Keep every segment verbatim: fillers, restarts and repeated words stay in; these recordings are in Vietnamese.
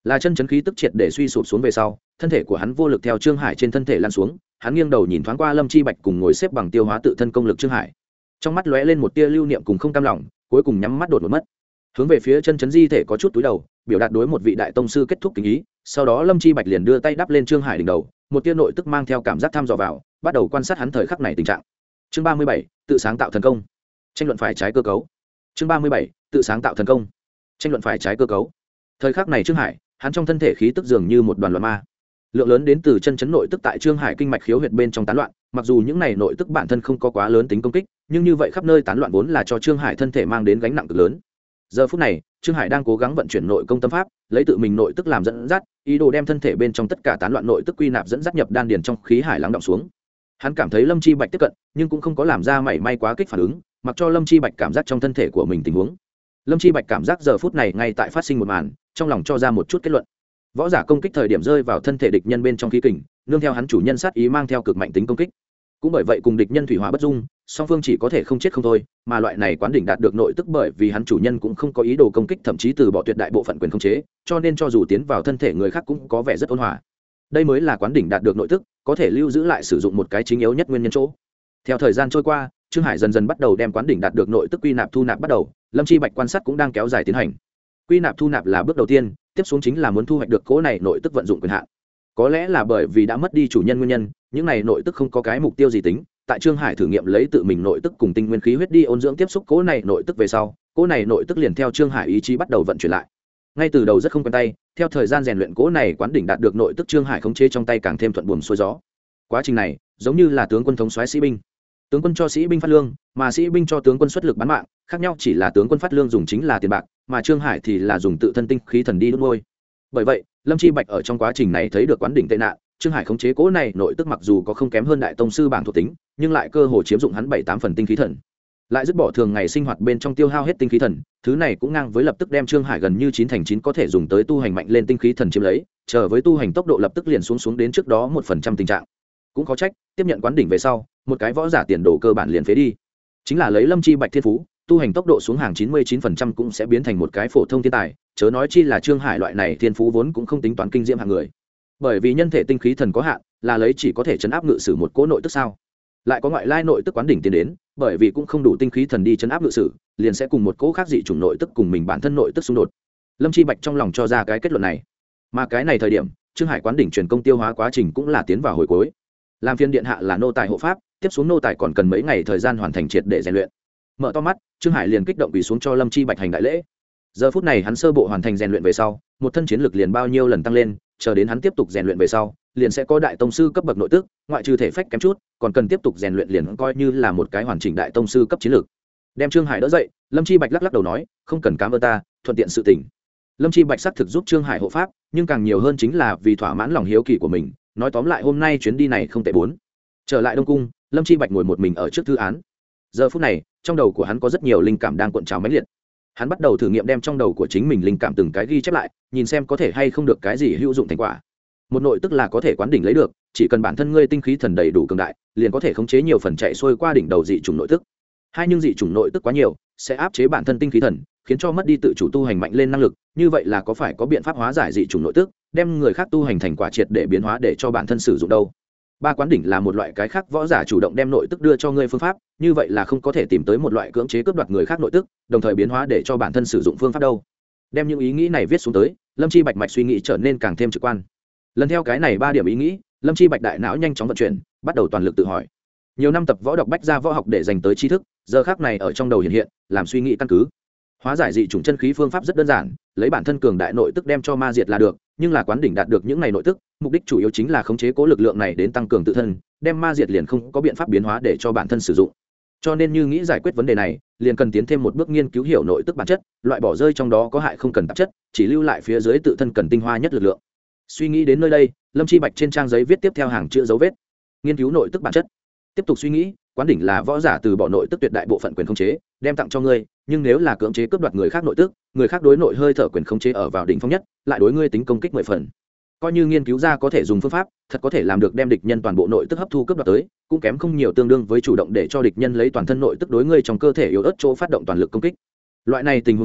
là chân chấn khí tức triệt để suy sụp xuống về sau, thân thể của hắn vô lực theo Trương Hải trên thân thể lăn xuống. Hắn nghiêng đầu nhìn thoáng qua Lâm Chi Bạch cùng ngồi xếp bằng tiêu hóa tự thân công lực Trương Hải, trong mắt lóe lên một tia lưu niệm cùng không cam lòng, cuối cùng nhắm mắt đột một mất. Hướng về phía chân chấn di thể có chút túi đầu, biểu đạt đối một vị đại tông sư kết thúc kính ý. Sau đó Lâm Chi Bạch liền đưa tay đắp lên Trương Hải đỉnh đầu, một tia nội tức mang theo cảm giác thăm dò vào, bắt đầu quan sát hắn thời khắc này tình trạng. Chương ba mươi bảy, tự sáng tạo thần công. Tranh luận phải trái cơ cấu. Chương ba mươi bảy, tự sáng tạo thần công. Tranh luận phải trái cơ cấu. Thời khắc này Trương Hải, hắn trong thân thể khí tức dường như một đoàn loạn ma. Lượng lớn đến từ chân chấn nội tức tại Trương Hải kinh mạch khiếu huyệt bên trong tán loạn, mặc dù những này nội tức bản thân không có quá lớn tính công kích, nhưng như vậy khắp nơi tán loạn vốn là cho Trương Hải thân thể mang đến gánh nặng cực lớn. Giờ phút này, Trương Hải đang cố gắng vận chuyển nội công tâm pháp, lấy tự mình nội tức làm dẫn dắt, ý đồ đem thân thể bên trong tất cả tán loạn nội tức quy nạp dẫn dắt nhập đan điền trong khí hải lắng đọng xuống. Hắn cảm thấy Lâm Chi Bạch tiếp cận, nhưng cũng không có làm ra mảy may quá kích phản ứng, mặc cho Lâm Chi Bạch cảm giác trong thân thể của mình tình huống. Lâm Chi Bạch cảm giác giờ phút này ngay tại phát sinh một màn, trong lòng cho ra một chút kết luận. Võ giả công kích thời điểm rơi vào thân thể địch nhân bên trong khí kình, nương theo hắn chủ nhân sát ý mang theo cực mạnh tính công kích. Cũng bởi vậy cùng địch nhân thủy hỏa bất dung, song phương chỉ có thể không chết không thôi, mà loại này quán đỉnh đạt được nội tức bởi vì hắn chủ nhân cũng không có ý đồ công kích, thậm chí từ bỏ tuyệt đại bộ phận quyền khống chế, cho nên cho dù tiến vào thân thể người khác cũng có vẻ rất ôn hòa. Đây mới là quán đỉnh đạt được nội tức, có thể lưu giữ lại sử dụng một cái chính yếu nhất nguyên nhân chỗ. Theo thời gian trôi qua, Trương Hải dần dần bắt đầu đem quán đỉnh đạt được nội tức quy nạp thu nạp bắt đầu, Lâm Chi Bạch quan sát cũng đang kéo dài tiến hành. Quy nạp thu nạp là bước đầu tiên, tiếp xuống chính là muốn thu hoạch được cỗ này nội tức vận dụng quyền hạn. Có lẽ là bởi vì đã mất đi chủ nhân nguyên nhân, những này nội tức không có cái mục tiêu gì tính. Tại Trương Hải thử nghiệm lấy tự mình nội tức cùng tinh nguyên khí huyết đi ôn dưỡng tiếp xúc cỗ này nội tức về sau, cỗ này nội tức liền theo Trương Hải ý chí bắt đầu vận chuyển lại. Ngay từ đầu rất không quen tay, theo thời gian rèn luyện cỗ này quán đỉnh đạt được nội tức Trương Hải khống chế trong tay càng thêm thuận buồm xuôi gió. Quá trình này giống như là tướng quân thống soái sĩ binh, tướng quân cho sĩ binh phát lương, mà sĩ binh cho tướng quân xuất lực bán mạng, khác nhau chỉ là tướng quân phát lương dùng chính là tiền bạc, mà Trương Hải thì là dùng tự thân tinh khí thần đi đốt ngôi. Bởi vậy, Lâm Chi Bạch ở trong quá trình này thấy được quán đỉnh tệ nạn, Trương Hải khống chế cỗ này nội tức mặc dù có không kém hơn đại tông sư bảng thuộc tính, nhưng lại cơ hồ chiếm dụng hắn bảy tám phần tinh khí thần. Lại dứt bỏ thường ngày sinh hoạt bên trong tiêu hao hết tinh khí thần, thứ này cũng ngang với lập tức đem Trương Hải gần như chín thành chín có thể dùng tới tu hành mạnh lên tinh khí thần chiếm lấy, chờ với tu hành tốc độ lập tức liền xuống xuống đến trước đó một phần trăm tình trạng. Cũng có trách, tiếp nhận quán đỉnh về sau, một cái võ giả tiền đồ cơ bản liền phế đi. Chính là lấy Lâm Chi Bạch thiên phú, tu hành tốc độ xuống hàng chín mươi chín phần trăm cũng sẽ biến thành một cái phổ thông thiên tài, chớ nói chi là Trương Hải loại này thiên phú vốn cũng không tính toán kinh diễm hạng người. Bởi vì nhân thể tinh khí thần có hạn, là lấy chỉ có thể chấn áp ngự sử một cỗ nội tức sao? Lại có ngoại lai nội tức quán đỉnh tiến đến, bởi vì cũng không đủ tinh khí thần đi chấn áp ngự sử, liền sẽ cùng một cỗ khác dị chủng nội tức cùng mình bản thân nội tức xung đột. Lâm Chi Bạch trong lòng cho ra cái kết luận này. Mà cái này thời điểm, Trương Hải quán đỉnh truyền công tiêu hóa quá trình cũng là tiến vào hồi cuối. Làm phiên điện hạ là nô tài hộ pháp, tiếp xuống nô tài còn cần mấy ngày thời gian hoàn thành triệt để rèn luyện. Mở to mắt, Trương Hải liền kích động quỳ xuống cho Lâm Chi Bạch hành đại lễ. Giờ phút này hắn sơ bộ hoàn thành rèn luyện về sau, một thân chiến lực liền bao nhiêu lần tăng lên, chờ đến hắn tiếp tục rèn luyện về sau, liền sẽ có đại tông sư cấp bậc nội tức, ngoại trừ thể phách kém chút, còn cần tiếp tục rèn luyện liền coi như là một cái hoàn chỉnh đại tông sư cấp chiến lược. Đem Trương Hải đỡ dậy, Lâm Chi Bạch lắc lắc đầu nói, không cần cảm ơn ta, thuận tiện sự tình. Lâm Chi Bạch xác thực giúp Trương Hải hộ pháp, nhưng càng nhiều hơn chính là vì thỏa mãn lòng hiếu kỳ của mình. Nói tóm lại hôm nay chuyến đi này không tệ bốn. Trở lại Đông cung, Lâm Chi Bạch ngồi một mình ở trước thư án. Giờ phút này, trong đầu của hắn có rất nhiều linh cảm đang cuộn trào mãnh liệt. Hắn bắt đầu thử nghiệm đem trong đầu của chính mình linh cảm từng cái ghi chép lại, nhìn xem có thể hay không được cái gì hữu dụng thành quả. Một nội tức là có thể quán đỉnh lấy được, chỉ cần bản thân ngươi tinh khí thần đầy đủ cường đại, liền có thể khống chế nhiều phần chạy xuôi qua đỉnh đầu dị chủng nội tức. Hai nhưng dị chủng nội tức quá nhiều, sẽ áp chế bản thân tinh khí thần, khiến cho mất đi tự chủ tu hành mạnh lên năng lực, như vậy là có phải có biện pháp hóa giải dị chủng nội tức, đem người khác tu hành thành quả triệt để biến hóa để cho bản thân sử dụng đâu. Ba quán đỉnh là một loại cái khác võ giả chủ động đem nội tức đưa cho ngươi phương pháp, như vậy là không có thể tìm tới một loại cưỡng chế cướp đoạt người khác nội tức, đồng thời biến hóa để cho bản thân sử dụng phương pháp đâu. Đem những ý nghĩ này viết xuống tới, Lâm Chi Bạch mạch suy nghĩ trở nên càng thêm trực quan. Lần theo cái này ba điểm ý nghĩ, Lâm Chi Bạch đại não nhanh chóng vận chuyển, bắt đầu toàn lực tự hỏi. Nhiều năm tập võ đọc bách gia võ học để dành tới tri thức, giờ khắc này ở trong đầu hiện hiện, làm suy nghĩ căn cứ. Hóa giải dị chủng chân khí phương pháp rất đơn giản, lấy bản thân cường đại nội tức đem cho ma diệt là được, nhưng là quán đỉnh đạt được những này nội tức, mục đích chủ yếu chính là khống chế cố lực lượng này đến tăng cường tự thân, đem ma diệt liền không có biện pháp biến hóa để cho bản thân sử dụng. Cho nên như nghĩ giải quyết vấn đề này, liền cần tiến thêm một bước nghiên cứu hiểu nội tức bản chất, loại bỏ rơi trong đó có hại không cần tạp chất, chỉ lưu lại phía dưới tự thân cần tinh hoa nhất lực lượng. Suy nghĩ đến nơi đây, Lâm Chi Bạch trên trang giấy viết tiếp theo hàng chữ dấu vết. Nghiên cứu nội tức bản chất. Tiếp tục suy nghĩ, quán đỉnh là võ giả từ bỏ nội tức tuyệt đại bộ phận quyền khống chế, đem tặng cho ngươi, nhưng nếu là cưỡng chế cướp đoạt người khác nội tức, người khác đối nội hơi thở quyền khống chế ở vào đỉnh phong nhất, lại đối ngươi tính công kích mười phần. Coi như nghiên cứu ra có thể dùng phương pháp, thật có thể làm được đem địch nhân toàn bộ nội tức hấp thu cướp đoạt tới, cũng kém không nhiều tương đương với chủ động để cho địch nhân lấy toàn thân nội tức đối ngươi trong cơ thể yếu ớt chỗ phát động toàn lực công kích. Loại này tình huống dưới,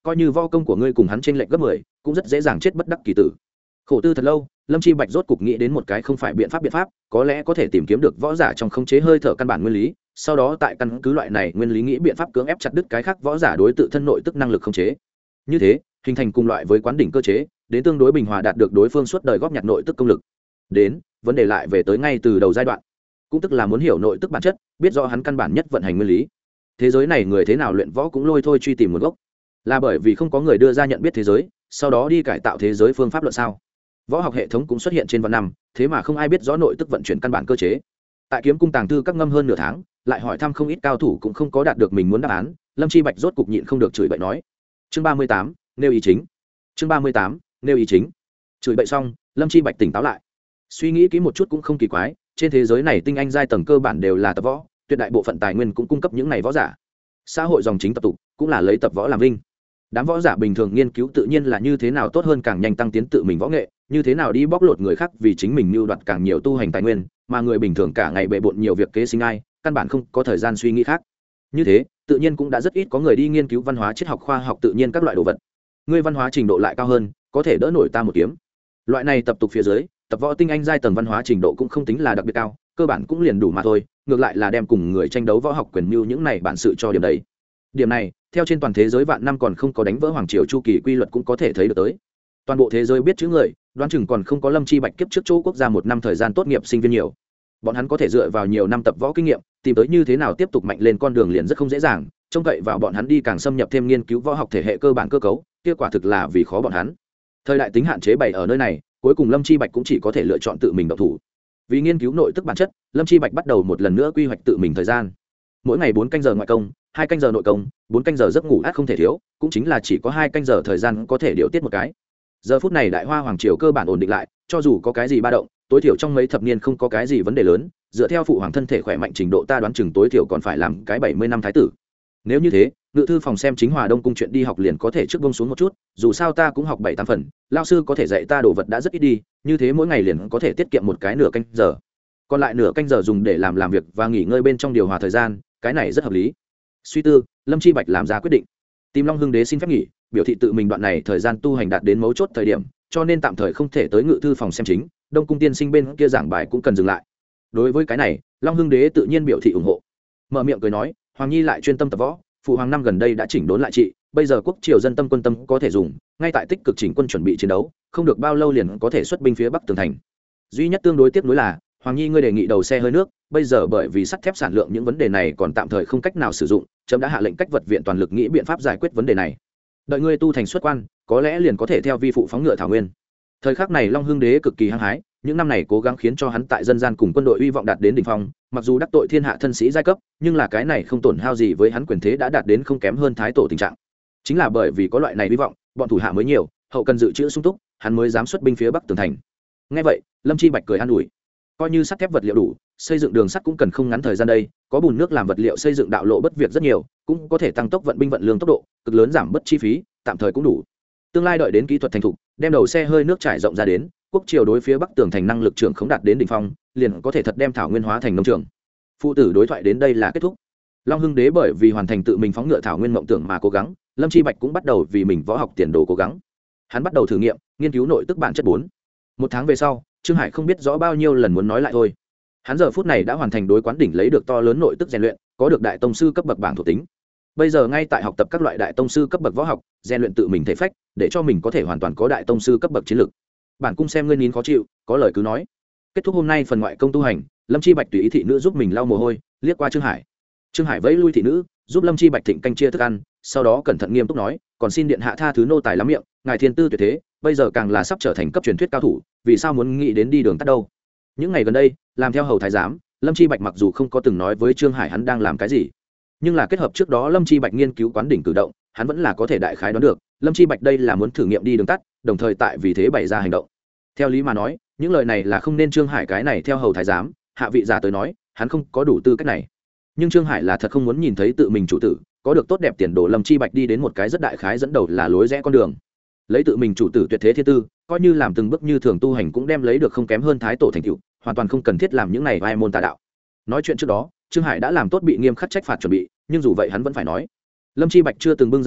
coi như võ công của ngươi cùng hắn chênh lệch gấp mười cũng rất dễ dàng chết bất đắc kỳ tử. Khổ tư thật lâu, Lâm Chi Bạch rốt cục nghĩ đến một cái không phải biện pháp biện pháp, có lẽ có thể tìm kiếm được võ giả trong khống chế hơi thở căn bản nguyên lý, sau đó tại căn cứ loại này nguyên lý nghĩ biện pháp cưỡng ép chặt đứt cái khác võ giả đối tự thân nội tức năng lực khống chế. Như thế, hình thành cùng loại với quán đỉnh cơ chế, đến tương đối bình hòa đạt được đối phương suốt đời góp nhặt nội tức công lực. Đến, vấn đề lại về tới ngay từ đầu giai đoạn, cũng tức là muốn hiểu nội tức bản chất, biết rõ hắn căn bản nhất vận hành nguyên lý. Thế giới này người thế nào luyện võ cũng lôi thôi truy tìm nguồn gốc, là bởi vì không có người đưa ra nhận biết thế giới, sau đó đi cải tạo thế giới phương pháp luận sao? Võ học hệ thống cũng xuất hiện trên vạn năm, thế mà không ai biết rõ nội tức vận chuyển căn bản cơ chế. Tại kiếm cung tàng thư các ngâm hơn nửa tháng, lại hỏi thăm không ít cao thủ cũng không có đạt được mình muốn đáp án. Lâm Chi Bạch rốt cục nhịn không được chửi bậy nói. Chương ba mươi tám, nêu ý chính. Chương ba mươi tám, nêu ý chính. Chửi bậy xong, Lâm Chi Bạch tỉnh táo lại. Suy nghĩ kỹ một chút cũng không kỳ quái, trên thế giới này tinh anh giai tầng cơ bản đều là tập võ, tuyệt đại bộ phận tài nguyên cũng cung cấp những này võ giả. Xã hội dòng chính tập tụ cũng là lấy tập võ làm vinh. Đám võ giả bình thường nghiên cứu tự nhiên là như thế nào tốt hơn càng nhanh tăng tiến tự mình võ nghệ, như thế nào đi bóc lột người khác vì chính mình mưu đoạt càng nhiều tu hành tài nguyên, mà người bình thường cả ngày bệ bội nhiều việc kế sinh ai, căn bản không có thời gian suy nghĩ khác. Như thế, tự nhiên cũng đã rất ít có người đi nghiên cứu văn hóa triết học khoa học tự nhiên các loại đồ vật. Người văn hóa trình độ lại cao hơn, có thể đỡ nổi ta một kiếm. Loại này tập tục phía dưới, tập võ tinh anh giai tầng văn hóa trình độ cũng không tính là đặc biệt cao, cơ bản cũng liền đủ mà thôi, ngược lại là đem cùng người tranh đấu võ học quyền mưu những này bản sự cho điểm đấy. Điểm này, theo trên toàn thế giới vạn năm còn không có đánh vỡ hoàng triều chu kỳ quy luật cũng có thể thấy được tới. Toàn bộ thế giới biết chữ người, đoán chừng còn không có Lâm Chi Bạch kiếp trước chỗ quốc gia một năm thời gian tốt nghiệp sinh viên nhiều. Bọn hắn có thể dựa vào nhiều năm tập võ kinh nghiệm, tìm tới như thế nào tiếp tục mạnh lên con đường liền rất không dễ dàng, trông cậy vào bọn hắn đi càng xâm nhập thêm nghiên cứu võ học thể hệ cơ bản cơ cấu, kết quả thực là vì khó bọn hắn. Thời đại tính hạn chế bày ở nơi này, cuối cùng Lâm Chi Bạch cũng chỉ có thể lựa chọn tự mình động thủ. Vì nghiên cứu nội tức bản chất, Lâm Chi Bạch bắt đầu một lần nữa quy hoạch tự mình thời gian. Mỗi ngày bốn canh giờ ngoại công, hai canh giờ nội công, bốn canh giờ giấc ngủ ắt không thể thiếu, cũng chính là chỉ có hai canh giờ thời gian có thể điều tiết một cái. Giờ phút này Đại Hoa hoàng triều cơ bản ổn định lại, cho dù có cái gì ba động, tối thiểu trong mấy thập niên không có cái gì vấn đề lớn, dựa theo phụ hoàng thân thể khỏe mạnh trình độ ta đoán chừng tối thiểu còn phải làm cái bảy mươi năm thái tử. Nếu như thế, ngự thư phòng xem chính Hòa Đông cung chuyện đi học liền có thể trước bông xuống một chút, dù sao ta cũng học bảy tám phần, lao sư có thể dạy ta đồ vật đã rất ít đi, như thế mỗi ngày liền có thể tiết kiệm một cái nửa canh giờ. Còn lại nửa canh giờ dùng để làm làm việc và nghỉ ngơi bên trong điều hòa thời gian, cái này rất hợp lý. Suy tư, Lâm Chi Bạch làm ra quyết định, tìm Long Hưng Đế xin phép nghỉ, biểu thị tự mình đoạn này thời gian tu hành đạt đến mấu chốt thời điểm, cho nên tạm thời không thể tới ngự thư phòng xem chính, Đông cung tiên sinh bên kia giảng bài cũng cần dừng lại. Đối với cái này, Long Hưng Đế tự nhiên biểu thị ủng hộ, mở miệng cười nói, Hoàng Nhi lại chuyên tâm tập võ, phụ hoàng năm gần đây đã chỉnh đốn lại trị, bây giờ quốc triều dân tâm quân tâm có thể dùng, ngay tại tích cực chỉnh quân chuẩn bị chiến đấu, không được bao lâu liền có thể xuất binh phía bắc tường thành. Duy nhất tương đối tiếc nuối là Hoàng Nhi ngươi đề nghị đầu xe hơi nước, bây giờ bởi vì sắt thép sản lượng những vấn đề này còn tạm thời không cách nào sử dụng, chấm đã hạ lệnh cách vật viện toàn lực nghĩ biện pháp giải quyết vấn đề này. Đợi ngươi tu thành xuất quan, có lẽ liền có thể theo vi phụ phóng ngựa thảo nguyên. Thời khắc này Long Hưng Đế cực kỳ hăng hái, những năm này cố gắng khiến cho hắn tại dân gian cùng quân đội uy vọng đạt đến đỉnh phong, mặc dù đắc tội thiên hạ thân sĩ giai cấp, nhưng là cái này không tổn hao gì với hắn quyền thế đã đạt đến không kém hơn thái tổ tình trạng. Chính là bởi vì có loại này uy vọng, bọn thủ hạ mới nhiều, hậu cần dự trữ sung túc, hắn mới dám xuất binh phía bắc tường thành. Nghe vậy, Lâm Chi Bạch cười an ủi, coi như sắt thép vật liệu đủ, xây dựng đường sắt cũng cần không ngắn thời gian đây, có bùn nước làm vật liệu xây dựng đạo lộ bất việc rất nhiều, cũng có thể tăng tốc vận binh vận lương tốc độ, cực lớn giảm bớt chi phí, tạm thời cũng đủ. Tương lai đợi đến kỹ thuật thành thục, đem đầu xe hơi nước trải rộng ra đến, quốc triều đối phía bắc tường thành năng lực trưởng khống đạt đến đỉnh phong, liền có thể thật đem thảo nguyên hóa thành nông trường. Phụ tử đối thoại đến đây là kết thúc. Long Hưng Đế bởi vì hoàn thành tự mình phóng ngựa thảo nguyên mộng tưởng mà cố gắng, Lâm Chi Bạch cũng bắt đầu vì mình võ học tiền đồ cố gắng. Hắn bắt đầu thử nghiệm, nghiên cứu nội tức bản chất bốn. Một tháng về sau, Trương Hải không biết rõ bao nhiêu lần muốn nói lại thôi. Hắn giờ phút này đã hoàn thành đối quán đỉnh lấy được to lớn nội tức rèn luyện, có được đại tông sư cấp bậc bảng thuộc tính. Bây giờ ngay tại học tập các loại đại tông sư cấp bậc võ học, rèn luyện tự mình thể phách, để cho mình có thể hoàn toàn có đại tông sư cấp bậc chiến lực. Bản cung xem ngươi nín khó chịu, có lời cứ nói. Kết thúc hôm nay phần ngoại công tu hành, Lâm Chi Bạch tùy ý thị nữ giúp mình lau mồ hôi, liếc qua Trương Hải. Trương Hải vẫy lui thị nữ, giúp Lâm Chi Bạch thịnh canh chia thức ăn, sau đó cẩn thận nghiêm túc nói, còn xin điện hạ tha thứ nô tài lắm miệng, ngài thiên tư tuyệt thế, bây giờ càng là sắp trở thành cấp truyền thuyết cao thủ, vì sao muốn nghĩ đến đi đường tắt đâu? Những ngày gần đây, làm theo hầu thái giám, Lâm Chi Bạch mặc dù không có từng nói với Trương Hải hắn đang làm cái gì, nhưng là kết hợp trước đó Lâm Chi Bạch nghiên cứu quán đỉnh cử động, hắn vẫn là có thể đại khái đoán được, Lâm Chi Bạch đây là muốn thử nghiệm đi đường tắt, đồng thời tại vì thế bày ra hành động. Theo lý mà nói, những lời này là không nên Trương Hải cái này theo hầu thái giám, hạ vị giả tới nói, hắn không có đủ tư cách này. Nhưng Trương Hải là thật không muốn nhìn thấy tự mình chủ tử có được tốt đẹp tiền đồ, Lâm Chi Bạch đi đến một cái rất đại khái dẫn đầu là lối rẽ con đường. Lấy tự mình chủ tử tuyệt thế thiên tư, coi như làm từng bước như thường tu hành cũng đem lấy được không kém hơn thái tổ thành tựu, hoàn toàn không cần thiết làm những này vai môn tà đạo. Nói chuyện trước đó, Trương Hải đã làm tốt bị nghiêm khắc trách phạt chuẩn bị, nhưng dù vậy hắn vẫn phải nói. Lâm Chi Bạch chưa từng bưng giá đỡ,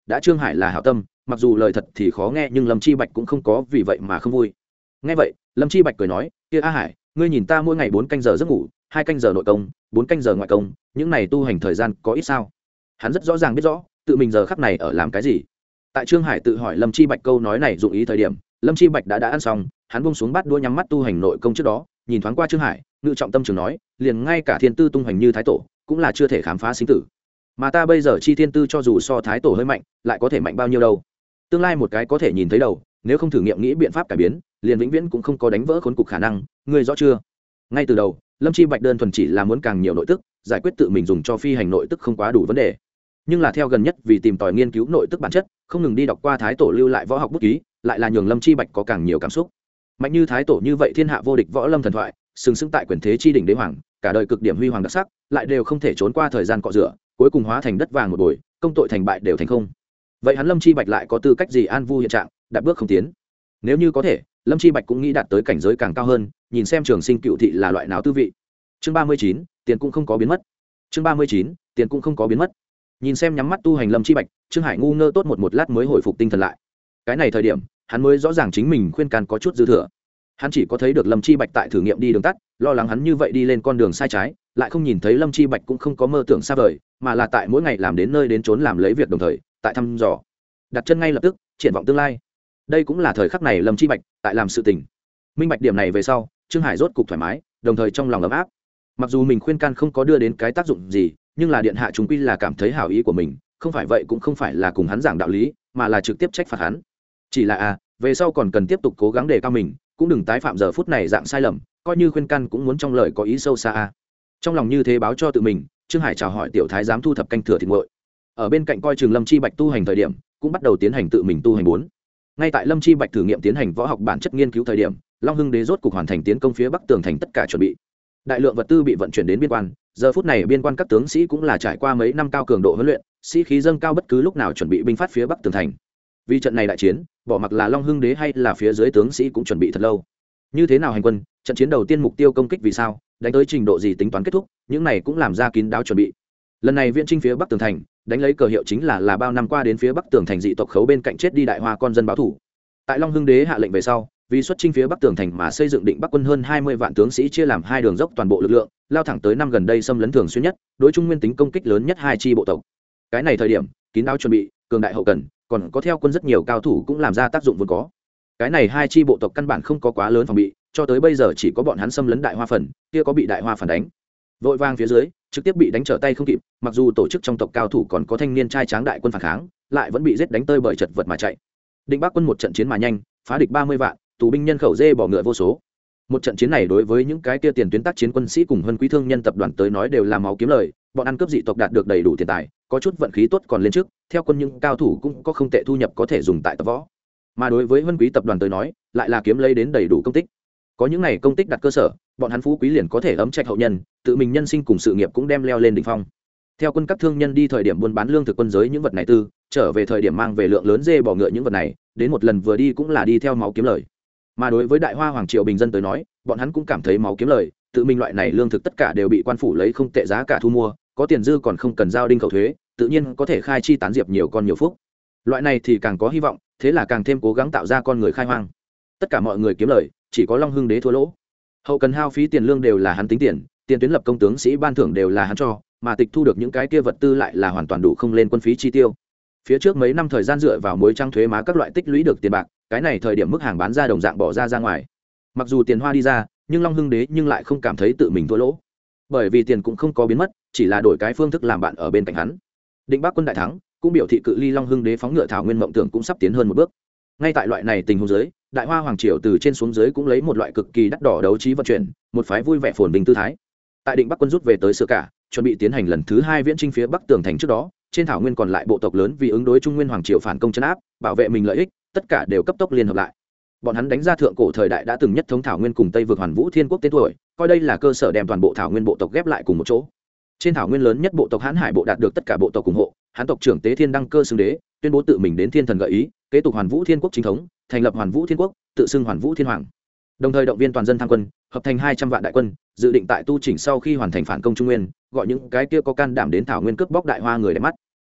đã Trương Hải là hảo tâm, mặc dù lời thật thì khó nghe nhưng Lâm Chi Bạch cũng không có vì vậy mà không vui. Nghe vậy Lâm Chi Bạch cười nói, kia A Hải, ngươi nhìn ta mỗi ngày bốn canh giờ giấc ngủ, hai canh giờ nội công, bốn canh giờ ngoại công, những này tu hành thời gian có ít sao? Hắn rất rõ ràng biết rõ tự mình giờ khắc này ở làm cái gì. Tại Trương Hải tự hỏi Lâm Chi Bạch câu nói này dụng ý thời điểm, Lâm Chi Bạch đã đã ăn xong, hắn buông xuống bát đũa nhắm mắt tu hành nội công trước đó, nhìn thoáng qua Trương Hải, ngự trọng tâm trường nói, liền ngay cả thiên tư tung hành như thái tổ cũng là chưa thể khám phá sinh tử, mà ta bây giờ chi thiên tư cho dù so thái tổ hơi mạnh, lại có thể mạnh bao nhiêu đâu? Tương lai một cái có thể nhìn thấy đầu, nếu không thử nghiệm nghĩ biện pháp cải biến, liền vĩnh viễn cũng không có đánh vỡ khốn cục khả năng, ngươi rõ chưa? Ngay từ đầu Lâm Chi Bạch đơn thuần chỉ là muốn càng nhiều nội tức, giải quyết tự mình dùng cho phi hành nội tức không quá đủ vấn đề. Nhưng là theo gần nhất vì tìm tòi nghiên cứu nội tức bản chất, không ngừng đi đọc qua thái tổ lưu lại võ học bút ký, lại là nhường Lâm Chi Bạch có càng nhiều cảm xúc. Mạnh như thái tổ như vậy thiên hạ vô địch võ lâm thần thoại, sừng sững tại quyền thế chi đỉnh đế hoàng, cả đời cực điểm huy hoàng đặc sắc, lại đều không thể trốn qua thời gian cọ rửa, cuối cùng hóa thành đất vàng một bồi, công tội thành bại đều thành không. Vậy hắn Lâm Chi Bạch lại có tư cách gì an vu hiện trạng, đạp bước không tiến? Nếu như có thể, Lâm Chi Bạch cũng nghĩ đạt tới cảnh giới càng cao hơn, nhìn xem trường sinh cựu thị là loại nào tư vị. Chương ba mươi chín, tiền cũng không có biến mất. Chương ba mươi chín, tiền cũng không có biến mất. Nhìn xem nhắm mắt tu hành Lâm Chi Bạch, Trương Hải ngu ngơ tốt một một lát mới hồi phục tinh thần lại. Cái này thời điểm, hắn mới rõ ràng chính mình khuyên can có chút dư thừa. Hắn chỉ có thấy được Lâm Chi Bạch tại thử nghiệm đi đường tắt, lo lắng hắn như vậy đi lên con đường sai trái, lại không nhìn thấy Lâm Chi Bạch cũng không có mơ tưởng xa vời, mà là tại mỗi ngày làm đến nơi đến chốn làm lấy việc đồng thời, tại thăm dò, đặt chân ngay lập tức, triển vọng tương lai. Đây cũng là thời khắc này Lâm Chi Bạch tại làm sự tình. Minh bạch điểm này về sau, Trương Hải rốt cục thoải mái, đồng thời trong lòng ấm áp. Mặc dù mình khuyên can không có đưa đến cái tác dụng gì, nhưng là điện hạ chúng quy là cảm thấy hảo ý của mình, không phải vậy cũng không phải là cùng hắn giảng đạo lý, mà là trực tiếp trách phạt hắn. Chỉ là à, về sau còn cần tiếp tục cố gắng đề cao mình, cũng đừng tái phạm giờ phút này dạng sai lầm, coi như khuyên can cũng muốn trong lời có ý sâu xa a. Trong lòng như thế báo cho tự mình, Trương Hải chào hỏi tiểu thái giám thu thập canh thừa thịt nguội. Ở bên cạnh coi chừng Lâm Chi Bạch tu hành thời điểm, cũng bắt đầu tiến hành tự mình tu hành bốn. Ngay tại Lâm Chi Bạch thử nghiệm tiến hành võ học bản chất nghiên cứu thời điểm, Long Hưng Đế rốt cục hoàn thành tiến công phía bắc tường thành tất cả chuẩn bị. Đại lượng vật tư bị vận chuyển đến biên quan, giờ phút này biên quan các tướng sĩ cũng là trải qua mấy năm cao cường độ huấn luyện, sĩ khí dâng cao bất cứ lúc nào chuẩn bị binh phát phía bắc tường thành. Vì trận này đại chiến, bỏ mặc là Long Hưng Đế hay là phía dưới tướng sĩ cũng chuẩn bị thật lâu. Như thế nào hành quân, trận chiến đầu tiên mục tiêu công kích vì sao, đánh tới trình độ gì tính toán kết thúc, những này cũng làm ra kín đáo chuẩn bị. Lần này viện chinh phía bắc tường thành, đánh lấy cờ hiệu chính là là bao năm qua đến phía bắc tường thành dị tộc khấu bên cạnh chết đi đại hoa con dân báo thủ. Tại Long Hưng Đế hạ lệnh về sau, vì xuất chinh phía bắc tường thành mà xây dựng định bắc quân hơn hai mươi vạn tướng sĩ chia làm hai đường dốc toàn bộ lực lượng, lao thẳng tới năm gần đây xâm lấn thường xuyên nhất, đối trung nguyên tính công kích lớn nhất hai chi bộ tộc. Cái này thời điểm, kín đáo chuẩn bị, cường đại hậu cần, còn có theo quân rất nhiều cao thủ cũng làm ra tác dụng vốn có. Cái này hai chi bộ tộc căn bản không có quá lớn phòng bị, cho tới bây giờ chỉ có bọn hắn xâm lấn đại hoa phần, kia có bị đại hoa phản đánh. Vội vàng phía dưới, trực tiếp bị đánh trở tay không kịp, mặc dù tổ chức trong tộc cao thủ còn có thanh niên trai tráng đại quân phản kháng, lại vẫn bị giết đánh tơi bời chật vật mà chạy. Định Bắc quân một trận chiến mà nhanh, phá địch ba mươi vạn, tù binh nhân khẩu dê bỏ ngựa vô số. Một trận chiến này đối với những cái kia tiền tuyến tác chiến quân sĩ cùng huân quý thương nhân tập đoàn tới nói đều là máu kiếm lời, bọn ăn cướp dị tộc đạt được đầy đủ tiền tài, có chút vận khí tốt còn lên trước, theo quân những cao thủ cũng có không tệ thu nhập có thể dùng tại tập võ. Mà đối với huân quý tập đoàn tới nói, lại là kiếm lấy đến đầy đủ công tích. Có những này công tích đặt cơ sở, bọn hắn phú quý liền có thể ấm trạch hậu nhân, tự mình nhân sinh cùng sự nghiệp cũng đem leo lên đỉnh phong. Theo quân các thương nhân đi thời điểm buôn bán lương thực quân giới những vật này tư, trở về thời điểm mang về lượng lớn dê bò ngựa những vật này, đến một lần vừa đi cũng là đi theo máu kiếm lời. Mà đối với đại hoa hoàng triều bình dân tới nói, bọn hắn cũng cảm thấy máu kiếm lời, tự mình loại này lương thực tất cả đều bị quan phủ lấy không tệ giá cả thu mua, có tiền dư còn không cần giao đinh khẩu thuế, tự nhiên có thể khai chi tán diệp nhiều con nhiều phúc. Loại này thì càng có hy vọng, thế là càng thêm cố gắng tạo ra con người khai hoang. Tất cả mọi người kiếm lời, chỉ có Long Hưng Đế thua lỗ. Hậu cần hao phí tiền lương đều là hắn tính tiền, tiền tuyến lập công tướng sĩ ban thưởng đều là hắn cho, mà tịch thu được những cái kia vật tư lại là hoàn toàn đủ không lên quân phí chi tiêu. Phía trước mấy năm thời gian dựa vào muối trang thuế má các loại tích lũy được tiền bạc, cái này thời điểm mức hàng bán ra đồng dạng bỏ ra ra ngoài. Mặc dù tiền hoa đi ra, nhưng Long Hưng Đế nhưng lại không cảm thấy tự mình thua lỗ, bởi vì tiền cũng không có biến mất, chỉ là đổi cái phương thức làm bạn ở bên cạnh hắn. Định Bắc quân đại thắng, cũng biểu thị cự ly Long Hưng Đế phóng ngựa thảo nguyên mộng tưởng cũng sắp tiến hơn một bước. Ngay tại loại này tình huống dưới, đại hoa hoàng triều từ trên xuống dưới cũng lấy một loại cực kỳ đắt đỏ đấu trí vận chuyển, một phái vui vẻ phồn vinh tư thái. Tại Định Bắc quân rút về tới Sửa Cả, chuẩn bị tiến hành lần thứ hai viễn chinh phía bắc tường thành trước đó, trên thảo nguyên còn lại bộ tộc lớn vì ứng đối trung nguyên hoàng triều phản công trấn áp, bảo vệ mình lợi ích, tất cả đều cấp tốc liên hợp lại. Bọn hắn đánh ra thượng cổ thời đại đã từng nhất thống thảo nguyên cùng Tây vực Hoàn Vũ Thiên Quốc tên tuổi, coi đây là cơ sở đem toàn bộ thảo nguyên bộ tộc ghép lại cùng một chỗ. Trên thảo nguyên lớn nhất bộ tộc Hán Hải bộ đạt được tất cả bộ tộc ủng hộ, Hán tộc trưởng Tế Thiên đăng cơ xưng đế, tuyên bố tự mình đến Thiên Thần gợi ý, kế tục Hoàn Vũ Thiên Quốc chính thống, thành lập Hoàn Vũ Thiên Quốc, tự xưng Hoàn Vũ Thiên Hoàng. Đồng thời động viên toàn dân tham quân, hợp thành hai trăm vạn đại quân, dự định tại tu chỉnh sau khi hoàn thành phản công Trung Nguyên, gọi những cái kia có can đảm đến thảo nguyên cướp bóc đại hoa người đẹp mắt.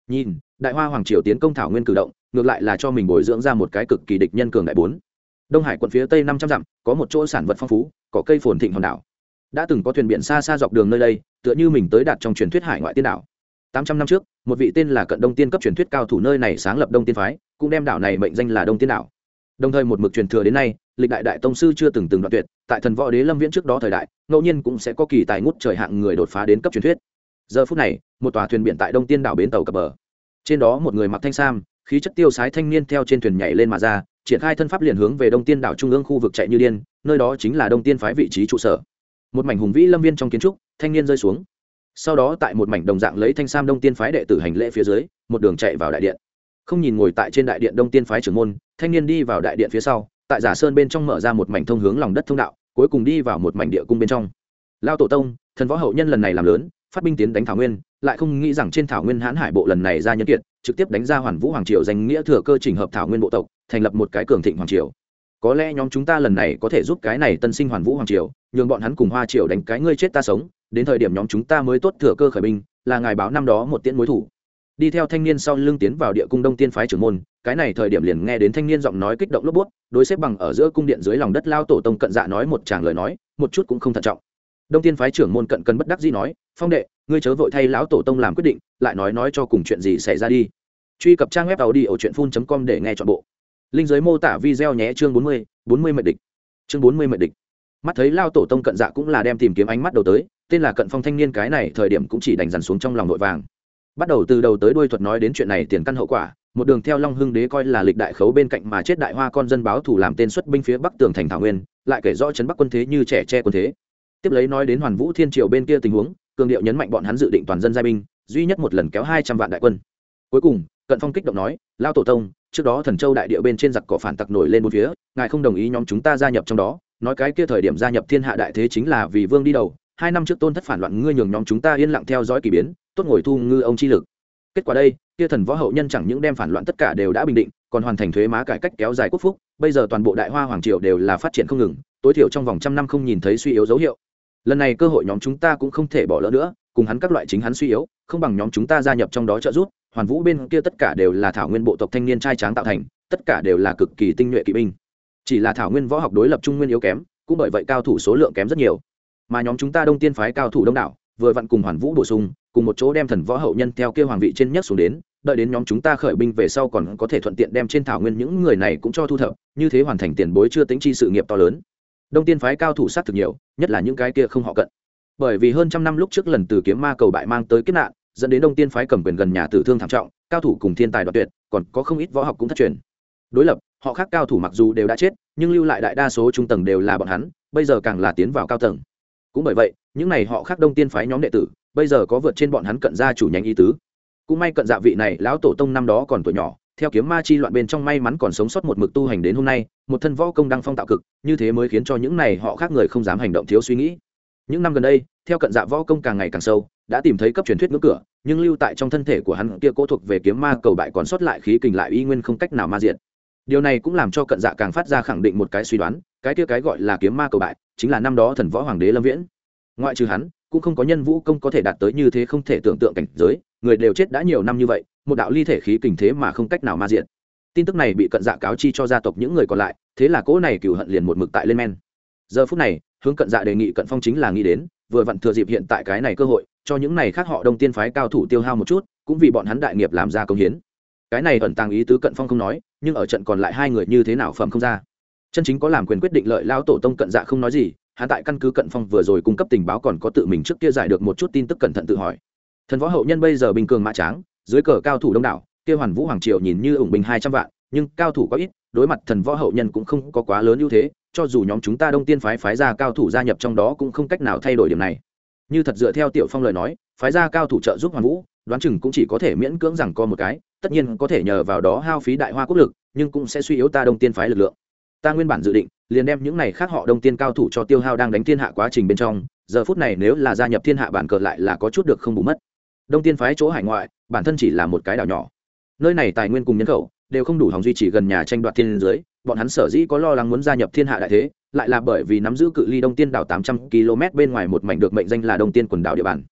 nhìn đại hoa hoàng triều tiến công thảo nguyên cử động ngược lại là cho mình bồi dưỡng ra một cái cực kỳ địch nhân cường đại bốn. Đông Hải quận phía tây năm trăm dặm có một chỗ sản vật phong phú, có cây phồn thịnh hòn đảo. Đã từng có thuyền biển xa xa dọc đường nơi đây, tựa như mình tới đạt trong truyền thuyết hải ngoại tiên đảo. tám trăm năm trước, một vị tên là Cận Đông Tiên cấp truyền thuyết cao thủ nơi này sáng lập Đông Tiên phái, cũng đem đảo này mệnh danh là Đông Tiên đảo. Đồng thời một mực truyền thừa đến nay, lịch đại đại tông sư chưa từng từng đoạn tuyệt, tại thần võ đế lâm viễn trước đó thời đại, ngẫu nhiên cũng sẽ có kỳ tài ngút trời hạng người đột phá đến cấp truyền thuyết. Giờ phút này, một tòa thuyền biển tại Đông Tiên đảo bến tàu cập bờ. Trên đó một người mặc thanh sam, khí chất tiêu sái thanh niên theo trên thuyền nhảy lên mà ra, triển khai thân pháp liền hướng về Đông Tiên đảo trung ương khu vực chạy như điên, nơi đó chính là Đông Tiên phái vị trí trụ sở. Một mảnh hùng vĩ lâm viên trong kiến trúc, thanh niên rơi xuống. Sau đó tại một mảnh đồng dạng lấy thanh sam Đông Tiên phái đệ tử hành lễ phía dưới, một đường chạy vào đại điện. Không nhìn ngồi tại trên đại điện Đông Tiên phái trưởng môn, thanh niên đi vào đại điện phía sau, tại giả sơn bên trong mở ra một mảnh thông hướng lòng đất thông đạo, cuối cùng đi vào một mảnh địa cung bên trong. Lao tổ tông, thần võ hậu nhân lần này làm lớn, phát binh tiến đánh thảo nguyên, lại không nghĩ rằng trên thảo nguyên hãn hải bộ lần này ra nhân kiệt, trực tiếp đánh ra hoàn vũ hoàng triều danh nghĩa thừa cơ chỉnh hợp thảo nguyên bộ tộc, thành lập một cái cường thịnh hoàng triều. Có lẽ nhóm chúng ta lần này có thể giúp cái này tân sinh hoàn vũ hoàng triều, nhường bọn hắn cùng hoa triều đánh cái ngươi chết ta sống, đến thời điểm nhóm chúng ta mới tốt thừa cơ khởi binh, là ngài báo năm đó một tiễn mối thủ. Đi theo thanh niên sau lưng tiến vào địa cung Đông Tiên phái trưởng môn, cái này thời điểm liền nghe đến thanh niên giọng nói kích động lốp bút, đối xếp bằng ở giữa cung điện dưới lòng đất lao tổ tông Cận Dạ nói một tràng lời nói, một chút cũng không thận trọng. Đông Tiên phái trưởng môn Cận Cần bất đắc dĩ nói, phong đệ, ngươi chớ vội thay lão tổ tông làm quyết định, lại nói nói cho cùng chuyện gì xảy ra đi. Truy cập trang web tàu đi ở truyện phun chấm com để nghe trọn bộ. Linh dưới mô tả video nhé. Chương bốn mươi, bốn mươi mệnh địch. Chương bốn mươi mệnh địch. Mắt thấy lao tổ tông Cận Dạ cũng là đem tìm kiếm ánh mắt đầu tới, tên là Cận Phong thanh niên cái này thời điểm cũng chỉ đành dằn xuống trong lòng nội vàng. Bắt đầu từ đầu tới đuôi thuật nói đến chuyện này tiền căn hậu quả, một đường theo Long Hưng đế coi là lịch đại khấu bên cạnh mà chết đại hoa con dân báo thủ làm tên xuất binh phía bắc tường thành thảo nguyên, lại kể rõ trấn bắc quân thế như trẻ che quân thế. Tiếp lấy nói đến Hoàn Vũ Thiên Triều bên kia tình huống, cường điệu nhấn mạnh bọn hắn dự định toàn dân giai binh, duy nhất một lần kéo hai trăm vạn đại quân. Cuối cùng, Cận Phong kích động nói, lao tổ tông, trước đó Thần Châu đại địa bên trên giặc cỏ phản tặc nổi lên bốn phía, ngài không đồng ý nhóm chúng ta gia nhập trong đó, nói cái kia thời điểm gia nhập thiên hạ đại thế chính là vì vương đi đầu, hai năm trước tôn thất phản loạn ngươi nhường nhóm chúng ta yên lặng theo dõi kỳ biến, tốt ngồi thu ngư ông chi lực. Kết quả đây, kia thần võ hậu nhân chẳng những đem phản loạn tất cả đều đã bình định, còn hoàn thành thuế má cải cách kéo dài quốc phúc, bây giờ toàn bộ đại hoa hoàng triều đều là phát triển không ngừng, tối thiểu trong vòng trăm năm không nhìn thấy suy yếu dấu hiệu. Lần này cơ hội nhóm chúng ta cũng không thể bỏ lỡ nữa, cùng hắn các loại chính hắn suy yếu, không bằng nhóm chúng ta gia nhập trong đó trợ giúp. Hoàn Vũ bên kia tất cả đều là thảo nguyên bộ tộc thanh niên trai tráng tạo thành, tất cả đều là cực kỳ tinh nhuệ kỵ binh. Chỉ là thảo nguyên võ học đối lập trung nguyên yếu kém, cũng bởi vậy cao thủ số lượng kém rất nhiều. Mà nhóm chúng ta Đông Tiên phái cao thủ đông đảo, vừa vặn cùng Hoàn Vũ bổ sung, cùng một chỗ đem thần võ hậu nhân theo kia hoàng vị trên nhất xuống đến, đợi đến nhóm chúng ta khởi binh về sau còn có thể thuận tiện đem trên thảo nguyên những người này cũng cho thu thập, như thế hoàn thành tiền bối chưa tính chi sự nghiệp to lớn. Đông Tiên phái cao thủ sát thực nhiều, nhất là những cái kia không họ Cận. Bởi vì hơn trăm năm lúc trước lần từ kiếm ma cầu bại mang tới kiếp nạn, dẫn đến Đông Tiên phái cầm quyền gần nhà tử thương thảm trọng, cao thủ cùng thiên tài đoạt tuyệt, còn có không ít võ học cũng thất truyền. Đối lập, họ khác cao thủ mặc dù đều đã chết, nhưng lưu lại đại đa số trung tầng đều là bọn hắn, bây giờ càng là tiến vào cao tầng. Cũng bởi vậy, những này họ khác Đông Tiên phái nhóm đệ tử, bây giờ có vượt trên bọn hắn Cận gia chủ nhánh ý tứ. Cũng may Cận Dạ vị này lão tổ tông năm đó còn tuổi nhỏ, theo kiếm ma chi loạn bên trong may mắn còn sống sót một mực tu hành đến hôm nay, một thân võ công đăng phong tạo cực, như thế mới khiến cho những này họ khác người không dám hành động thiếu suy nghĩ. Những năm gần đây, theo Cận Dạ võ công càng ngày càng sâu, đã tìm thấy cấp truyền thuyết ngưỡng cửa, nhưng lưu tại trong thân thể của hắn kia cố thuộc về kiếm ma cầu bại còn sót lại khí kình lại y nguyên không cách nào ma diệt. Điều này cũng làm cho Cận Dạ càng phát ra khẳng định một cái suy đoán, cái kia cái gọi là kiếm ma cầu bại, chính là năm đó thần võ hoàng đế Lâm Viễn. Ngoại trừ hắn, cũng không có nhân vũ công có thể đạt tới như thế không thể tưởng tượng cảnh giới, người đều chết đã nhiều năm như vậy, một đạo ly thể khí kình thế mà không cách nào ma diệt. Tin tức này bị Cận Dạ cáo chi cho gia tộc những người còn lại, thế là cỗ này cừu hận liền một mực tại lên men. Giờ phút này, hướng Cận Dạ đề nghị Cận Phong chính là nghĩ đến, vừa vặn thừa dịp hiện tại cái này cơ hội, cho những này khác họ Đông Tiên phái cao thủ tiêu hao một chút, cũng vì bọn hắn đại nghiệp làm ra công hiến. Cái này ẩn tàng ý tứ Cận Phong không nói, nhưng ở trận còn lại hai người như thế nào phẩm không ra. Chân chính có làm quyền quyết định lợi lao tổ tông Cận Dạ không nói gì, hắn tại căn cứ Cận Phong vừa rồi cung cấp tình báo còn có tự mình trước kia giải được một chút tin tức cẩn thận tự hỏi. Thần võ hậu nhân bây giờ bình cường mã tráng, dưới cờ cao thủ đông đảo, kia Hoàn Vũ hoàng triều nhìn như ủng binh hai trăm vạn, nhưng cao thủ có ít, đối mặt thần võ hậu nhân cũng không có quá lớn ưu thế, cho dù nhóm chúng ta Đông Tiên phái phái ra cao thủ gia nhập trong đó cũng không cách nào thay đổi điểm này. Như thật dựa theo Tiểu Phong lời nói, phái ra cao thủ trợ giúp Hoàn Vũ, đoán chừng cũng chỉ có thể miễn cưỡng rằng co một cái, tất nhiên có thể nhờ vào đó hao phí đại hoa quốc lực, nhưng cũng sẽ suy yếu ta Đông Tiên phái lực lượng. Ta nguyên bản dự định liền đem những này khác họ Đông Tiên cao thủ cho tiêu hao đang đánh thiên hạ quá trình bên trong, giờ phút này nếu là gia nhập thiên hạ bản cờ lại là có chút được không bù mất. Đông Tiên phái chỗ hải ngoại, bản thân chỉ là một cái đảo nhỏ. Nơi này tài nguyên cùng nhân khẩu đều không đủ hòng duy trì gần nhà tranh đoạt thiên dưới, bọn hắn sở dĩ có lo lắng muốn gia nhập thiên hạ đại thế, lại là bởi vì nắm giữ cự ly Đông Tiên đảo tám trăm ki lô mét bên ngoài một mảnh được mệnh danh là Đông Tiên quần đảo địa bàn.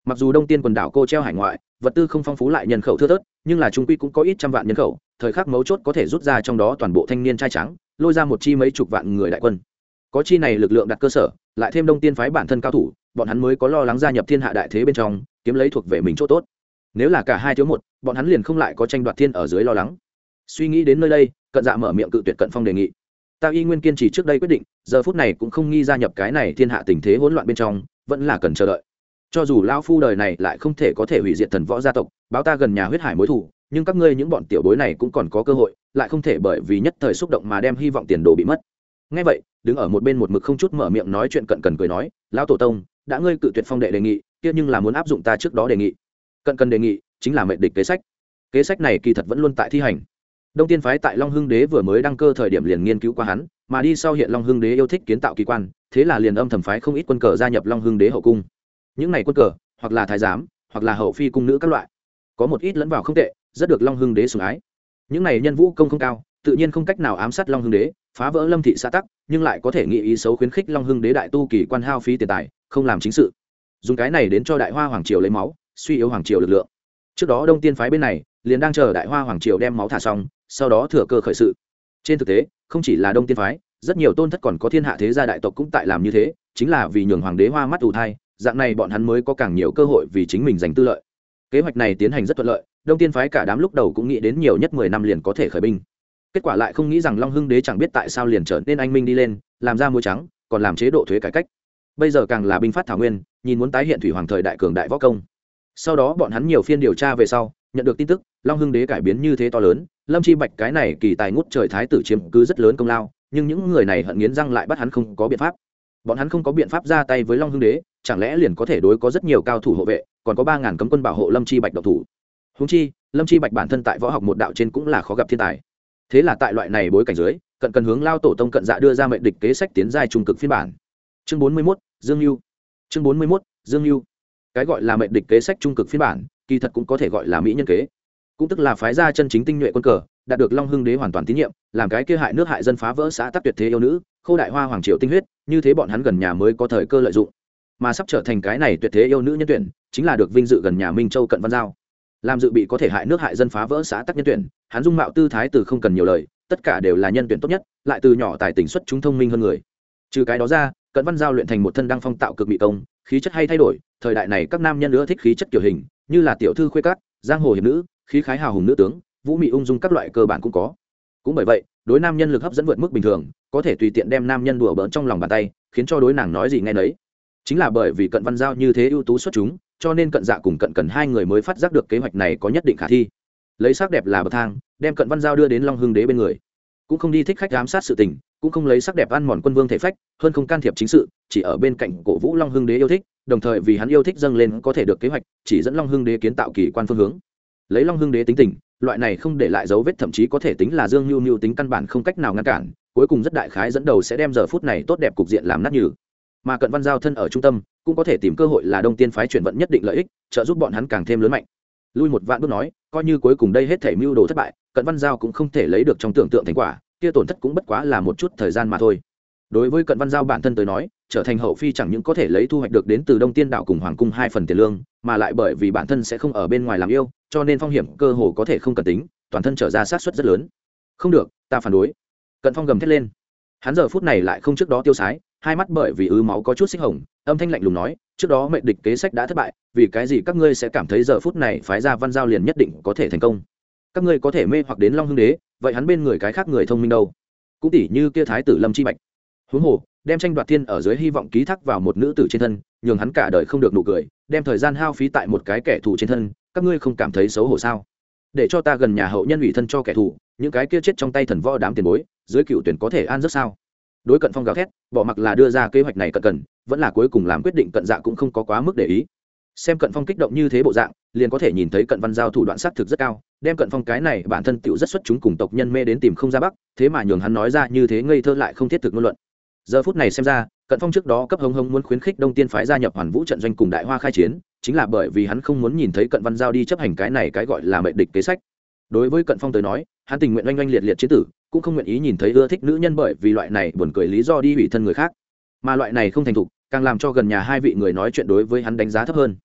mặc dù đông tiên quần đảo cô treo hải ngoại vật tư không phong phú lại nhân khẩu thưa thớt, nhưng là trung quy cũng có ít trăm vạn nhân khẩu, thời khắc mấu chốt có thể rút ra trong đó toàn bộ thanh niên trai trắng, lôi ra một chi mấy chục vạn người đại quân. Có chi này lực lượng đặt cơ sở, lại thêm đông tiên phái bản thân cao thủ, bọn hắn mới có lo lắng gia nhập thiên hạ đại thế bên trong, kiếm lấy thuộc về mình chỗ tốt. Nếu là cả hai thiếu một, bọn hắn liền không lại có tranh đoạt thiên ở dưới lo lắng. Suy nghĩ đến nơi đây, Cận Dạ mở miệng cự tuyệt Cận Phong đề nghị. Ta y nguyên kiên trì trước đây quyết định, giờ phút này cũng không nghi gia nhập cái này thiên hạ tình thế hỗn loạn bên trong, vẫn là cần chờ đợi. Cho dù lão phu đời này lại không thể có thể hủy diệt thần võ gia tộc, báo ta gần nhà huyết hải mối thù, nhưng các ngươi những bọn tiểu bối này cũng còn có cơ hội, lại không thể bởi vì nhất thời xúc động mà đem hy vọng tiền đồ bị mất. Nghe vậy, đứng ở một bên một mực không chút mở miệng nói chuyện Cận Cần cười nói, lão tổ tông, đã ngươi cự tuyệt Phong đệ đề nghị, kia nhưng là muốn áp dụng ta trước đó đề nghị. Cận Cần đề nghị chính là mệnh địch kế sách. Kế sách này kỳ thật vẫn luôn tại thi hành. Đông Tiên phái tại Long Hưng Đế vừa mới đăng cơ thời điểm liền nghiên cứu qua hắn, mà đi sau hiện Long Hưng Đế yêu thích kiến tạo kỳ quan, thế là liền âm thầm phái không ít quân cờ gia nhập Long Hưng Đế hậu cung. Những này quân cờ, hoặc là thái giám, hoặc là hậu phi cung nữ các loại, có một ít lẫn vào không tệ, rất được Long Hưng Đế sủng ái. Những này nhân vũ công không cao, tự nhiên không cách nào ám sát Long Hưng Đế, phá vỡ Lâm thị xã tắc, nhưng lại có thể nghĩ ý xấu khuyến khích Long Hưng Đế đại tu kỳ quan hao phí tiền tài, không làm chính sự. Dùng cái này đến cho Đại Hoa hoàng triều lấy máu, suy yếu hoàng triều lực lượng. Trước đó Đông Tiên phái bên này liền đang chờ Đại Hoa hoàng triều đem máu thả xong, sau đó thừa cơ khởi sự. Trên thực tế, không chỉ là Đông Tiên phái, rất nhiều tôn thất còn có thiên hạ thế gia đại tộc cũng tại làm như thế, chính là vì nhường hoàng đế hoa mắt ù thai, dạng này bọn hắn mới có càng nhiều cơ hội vì chính mình giành tư lợi. Kế hoạch này tiến hành rất thuận lợi, Đông Tiên phái cả đám lúc đầu cũng nghĩ đến nhiều nhất mười năm liền có thể khởi binh. Kết quả lại không nghĩ rằng Long Hưng Đế chẳng biết tại sao liền trở nên anh minh đi lên, làm ra muối trắng, còn làm chế độ thuế cải cách. Bây giờ càng là binh phát thảo nguyên, nhìn muốn tái hiện thủy hoàng thời đại cường đại võ công. Sau đó bọn hắn nhiều phiên điều tra về sau, nhận được tin tức, Long Hưng Đế cải biến như thế to lớn, Lâm Chi Bạch cái này kỳ tài ngút trời thái tử chiếm cứ rất lớn công lao, nhưng những người này hận nghiến răng lại bắt hắn không có biện pháp. Bọn hắn không có biện pháp ra tay với Long Hưng Đế, chẳng lẽ liền có thể đối có rất nhiều cao thủ hộ vệ, còn có ba ngàn cấm quân bảo hộ Lâm Chi Bạch độc thủ. Huống chi, Lâm Chi Bạch bản thân tại võ học một đạo trên cũng là khó gặp thiên tài. Thế là tại loại này bối cảnh dưới, Cận Cần hướng lao tổ tông Cận Dạ đưa ra mệnh địch kế sách tiến giai trung cực phiên bản. Chương bốn mươi mốt, Dương Nưu. Chương bốn mươi mốt, Dương Nưu. Cái gọi là mệnh địch kế sách trung cực phiên bản, kỳ thật cũng có thể gọi là mỹ nhân kế, cũng tức là phái ra chân chính tinh nhuệ quân cờ, đạt được Long Hưng Đế hoàn toàn tín nhiệm, làm cái kia hại nước hại dân phá vỡ xã tắc tuyệt thế yêu nữ, khâu Đại Hoa hoàng triều tinh huyết, như thế bọn hắn gần nhà mới có thời cơ lợi dụng. Mà sắp trở thành cái này tuyệt thế yêu nữ nhân tuyển, chính là được vinh dự gần nhà Minh Châu Cận Văn Giao. Làm dự bị có thể hại nước hại dân phá vỡ xã tắc nhân tuyển, hắn dung mạo tư thái từ không cần nhiều lời, tất cả đều là nhân tuyển tốt nhất, lại từ nhỏ tài tình xuất chúng thông minh hơn người. Trừ cái đó ra, Cận Văn Giao luyện thành một thân đăng phong tạo cực mỹ công, khí chất hay thay đổi, thời đại này các nam nhân nữa thích khí chất kiểu hình, như là tiểu thư khuê cát, giang hồ hiệp nữ, khí khái hào hùng nữ tướng, vũ mị ung dung các loại cơ bản cũng có. Cũng bởi vậy, đối nam nhân lực hấp dẫn vượt mức bình thường, có thể tùy tiện đem nam nhân đùa bỡn trong lòng bàn tay, khiến cho đối nàng nói gì nghe nấy. Chính là bởi vì Cận Văn Giao như thế ưu tú xuất chúng, cho nên Cận Dạ cùng Cận Cần hai người mới phát giác được kế hoạch này có nhất định khả thi. Lấy sắc đẹp là bậc thang, đem Cận Văn Giao đưa đến Long Hưng Đế bên người, cũng không đi thích khách giám sát sự tình, cũng không lấy sắc đẹp ăn mòn quân vương thể phách, hơn không can thiệp chính sự, chỉ ở bên cạnh cổ vũ Long Hưng Đế yêu thích, đồng thời vì hắn yêu thích dâng lên có thể được kế hoạch, chỉ dẫn Long Hưng Đế kiến tạo kỳ quan phương hướng. Lấy Long Hưng Đế tính tình, loại này không để lại dấu vết thậm chí có thể tính là Dương Nưu Nưu tính căn bản không cách nào ngăn cản, cuối cùng rất đại khái dẫn đầu sẽ đem giờ phút này tốt đẹp cục diện làm nát nhừ. Mà Cận Văn Giao thân ở trung tâm, cũng có thể tìm cơ hội là Đông Tiên phái chuyển vận nhất định lợi ích, trợ giúp bọn hắn càng thêm lớn mạnh. Lui một vạn bước nói, coi như cuối cùng đây hết thể mưu đồ thất bại, Cận Văn Giao cũng không thể lấy được trong tưởng tượng thành quả, kia tổn thất cũng bất quá là một chút thời gian mà thôi. Đối với Cận Văn Giao bản thân tới nói, trở thành hậu phi chẳng những có thể lấy thu hoạch được đến từ Đông Tiên đạo cùng hoàng cung hai phần tiền lương, mà lại bởi vì bản thân sẽ không ở bên ngoài làm yêu, cho nên phong hiểm cơ hồ có thể không cần tính, toàn thân trở ra sát suất rất lớn. Không được, ta phản đối. Cận Phong gầm thét lên. Hắn giờ phút này lại không trước đó tiêu sái, hai mắt bởi vì ứ máu có chút xích hồng, âm thanh lạnh lùng nói, trước đó mệnh địch kế sách đã thất bại, vì cái gì các ngươi sẽ cảm thấy giờ phút này phái ra Văn Giao liền nhất định có thể thành công? Các ngươi có thể mê hoặc đến Long Hưng Đế, vậy hắn bên người cái khác người thông minh đâu? Cũng tỷ như kia thái tử Lâm Chi Bạch. Huống hồ, đem tranh đoạt thiên ở dưới hy vọng ký thác vào một nữ tử trên thân, nhường hắn cả đời không được nụ cười, đem thời gian hao phí tại một cái kẻ thù trên thân, các ngươi không cảm thấy xấu hổ sao? Để cho ta gần nhà hậu nhân ủy thân cho kẻ thù, những cái kia chết trong tay thần võ đám tiền bối, dưới cựu tuyển có thể an giấc sao? Đối Cận Phong gào thét, bỏ mặc là đưa ra kế hoạch này Cận Cần, vẫn là cuối cùng làm quyết định Cận Dạ cũng không có quá mức để ý. Xem Cận Phong kích động như thế bộ dạng, liền có thể nhìn thấy Cận Văn Giao thủ đoạn sát thực rất cao, đem Cận Phong cái này bản thân tựu rất xuất chúng cùng tộc nhân mê đến tìm không ra bắc, thế mà nhường hắn nói ra như thế ngây thơ lại không thiết thực ngôn luận. Giờ phút này xem ra, Cận Phong trước đó cấp hống hống muốn khuyến khích Đông Tiên phái gia nhập Hoàn Vũ trận doanh cùng Đại Hoa khai chiến, chính là bởi vì hắn không muốn nhìn thấy Cận Văn Giao đi chấp hành cái này cái gọi là mệnh địch kế sách. Đối với Cận Phong tới nói, hắn tình nguyện oanh oanh liệt liệt chiến tử, cũng không nguyện ý nhìn thấy ưa thích nữ nhân bởi vì loại này buồn cười lý do đi hủy thân người khác, mà loại này không thành thục, càng làm cho gần nhà hai vị người nói chuyện đối với hắn đánh giá thấp hơn.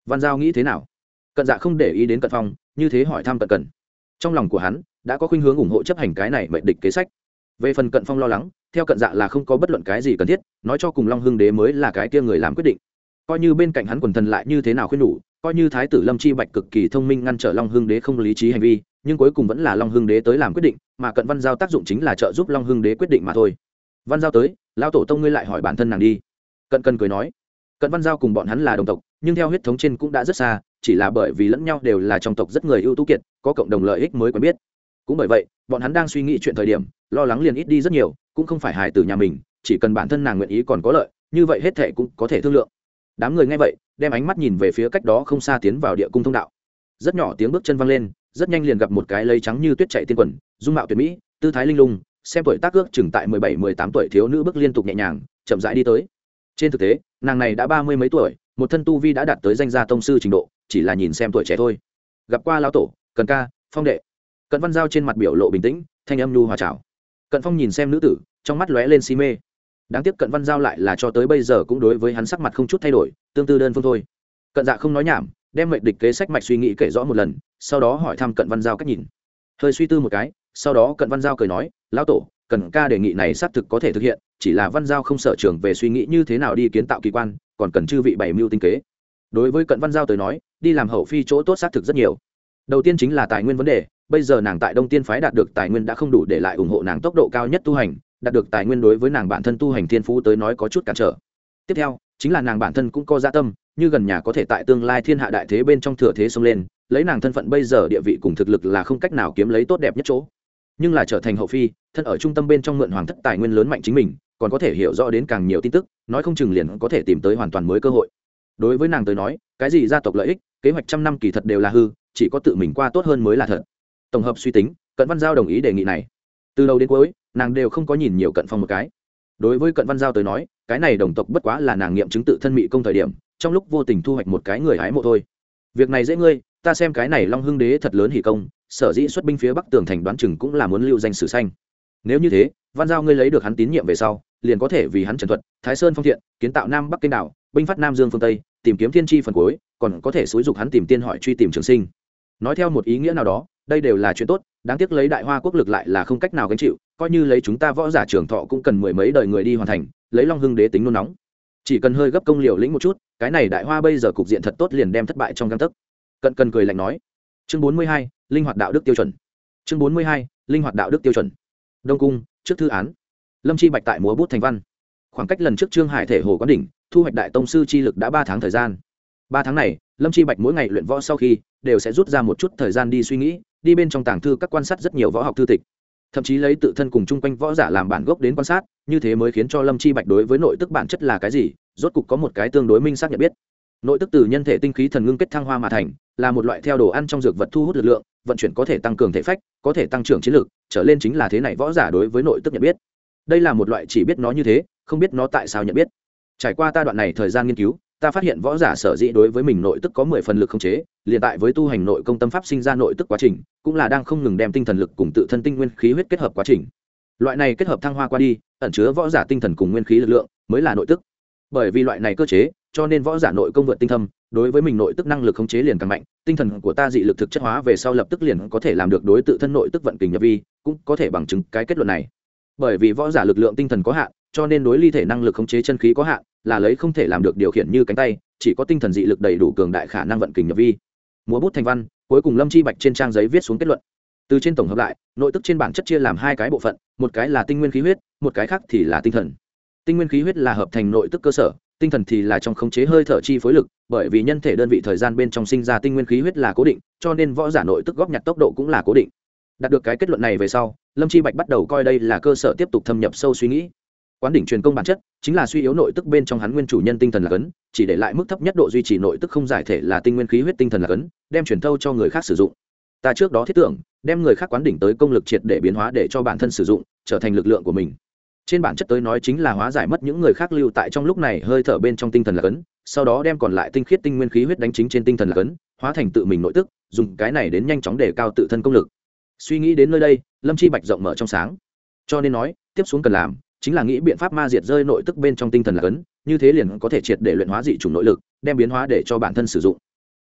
Văn Giao nghĩ thế nào? Cận Dạ không để ý đến Cận Phong, như thế hỏi thăm Cận Cẩn. Trong lòng của hắn đã có khuynh hướng ủng hộ chấp hành cái này mệnh địch kế sách. Về phần Cận Phong lo lắng, theo Cận Dạ là không có bất luận cái gì cần thiết, nói cho cùng Long Hưng Đế mới là cái kia người làm quyết định. Coi như bên cạnh hắn quần thần lại như thế nào khuyên nhủ, coi như thái tử Lâm Chi Bạch cực kỳ thông minh ngăn trở Long Hưng Đế không lý trí hành vi, nhưng cuối cùng vẫn là Long Hưng Đế tới làm quyết định, mà Cận Văn Giao tác dụng chính là trợ giúp Long Hưng Đế quyết định mà thôi. Văn Giao tới, lão tổ tông ngươi lại hỏi bản thân nàng đi. Cận Cần cười nói. Cận Văn Giao cùng bọn hắn là đồng tộc, nhưng theo huyết thống trên cũng đã rất xa, chỉ là bởi vì lẫn nhau đều là trong tộc rất người ưu tú kiệt, có cộng đồng lợi ích mới quen biết. Cũng bởi vậy, bọn hắn đang suy nghĩ chuyện thời điểm, lo lắng liền ít đi rất nhiều, cũng không phải hài tử nhà mình, chỉ cần bản thân nàng nguyện ý còn có lợi, như vậy hết thảy cũng có thể thương lượng. Đám người nghe vậy, đem ánh mắt nhìn về phía cách đó không xa tiến vào địa cung thông đạo. Rất nhỏ tiếng bước chân vang lên, rất nhanh liền gặp một cái lấy trắng như tuyết chạy tiên quần, dung mạo tuyệt mỹ, tư thái linh lung, xem tuổi tác ước chừng tại mười bảy mười tám tuổi thiếu nữ bước liên tục nhẹ nhàng, chậm rãi đi tới. Trên thực tế, nàng này đã ba mươi mấy tuổi, một thân tu vi đã đạt tới danh gia tông sư trình độ, chỉ là nhìn xem tuổi trẻ thôi. Gặp qua lão tổ, Cần ca, Phong đệ. Cận Văn Giao trên mặt biểu lộ bình tĩnh, thanh âm nhu hòa chào. Cận Phong nhìn xem nữ tử, trong mắt lóe lên si mê. Đáng tiếc Cận Văn Giao lại là cho tới bây giờ cũng đối với hắn sắc mặt không chút thay đổi, tương tư đơn phương thôi. Cận Dạ không nói nhảm, đem mệnh địch kế sách mạch suy nghĩ kể rõ một lần, sau đó hỏi thăm Cận Văn Giao cách nhìn. Hơi suy tư một cái, sau đó Cận Văn Giao cười nói, lão tổ, Cần ca đề nghị này xác thực có thể thực hiện, chỉ là Văn Giao không sở trường về suy nghĩ như thế nào đi kiến tạo kỳ quan, còn cần chư vị bày mưu tinh kế. Đối với Cận Văn Giao tới nói, đi làm hậu phi chỗ tốt xác thực rất nhiều. Đầu tiên chính là tài nguyên vấn đề, bây giờ nàng tại Đông Tiên phái đạt được tài nguyên đã không đủ để lại ủng hộ nàng tốc độ cao nhất tu hành, đạt được tài nguyên đối với nàng bản thân tu hành thiên phú tới nói có chút cản trở. Tiếp theo chính là nàng bản thân cũng có dạ tâm, như gần nhà có thể tại tương lai thiên hạ đại thế bên trong thừa thế xông lên, lấy nàng thân phận bây giờ địa vị cùng thực lực là không cách nào kiếm lấy tốt đẹp nhất chỗ. Nhưng là trở thành hậu phi, thân ở trung tâm bên trong mượn hoàng thất tài nguyên lớn mạnh chính mình, còn có thể hiểu rõ đến càng nhiều tin tức, nói không chừng liền có thể tìm tới hoàn toàn mới cơ hội. Đối với nàng tới nói, cái gì gia tộc lợi ích, kế hoạch trăm năm kỳ thật đều là hư, chỉ có tự mình qua tốt hơn mới là thật. Tổng hợp suy tính, Cận Văn Giao đồng ý đề nghị này. Từ đầu đến cuối, nàng đều không có nhìn nhiều Cận Phong một cái. Đối với Cận Văn Giao tới nói, cái này đồng tộc bất quá là nàng nghiệm chứng tự thân mị công thời điểm, trong lúc vô tình thu hoạch một cái người hái mộ thôi. Việc này dễ ngươi, ta xem cái này Long Hưng Đế thật lớn hỉ công, sở dĩ xuất binh phía Bắc tường thành đoán chừng cũng là muốn lưu danh sử xanh. Nếu như thế, Văn Giao ngươi lấy được hắn tín nhiệm về sau, liền có thể vì hắn trần thuật, Thái Sơn phong thiện, kiến tạo Nam Bắc kênh đảo, binh phát Nam Dương phương Tây, tìm kiếm thiên tri phần cuối, còn có thể xúi dục hắn tìm tiên hỏi truy tìm trường sinh. Nói theo một ý nghĩa nào đó, đây đều là chuyện tốt, đáng tiếc lấy Đại Hoa quốc lực lại là không cách nào gánh chịu, coi như lấy chúng ta võ giả trưởng thọ cũng cần mười mấy đời người đi hoàn thành, lấy Long Hưng Đế tính nôn nóng, chỉ cần hơi gấp công liều lĩnh một chút, cái này Đại Hoa bây giờ cục diện thật tốt liền đem thất bại trong gang tấc. Cận Cần cười lạnh nói. Chương bốn mươi hai, linh hoạt đạo đức tiêu chuẩn. Chương bốn mươi hai, linh hoạt đạo đức tiêu chuẩn. Đông cung, trước thư án. Lâm Chi Bạch tại múa bút thành văn. Khoảng cách lần trước Trương Hải thể hồ quán đỉnh, thu hoạch đại tông sư chi lực đã ba tháng thời gian. ba tháng này, Lâm Chi Bạch mỗi ngày luyện võ sau khi, đều sẽ rút ra một chút thời gian đi suy nghĩ, đi bên trong tàng thư các quan sát rất nhiều võ học thư tịch, thậm chí lấy tự thân cùng chung quanh võ giả làm bản gốc đến quan sát, như thế mới khiến cho Lâm Chi Bạch đối với nội tức bản chất là cái gì, rốt cục có một cái tương đối minh xác nhận biết. Nội tức từ nhân thể tinh khí thần ngưng kết thăng hoa mà thành, là một loại theo đồ ăn trong dược vật thu hút lực lượng, vận chuyển có thể tăng cường thể phách, có thể tăng trưởng chiến lực, trở lên chính là thế này võ giả đối với nội tức nhận biết. Đây là một loại chỉ biết nó như thế, không biết nó tại sao nhận biết. Trải qua ta đoạn này thời gian nghiên cứu, ta phát hiện võ giả sở dĩ đối với mình nội tức có mười phần lực khống chế, liền tại với tu hành nội công tâm pháp sinh ra nội tức quá trình, cũng là đang không ngừng đem tinh thần lực cùng tự thân tinh nguyên khí huyết kết hợp quá trình. Loại này kết hợp thăng hoa qua đi, ẩn chứa võ giả tinh thần cùng nguyên khí lực lượng, mới là nội tức. Bởi vì loại này cơ chế, cho nên võ giả nội công vượt tinh thâm, đối với mình nội tức năng lực khống chế liền càng mạnh, tinh thần của ta dị lực thực chất hóa về sau lập tức liền có thể làm được đối tự thân nội tức vận kình nhập vi, cũng có thể bằng chứng cái kết luận này. Bởi vì võ giả lực lượng tinh thần có hạn, cho nên đối ly thể năng lực khống chế chân khí có hạn, là lấy không thể làm được điều khiển như cánh tay, chỉ có tinh thần dị lực đầy đủ cường đại khả năng vận kình nhập vi. Múa bút thành văn, cuối cùng Lâm Chi Bạch trên trang giấy viết xuống kết luận. Từ trên tổng hợp lại, nội tức trên bản chất chia làm hai cái bộ phận, một cái là tinh nguyên khí huyết, một cái khác thì là tinh thần. Tinh nguyên khí huyết là hợp thành nội tức cơ sở, tinh thần thì là trong khống chế hơi thở chi phối lực, bởi vì nhân thể đơn vị thời gian bên trong sinh ra tinh nguyên khí huyết là cố định, cho nên võ giả nội tức góp nhặt tốc độ cũng là cố định. Đạt được cái kết luận này về sau, Lâm Chi Bạch bắt đầu coi đây là cơ sở tiếp tục thâm nhập sâu suy nghĩ. Quán đỉnh truyền công bản chất chính là suy yếu nội tức bên trong hắn nguyên chủ nhân tinh thần là cấn, chỉ để lại mức thấp nhất độ duy trì nội tức không giải thể là tinh nguyên khí huyết tinh thần là cấn, đem truyền thâu cho người khác sử dụng. Ta trước đó thiết tưởng, đem người khác quán đỉnh tới công lực triệt để biến hóa để cho bản thân sử dụng, trở thành lực lượng của mình. Trên bản chất tới nói chính là hóa giải mất những người khác lưu tại trong lúc này hơi thở bên trong tinh thần là cấn, sau đó đem còn lại tinh khiết tinh nguyên khí huyết đánh chính trên tinh thần là cấn, hóa thành tự mình nội tức, dùng cái này đến nhanh chóng đề cao tự thân công lực. Suy nghĩ đến nơi đây, Lâm Chi Bạch rộng mở trong sáng. Cho nên nói, tiếp xuống cần làm chính là nghĩ biện pháp ma diệt rơi nội tức bên trong tinh thần là cấn, như thế liền có thể triệt để luyện hóa dị chủng nội lực, đem biến hóa để cho bản thân sử dụng.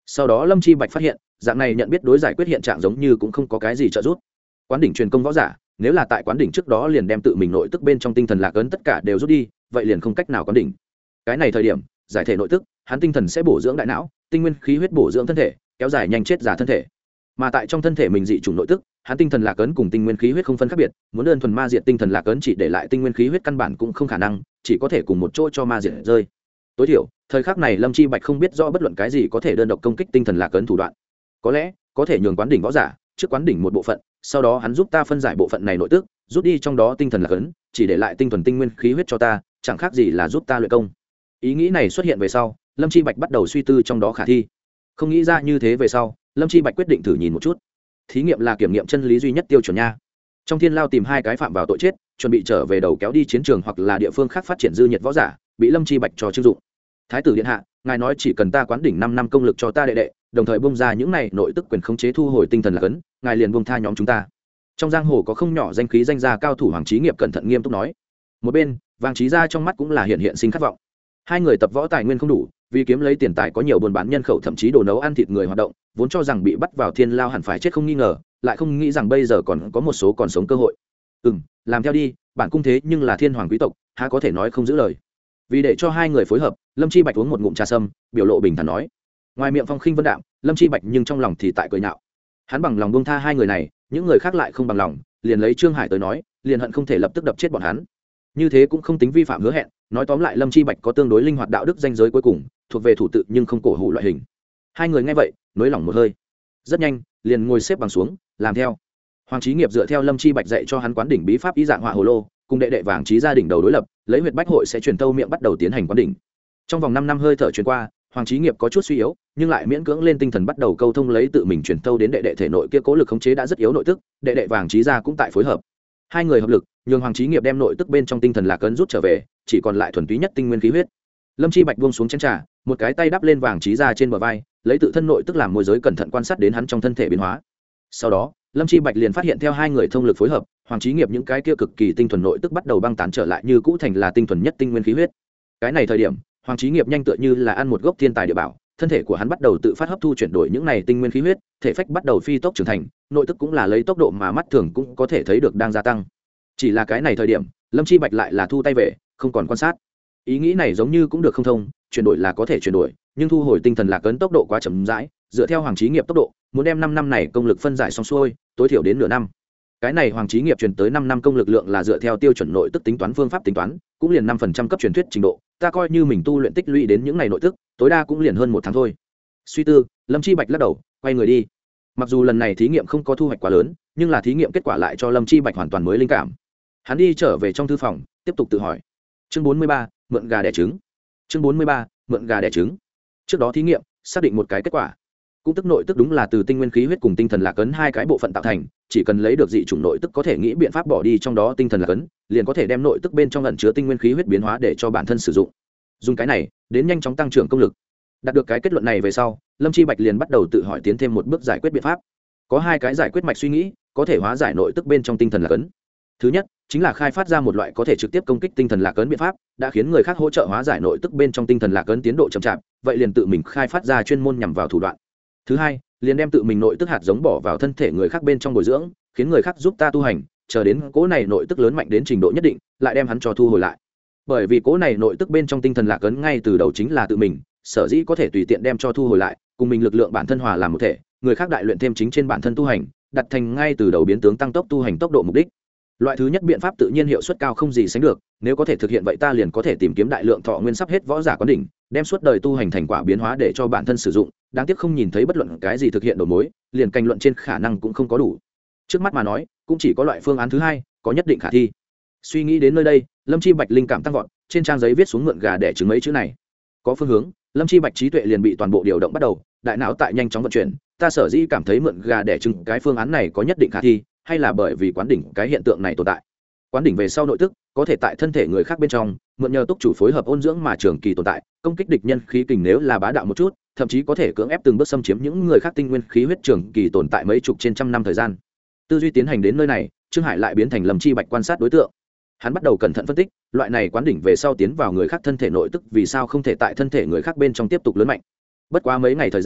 Sau đó Lâm Chi Bạch phát hiện dạng này nhận biết đối giải quyết hiện trạng giống như cũng không có cái gì trợ giúp. Quán đỉnh truyền công võ giả nếu là tại quán đỉnh trước đó liền đem tự mình nội tức bên trong tinh thần lạc ấn tất cả đều rút đi, vậy liền không cách nào quán đỉnh. Cái này thời điểm giải thể nội tức, hắn tinh thần sẽ bổ dưỡng đại não, tinh nguyên khí huyết bổ dưỡng thân thể, kéo dài nhanh chết giả thân thể. Mà tại trong thân thể mình dị chủng nội tức, hắn tinh thần lạc ấn cùng tinh nguyên khí huyết không phân khác biệt, muốn đơn thuần ma diệt tinh thần lạc ấn chỉ để lại tinh nguyên khí huyết căn bản cũng không khả năng, chỉ có thể cùng một chỗ cho ma diệt rơi. Tối thiểu thời khắc này Lâm Chi Bạch không biết rõ bất luận cái gì có thể đơn độc công kích tinh thần lạc ấn thủ đoạn. Có lẽ có thể nhường quán đỉnh võ giả trước quán đỉnh một bộ phận, sau đó hắn giúp ta phân giải bộ phận này nội tức, rút đi trong đó tinh thần lạc ấn, chỉ để lại tinh thuần tinh nguyên khí huyết cho ta, chẳng khác gì là giúp ta luyện công. Ý nghĩ này xuất hiện về sau, Lâm Chi Bạch bắt đầu suy tư trong đó khả thi. Không nghĩ ra như thế về sau, Lâm Chi Bạch quyết định thử nhìn một chút. Thí nghiệm là kiểm nghiệm chân lý duy nhất tiêu chuẩn nha. Trong thiên lao tìm hai cái phạm vào tội chết, chuẩn bị trở về đầu kéo đi chiến trường hoặc là địa phương khác phát triển dư nhiệt võ giả, bị Lâm Chi Bạch cho trưng dụng. Thái tử điện hạ, ngài nói chỉ cần ta quán đỉnh năm năm công lực cho ta đệ đệ, đồng thời bung ra những này nội tức quyền khống chế thu hồi tinh thần lạc ấn, ngài liền buông tha nhóm chúng ta. Trong giang hồ có không nhỏ danh khí danh gia cao thủ Hoàng Chí Nghiệp cẩn thận nghiêm túc nói. Một bên, Vàng Chí Gia trong mắt cũng là hiện hiện sinh khát vọng. Hai người tập võ tài nguyên không đủ, vì kiếm lấy tiền tài có nhiều buôn bán nhân khẩu thậm chí đồ nấu ăn thịt người hoạt động, vốn cho rằng bị bắt vào thiên lao hẳn phải chết không nghi ngờ, lại không nghĩ rằng bây giờ còn có một số còn sống cơ hội. Ừm, làm theo đi, bản cung thế nhưng là thiên hoàng quý tộc, há có thể nói không giữ lời. Vì để cho hai người phối hợp, Lâm Chi Bạch uống một ngụm trà sâm, biểu lộ bình thản nói. Ngoài miệng phong khinh vân đạm, Lâm Chi Bạch nhưng trong lòng thì tại cười nhạo. Hắn bằng lòng buông tha hai người này, những người khác lại không bằng lòng, liền lấy Trương Hải tới nói, liền hận không thể lập tức đập chết bọn hắn. Như thế cũng không tính vi phạm hứa hẹn, nói tóm lại Lâm Chi Bạch có tương đối linh hoạt đạo đức danh giới cuối cùng, thuộc về thủ tự nhưng không cổ hủ loại hình. Hai người nghe vậy, nới lỏng một hơi. Rất nhanh, liền ngồi xếp bằng xuống, làm theo. Hoàng Chí Nghiệp dựa theo Lâm Chi Bạch dạy cho hắn quán đỉnh bí pháp ý dạng họa hồ lô, cùng đệ đệ Vàng Chí gia đỉnh đầu đối lập, lấy huyệt bách hội sẽ truyền tâu miệng bắt đầu tiến hành quán đỉnh. Trong vòng năm năm hơi thở truyền qua, Hoàng Chí Nghiệp có chút suy yếu, nhưng lại miễn cưỡng lên tinh thần bắt đầu câu thông lấy tự mình truyền tâu đến đệ đệ thể nội kia cố lực khống chế đã rất yếu nội tức, đệ đệ Vàng Chí gia cũng tại phối hợp. Hai người hợp lực, nhường Hoàng Chí Nghiệp đem nội tức bên trong tinh thần lạc ấn rút trở về, chỉ còn lại thuần túy nhất tinh nguyên khí huyết. Lâm Chi Bạch buông xuống chén trà, một cái tay đắp lên Vàng Chí gia trên bờ vai, lấy tự thân nội tức làm môi giới cẩn thận quan sát đến hắn trong thân thể biến hóa. Sau đó, Lâm Chi Bạch liền phát hiện theo hai người thông lực phối hợp, Hoàng Chí Nghiệp những cái kia cực kỳ tinh thuần nội tức bắt đầu băng tán trở lại như cũ thành là tinh thuần nhất tinh nguyên khí huyết. Cái này thời điểm, Hoàng Chí Nghiệp nhanh tựa như là ăn một gốc thiên tài địa bảo, thân thể của hắn bắt đầu tự phát hấp thu chuyển đổi những này tinh nguyên khí huyết, thể phách bắt đầu phi tốc trưởng thành, nội tức cũng là lấy tốc độ mà mắt thường cũng có thể thấy được đang gia tăng. Chỉ là cái này thời điểm, Lâm Chi Bạch lại là thu tay về, không còn quan sát. Ý nghĩ này giống như cũng được không thông, chuyển đổi là có thể chuyển đổi, nhưng thu hồi tinh thần lạc ấn tốc độ quá chậm rãi, dựa theo Hoàng Chí Nghiệp tốc độ, muốn đem năm năm này công lực phân giải xong xuôi, tối thiểu đến nửa năm. Cái này Hoàng Chí Nghiệp truyền tới năm năm công lực lượng là dựa theo tiêu chuẩn nội tức tính toán phương pháp tính toán, cũng liền năm phần trăm cấp truyền thuyết trình độ, ta coi như mình tu luyện tích lũy đến những này nội tức, tối đa cũng liền hơn một tháng thôi. Suy tư, Lâm Chi Bạch lắc đầu, quay người đi. Mặc dù lần này thí nghiệm không có thu hoạch quá lớn, nhưng là thí nghiệm kết quả lại cho Lâm Chi Bạch hoàn toàn mới linh cảm. Hắn đi trở về trong thư phòng, tiếp tục tự hỏi. Chương bốn mươi ba, mượn gà đẻ trứng. Chương bốn mươi ba, mượn gà đẻ trứng. Trước đó thí nghiệm, xác định một cái kết quả. Cũng tức nội tức đúng là từ tinh nguyên khí huyết cùng tinh thần lạc ấn hai cái bộ phận tạo thành, chỉ cần lấy được dị chủng nội tức có thể nghĩ biện pháp bỏ đi trong đó tinh thần lạc ấn, liền có thể đem nội tức bên trong ẩn chứa tinh nguyên khí huyết biến hóa để cho bản thân sử dụng. Dùng cái này, đến nhanh chóng tăng trưởng công lực. Đạt được cái kết luận này về sau, Lâm Chi Bạch liền bắt đầu tự hỏi tiến thêm một bước giải quyết biện pháp. Có hai cái giải quyết mạch suy nghĩ, có thể hóa giải nội tức bên trong tinh thần lạc ấn. Thứ nhất, chính là khai phát ra một loại có thể trực tiếp công kích tinh thần lạc ấn biện pháp, đã khiến người khác hỗ trợ hóa giải nội tức bên trong tinh thần lạc ấn tiến độ chậm chạp, vậy liền tự mình khai phát ra chuyên môn nhằm vào thủ đoạn. Thứ hai, liền đem tự mình nội tức hạt giống bỏ vào thân thể người khác bên trong bồi dưỡng, khiến người khác giúp ta tu hành, chờ đến cỗ này nội tức lớn mạnh đến trình độ nhất định, lại đem hắn cho thu hồi lại. Bởi vì cỗ này nội tức bên trong tinh thần lạc ấn ngay từ đầu chính là tự mình, sở dĩ có thể tùy tiện đem cho thu hồi lại, cùng mình lực lượng bản thân hòa làm một thể, người khác đại luyện thêm chính trên bản thân tu hành, đặt thành ngay từ đầu biến tướng tăng tốc tu hành tốc độ mục đích. Loại thứ nhất biện pháp tự nhiên hiệu suất cao không gì sánh được, nếu có thể thực hiện vậy ta liền có thể tìm kiếm đại lượng thọ nguyên sắp hết võ giả quán đỉnh, đem suốt đời tu hành thành quả biến hóa để cho bản thân sử dụng, đáng tiếc không nhìn thấy bất luận cái gì thực hiện đầu mối, liền canh luận trên khả năng cũng không có đủ. Trước mắt mà nói, cũng chỉ có loại phương án thứ hai, có nhất định khả thi. Suy nghĩ đến nơi đây, Lâm Chi Bạch linh cảm tăng vọt, trên trang giấy viết xuống mượn gà để trứng mấy chữ này. Có phương hướng, Lâm Chi Bạch trí tuệ liền bị toàn bộ điều động bắt đầu, đại não tại nhanh chóng vận chuyển, ta sở dĩ cảm thấy mượn gà để trứng cái phương án này có nhất định khả thi, hay là bởi vì quán đỉnh cái hiện tượng này tồn tại. Quán đỉnh về sau nội tức có thể tại thân thể người khác bên trong mượn nhờ túc chủ phối hợp ôn dưỡng mà trường kỳ tồn tại, công kích địch nhân khí kình nếu là bá đạo một chút, thậm chí có thể cưỡng ép từng bước xâm chiếm những người khác tinh nguyên khí huyết trường kỳ tồn tại mấy chục trên trăm năm thời gian. Tư duy tiến hành đến nơi này, Trương Hải lại biến thành Lâm Chi Bạch quan sát đối tượng. Hắn bắt đầu cẩn thận phân tích, loại này quán đỉnh về sau tiến vào người khác thân thể nội tức vì sao không thể tại thân thể người khác bên trong tiếp tục lớn mạnh. Bất quá mấy ngày thời gian,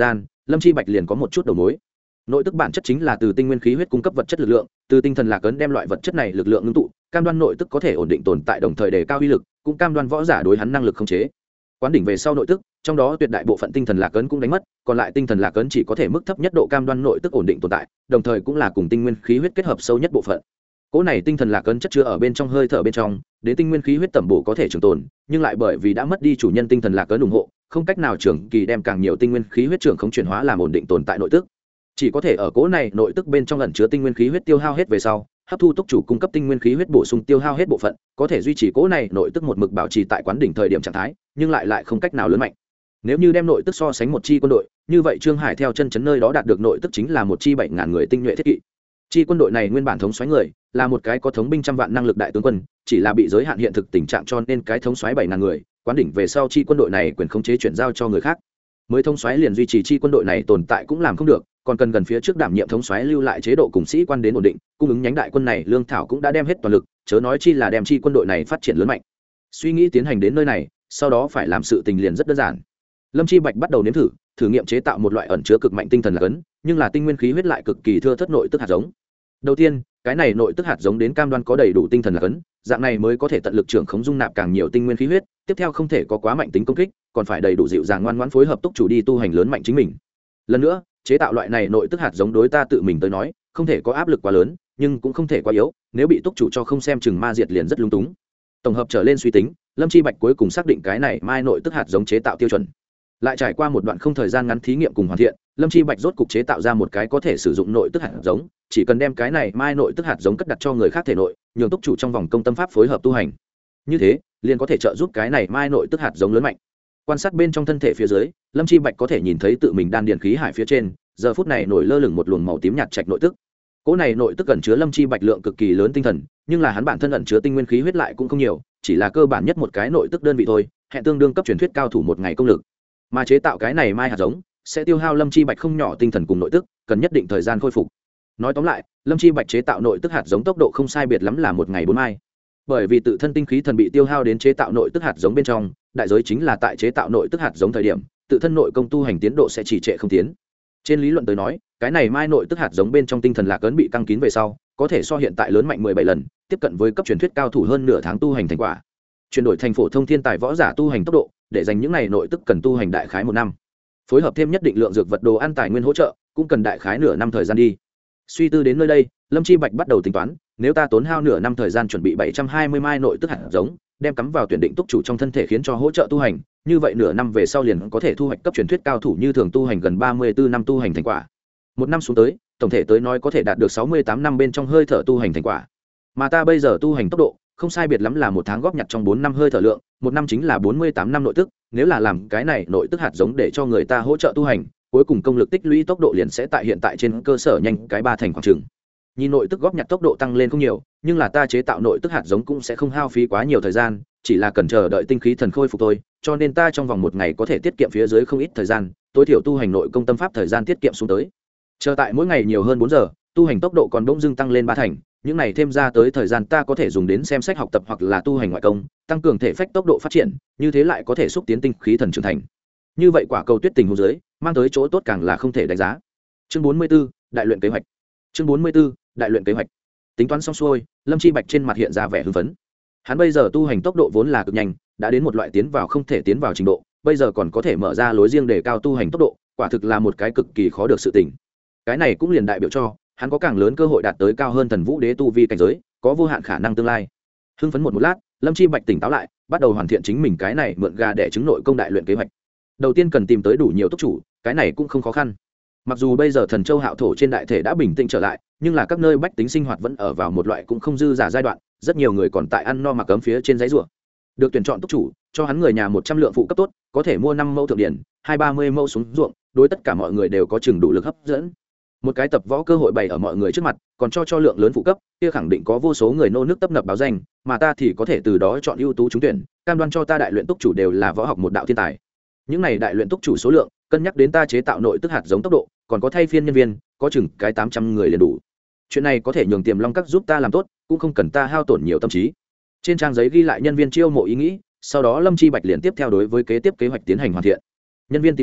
Lâm Chi Bạch liền có một chút đầu mối. Nội tức bản chất chính là từ tinh nguyên khí huyết cung cấp vật chất lực lượng, từ tinh thần lạc ấn đem loại vật chất này lực lượng ngưng tụ, cam đoan nội tức có thể ổn định tồn tại, đồng thời đề cao uy lực, cũng cam đoan võ giả đối hắn năng lực khống chế. Quán đỉnh về sau nội tức, trong đó tuyệt đại bộ phận tinh thần lạc ấn cũng đánh mất, còn lại tinh thần lạc ấn chỉ có thể mức thấp nhất độ cam đoan nội tức ổn định tồn tại, đồng thời cũng là cùng tinh nguyên khí huyết kết hợp sâu nhất bộ phận. Cỗ này tinh thần lạc ấn chất chứa ở bên trong hơi thở bên trong, đến tinh nguyên khí huyết tẩm bổ có thể trường tồn, nhưng lại bởi vì đã mất đi chủ nhân tinh thần lạc ấn ủng hộ, không cách nào trường kỳ đem càng nhiều tinh nguyên khí huyết trưởng không chuyển hóa làm ổn định tồn tại nội tức. Chỉ có thể ở cỗ này nội tức bên trong ẩn chứa tinh nguyên khí huyết tiêu hao hết về sau, hấp thu túc chủ cung cấp tinh nguyên khí huyết bổ sung tiêu hao hết bộ phận, có thể duy trì cỗ này nội tức một mực bảo trì tại quán đỉnh thời điểm trạng thái, nhưng lại lại không cách nào lớn mạnh. Nếu như đem nội tức so sánh một chi quân đội, như vậy Trương Hải theo chân chấn nơi đó đạt được nội tức chính là một chi bảy ngàn người tinh nhuệ thiết kỵ. Chi quân đội này nguyên bản thống soái người, là một cái có thống binh trăm vạn năng lực đại tướng quân, chỉ là bị giới hạn hiện thực tình trạng cho nên cái thống soái bảy ngàn người, quán đỉnh về sau chi quân đội này quyền khống chế chuyển giao cho người khác. Mới thống soái liền duy trì chi quân đội này tồn tại cũng làm không được, còn cần gần phía trước đảm nhiệm thống soái lưu lại chế độ cùng sĩ quan đến ổn định, cung ứng nhánh đại quân này lương thảo cũng đã đem hết toàn lực, chớ nói chi là đem chi quân đội này phát triển lớn mạnh. Suy nghĩ tiến hành đến nơi này, sau đó phải làm sự tình liền rất đơn giản. Lâm Chi Bạch bắt đầu nếm thử, thử nghiệm chế tạo một loại ẩn chứa cực mạnh tinh thần lạc ấn, nhưng là tinh nguyên khí huyết lại cực kỳ thưa thớt nội tức hạt giống. Đầu tiên, cái này nội tức hạt giống đến cam đoan có đầy đủ tinh thần lạc ấn, dạng này mới có thể tận lực trưởng khống dung nạp càng nhiều tinh nguyên khí huyết, tiếp theo không thể có quá mạnh tính công kích, còn phải đầy đủ dịu dàng ngoan ngoãn phối hợp túc chủ đi tu hành lớn mạnh chính mình. Lần nữa, chế tạo loại này nội tức hạt giống đối ta tự mình tới nói, không thể có áp lực quá lớn, nhưng cũng không thể quá yếu, nếu bị túc chủ cho không xem chừng ma diệt liền rất lung túng. Tổng hợp trở lên suy tính, Lâm Chi Bạch cuối cùng xác định cái này mai nội tức hạt giống chế tạo tiêu chuẩn. Lại trải qua một đoạn không thời gian ngắn thí nghiệm cùng hoàn thiện, Lâm Chi Bạch rốt cục chế tạo ra một cái có thể sử dụng nội tức hạt giống, chỉ cần đem cái này mai nội tức hạt giống cất đặt cho người khác thể nội, nhường túc chủ trong vòng công tâm pháp phối hợp tu hành. Như thế, liền có thể trợ giúp cái này mai nội tức hạt giống lớn mạnh. Quan sát bên trong thân thể phía dưới, Lâm Chi Bạch có thể nhìn thấy tự mình đan điền khí hải phía trên, giờ phút này nổi lơ lửng một luồng màu tím nhạt trạch nội tức. Cỗ này nội tức ẩn chứa Lâm Chi Bạch lượng cực kỳ lớn tinh thần, nhưng là hắn bản thân ẩn chứa tinh nguyên khí huyết lại cũng không nhiều, chỉ là cơ bản nhất một cái nội tức đơn vị thôi, hẹn tương đương cấp truyền thuyết cao thủ một ngày công lực. Mà chế tạo cái này mai hạt giống sẽ tiêu hao Lâm Chi Bạch không nhỏ tinh thần cùng nội tức, cần nhất định thời gian khôi phục. Nói tóm lại, Lâm Chi Bạch chế tạo nội tức hạt giống tốc độ không sai biệt lắm là một ngày bốn mai. Bởi vì tự thân tinh khí thần bị tiêu hao đến chế tạo nội tức hạt giống bên trong, đại giới chính là tại chế tạo nội tức hạt giống thời điểm, tự thân nội công tu hành tiến độ sẽ trì trệ không tiến. Trên lý luận tới nói, cái này mai nội tức hạt giống bên trong tinh thần lạc ấn bị căng kín về sau, có thể so hiện tại lớn mạnh mười bảy lần, tiếp cận với cấp truyền thuyết cao thủ hơn nửa tháng tu hành thành quả. Chuyển đổi thành phổ thông thiên tài võ giả tu hành tốc độ, để dành những này nội tức cần tu hành đại khái một năm. Phối hợp thêm nhất định lượng dược vật đồ ăn tài nguyên hỗ trợ, cũng cần đại khái nửa năm thời gian đi. Suy tư đến nơi đây, Lâm Chi Bạch bắt đầu tính toán, nếu ta tốn hao nửa năm thời gian chuẩn bị bảy trăm hai mươi mai nội tức hạt giống, đem cắm vào tuyển định túc chủ trong thân thể khiến cho hỗ trợ tu hành, như vậy nửa năm về sau liền có thể thu hoạch cấp truyền thuyết cao thủ như thường tu hành gần ba mươi tư năm tu hành thành quả. Một năm xuống tới, tổng thể tới nói có thể đạt được sáu mươi tám năm bên trong hơi thở tu hành thành quả. Mà ta bây giờ tu hành tốc độ, không sai biệt lắm là một tháng góp nhặt trong bốn năm hơi thở lượng, một năm chính là bốn mươi tám năm nội tức, nếu là làm cái này nội tức hạt giống để cho người ta hỗ trợ tu hành, cuối cùng công lực tích lũy tốc độ liền sẽ tại hiện tại trên cơ sở nhanh cái ba thành khoảng chừng. Nhìn nội tức góp nhặt tốc độ tăng lên không nhiều, nhưng là ta chế tạo nội tức hạt giống cũng sẽ không hao phí quá nhiều thời gian, chỉ là cần chờ đợi tinh khí thần khôi phục thôi, cho nên ta trong vòng một ngày có thể tiết kiệm phía dưới không ít thời gian, tối thiểu tu hành nội công tâm pháp thời gian tiết kiệm xuống tới. Chờ tại mỗi ngày nhiều hơn bốn giờ, tu hành tốc độ còn bỗng dưng tăng lên ba thành, những này thêm ra tới thời gian ta có thể dùng đến xem sách học tập hoặc là tu hành ngoại công, tăng cường thể phách tốc độ phát triển, như thế lại có thể xúc tiến tinh khí thần trưởng thành. Như vậy quả cầu tuyết tình huống dưới, mang tới chỗ tốt càng là không thể đánh giá. Chương bốn mươi 44, đại luyện kế hoạch. Chương bốn mươi 44, đại luyện kế hoạch. Tính toán xong xuôi, Lâm Chi Bạch trên mặt hiện ra vẻ hưng phấn. Hắn bây giờ tu hành tốc độ vốn là cực nhanh, đã đến một loại tiến vào không thể tiến vào trình độ, bây giờ còn có thể mở ra lối riêng để cao tu hành tốc độ, quả thực là một cái cực kỳ khó được sự tình. Cái này cũng liền đại biểu cho hắn có càng lớn cơ hội đạt tới cao hơn thần vũ đế tu vi cảnh giới, có vô hạn khả năng tương lai. Hưng phấn một một lát, Lâm Chi Bạch tỉnh táo lại, bắt đầu hoàn thiện chính mình cái này mượn gà để trứng nội công đại luyện kế hoạch. Đầu tiên cần tìm tới đủ nhiều túc chủ, cái này cũng không khó khăn. Mặc dù bây giờ Thần Châu Hạo thổ trên đại thể đã bình tĩnh trở lại, nhưng là các nơi bách tính sinh hoạt vẫn ở vào một loại cũng không dư giả giai đoạn, rất nhiều người còn tại ăn no mặc ấm phía trên giấy rùa. Được tuyển chọn túc chủ, cho hắn người nhà một trăm lượng phụ cấp tốt, có thể mua năm mẫu thượng điển, hai ba mươi mẫu xuống ruộng, đối tất cả mọi người đều có chừng đủ lực hấp dẫn. Một cái tập võ cơ hội bày ở mọi người trước mặt, còn cho cho lượng lớn phụ cấp, kia khẳng định có vô số người nô nước tấp nập báo danh, mà ta thì có thể từ đó chọn ưu tú trúng tuyển, cam đoan cho ta đại luyện túc chủ đều là võ học một đạo thiên tài. Những này đại luyện túc chủ số lượng, cân nhắc đến ta chế tạo nội tức hạt giống tốc độ, còn có thay phiên nhân viên, có chừng cái tám trăm người liền đủ. Chuyện này có thể nhường Tiềm Long Các giúp ta làm tốt, cũng không cần ta hao tổn nhiều tâm trí. Trên trang giấy ghi lại nhân viên chiêu mộ ý nghĩ, sau đó Lâm Chi Bạch liền tiếp theo đối với kế tiếp kế hoạch tiến hành hoàn thiện. Nhân viên tìm tới,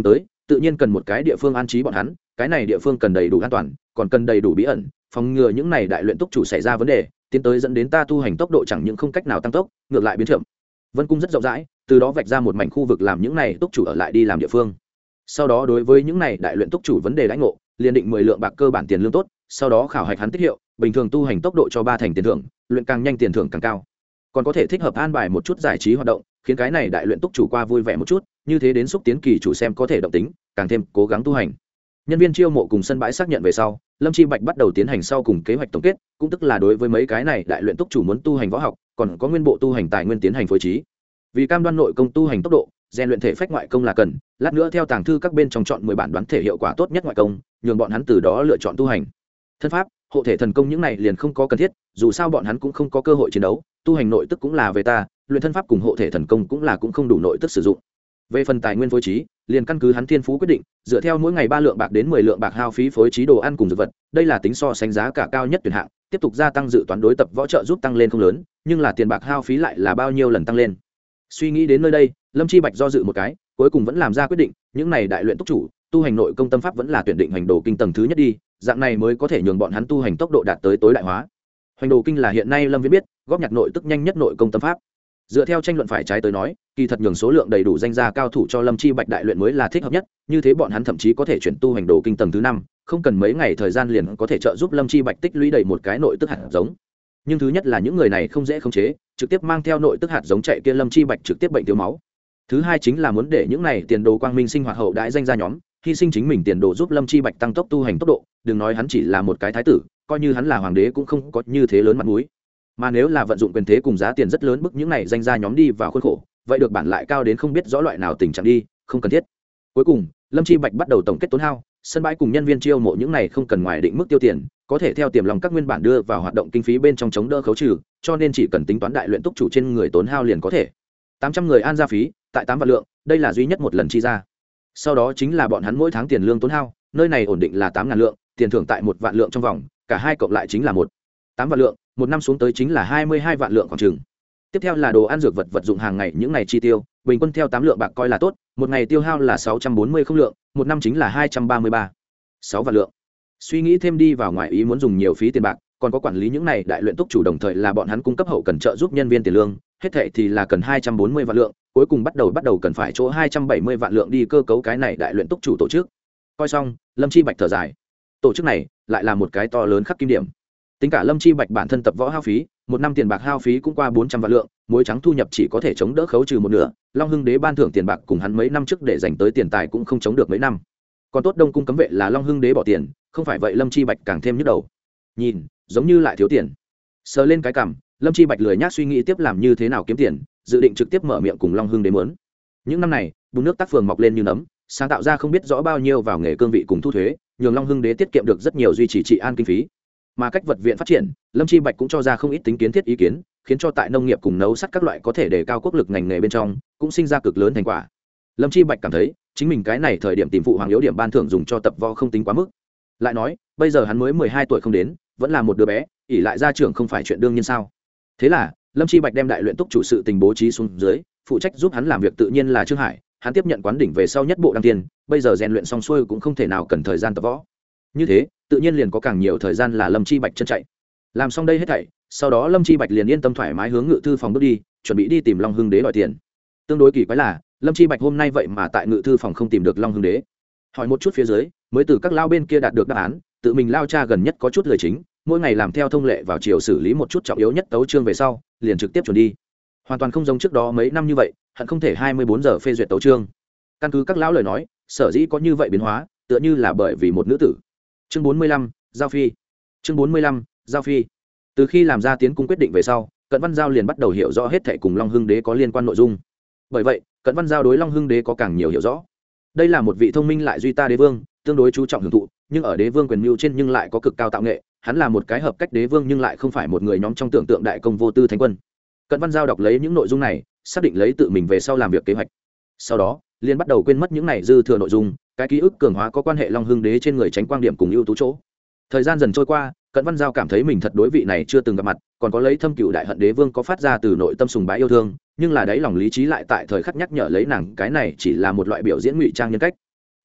tự nhiên cần một cái địa phương an trí bọn hắn, cái này địa phương cần đầy đủ an toàn, còn cần đầy đủ bí ẩn, phòng ngừa những này đại luyện túc chủ xảy ra vấn đề, tiến tới dẫn đến ta tu hành tốc độ chẳng những không cách nào tăng tốc, ngược lại biến chậm. Vân cung rất rộng rãi, từ đó vạch ra một mảnh khu vực làm những này túc chủ ở lại đi làm địa phương. Sau đó đối với những này đại luyện túc chủ vấn đề đãi ngộ, liền định mười lượng bạc cơ bản tiền lương tốt, sau đó khảo hạch hắn tích hiệu, bình thường tu hành tốc độ cho ba thành tiền thưởng, luyện càng nhanh tiền thưởng càng cao. Còn có thể thích hợp an bài một chút giải trí hoạt động, khiến cái này đại luyện túc chủ qua vui vẻ một chút, như thế đến xúc tiến kỳ chủ xem có thể động tính, càng thêm cố gắng tu hành. Nhân viên chiêu mộ cùng sân bãi xác nhận về sau, Lâm Chi Bạch bắt đầu tiến hành sau cùng kế hoạch tổng kết, cũng tức là đối với mấy cái này đại luyện túc chủ muốn tu hành võ học, còn có nguyên bộ tu hành tài nguyên tiến hành phối trí. Vì cam đoan nội công tu hành tốc độ, rèn luyện thể phách ngoại công là cần, lát nữa theo tàng thư các bên trong chọn mười bản đoán thể hiệu quả tốt nhất ngoại công, nhường bọn hắn từ đó lựa chọn tu hành. Thân pháp, hộ thể thần công những này liền không có cần thiết, dù sao bọn hắn cũng không có cơ hội chiến đấu, tu hành nội tức cũng là về ta, luyện thân pháp cùng hộ thể thần công cũng là cũng không đủ nội tức sử dụng. Về phần tài nguyên phối trí, liền căn cứ hắn thiên phú quyết định, dựa theo mỗi ngày ba lượng bạc đến mười lượng bạc hao phí phối trí đồ ăn cùng dược vật, đây là tính so sánh giá cả cao nhất tuyển hạng, tiếp tục gia tăng dự toán đối tập võ trợ giúp tăng lên không lớn, nhưng là tiền bạc hao phí lại là bao nhiêu lần tăng lên. Suy nghĩ đến nơi đây, Lâm Chi Bạch do dự một cái, cuối cùng vẫn làm ra quyết định, những này đại luyện túc chủ, tu hành nội công tâm pháp vẫn là tuyển định hành đồ kinh tầng thứ nhất đi, dạng này mới có thể nhường bọn hắn tu hành tốc độ đạt tới tối đại hóa. Hành đồ kinh là hiện nay Lâm Viễn biết, góp nhặt nội tức nhanh nhất nội công tâm pháp. Dựa theo tranh luận phải trái tới nói, kỳ thật nhường số lượng đầy đủ danh gia cao thủ cho Lâm Chi Bạch đại luyện mới là thích hợp nhất, như thế bọn hắn thậm chí có thể chuyển tu hành đồ kinh tầng thứ năm, không cần mấy ngày thời gian liền có thể trợ giúp Lâm Chi Bạch tích lũy đầy một cái nội tức hạt giống. Nhưng thứ nhất là những người này không dễ khống chế, trực tiếp mang theo nội tức hạt giống chạy kia Lâm Chi Bạch trực tiếp bệnh thiếu máu. Thứ hai chính là muốn để những này tiền đồ quang minh sinh hoạt hậu đãi danh gia nhóm, hy sinh chính mình tiền đồ giúp Lâm Chi Bạch tăng tốc tu hành tốc độ, đừng nói hắn chỉ là một cái thái tử, coi như hắn là hoàng đế cũng không có như thế lớn mặt mũi. Mà nếu là vận dụng quyền thế cùng giá tiền rất lớn bức những này danh gia nhóm đi vào khuôn khổ, vậy được bản lại cao đến không biết rõ loại nào tình trạng đi, không cần thiết. Cuối cùng, Lâm Chi Bạch bắt đầu tổng kết tốn hao, sân bãi cùng nhân viên chiêu mộ những này không cần ngoài định mức tiêu tiền, có thể theo tiềm lòng các nguyên bản đưa vào hoạt động kinh phí bên trong chống đỡ khấu trừ, cho nên chỉ cần tính toán đại luyện túc chủ trên người tốn hao liền có thể. tám trăm người an gia phí, tại tám vạn lượng, đây là duy nhất một lần chi ra. Sau đó chính là bọn hắn mỗi tháng tiền lương tốn hao, nơi này ổn định là tám ngàn lượng, tiền thưởng tại một vạn lượng trong vòng, cả hai cộng lại chính là một tám vạn lượng, một năm xuống tới chính là hai mươi hai vạn lượng khoảng chừng. Tiếp theo là đồ ăn dược vật vật dụng hàng ngày những ngày chi tiêu, bình quân theo tám lượng bạc coi là tốt, một ngày tiêu hao là sáu trăm bốn mươi không lượng, một năm chính là hai trăm ba mươi ba sáu vạn lượng. Suy nghĩ thêm đi vào ngoài ý muốn dùng nhiều phí tiền bạc, còn có quản lý những này đại luyện túc chủ đồng thời là bọn hắn cung cấp hậu cần trợ giúp nhân viên tiền lương, hết thảy thì là cần hai trăm bốn mươi vạn lượng, cuối cùng bắt đầu bắt đầu cần phải chỗ hai trăm bảy mươi vạn lượng đi cơ cấu cái này đại luyện túc chủ tổ chức. Coi xong, Lâm Chi Bạch thở dài. Tổ chức này lại là một cái to lớn khắc kim điểm. Tính cả Lâm Chi Bạch bản thân tập võ hao phí, một năm tiền bạc hao phí cũng qua bốn trăm vạn lượng, muối trắng thu nhập chỉ có thể chống đỡ khấu trừ một nửa, Long Hưng Đế ban thưởng tiền bạc cùng hắn mấy năm trước để dành tới tiền tài cũng không chống được mấy năm. Còn tốt Đông cung cấm vệ là Long Hưng Đế bỏ tiền, không phải vậy Lâm Chi Bạch càng thêm nhức đầu. Nhìn, giống như lại thiếu tiền. Sờ lên cái cằm, Lâm Chi Bạch lười nhác suy nghĩ tiếp làm như thế nào kiếm tiền, dự định trực tiếp mở miệng cùng Long Hưng Đế muốn. Những năm này, bùn nước tác phường mọc lên như nấm, sáng tạo ra không biết rõ bao nhiêu vào nghề cương vị cùng thu thuế, nhường Long Hưng Đế tiết kiệm được rất nhiều duy trì trị an kinh phí. Mà cách vật viện phát triển, Lâm Chi Bạch cũng cho ra không ít tính kiến thiết ý kiến, khiến cho tại nông nghiệp cùng nấu sắt các loại có thể đề cao quốc lực ngành nghề bên trong, cũng sinh ra cực lớn thành quả. Lâm Chi Bạch cảm thấy, chính mình cái này thời điểm tìm phụ hoàng yếu điểm ban thưởng dùng cho tập võ không tính quá mức. Lại nói, bây giờ hắn mới mười hai tuổi không đến, vẫn là một đứa bé, ỷ lại ra trường không phải chuyện đương nhiên sao? Thế là, Lâm Chi Bạch đem đại luyện túc chủ sự tình bố trí xuống dưới, phụ trách giúp hắn làm việc tự nhiên là Trương Hải, hắn tiếp nhận quán đỉnh về sau nhất bộ đăng tiên, bây giờ rèn luyện xong xuôi cũng không thể nào cần thời gian tập võ. Như thế, tự nhiên liền có càng nhiều thời gian là Lâm Chi Bạch chân chạy. Làm xong đây hết thảy, sau đó Lâm Chi Bạch liền yên tâm thoải mái hướng ngự thư phòng bước đi, chuẩn bị đi tìm Long Hưng Đế đòi tiền. Tương đối kỳ quái là, Lâm Chi Bạch hôm nay vậy mà tại ngự thư phòng không tìm được Long Hưng Đế. Hỏi một chút phía dưới, mới từ các lao bên kia đạt được đáp án, tự mình lao cha gần nhất có chút lời chính, mỗi ngày làm theo thông lệ vào chiều xử lý một chút trọng yếu nhất tấu chương về sau, liền trực tiếp chuẩn đi. Hoàn toàn không giống trước đó mấy năm như vậy, hận không thể hai mươi bốn giờ phê duyệt tấu chương. Căn cứ các lão lời nói, sở dĩ có như vậy biến hóa, tựa như là bởi vì một nữ tử. Chương bốn mươi lăm, Giao Phi. Chương bốn mươi lăm, Giao Phi. Từ khi làm ra tiến cung quyết định về sau, Cận Văn Giao liền bắt đầu hiểu rõ hết thảy cùng Long Hưng Đế có liên quan nội dung. Bởi vậy, Cận Văn Giao đối Long Hưng Đế có càng nhiều hiểu rõ. Đây là một vị thông minh lại duy ta đế vương, tương đối chú trọng hưởng thụ, nhưng ở đế vương quyền mưu trên nhưng lại có cực cao tạo nghệ, hắn là một cái hợp cách đế vương nhưng lại không phải một người nhóm trong tưởng tượng đại công vô tư thánh quân. Cận Văn Giao đọc lấy những nội dung này, xác định lấy tự mình về sau làm việc kế hoạch. Sau đó, liền bắt đầu quên mất những này dư thừa nội dung, cái ký ức cường hóa có quan hệ Long Hưng Đế trên người tránh quang điểm cùng ưu tú chỗ. Thời gian dần trôi qua, Cận Văn Giao cảm thấy mình thật đối vị này chưa từng gặp mặt, còn có lấy thâm cửu đại hận đế vương có phát ra từ nội tâm sùng bái yêu thương, nhưng là đấy lòng lý trí lại tại thời khắc nhắc nhở lấy nàng cái này chỉ là một loại biểu diễn ngụy trang nhân cách.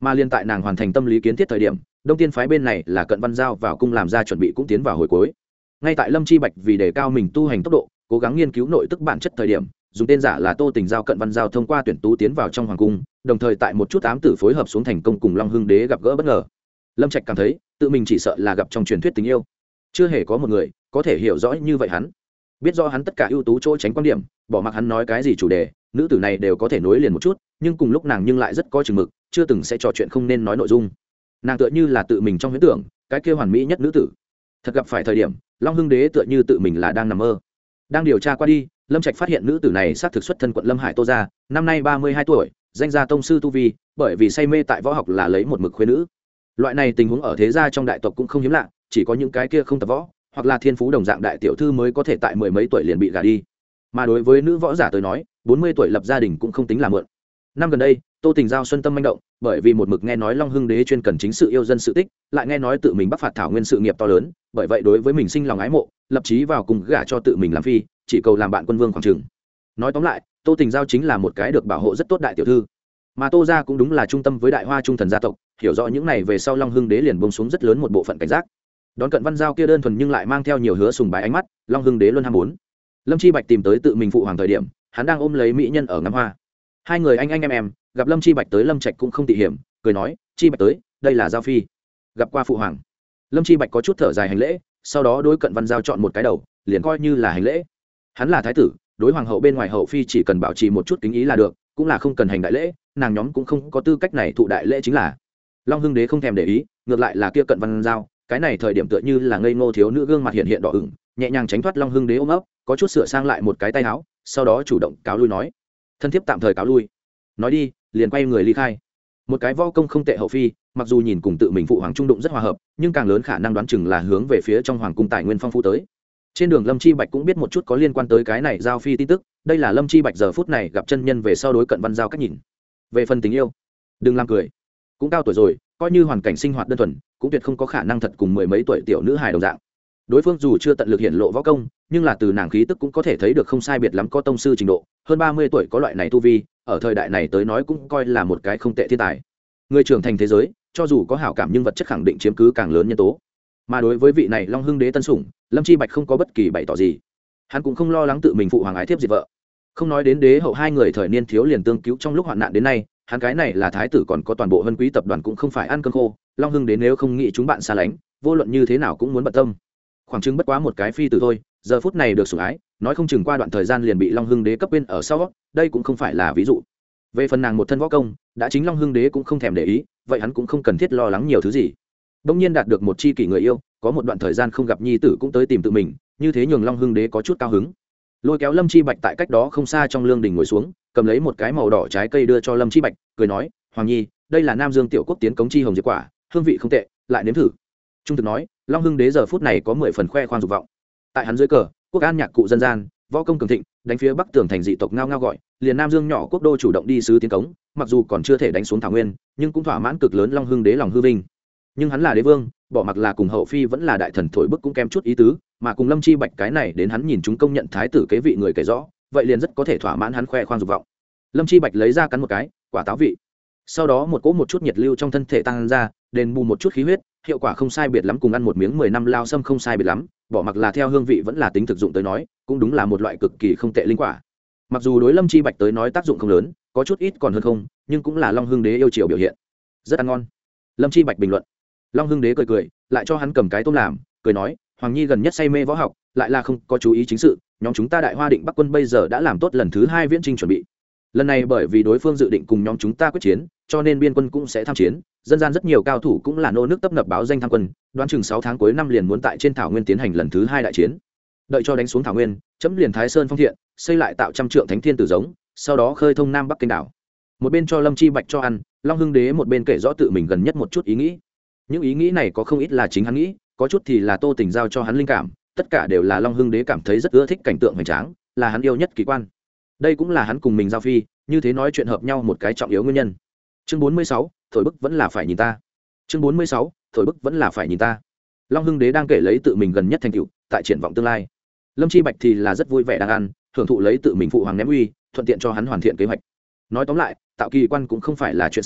mà liên tại nàng hoàn thành tâm lý kiến thiết thời điểm, Đông Tiên phái bên này là Cận Văn Giao vào cung làm ra chuẩn bị cũng tiến vào hồi cuối. Ngay tại Lâm Chi Bạch vì đề cao mình tu hành tốc độ, cố gắng nghiên cứu nội tức bản chất thời điểm, dùng tên giả là Tô Tình Giao Cận Văn Giao thông qua tuyển tú tiến vào trong hoàng cung, đồng thời tại một chút ám tử phối hợp xuống thành công cùng Long Hưng Đế gặp gỡ bất ngờ. Lâm Trạch cảm thấy, tự mình chỉ sợ là gặp trong truyền thuyết tình yêu. Chưa hề có một người có thể hiểu rõ như vậy hắn. Biết rõ hắn tất cả ưu tú chỗ tránh quan điểm, bỏ mặc hắn nói cái gì chủ đề, nữ tử này đều có thể nối liền một chút, nhưng cùng lúc nàng nhưng lại rất có chừng mực, chưa từng sẽ trò chuyện không nên nói nội dung. Nàng tựa như là tự mình trong huyễn tưởng, cái kia hoàn mỹ nhất nữ tử. Thật gặp phải thời điểm, Long Hưng Đế tựa như tự mình là đang nằm mơ. Đang điều tra qua đi, Lâm Trạch phát hiện nữ tử này xác thực xuất thân quận Lâm Hải Tô gia, năm nay ba mươi hai tuổi, danh gia tông sư tu vi, bởi vì say mê tại võ học là lấy một mực khuê nữ. Loại này tình huống ở thế gia trong đại tộc cũng không hiếm lạ, chỉ có những cái kia không tập võ, hoặc là thiên phú đồng dạng đại tiểu thư mới có thể tại mười mấy tuổi liền bị gả đi. Mà đối với nữ võ giả tới nói, bốn mươi tuổi lập gia đình cũng không tính là mượn. Năm gần đây, Tô Tình Giao xuân tâm manh động, bởi vì một mực nghe nói Long Hưng Đế chuyên cần chính sự yêu dân sự tích, lại nghe nói tự mình bắc phạt thảo nguyên sự nghiệp to lớn, bởi vậy đối với mình sinh lòng ái mộ, lập chí vào cùng gả cho tự mình làm phi, chỉ cầu làm bạn quân vương khoảng trường. Nói tóm lại, Tô Tình Giao chính là một cái được bảo hộ rất tốt đại tiểu thư. Mà Tô gia cũng đúng là trung tâm với Đại Hoa trung thần gia tộc, hiểu rõ những này về sau Long Hưng Đế liền buông xuống rất lớn một bộ phận cảnh giác. Đón Cận Văn Giao kia đơn thuần nhưng lại mang theo nhiều hứa sùng bái ánh mắt, Long Hưng Đế luôn ham muốn. Lâm Chi Bạch tìm tới tự mình phụ hoàng thời điểm, hắn đang ôm lấy mỹ nhân ở ngắm hoa. Hai người anh anh em em, gặp Lâm Chi Bạch tới, Lâm Trạch cũng không tỉ hiểm, cười nói, Chi Bạch tới, đây là Giao phi. Gặp qua phụ hoàng. Lâm Chi Bạch có chút thở dài hành lễ, sau đó đối Cận Văn Giao chọn một cái đầu, liền coi như là hành lễ. Hắn là thái tử, đối hoàng hậu bên ngoài hậu phi chỉ cần bảo trì một chút kính ý là được, cũng là không cần hành đại lễ, nàng nhóm cũng không có tư cách này thụ đại lễ chính là. Long Hưng Đế không thèm để ý, ngược lại là kia Cận Văn Giao, cái này thời điểm tựa như là ngây ngô thiếu nữ gương mặt hiện hiện đỏ ửng, nhẹ nhàng tránh thoát Long Hưng Đế ôm ấp, có chút sửa sang lại một cái tay áo, sau đó chủ động cáo lui nói, thân thiếp tạm thời cáo lui. Nói đi, liền quay người ly khai. Một cái võ công không tệ hậu phi, mặc dù nhìn cùng tự mình phụ hoàng trung đụng rất hòa hợp, nhưng càng lớn khả năng đoán chừng là hướng về phía trong hoàng cung tài nguyên phong phú tới. Trên đường Lâm Chi Bạch cũng biết một chút có liên quan tới cái này Giao phi tin tức, đây là Lâm Chi Bạch giờ phút này gặp chân nhân về sau đối Cận Văn Giao cách nhìn. Về phần tình yêu, đừng làm cười, cũng cao tuổi rồi, coi như hoàn cảnh sinh hoạt đơn thuần, cũng tuyệt không có khả năng thật cùng mười mấy tuổi tiểu nữ hài đồng dạng. Đối phương dù chưa tận lực hiện lộ võ công, nhưng là từ nàng khí tức cũng có thể thấy được không sai biệt lắm có tông sư trình độ, hơn ba mươi tuổi có loại này tu vi, ở thời đại này tới nói cũng coi là một cái không tệ thiên tài. Người trưởng thành thế giới, cho dù có hảo cảm nhưng vật chất khẳng định chiếm cứ càng lớn nhân tố. Mà đối với vị này Long Hưng Đế tân sủng, Lâm Chi Bạch không có bất kỳ bày tỏ gì. Hắn cũng không lo lắng tự mình phụ hoàng ái thiếp diệt vợ. Không nói đến đế hậu hai người thời niên thiếu liền tương cứu trong lúc hoạn nạn đến nay, hắn cái này là thái tử còn có toàn bộ Vân Quý tập đoàn cũng không phải ăn cơm khô, Long Hưng Đế nếu không nghĩ chúng bạn xa lánh, vô luận như thế nào cũng muốn bận tâm. Khoảng chừng bất quá một cái phi tử thôi, giờ phút này được sủng ái, nói không chừng qua đoạn thời gian liền bị Long Hưng Đế cấp bên ở sau, đây cũng không phải là ví dụ. Về phần nàng một thân võ công, đã chính Long Hưng Đế cũng không thèm để ý, vậy hắn cũng không cần thiết lo lắng nhiều thứ gì. Bỗng nhiên đạt được một chi kỷ người yêu, có một đoạn thời gian không gặp nhi tử cũng tới tìm tự mình, như thế nhường Long Hưng Đế có chút cao hứng. Lôi kéo Lâm Chi Bạch tại cách đó không xa trong lương đình ngồi xuống, cầm lấy một cái màu đỏ trái cây đưa cho Lâm Chi Bạch, cười nói, hoàng nhi, đây là Nam Dương tiểu quốc tiến cống chi hồng diệp quả, hương vị không tệ, lại nếm thử. Trung thực nói, Long Hưng Đế giờ phút này có mười phần khoe khoang dục vọng. Tại hắn dưới cờ, quốc an nhạc cụ dân gian, võ công cường thịnh, đánh phía bắc tường thành dị tộc ngao ngao gọi, liền Nam Dương nhỏ quốc đô chủ động đi sứ tiến cống, mặc dù còn chưa thể đánh xuống thảo nguyên, nhưng cũng thỏa mãn cực lớn Long Hưng Đế lòng hư vinh. Nhưng hắn là đế vương, bỏ mặc là cùng hậu phi vẫn là đại thần thổi bức cũng kém chút ý tứ, mà cùng Lâm Chi Bạch cái này đến hắn nhìn chúng công nhận thái tử kế vị người kể rõ, vậy liền rất có thể thỏa mãn hắn khoe khoang dục vọng. Lâm Chi Bạch lấy ra cắn một cái, quả táo vị. Sau đó một cỗ một chút nhiệt lưu trong thân thể tăng ra, đền bù một chút khí huyết, hiệu quả không sai biệt lắm, cùng ăn một miếng mười năm lao sâm không sai biệt lắm, bỏ mặc là theo hương vị vẫn là tính thực dụng tới nói, cũng đúng là một loại cực kỳ không tệ linh quả. Mặc dù đối Lâm Chi Bạch tới nói tác dụng không lớn, có chút ít còn hơn không, nhưng cũng là Long Hưng Đế yêu chiều biểu hiện. Rất ăn ngon. Lâm Chi Bạch bình luận. Long Hưng Đế cười cười, lại cho hắn cầm cái tôm làm, cười nói, hoàng nhi gần nhất say mê võ học, lại là không có chú ý chính sự, nhóm chúng ta Đại Hoa Định Bắc quân bây giờ đã làm tốt lần thứ hai viễn chinh chuẩn bị. Lần này bởi vì đối phương dự định cùng nhóm chúng ta quyết chiến, cho nên biên quân cũng sẽ tham chiến, dân gian rất nhiều cao thủ cũng là nô nước tấp nập báo danh tham quân, đoán chừng sáu tháng cuối năm liền muốn tại trên thảo nguyên tiến hành lần thứ hai đại chiến. Đợi cho đánh xuống thảo nguyên, chấm liền Thái Sơn phong thiện, xây lại tạo trăm trượng thánh thiên tử giống, sau đó khơi thông nam bắc kênh đảo. Một bên cho Lâm Chi Bạch cho ăn, Long Hưng Đế một bên kể rõ tự mình gần nhất một chút ý nghĩ. Những ý nghĩ này có không ít là chính hắn nghĩ, có chút thì là Tô Tình giao cho hắn linh cảm, tất cả đều là Long Hưng Đế cảm thấy rất ưa thích cảnh tượng hoành tráng, là hắn yêu nhất kỳ quan. Đây cũng là hắn cùng mình giao phi, như thế nói chuyện hợp nhau một cái trọng yếu nguyên nhân. Chương bốn mươi sáu, thổi bức vẫn là phải nhìn ta. Chương bốn mươi sáu, thổi bức vẫn là phải nhìn ta. Long Hưng Đế đang kể lấy tự mình gần nhất thành tựu, tại triển vọng tương lai. Lâm Chi Bạch thì là rất vui vẻ đang ăn, hưởng thụ lấy tự mình phụ hoàng ném uy, thuận tiện cho hắn hoàn thiện kế hoạch. Nói tóm lại, tạo kỳ quan cũng không phải là chuyện xấu,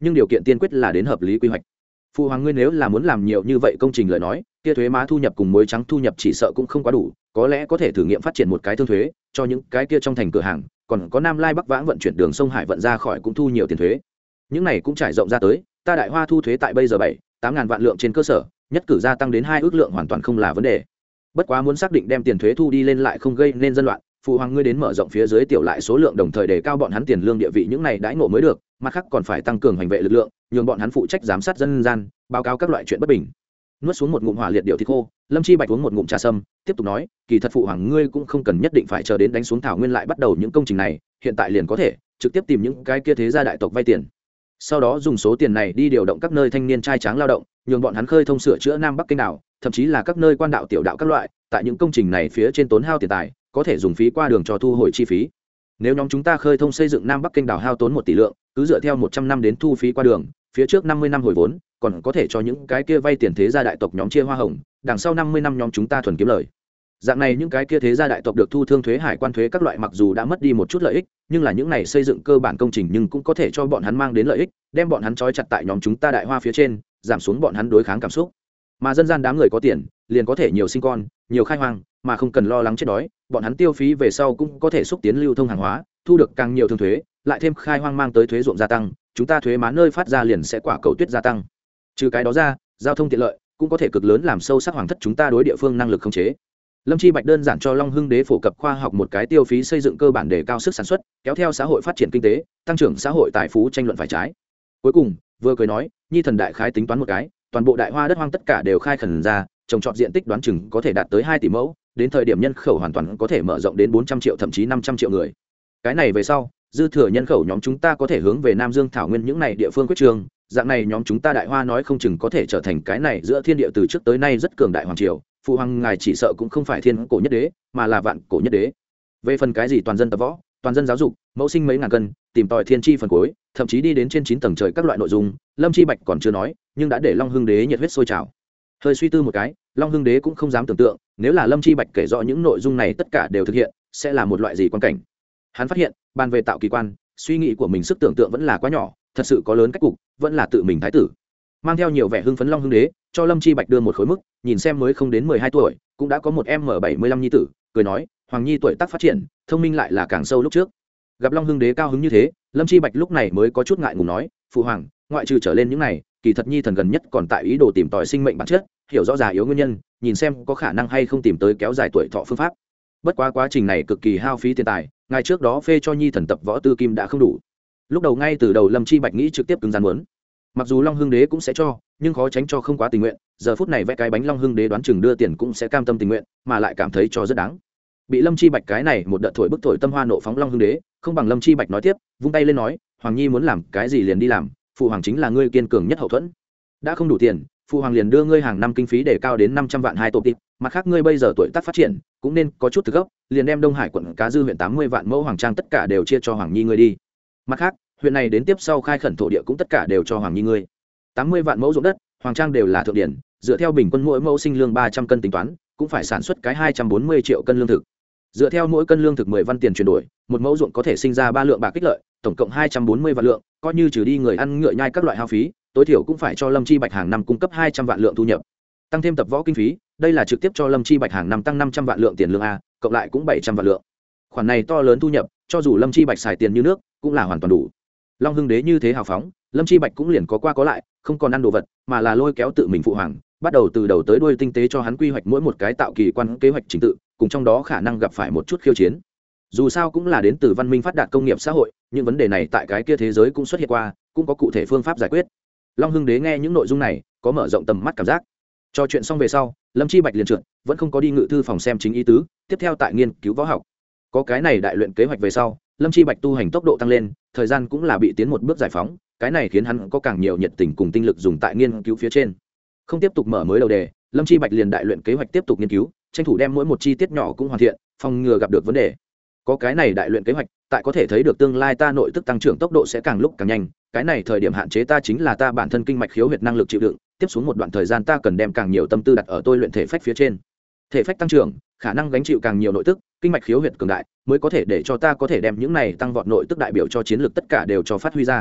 nhưng điều kiện tiên quyết là đến hợp lý quy hoạch. Phụ hoàng ngươi nếu là muốn làm nhiều như vậy công trình lời nói, kia thuế má thu nhập cùng muối trắng thu nhập chỉ sợ cũng không quá đủ, có lẽ có thể thử nghiệm phát triển một cái thương thuế cho những cái kia trong thành cửa hàng, còn có Nam Lai Bắc Vãng vận chuyển đường sông Hải vận ra khỏi cũng thu nhiều tiền thuế. Những này cũng trải rộng ra tới, ta Đại Hoa thu thuế tại bây giờ bảy tám ngàn vạn lượng trên cơ sở, nhất cử gia tăng đến hai ước lượng hoàn toàn không là vấn đề. Bất quá muốn xác định đem tiền thuế thu đi lên lại không gây nên dân loạn, phụ hoàng ngươi đến mở rộng phía dưới tiểu lại số lượng, đồng thời đề cao bọn hắn tiền lương địa vị, những này đãi ngộ mới được, mặt khác còn phải tăng cường hành vệ lực lượng, nhường bọn hắn phụ trách giám sát dân gian, báo cáo các loại chuyện bất bình. Nuốt xuống một ngụm hỏa liệt điệu thịt khô, Lâm Chi Bạch uống một ngụm trà sâm, tiếp tục nói, kỳ thật phụ hoàng ngươi cũng không cần nhất định phải chờ đến đánh xuống thảo nguyên lại bắt đầu những công trình này, hiện tại liền có thể trực tiếp tìm những cái kia thế gia đại tộc vay tiền, sau đó dùng số tiền này đi điều động các nơi thanh niên trai tráng lao động, nhường bọn hắn khơi thông sửa chữa Nam Bắc kênh đảo, thậm chí là các nơi quan đạo tiểu đạo các loại, tại những công trình này phía trên tốn hao tiền tài, có thể dùng phí qua đường cho thu hồi chi phí. Nếu nhóm chúng ta khơi thông xây dựng Nam Bắc kênh đảo hao tốn một tỷ lượng, cứ dựa theo một trăm năm đến thu phí qua đường, phía trước năm mươi năm hồi vốn, còn có thể cho những cái kia vay tiền thế gia đại tộc nhóm chia hoa hồng, đằng sau năm mươi năm nhóm chúng ta thuần kiếm lời. Dạng này những cái kia thế gia đại tộc được thu thương thuế, hải quan thuế các loại, mặc dù đã mất đi một chút lợi ích, nhưng là những này xây dựng cơ bản công trình nhưng cũng có thể cho bọn hắn mang đến lợi ích, đem bọn hắn trói chặt tại nhóm chúng ta Đại Hoa phía trên, giảm xuống bọn hắn đối kháng cảm xúc. Mà dân gian đám người có tiền, liền có thể nhiều sinh con, nhiều khai hoang, mà không cần lo lắng chết đói, bọn hắn tiêu phí về sau cũng có thể xúc tiến lưu thông hàng hóa, thu được càng nhiều thương thuế, lại thêm khai hoang mang tới thuế ruộng gia tăng, chúng ta thuế má nơi phát ra liền sẽ quả cầu tuyết gia tăng. Trừ cái đó ra, giao thông tiện lợi cũng có thể cực lớn làm sâu sắc hoàng thất chúng ta đối địa phương năng lực khống chế. Lâm Chi Bạch đơn giản cho Long Hưng Đế phổ cập khoa học một cái tiêu phí xây dựng cơ bản để cao sức sản xuất, kéo theo xã hội phát triển kinh tế, tăng trưởng xã hội tài phú tranh luận phải trái. Cuối cùng, vừa cười nói, nhi thần đại khái tính toán một cái, toàn bộ Đại Hoa đất hoang tất cả đều khai khẩn ra, trồng trọt diện tích đoán chừng có thể đạt tới hai tỷ mẫu, đến thời điểm nhân khẩu hoàn toàn có thể mở rộng đến bốn trăm triệu thậm chí năm trăm triệu người. Cái này về sau, dư thừa nhân khẩu nhóm chúng ta có thể hướng về Nam Dương Thảo Nguyên những này địa phương quyết trường, dạng này nhóm chúng ta Đại Hoa nói không chừng có thể trở thành cái này giữa thiên địa từ trước tới nay rất cường đại hoàng triều. Phụ hoàng ngài chỉ sợ cũng không phải thiên cổ nhất đế, mà là vạn cổ nhất đế. Về phần cái gì toàn dân tập võ, toàn dân giáo dục, mẫu sinh mấy ngàn cân, tìm tòi thiên chi phần cuối, thậm chí đi đến trên chín tầng trời các loại nội dung, Lâm Chi Bạch còn chưa nói, nhưng đã để Long Hưng Đế nhiệt huyết sôi trào. Hơi suy tư một cái, Long Hưng Đế cũng không dám tưởng tượng, nếu là Lâm Chi Bạch kể rõ những nội dung này tất cả đều thực hiện, sẽ là một loại gì quan cảnh. Hắn phát hiện, bàn về tạo kỳ quan, suy nghĩ của mình sức tưởng tượng vẫn là quá nhỏ, thật sự có lớn cách cục, vẫn là tự mình thái tử. Mang theo nhiều vẻ hưng phấn Long Hưng Đế cho Lâm Chi Bạch đưa một khối mức, nhìn xem mới không đến mười hai tuổi, cũng đã có một em m bảy mươi lăm nhi tử, cười nói, hoàng nhi tuổi tác phát triển, thông minh lại là càng sâu lúc trước. Gặp Long Hưng Đế cao hứng như thế, Lâm Chi Bạch lúc này mới có chút ngại ngùng nói, phụ hoàng, ngoại trừ trở lên những này, kỳ thật nhi thần gần nhất còn tại ý đồ tìm tòi sinh mệnh bản chất, hiểu rõ già yếu nguyên nhân, nhìn xem có khả năng hay không tìm tới kéo dài tuổi thọ phương pháp. Bất quá quá trình này cực kỳ hao phí tiền tài, ngày trước đó phê cho nhi thần tập võ tư kim đã không đủ. Lúc đầu ngay từ đầu Lâm Chi Bạch nghĩ trực tiếp cứng rắn muốn, mặc dù Long Hưng Đế cũng sẽ cho, nhưng khó tránh cho không quá tình nguyện. Giờ phút này vẽ cái bánh Long Hưng Đế đoán chừng đưa tiền cũng sẽ cam tâm tình nguyện, mà lại cảm thấy cho rất đáng. Bị Lâm Chi Bạch cái này một đợt thổi bức thổi tâm hoa nộ phóng Long Hưng Đế, không bằng Lâm Chi Bạch nói tiếp, vung tay lên nói, hoàng nhi muốn làm cái gì liền đi làm, phụ hoàng chính là ngươi kiên cường nhất hậu thuẫn. Đã không đủ tiền, phụ hoàng liền đưa ngươi hàng năm kinh phí để cao đến năm trăm vạn hai tổ tịp, mặt khác ngươi bây giờ tuổi tác phát triển, cũng nên có chút thực gốc, liền đem Đông Hải quận Cá Dư huyện tám mươi vạn mẫu hoàng trang tất cả đều chia cho hoàng nhi ngươi đi. Mặt khác, huyện này đến tiếp sau khai khẩn thổ địa cũng tất cả đều cho hoàng nhi ngươi. tám mươi vạn mẫu ruộng đất, hoàng trang đều là thượng điển, dựa theo bình quân mỗi mẫu sinh lương ba trăm cân tính toán, cũng phải sản xuất cái hai trăm bốn mươi triệu cân lương thực. Dựa theo mỗi cân lương thực mười văn tiền chuyển đổi, một mẫu ruộng có thể sinh ra ba lượng bạc kích lợi, tổng cộng hai trăm bốn mươi vạn lượng, coi như trừ đi người ăn ngựa nhai các loại hao phí, tối thiểu cũng phải cho Lâm Chi Bạch hàng năm cung cấp hai trăm vạn lượng thu nhập. Tăng thêm tập võ kinh phí, đây là trực tiếp cho Lâm Chi Bạch hàng năm tăng năm trăm vạn lượng tiền lương a, cộng lại cũng bảy trăm vạn lượng. Khoản này to lớn thu nhập, cho dù Lâm Chi Bạch xài tiền như nước, cũng là hoàn toàn đủ. Long Hưng Đế như thế hào phóng, Lâm Chi Bạch cũng liền có qua có lại, không còn ăn đồ vật, mà là lôi kéo tự mình phụ hoàng, bắt đầu từ đầu tới đuôi tinh tế cho hắn quy hoạch mỗi một cái tạo kỳ quan kế hoạch trình tự, cùng trong đó khả năng gặp phải một chút khiêu chiến. Dù sao cũng là đến từ văn minh phát đạt công nghiệp xã hội, những vấn đề này tại cái kia thế giới cũng xuất hiện qua, cũng có cụ thể phương pháp giải quyết. Long Hưng Đế nghe những nội dung này, có mở rộng tầm mắt cảm giác. Trò chuyện xong về sau, Lâm Chi Bạch liền trượt, vẫn không có đi ngự thư phòng xem chính ý tứ, tiếp theo tại nghiên cứu võ học. Có cái này đại luyện kế hoạch về sau, Lâm Chi Bạch tu hành tốc độ tăng lên, thời gian cũng là bị tiến một bước giải phóng, cái này khiến hắn có càng nhiều nhiệt tình cùng tinh lực dùng tại nghiên cứu phía trên. Không tiếp tục mở mới đầu đề, Lâm Chi Bạch liền đại luyện kế hoạch tiếp tục nghiên cứu, tranh thủ đem mỗi một chi tiết nhỏ cũng hoàn thiện, phòng ngừa gặp được vấn đề. Có cái này đại luyện kế hoạch, tại có thể thấy được tương lai ta nội tức tăng trưởng tốc độ sẽ càng lúc càng nhanh, cái này thời điểm hạn chế ta chính là ta bản thân kinh mạch khiếu huyệt năng lực chịu đựng, tiếp xuống một đoạn thời gian ta cần đem càng nhiều tâm tư đặt ở tôi luyện thể phách phía trên. Thể phách tăng trưởng, khả năng gánh chịu càng nhiều nội tức, kinh mạch khiếu huyệt cường đại, mới có thể để cho ta có thể đem những này tăng vọt nội tức đại biểu cho chiến lược tất cả đều cho phát huy ra.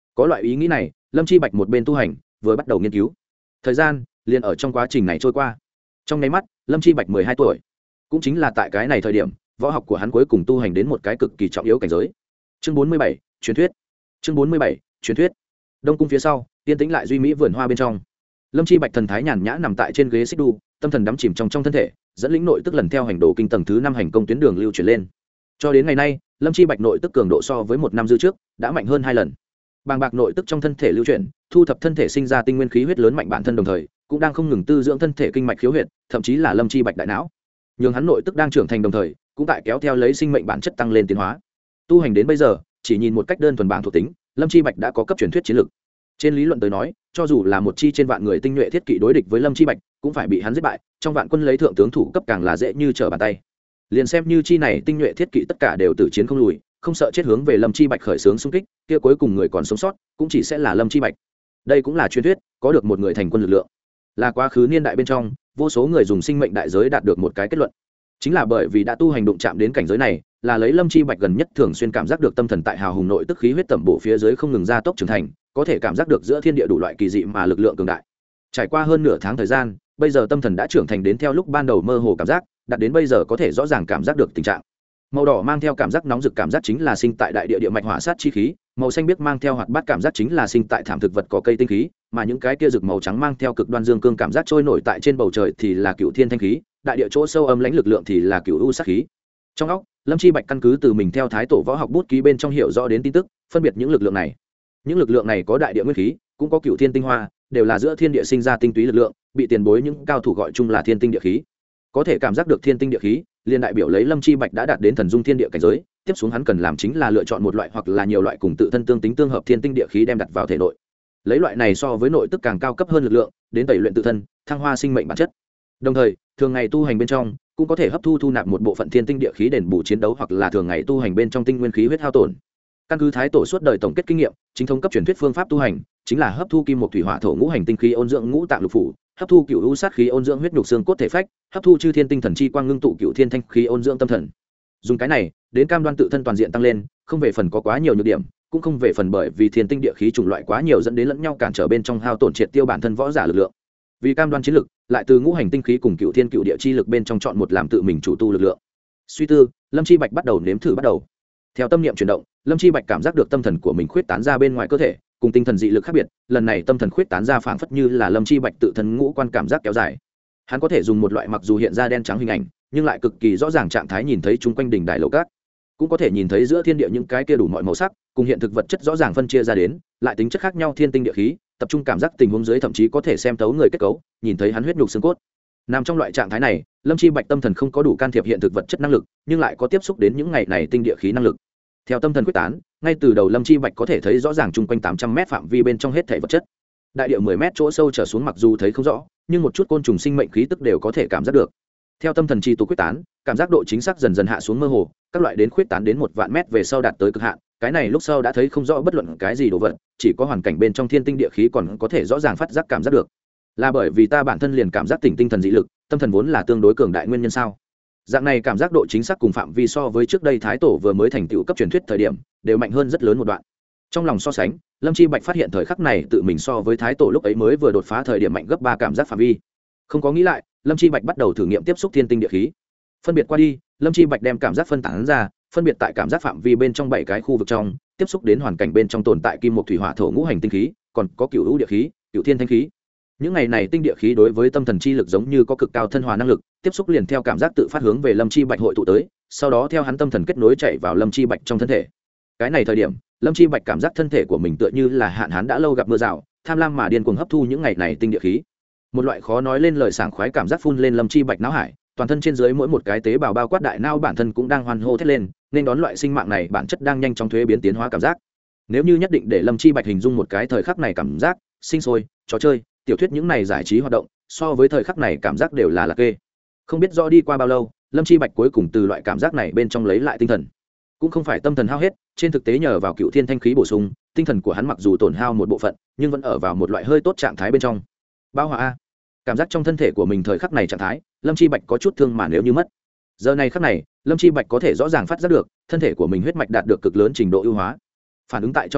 Có loại ý nghĩ này, Lâm Chi Bạch một bên tu hành vừa bắt đầu nghiên cứu. Thời gian liền ở trong quá trình này trôi qua. Trong nháy mắt, Lâm Chi Bạch mười hai tuổi. Cũng chính là tại cái này thời điểm, võ học của hắn cuối cùng tu hành đến một cái cực kỳ trọng yếu cảnh giới. Chương bốn mươi bảy, truyền thuyết. Chương bốn mươi bảy, truyền thuyết. Đông cung phía sau, yên tĩnh lại duy mỹ vườn hoa bên trong. Lâm Chi Bạch thần thái nhàn nhã nằm tại trên ghế xích đu, tâm thần đắm chìm trong trong thân thể, dẫn lĩnh nội tức lần theo hành đồ kinh tầng thứ năm hành công tuyến đường lưu chuyển lên. Cho đến ngày nay, Lâm Chi Bạch nội tức cường độ so với một năm dư trước đã mạnh hơn hai lần. Bàng bạc nội tức trong thân thể lưu chuyển, thu thập thân thể sinh ra tinh nguyên khí huyết lớn mạnh bản thân, đồng thời cũng đang không ngừng tư dưỡng thân thể kinh mạch khiếu huyệt, thậm chí là Lâm Chi Bạch đại não. Nhưng hắn nội tức đang trưởng thành đồng thời, cũng tại kéo theo lấy sinh mệnh bản chất tăng lên tiến hóa. Tu hành đến bây giờ, chỉ nhìn một cách đơn thuần bảng thuộc tính, Lâm Chi Bạch đã có cấp truyền thuyết chiến lực. Trên lý luận tới nói, cho dù là một chi trên vạn người tinh nhuệ thiết kỵ đối địch với Lâm Chi Bạch, cũng phải bị hắn giết bại, trong vạn quân lấy thượng tướng thủ cấp càng là dễ như trở bàn tay. Liền xem như chi này tinh nhuệ thiết kỵ tất cả đều tử chiến không lùi, không sợ chết hướng về Lâm Chi Bạch khởi xướng xung kích, kia cuối cùng người còn sống sót cũng chỉ sẽ là Lâm Chi Bạch. Đây cũng là truyền thuyết, có được một người thành quân lực lượng. Là quá khứ niên đại bên trong, vô số người dùng sinh mệnh đại giới đạt được một cái kết luận. Chính là bởi vì đã tu hành đụng chạm đến cảnh giới này, là lấy Lâm Chi Bạch gần nhất thường xuyên cảm giác được tâm thần tại hào hùng nội tức khí huyết tẩm bổ phía dưới không ngừng gia tốc trưởng thành, có thể cảm giác được giữa thiên địa đủ loại kỳ dị mà lực lượng cường đại. Trải qua hơn nửa tháng thời gian, bây giờ tâm thần đã trưởng thành đến theo lúc ban đầu mơ hồ cảm giác, đạt đến bây giờ có thể rõ ràng cảm giác được tình trạng. Màu đỏ mang theo cảm giác nóng rực cảm giác chính là sinh tại đại địa địa mạch hỏa sát chi khí, màu xanh biếc mang theo hoạt bát cảm giác chính là sinh tại thảm thực vật có cây tinh khí, mà những cái kia rực màu trắng mang theo cực đoan dương cương cảm giác trôi nổi tại trên bầu trời thì là cựu thiên thanh khí, đại địa chỗ sâu âm lãnh lực lượng thì là cựu u sát khí. Trong óc, Lâm Chi Bạch căn cứ từ mình theo thái tổ võ học bút ký bên trong hiểu rõ đến tin tức, phân biệt những lực lượng này. Những lực lượng này có đại địa nguyên khí, cũng có cựu thiên tinh hoa, đều là giữa thiên địa sinh ra tinh túy lực lượng, bị tiền bối những cao thủ gọi chung là thiên tinh địa khí. Có thể cảm giác được thiên tinh địa khí, liên đại biểu lấy Lâm Chi Bạch đã đạt đến thần dung thiên địa cảnh giới, tiếp xuống hắn cần làm chính là lựa chọn một loại hoặc là nhiều loại cùng tự thân tương tính tương hợp thiên tinh địa khí đem đặt vào thể nội. Lấy loại này so với nội tức càng cao cấp hơn lực lượng, đến tẩy luyện tự thân, thăng hoa sinh mệnh bản chất. Đồng thời, thường ngày tu hành bên trong cũng có thể hấp thu thu nạp một bộ phận thiên tinh địa khí đền bù chiến đấu hoặc là thường ngày tu hành bên trong tinh nguyên khí huyết hao tổn. Căn cứ thái tổ suốt đời tổng kết kinh nghiệm, chính thống cấp truyền thuyết phương pháp tu hành chính là hấp thu kim một thủy hỏa thổ ngũ hành tinh khí ôn dưỡng ngũ tạng lục phủ, hấp thu cựu u sát khí ôn dưỡng huyết nhục xương cốt thể phách, hấp thu chư thiên tinh thần chi quang ngưng tụ cựu thiên thanh khí ôn dưỡng tâm thần. Dùng cái này đến cam đoan tự thân toàn diện tăng lên, không về phần có quá nhiều nhược điểm, cũng không về phần bởi vì thiên tinh địa khí chủng loại quá nhiều dẫn đến lẫn nhau cản trở bên trong hao tổn triệt tiêu bản thân võ giả lực lượng. Vì cam đoan chiến lực, lại từ ngũ hành tinh khí cùng cựu thiên cựu địa chi lực bên trong chọn một làm tự mình chủ tu lực lượng. Suy tư, Lâm Chi Bạch bắt đầu nếm thử bắt đầu. Theo tâm niệm chuyển động, Lâm Chi Bạch cảm giác được tâm thần của mình khuyết tán ra bên ngoài cơ thể, cùng tinh thần dị lực khác biệt, lần này tâm thần khuyết tán ra phảng phất như là Lâm Chi Bạch tự thân ngũ quan cảm giác kéo dài. Hắn có thể dùng một loại mặc dù hiện ra đen trắng hình ảnh, nhưng lại cực kỳ rõ ràng trạng thái nhìn thấy chung quanh đỉnh đài lầu cát, cũng có thể nhìn thấy giữa thiên địa những cái kia đủ mọi màu sắc, cùng hiện thực vật chất rõ ràng phân chia ra đến, lại tính chất khác nhau thiên tinh địa khí, tập trung cảm giác tình huống dưới thậm chí có thể xem thấu người kết cấu, nhìn thấy hắn huyết nhục xương cốt. Nằm trong loại trạng thái này, Lâm Chi Bạch tâm thần không có đủ can thiệp hiện thực vật chất năng lực, nhưng lại có tiếp xúc đến những ngày này tinh địa khí năng lực. Theo tâm thần quyết tán, ngay từ đầu Lâm Chi Bạch có thể thấy rõ ràng chung quanh tám trăm mét phạm vi bên trong hết thảy vật chất. Đại địa mười mét chỗ sâu trở xuống mặc dù thấy không rõ, nhưng một chút côn trùng sinh mệnh khí tức đều có thể cảm giác được. Theo tâm thần chi tu quyết tán, cảm giác độ chính xác dần dần hạ xuống mơ hồ, các loại đến khuyết tán đến một vạn mét về sau đạt tới cực hạn, cái này lúc sau đã thấy không rõ bất luận cái gì đồ vật, chỉ có hoàn cảnh bên trong thiên tinh địa khí còn có thể rõ ràng phát giác cảm giác được. Là bởi vì ta bản thân liền cảm giác tỉnh tinh thần dị lực, tâm thần vốn là tương đối cường đại nguyên nhân sao? Dạng này cảm giác độ chính xác cùng phạm vi so với trước đây thái tổ vừa mới thành tựu cấp truyền thuyết thời điểm đều mạnh hơn rất lớn một đoạn. Trong lòng so sánh, Lâm Chi Bạch phát hiện thời khắc này tự mình so với thái tổ lúc ấy mới vừa đột phá thời điểm mạnh gấp ba cảm giác phạm vi. Không có nghĩ lại, Lâm Chi Bạch bắt đầu thử nghiệm tiếp xúc thiên tinh địa khí. Phân biệt qua đi, Lâm Chi Bạch đem cảm giác phân tán ra, phân biệt tại cảm giác phạm vi bên trong bảy cái khu vực trong, tiếp xúc đến hoàn cảnh bên trong tồn tại kim một thủy hỏa thổ ngũ hành tinh khí, còn có cửu u địa khí, cửu thiên thanh khí. Những ngày này tinh địa khí đối với tâm thần chi lực giống như có cực cao thân hòa năng lực, tiếp xúc liền theo cảm giác tự phát hướng về Lâm Chi Bạch hội tụ tới, sau đó theo hắn tâm thần kết nối chạy vào Lâm Chi Bạch trong thân thể. Cái này thời điểm, Lâm Chi Bạch cảm giác thân thể của mình tựa như là hạn hán đã lâu gặp mưa rào, tham lam mà điên cuồng hấp thu những ngày này tinh địa khí. Một loại khó nói lên lời sảng khoái cảm giác phun lên Lâm Chi Bạch não hải, toàn thân trên dưới mỗi một cái tế bào bao quát đại não bản thân cũng đang hoan hô thét lên, nên đón loại sinh mạng này bản chất đang nhanh chóng thuế biến tiến hóa cảm giác. Nếu như nhất định để Lâm Chi Bạch hình dung một cái thời khắc này cảm giác, sinh sôi, trò chơi, tiểu thuyết những này giải trí hoạt động, so với thời khắc này cảm giác đều là lạc kê. Không biết rõ đi qua bao lâu, Lâm Chi Bạch cuối cùng từ loại cảm giác này bên trong lấy lại tinh thần. Cũng không phải tâm thần hao hết, trên thực tế nhờ vào cựu thiên thanh khí bổ sung, tinh thần của hắn mặc dù tổn hao một bộ phận, nhưng vẫn ở vào một loại hơi tốt trạng thái bên trong. Bao hòa a. Cảm giác trong thân thể của mình thời khắc này trạng thái, Lâm Chi Bạch có chút thương mà nếu như mất. Giờ này khắc này, Lâm Chi Bạch có thể rõ ràng phát giác được, thân thể của mình huyết mạch đạt được cực lớn trình độ ưu hóa. Phản ứng tại trong hiện thực,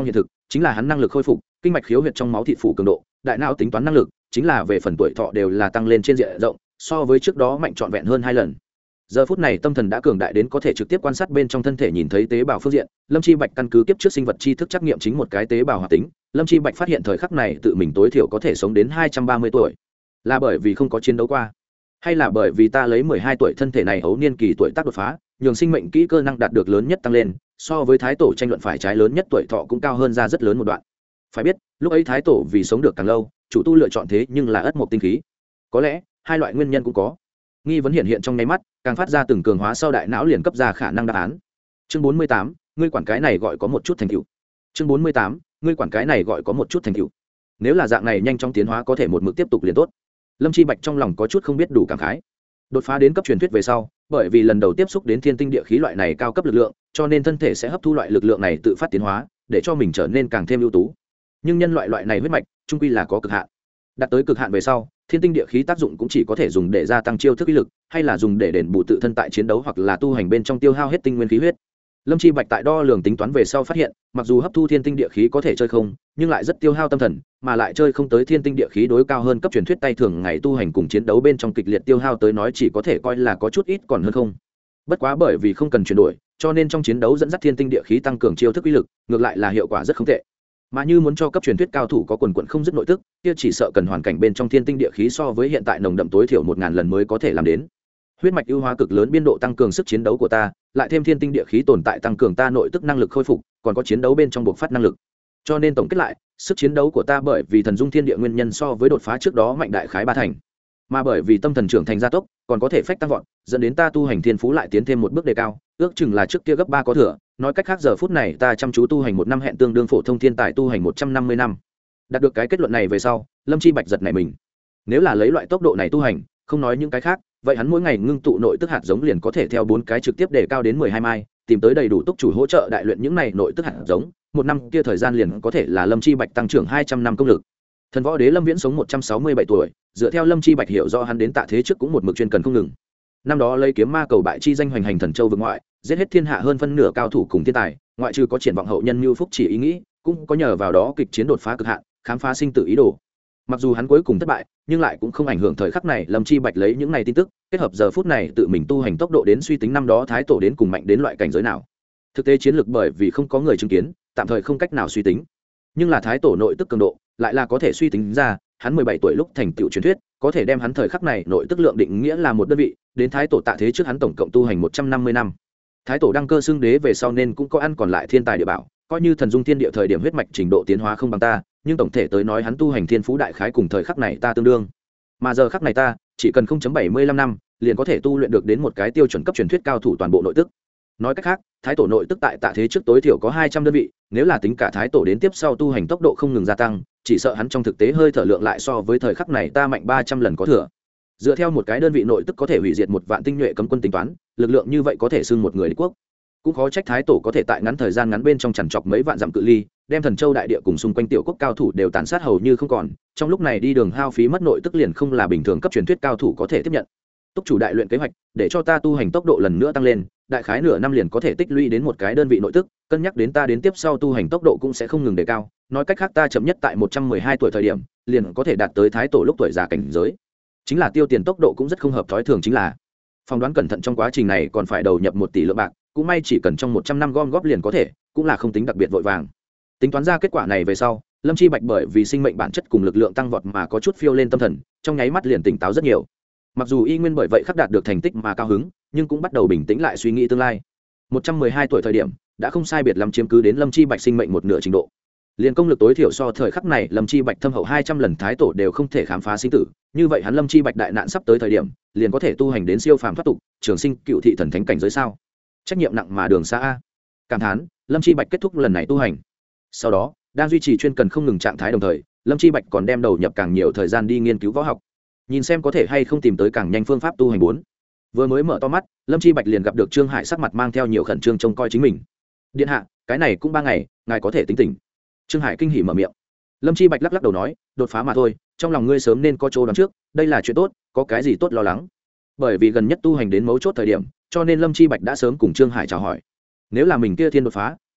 chính là hắn năng lực khôi phục kinh mạch khiếu huyệt trong máu thịt phủ cường độ, đại não tính toán năng lực, chính là về phần tuổi thọ đều là tăng lên trên diện rộng, so với trước đó mạnh trọn vẹn hơn hai lần. Giờ phút này tâm thần đã cường đại đến có thể trực tiếp quan sát bên trong thân thể, nhìn thấy tế bào phương diện, Lâm Chi Bạch căn cứ kiếp trước sinh vật tri thức trắc nghiệm chính một cái tế bào hoạt tính, Lâm Chi Bạch phát hiện thời khắc này tự mình tối thiểu có thể sống đến hai trăm ba mươi tuổi. Là bởi vì không có chiến đấu qua, hay là bởi vì ta lấy mười hai tuổi thân thể này hấu niên kỳ tuổi tác đột phá, nhường sinh mệnh kỹ cơ năng đạt được lớn nhất tăng lên, so với thái tổ tranh luận phải trái lớn nhất tuổi thọ cũng cao hơn ra rất lớn một đoạn. Phải biết, lúc ấy thái tổ vì sống được càng lâu, chủ tu lựa chọn thế nhưng là ất mộc tinh khí. Có lẽ hai loại nguyên nhân cũng có. Nghi vấn hiện hiện trong nháy mắt, càng phát ra từng cường hóa sau đại não liền cấp ra khả năng đáp án. Chương bốn mươi tám, ngươi quản cái này gọi có một chút thành tựu. Chương bốn mươi tám, ngươi quản cái này gọi có một chút thành tựu. Nếu là dạng này nhanh chóng tiến hóa có thể một mực tiếp tục liền tốt. Lâm Chi Bạch trong lòng có chút không biết đủ cảm khái. Đột phá đến cấp truyền thuyết về sau, bởi vì lần đầu tiếp xúc đến thiên tinh địa khí loại này cao cấp lực lượng, cho nên thân thể sẽ hấp thu loại lực lượng này tự phát tiến hóa, để cho mình trở nên càng thêm ưu tú. Nhưng nhân loại loại này huyết mạch, chung quy là có cực hạn. Đạt tới cực hạn về sau, thiên tinh địa khí tác dụng cũng chỉ có thể dùng để gia tăng chiêu thức uy lực, hay là dùng để đền bù tự thân tại chiến đấu hoặc là tu hành bên trong tiêu hao hết tinh nguyên khí huyết. Lâm Chi Bạch tại đo lường tính toán về sau phát hiện, mặc dù hấp thu thiên tinh địa khí có thể chơi không, nhưng lại rất tiêu hao tâm thần, mà lại chơi không tới thiên tinh địa khí đối cao hơn cấp truyền thuyết tay thường ngày tu hành cùng chiến đấu bên trong kịch liệt tiêu hao tới nói chỉ có thể coi là có chút ít còn hơn không. Bất quá bởi vì không cần chuyển đổi, cho nên trong chiến đấu dẫn dắt thiên tinh địa khí tăng cường chiêu thức uy lực, ngược lại là hiệu quả rất không tệ. Mà như muốn cho cấp truyền thuyết cao thủ có quần quần không dứt nội tức, kia chỉ sợ cần hoàn cảnh bên trong thiên tinh địa khí so với hiện tại nồng đậm tối thiểu một ngàn lần mới có thể làm đến. Huyết mạch ưu hóa cực lớn biên độ tăng cường sức chiến đấu của ta, lại thêm thiên tinh địa khí tồn tại tăng cường ta nội tức năng lực khôi phục, còn có chiến đấu bên trong buộc phát năng lực. Cho nên tổng kết lại, sức chiến đấu của ta bởi vì thần dung thiên địa nguyên nhân so với đột phá trước đó mạnh đại khái ba thành. Mà bởi vì tâm thần trưởng thành gia tốc, còn có thể phách tăng vọt, dẫn đến ta tu hành thiên phú lại tiến thêm một bước đề cao, ước chừng là trước kia gấp ba có thừa, nói cách khác giờ phút này ta chăm chú tu hành một năm hẹn tương đương phổ thông thiên tài tu hành một trăm năm mươi năm. Đạt được cái kết luận này về sau, Lâm Chi Bạch giật nảy mình. Nếu là lấy loại tốc độ này tu hành, không nói những cái khác, vậy hắn mỗi ngày ngưng tụ nội tức hạt giống liền có thể theo bốn cái trực tiếp đề cao đến mười hai mai, tìm tới đầy đủ túc chủ hỗ trợ đại luyện những này nội tức hạt giống, một năm kia thời gian liền có thể là Lâm Chi Bạch tăng trưởng hai trăm năm công lực. Thần võ đế Lâm Viễn sống một trăm sáu mươi bảy tuổi, dựa theo Lâm Chi Bạch hiểu rõ hắn đến tạ thế trước cũng một mực chuyên cần không ngừng. Năm đó lấy kiếm ma cầu bại chi danh hoành hành thần châu vực ngoại, giết hết thiên hạ hơn phân nửa cao thủ cùng thiên tài, ngoại trừ có triển vọng hậu nhân như phúc chỉ ý nghĩ, cũng có nhờ vào đó kịch chiến đột phá cực hạn, khám phá sinh tử ý đồ. Mặc dù hắn cuối cùng thất bại, nhưng lại cũng không ảnh hưởng thời khắc này Lâm Chi Bạch lấy những này tin tức, kết hợp giờ phút này tự mình tu hành tốc độ đến suy tính năm đó thái tổ đến cùng mạnh đến loại cảnh giới nào. Thực tế chiến lược bởi vì không có người chứng kiến, tạm thời không cách nào suy tính. Nhưng là thái tổ nội tức cường độ, lại là có thể suy tính ra, hắn mười bảy tuổi lúc thành tựu truyền thuyết, có thể đem hắn thời khắc này nội tức lượng định nghĩa là một đơn vị, đến thái tổ tạ thế trước hắn tổng cộng tu hành một trăm năm mươi năm. Thái tổ đăng cơ xưng đế về sau nên cũng có ăn còn lại thiên tài địa bảo, coi như thần dung thiên địa thời điểm huyết mạch trình độ tiến hóa không bằng ta, nhưng tổng thể tới nói hắn tu hành thiên phú đại khái cùng thời khắc này ta tương đương. Mà giờ khắc này ta, chỉ cần không chấm bảy mươi lăm năm, liền có thể tu luyện được đến một cái tiêu chuẩn cấp truyền thuyết cao thủ toàn bộ nội tức. Nói cách khác, thái tổ nội tức tại tạ thế trước tối thiểu có hai trăm đơn vị, nếu là tính cả thái tổ đến tiếp sau tu hành tốc độ không ngừng gia tăng, chỉ sợ hắn trong thực tế hơi thở lượng lại so với thời khắc này ta mạnh ba trăm lần có thừa. Dựa theo một cái đơn vị nội tức có thể hủy diệt một vạn tinh nhuệ cấm quân tính toán, lực lượng như vậy có thể xưng một người đế quốc. Cũng khó trách thái tổ có thể tại ngắn thời gian ngắn bên trong chằn chọc mấy vạn dặm cự ly, đem thần châu đại địa cùng xung quanh tiểu quốc cao thủ đều tàn sát hầu như không còn. Trong lúc này đi đường hao phí mất nội tức liền không là bình thường cấp truyền thuyết cao thủ có thể tiếp nhận. Túc chủ đại luyện kế hoạch, để cho ta tu hành tốc độ lần nữa tăng lên, đại khái nửa năm liền có thể tích lũy đến một cái đơn vị nội tức, cân nhắc đến ta đến tiếp sau tu hành tốc độ cũng sẽ không ngừng đề cao, nói cách khác ta chậm nhất tại một trăm mười hai tuổi thời điểm, liền có thể đạt tới thái tổ lúc tuổi già cảnh giới. Chính là tiêu tiền tốc độ cũng rất không hợp thói thường, chính là phỏng đoán cẩn thận trong quá trình này còn phải đầu nhập một tỷ lượng bạc, cũng may chỉ cần trong một trăm năm gom góp liền có thể, cũng là không tính đặc biệt vội vàng. Tính toán ra kết quả này về sau, Lâm Chi Bạch bởi vì sinh mệnh bản chất cùng lực lượng tăng vọt mà có chút phiêu lên tâm thần, trong nháy mắt liền tỉnh táo rất nhiều. Mặc dù y nguyên bởi vậy khắc đạt được thành tích mà cao hứng, nhưng cũng bắt đầu bình tĩnh lại suy nghĩ tương lai. một trăm mười hai tuổi thời điểm, đã không sai biệt lắm chiếm cứ đến Lâm Chi Bạch sinh mệnh một nửa trình độ. Liên công lực tối thiểu so thời khắc này Lâm Chi Bạch thâm hậu hai trăm lần thái tổ đều không thể khám phá sinh tử, như vậy hắn Lâm Chi Bạch đại nạn sắp tới thời điểm, liền có thể tu hành đến siêu phàm thoát tục, trường sinh cựu thị thần thánh cảnh giới sao? Trách nhiệm nặng mà đường xa a. Cảm thán, Lâm Chi Bạch kết thúc lần này tu hành. Sau đó, đang duy trì chuyên cần không ngừng trạng thái đồng thời, Lâm Chi Bạch còn đem đầu nhập càng nhiều thời gian đi nghiên cứu võ học, nhìn xem có thể hay không tìm tới càng nhanh phương pháp tu hành bốn. Vừa mới mở to mắt, Lâm Chi Bạch liền gặp được Trương Hải sắc mặt mang theo nhiều khẩn trương trông coi chính mình. Điện hạ, cái này cũng ba ngày, ngài có thể tính tỉnh. Trương Hải kinh hỉ mở miệng. Lâm Chi Bạch lắc lắc đầu nói, đột phá mà thôi, trong lòng ngươi sớm nên có chỗ đoán trước, đây là chuyện tốt, có cái gì tốt lo lắng. Bởi vì gần nhất tu hành đến mấu chốt thời điểm, cho nên Lâm Chi Bạch đã sớm cùng Trương Hải chào hỏi. Nếu là mình kia thiên đột phá,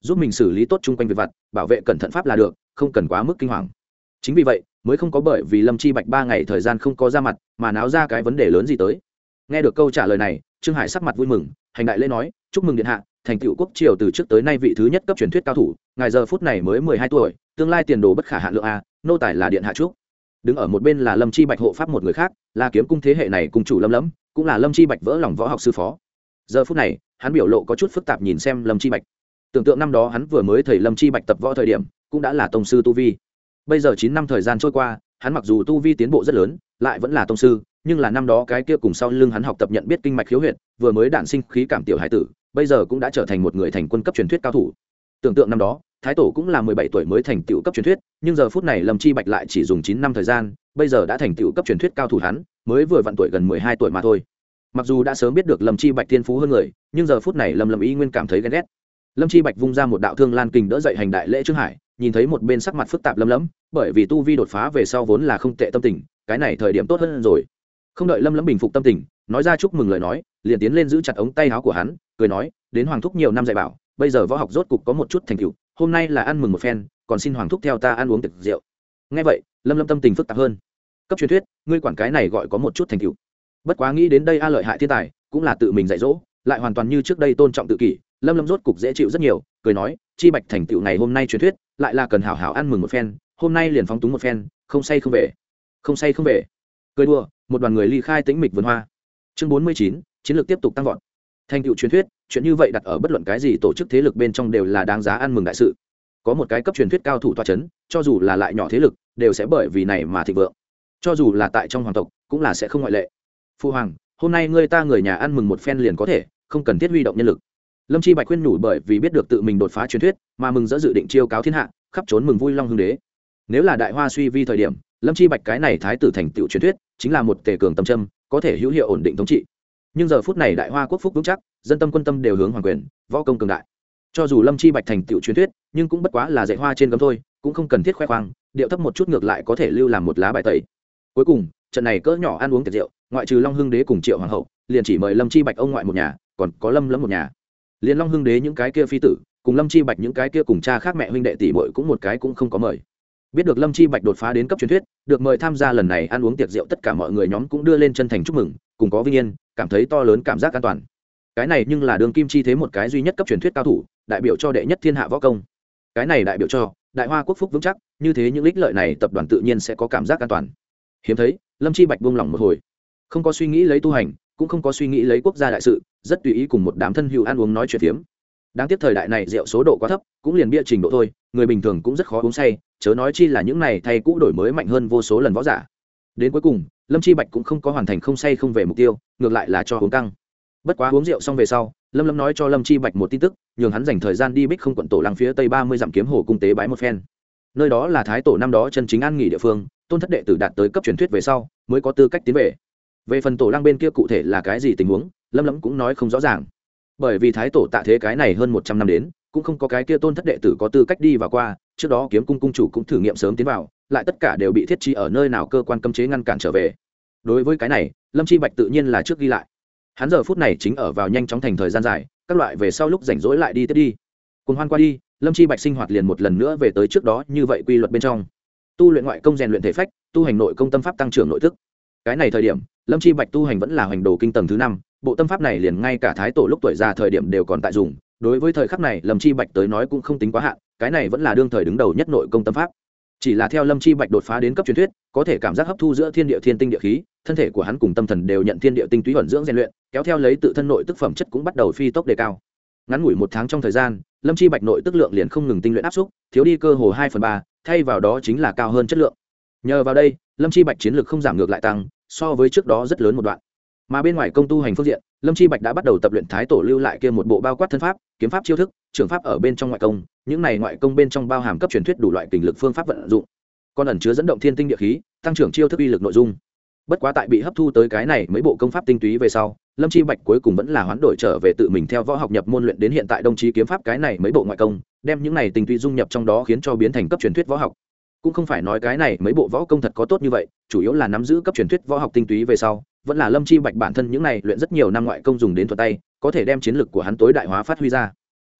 giúp mình xử lý tốt chung quanh việc vặt, bảo vệ cẩn thận pháp là được, không cần quá mức kinh hoàng. Chính vì vậy mới không có bởi vì Lâm Chi Bạch ba ngày thời gian không có ra mặt mà náo ra cái vấn đề lớn gì tới. Nghe được câu trả lời này, Trương Hải sắc mặt vui mừng, hành đại lễ nói, chúc mừng điện hạ, thành tựu quốc triều từ trước tới nay vị thứ nhất cấp truyền thuyết cao thủ, ngài giờ phút này mới mười hai tuổi, tương lai tiền đồ bất khả hạn lượng a, nô tài là điện hạ chúc. Đứng ở một bên là Lâm Chi Bạch hộ pháp một người khác, là kiếm cung thế hệ này cùng chủ Lâm Lẫm, cũng là Lâm Chi Bạch vỡ lòng võ học sư phó. Giờ phút này, hắn biểu lộ có chút phức tạp nhìn xem Lâm Chi Bạch. Tưởng tượng năm đó hắn vừa mới thầy Lâm Chi Bạch tập võ thời điểm, cũng đã là tông sư tu vi. Bây giờ chín năm thời gian trôi qua, hắn mặc dù tu vi tiến bộ rất lớn, lại vẫn là tông sư, nhưng là năm đó cái kia cùng sau lưng hắn học tập nhận biết kinh mạch khiếu huyệt, vừa mới đản sinh khí cảm tiểu hải tử, bây giờ cũng đã trở thành một người thành quân cấp truyền thuyết cao thủ. Tưởng tượng năm đó, Thái tổ cũng là mười bảy tuổi mới thành tựu cấp truyền thuyết, nhưng giờ phút này Lâm Chi Bạch lại chỉ dùng chín năm thời gian, bây giờ đã thành tựu cấp truyền thuyết cao thủ hắn, mới vừa vặn tuổi gần mười hai tuổi mà thôi. Mặc dù đã sớm biết được Lâm Chi Bạch thiên phú hơn người, nhưng giờ phút này Lâm Lâm Y nguyên cảm thấy ghen ghét. Lâm Chi Bạch vung ra một đạo thương lan kình đỡ dậy hành đại lễ Trương Hải, nhìn thấy một bên sắc mặt phức tạp Lâm Lẫm, bởi vì tu vi đột phá về sau vốn là không tệ tâm tình, cái này thời điểm tốt hơn rồi. Không đợi Lâm Lẫm bình phục tâm tình, nói ra chúc mừng lời nói, liền tiến lên giữ chặt ống tay áo của hắn, cười nói, đến hoàng thúc nhiều năm dạy bảo, bây giờ võ học rốt cục có một chút thành tựu, hôm nay là ăn mừng một phen, còn xin hoàng thúc theo ta ăn uống tiệc rượu. Nghe vậy, Lâm Lâm tâm tình phức tạp hơn. Cấp truyền thuyết, ngươi quản cái này gọi có một chút thành tựu. Bất quá nghĩ đến đây a lợi hại thiên tài, cũng là tự mình dạy dỗ, lại hoàn toàn như trước đây tôn trọng tự kỷ, Lâm Lâm rốt cục dễ chịu rất nhiều, cười nói, Chi Bạch thành tựu ngày hôm nay truyền thuyết, lại là cần hảo hảo ăn mừng một phen, hôm nay liền phóng túng một phen, không say không về. Không say không về. Cười đùa, một đoàn người ly khai tĩnh mịch vườn hoa. Chương bốn mươi chín, chiến lược tiếp tục tăng vọt. Thành tựu truyền thuyết, chuyện như vậy đặt ở bất luận cái gì tổ chức thế lực bên trong đều là đáng giá ăn mừng đại sự. Có một cái cấp truyền thuyết cao thủ tọa chấn, cho dù là lại nhỏ thế lực, đều sẽ bởi vì này mà thịnh vượng. Cho dù là tại trong hoàng tộc, cũng là sẽ không ngoại lệ. Phu hoàng, hôm nay ngươi ta người nhà ăn mừng một phen liền có thể, không cần thiết huy động nhân lực. Lâm Chi Bạch khuyên nhủ bởi vì biết được tự mình đột phá truyền thuyết, mà mừng rỡ dự định chiêu cáo thiên hạ, khắp trốn mừng vui long hưng đế. Nếu là đại hoa suy vi thời điểm, Lâm Chi Bạch cái này thái tử thành tựu truyền thuyết, chính là một tề cường tâm châm, có thể hữu hiệu ổn định thống trị. Nhưng giờ phút này đại hoa quốc phúc vững chắc, dân tâm quân tâm đều hướng hoàng quyền, võ công cường đại. Cho dù Lâm Chi Bạch thành tựu truyền thuyết, nhưng cũng bất quá là dạy hoa trên gấm thôi, cũng không cần thiết khoe khoang, điệu thấp một chút ngược lại có thể lưu làm một lá bài tẩy. Cuối cùng, trận này cỡ nhỏ ăn uống tiệc rượu, ngoại trừ Long Hưng đế cùng Triệu hoàng hậu, liền chỉ mời Lâm Chi Bạch ông ngoại một nhà, còn có Lâm Lâm một nhà. Liên Long Hưng đế những cái kia phi tử, cùng Lâm Chi Bạch những cái kia cùng cha khác mẹ huynh đệ tỷ muội cũng một cái cũng không có mời. Biết được Lâm Chi Bạch đột phá đến cấp truyền thuyết, được mời tham gia lần này ăn uống tiệc rượu tất cả mọi người nhóm cũng đưa lên chân thành chúc mừng, cùng có vinh yên, cảm thấy to lớn cảm giác an toàn. Cái này nhưng là đường kim chi thế một cái duy nhất cấp truyền thuyết cao thủ, đại biểu cho đệ nhất thiên hạ võ công. Cái này đại biểu cho đại hoa quốc phúc vững chắc, như thế những ích lợi này tập đoàn tự nhiên sẽ có cảm giác an toàn. Hiếm thấy, Lâm Chi Bạch buông lỏng một hồi, không có suy nghĩ lấy tu hành, cũng không có suy nghĩ lấy quốc gia đại sự, rất tùy ý cùng một đám thân hữu ăn uống nói chuyện phiếm. Đáng tiếc thời đại này rượu số độ quá thấp, cũng liền bia trình độ thôi, người bình thường cũng rất khó uống say, chớ nói chi là những này thay cũ đổi mới mạnh hơn vô số lần võ giả. Đến cuối cùng, Lâm Chi Bạch cũng không có hoàn thành không say không về mục tiêu, ngược lại là cho uống căng. Bất quá uống rượu xong về sau, Lâm Lâm nói cho Lâm Chi Bạch một tin tức, nhường hắn dành thời gian đi Bích Không quận tổ lăng phía tây ba mươi dặm kiếm hồ cung tế bái một phen. Nơi đó là thái tổ năm đó chân chính an nghỉ địa phương, tôn thất đệ tử đạt tới cấp truyền thuyết về sau, mới có tư cách tiến về. Về phần tổ lăng bên kia cụ thể là cái gì tình huống, Lâm Lâm cũng nói không rõ ràng. Bởi vì thái tổ tạ thế cái này hơn một trăm năm đến, cũng không có cái kia tôn thất đệ tử có tư cách đi vào qua, trước đó kiếm cung cung chủ cũng thử nghiệm sớm tiến vào, lại tất cả đều bị thiết trí ở nơi nào cơ quan cấm chế ngăn cản trở về. Đối với cái này, Lâm Chi Bạch tự nhiên là trước ghi lại. Hắn giờ phút này chính ở vào nhanh chóng thành thời gian dài, các loại về sau lúc rảnh rỗi lại đi tiếp đi. Cùng hoan qua đi, Lâm Chi Bạch sinh hoạt liền một lần nữa về tới trước đó như vậy quy luật bên trong. Tu luyện ngoại công rèn luyện thể phách, tu hành nội công tâm pháp tăng trưởng nội tức. Cái này thời điểm, Lâm Chi Bạch tu hành vẫn là hoành đồ kinh tầng thứ năm, bộ tâm pháp này liền ngay cả thái tổ lúc tuổi già thời điểm đều còn tại dùng. Đối với thời khắc này, Lâm Chi Bạch tới nói cũng không tính quá hạn, cái này vẫn là đương thời đứng đầu nhất nội công tâm pháp. Chỉ là theo Lâm Chi Bạch đột phá đến cấp truyền thuyết, có thể cảm giác hấp thu giữa thiên địa thiên tinh địa khí, thân thể của hắn cùng tâm thần đều nhận thiên địa tinh túy ẩn dưỡng rèn luyện, kéo theo lấy tự thân nội tức phẩm chất cũng bắt đầu phi tốc đề cao. Ngắn ngủi một tháng trong thời gian, Lâm Chi Bạch nội tức lượng liền không ngừng tinh luyện áp xúc, thiếu đi cơ hồ hai phần ba, thay vào đó chính là cao hơn chất lượng. Nhờ vào đây, Lâm Chi Bạch chiến lược không giảm ngược lại tăng, so với trước đó rất lớn một đoạn. Mà bên ngoài công tu hành phương diện, Lâm Chi Bạch đã bắt đầu tập luyện thái tổ lưu lại kia một bộ bao quát thân pháp, kiếm pháp chiêu thức, trường pháp ở bên trong ngoại công, những này ngoại công bên trong bao hàm cấp truyền thuyết đủ loại kình lực phương pháp vận dụng, còn ẩn chứa dẫn động thiên tinh địa khí, tăng trưởng chiêu thức uy lực nội dung. Bất quá tại bị hấp thu tới cái này mấy bộ công pháp tinh túy về sau, Lâm Chi Bạch cuối cùng vẫn là hoán đổi trở về tự mình theo võ học nhập môn luyện đến hiện tại đồng chí kiếm pháp cái này mấy bộ ngoại công, đem những này tinh túy dung nhập trong đó khiến cho biến thành cấp truyền thuyết võ học. Cũng không phải nói cái này mấy bộ võ công thật có tốt như vậy, chủ yếu là nắm giữ cấp truyền thuyết võ học tinh túy về sau, vẫn là Lâm Chi Bạch bản thân những này luyện rất nhiều năm ngoại công dùng đến thuận tay, có thể đem chiến lực của hắn tối đại hóa phát huy ra.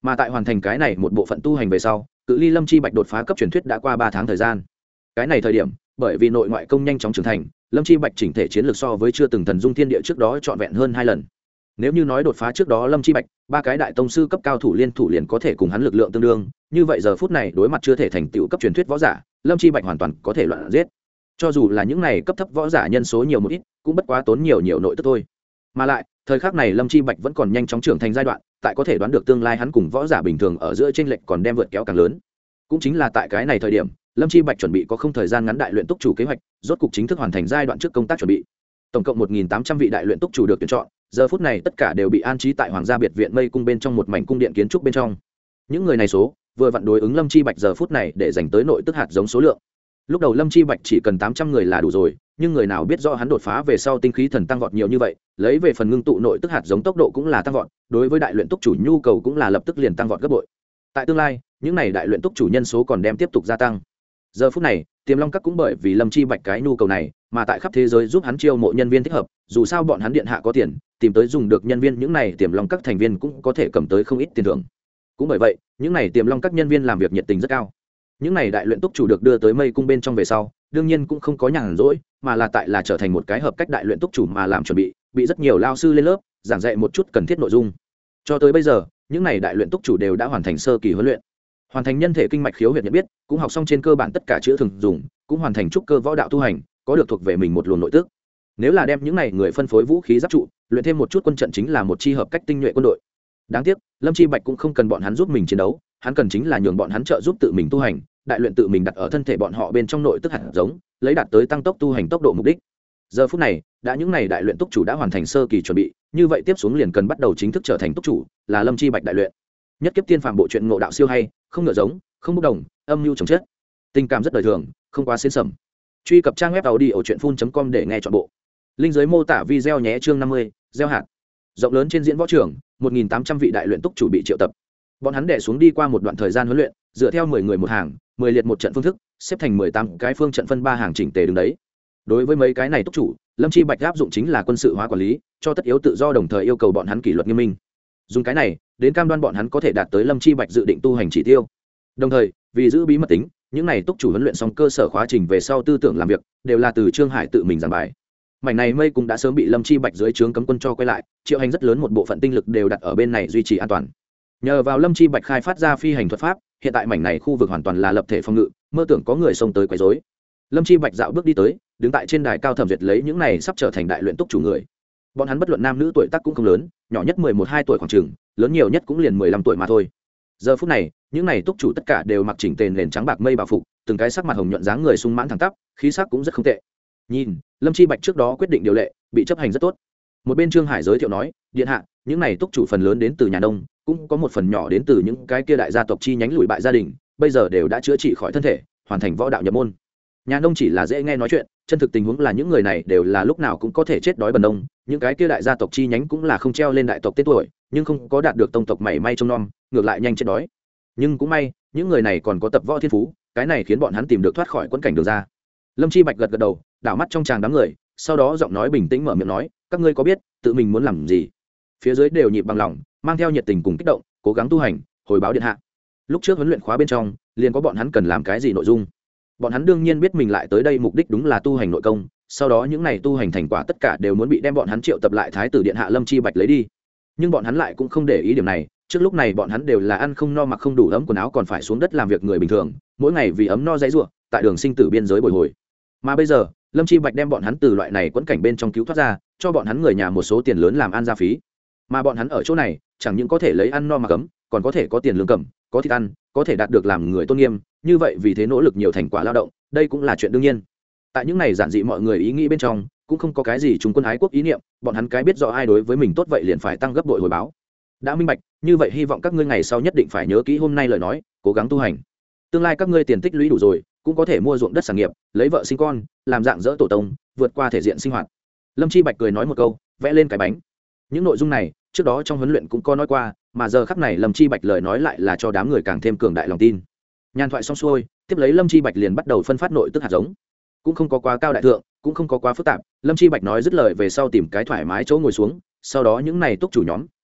Mà tại hoàn thành cái này một bộ phận tu hành về sau, cự ly Lâm Chi Bạch đột phá cấp truyền thuyết đã qua ba tháng thời gian. Cái này thời điểm, bởi vì nội ngoại công nhanh chóng trưởng thành, Lâm Chi Bạch chỉnh thể chiến lược so với chưa từng thần dung thiên địa trước đó trọn vẹn hơn hai lần. Nếu như nói đột phá trước đó Lâm Chi Bạch, ba cái đại tông sư cấp cao thủ liên thủ liền có thể cùng hắn lực lượng tương đương, như vậy giờ phút này đối mặt chưa thể thành tựu cấp truyền thuyết võ giả, Lâm Chi Bạch hoàn toàn có thể loạn giết. Cho dù là những này cấp thấp võ giả nhân số nhiều một ít, cũng bất quá tốn nhiều nhiều nội tức thôi. Mà lại, thời khắc này Lâm Chi Bạch vẫn còn nhanh chóng trưởng thành giai đoạn, tại có thể đoán được tương lai hắn cùng võ giả bình thường ở giữa chênh lệch còn đem vượt kéo càng lớn. Cũng chính là tại cái này thời điểm, Lâm Chi Bạch chuẩn bị có không thời gian ngắn đại luyện túc chủ kế hoạch, rốt cục chính thức hoàn thành giai đoạn trước công tác chuẩn bị. Tổng cộng một nghìn tám trăm vị đại luyện túc chủ được tuyển chọn, giờ phút này tất cả đều bị an trí tại Hoàng gia biệt viện Mây cung bên trong một mảnh cung điện kiến trúc bên trong. Những người này số vừa vặn đối ứng Lâm Chi Bạch giờ phút này để dành tới nội tức hạt giống số lượng. Lúc đầu Lâm Chi Bạch chỉ cần tám trăm người là đủ rồi, nhưng người nào biết rõ hắn đột phá về sau tinh khí thần tăng vọt nhiều như vậy, lấy về phần ngưng tụ nội tức hạt giống tốc độ cũng là tăng vọt, đối với đại luyện túc chủ nhu cầu cũng là lập tức liền tăng vọt gấp bội. Tại tương lai, những này đại luyện túc chủ nhân số còn đem tiếp tục gia tăng. Giờ phút này, Tiềm Long Các cũng bởi vì Lâm Chi Bạch cái nhu cầu này, mà tại khắp thế giới giúp hắn chiêu mộ nhân viên thích hợp, dù sao bọn hắn điện hạ có tiền, tìm tới dùng được nhân viên những này Tiềm Long Các thành viên cũng có thể cầm tới không ít tiền thưởng. Cũng bởi vậy, những này Tiềm Long Các nhân viên làm việc nhiệt tình rất cao. Những này đại luyện túc chủ được đưa tới Mây cung bên trong về sau, đương nhiên cũng không có nhàn rỗi, mà là tại là trở thành một cái hợp cách đại luyện túc chủ mà làm chuẩn bị, bị rất nhiều lao sư lên lớp giảng dạy một chút cần thiết nội dung. Cho tới bây giờ, những này đại luyện túc chủ đều đã hoàn thành sơ kỳ huấn luyện, hoàn thành nhân thể kinh mạch khiếu huyệt nhận biết, cũng học xong trên cơ bản tất cả chữa thường dùng, cũng hoàn thành trúc cơ võ đạo tu hành, có được thuộc về mình một luồng nội tức. Nếu là đem những này người phân phối vũ khí giáp trụ, luyện thêm một chút quân trận chính là một chi hợp cách tinh nhuệ quân đội. Đáng tiếc, Lâm Chi Bạch cũng không cần bọn hắn giúp mình chiến đấu, hắn cần chính là nhường bọn hắn trợ giúp tự mình tu hành, đại luyện tự mình đặt ở thân thể bọn họ bên trong nội tức hạt giống, lấy đạt tới tăng tốc tu hành tốc độ mục đích. Giờ phút này, đã những này đại luyện túc chủ đã hoàn thành sơ kỳ chuẩn bị, như vậy tiếp xuống liền cần bắt đầu chính thức trở thành túc chủ, là Lâm Chi Bạch đại luyện. Nhất kiếp tiên phàm bộ truyện ngộ đạo siêu hay, không ngựa giống, không bốc đồng, âm mưu trồng chất, tình cảm rất đời thường, không quá xến sầm. Truy cập trang web audiochuyenphun chấm com để nghe trọn bộ. Linh dưới mô tả video nhé. Chương năm mươi, gieo hạt. Rộng lớn trên diễn võ trường, một nghìn tám trăm vị đại luyện túc chủ bị triệu tập. Bọn hắn đè xuống đi qua một đoạn thời gian huấn luyện, dựa theo mười người một hàng, mười liệt một trận phương thức, xếp thành mười tám cái phương trận phân ba hàng chỉnh tề đứng đấy. Đối với mấy cái này túc chủ, Lâm Chi Bạch áp dụng chính là quân sự hóa quản lý, cho tất yếu tự do đồng thời yêu cầu bọn hắn kỷ luật nghiêm minh. Dùng cái này, đến cam đoan bọn hắn có thể đạt tới Lâm Chi Bạch dự định tu hành chỉ tiêu. Đồng thời, vì giữ bí mật tính, những này túc chủ huấn luyện xong cơ sở khóa trình về sau tư tưởng làm việc, đều là từ Trương Hải tự mình giảng bài. Mảnh này Mây cũng đã sớm bị Lâm Chi Bạch dưới trướng cấm quân cho quay lại, triệu hành rất lớn một bộ phận tinh lực đều đặt ở bên này duy trì an toàn. Nhờ vào Lâm Chi Bạch khai phát ra phi hành thuật pháp, hiện tại mảnh này khu vực hoàn toàn là lập thể phòng ngự, mơ tưởng có người xông tới quấy rối. Lâm Chi Bạch dạo bước đi tới, đứng tại trên đài cao thẩm duyệt lấy những này sắp trở thành đại luyện túc chủ người. Bọn hắn bất luận nam nữ tuổi tác cũng không lớn, nhỏ nhất mười một hai tuổi khoảng chừng, lớn nhiều nhất cũng liền mười lăm tuổi mà thôi. Giờ phút này, những này túc chủ tất cả đều mặc chỉnh tề nền trắng bạc mây bảo phục, từng cái sắc mặt hồng nhuận dáng người sung mãn thẳng tắp, khí sắc cũng rất không tệ. Nhìn, Lâm Chi Bạch trước đó quyết định điều lệ, bị chấp hành rất tốt. Một bên Trương Hải giới thiệu nói, điện hạ, những này túc chủ phần lớn đến từ nhà nông, cũng có một phần nhỏ đến từ những cái kia đại gia tộc chi nhánh lùi bại gia đình, bây giờ đều đã chữa trị khỏi thân thể, hoàn thành võ đạo nhập môn. Nhà nông chỉ là dễ nghe nói chuyện, chân thực tình huống là những người này đều là lúc nào cũng có thể chết đói bần nông, những cái kia đại gia tộc chi nhánh cũng là không treo lên đại tộc tên tuổi, nhưng không có đạt được tông tộc mảy may trông nom, ngược lại nhanh chết đói. Nhưng cũng may, những người này còn có tập võ thiên phú, cái này khiến bọn hắn tìm được thoát khỏi quẫn cảnh đường ra. Lâm Chi Bạch gật gật đầu, đảo mắt trong tràng đám người, sau đó giọng nói bình tĩnh mở miệng nói, các ngươi có biết tự mình muốn làm gì? Phía dưới đều nhịp bằng lòng, mang theo nhiệt tình cùng kích động, cố gắng tu hành, hồi báo điện hạ. Lúc trước huấn luyện khóa bên trong, liền có bọn hắn cần làm cái gì nội dung. Bọn hắn đương nhiên biết mình lại tới đây mục đích đúng là tu hành nội công, sau đó những này tu hành thành quả tất cả đều muốn bị đem bọn hắn triệu tập lại thái tử điện hạ Lâm Chi Bạch lấy đi. Nhưng bọn hắn lại cũng không để ý điểm này, trước lúc này bọn hắn đều là ăn không no mặc không đủ ấm quần áo còn phải xuống đất làm việc người bình thường, mỗi ngày vì ấm no dãy rủa, tại đường sinh tử biên giới bồi hồi. Mà bây giờ, Lâm Chi Bạch đem bọn hắn từ loại này quẫn cảnh bên trong cứu thoát ra, cho bọn hắn người nhà một số tiền lớn làm an gia phí. Mà bọn hắn ở chỗ này, chẳng những có thể lấy ăn no mặc ấm, còn có thể có tiền lương cầm, có thịt ăn, có thể đạt được làm người tôn nghiêm, như vậy vì thế nỗ lực nhiều thành quả lao động, đây cũng là chuyện đương nhiên. Tại những này giản dị mọi người ý nghĩ bên trong, cũng không có cái gì chúng quân ái quốc ý niệm, bọn hắn cái biết rõ ai đối với mình tốt vậy liền phải tăng gấp bội hồi báo. Đã minh bạch, như vậy hy vọng các ngươi ngày sau nhất định phải nhớ kỹ hôm nay lời nói, cố gắng tu hành. Tương lai các ngươi tiền tích lũy đủ rồi, cũng có thể mua ruộng đất sản nghiệp, lấy vợ sinh con, làm dạng dỡ tổ tông, vượt qua thể diện sinh hoạt. Lâm Chi Bạch cười nói một câu, vẽ lên cái bánh. Những nội dung này, trước đó trong huấn luyện cũng có nói qua, mà giờ khắc này Lâm Chi Bạch lời nói lại là cho đám người càng thêm cường đại lòng tin. Nhàn thoại xong xuôi, tiếp lấy Lâm Chi Bạch liền bắt đầu phân phát nội tức hạt giống. Cũng không có quá cao đại thượng, cũng không có quá phức tạp, Lâm Chi Bạch nói dứt lời về sau tìm cái thoải mái chỗ ngồi xuống, sau đó những này túc chủ nhóm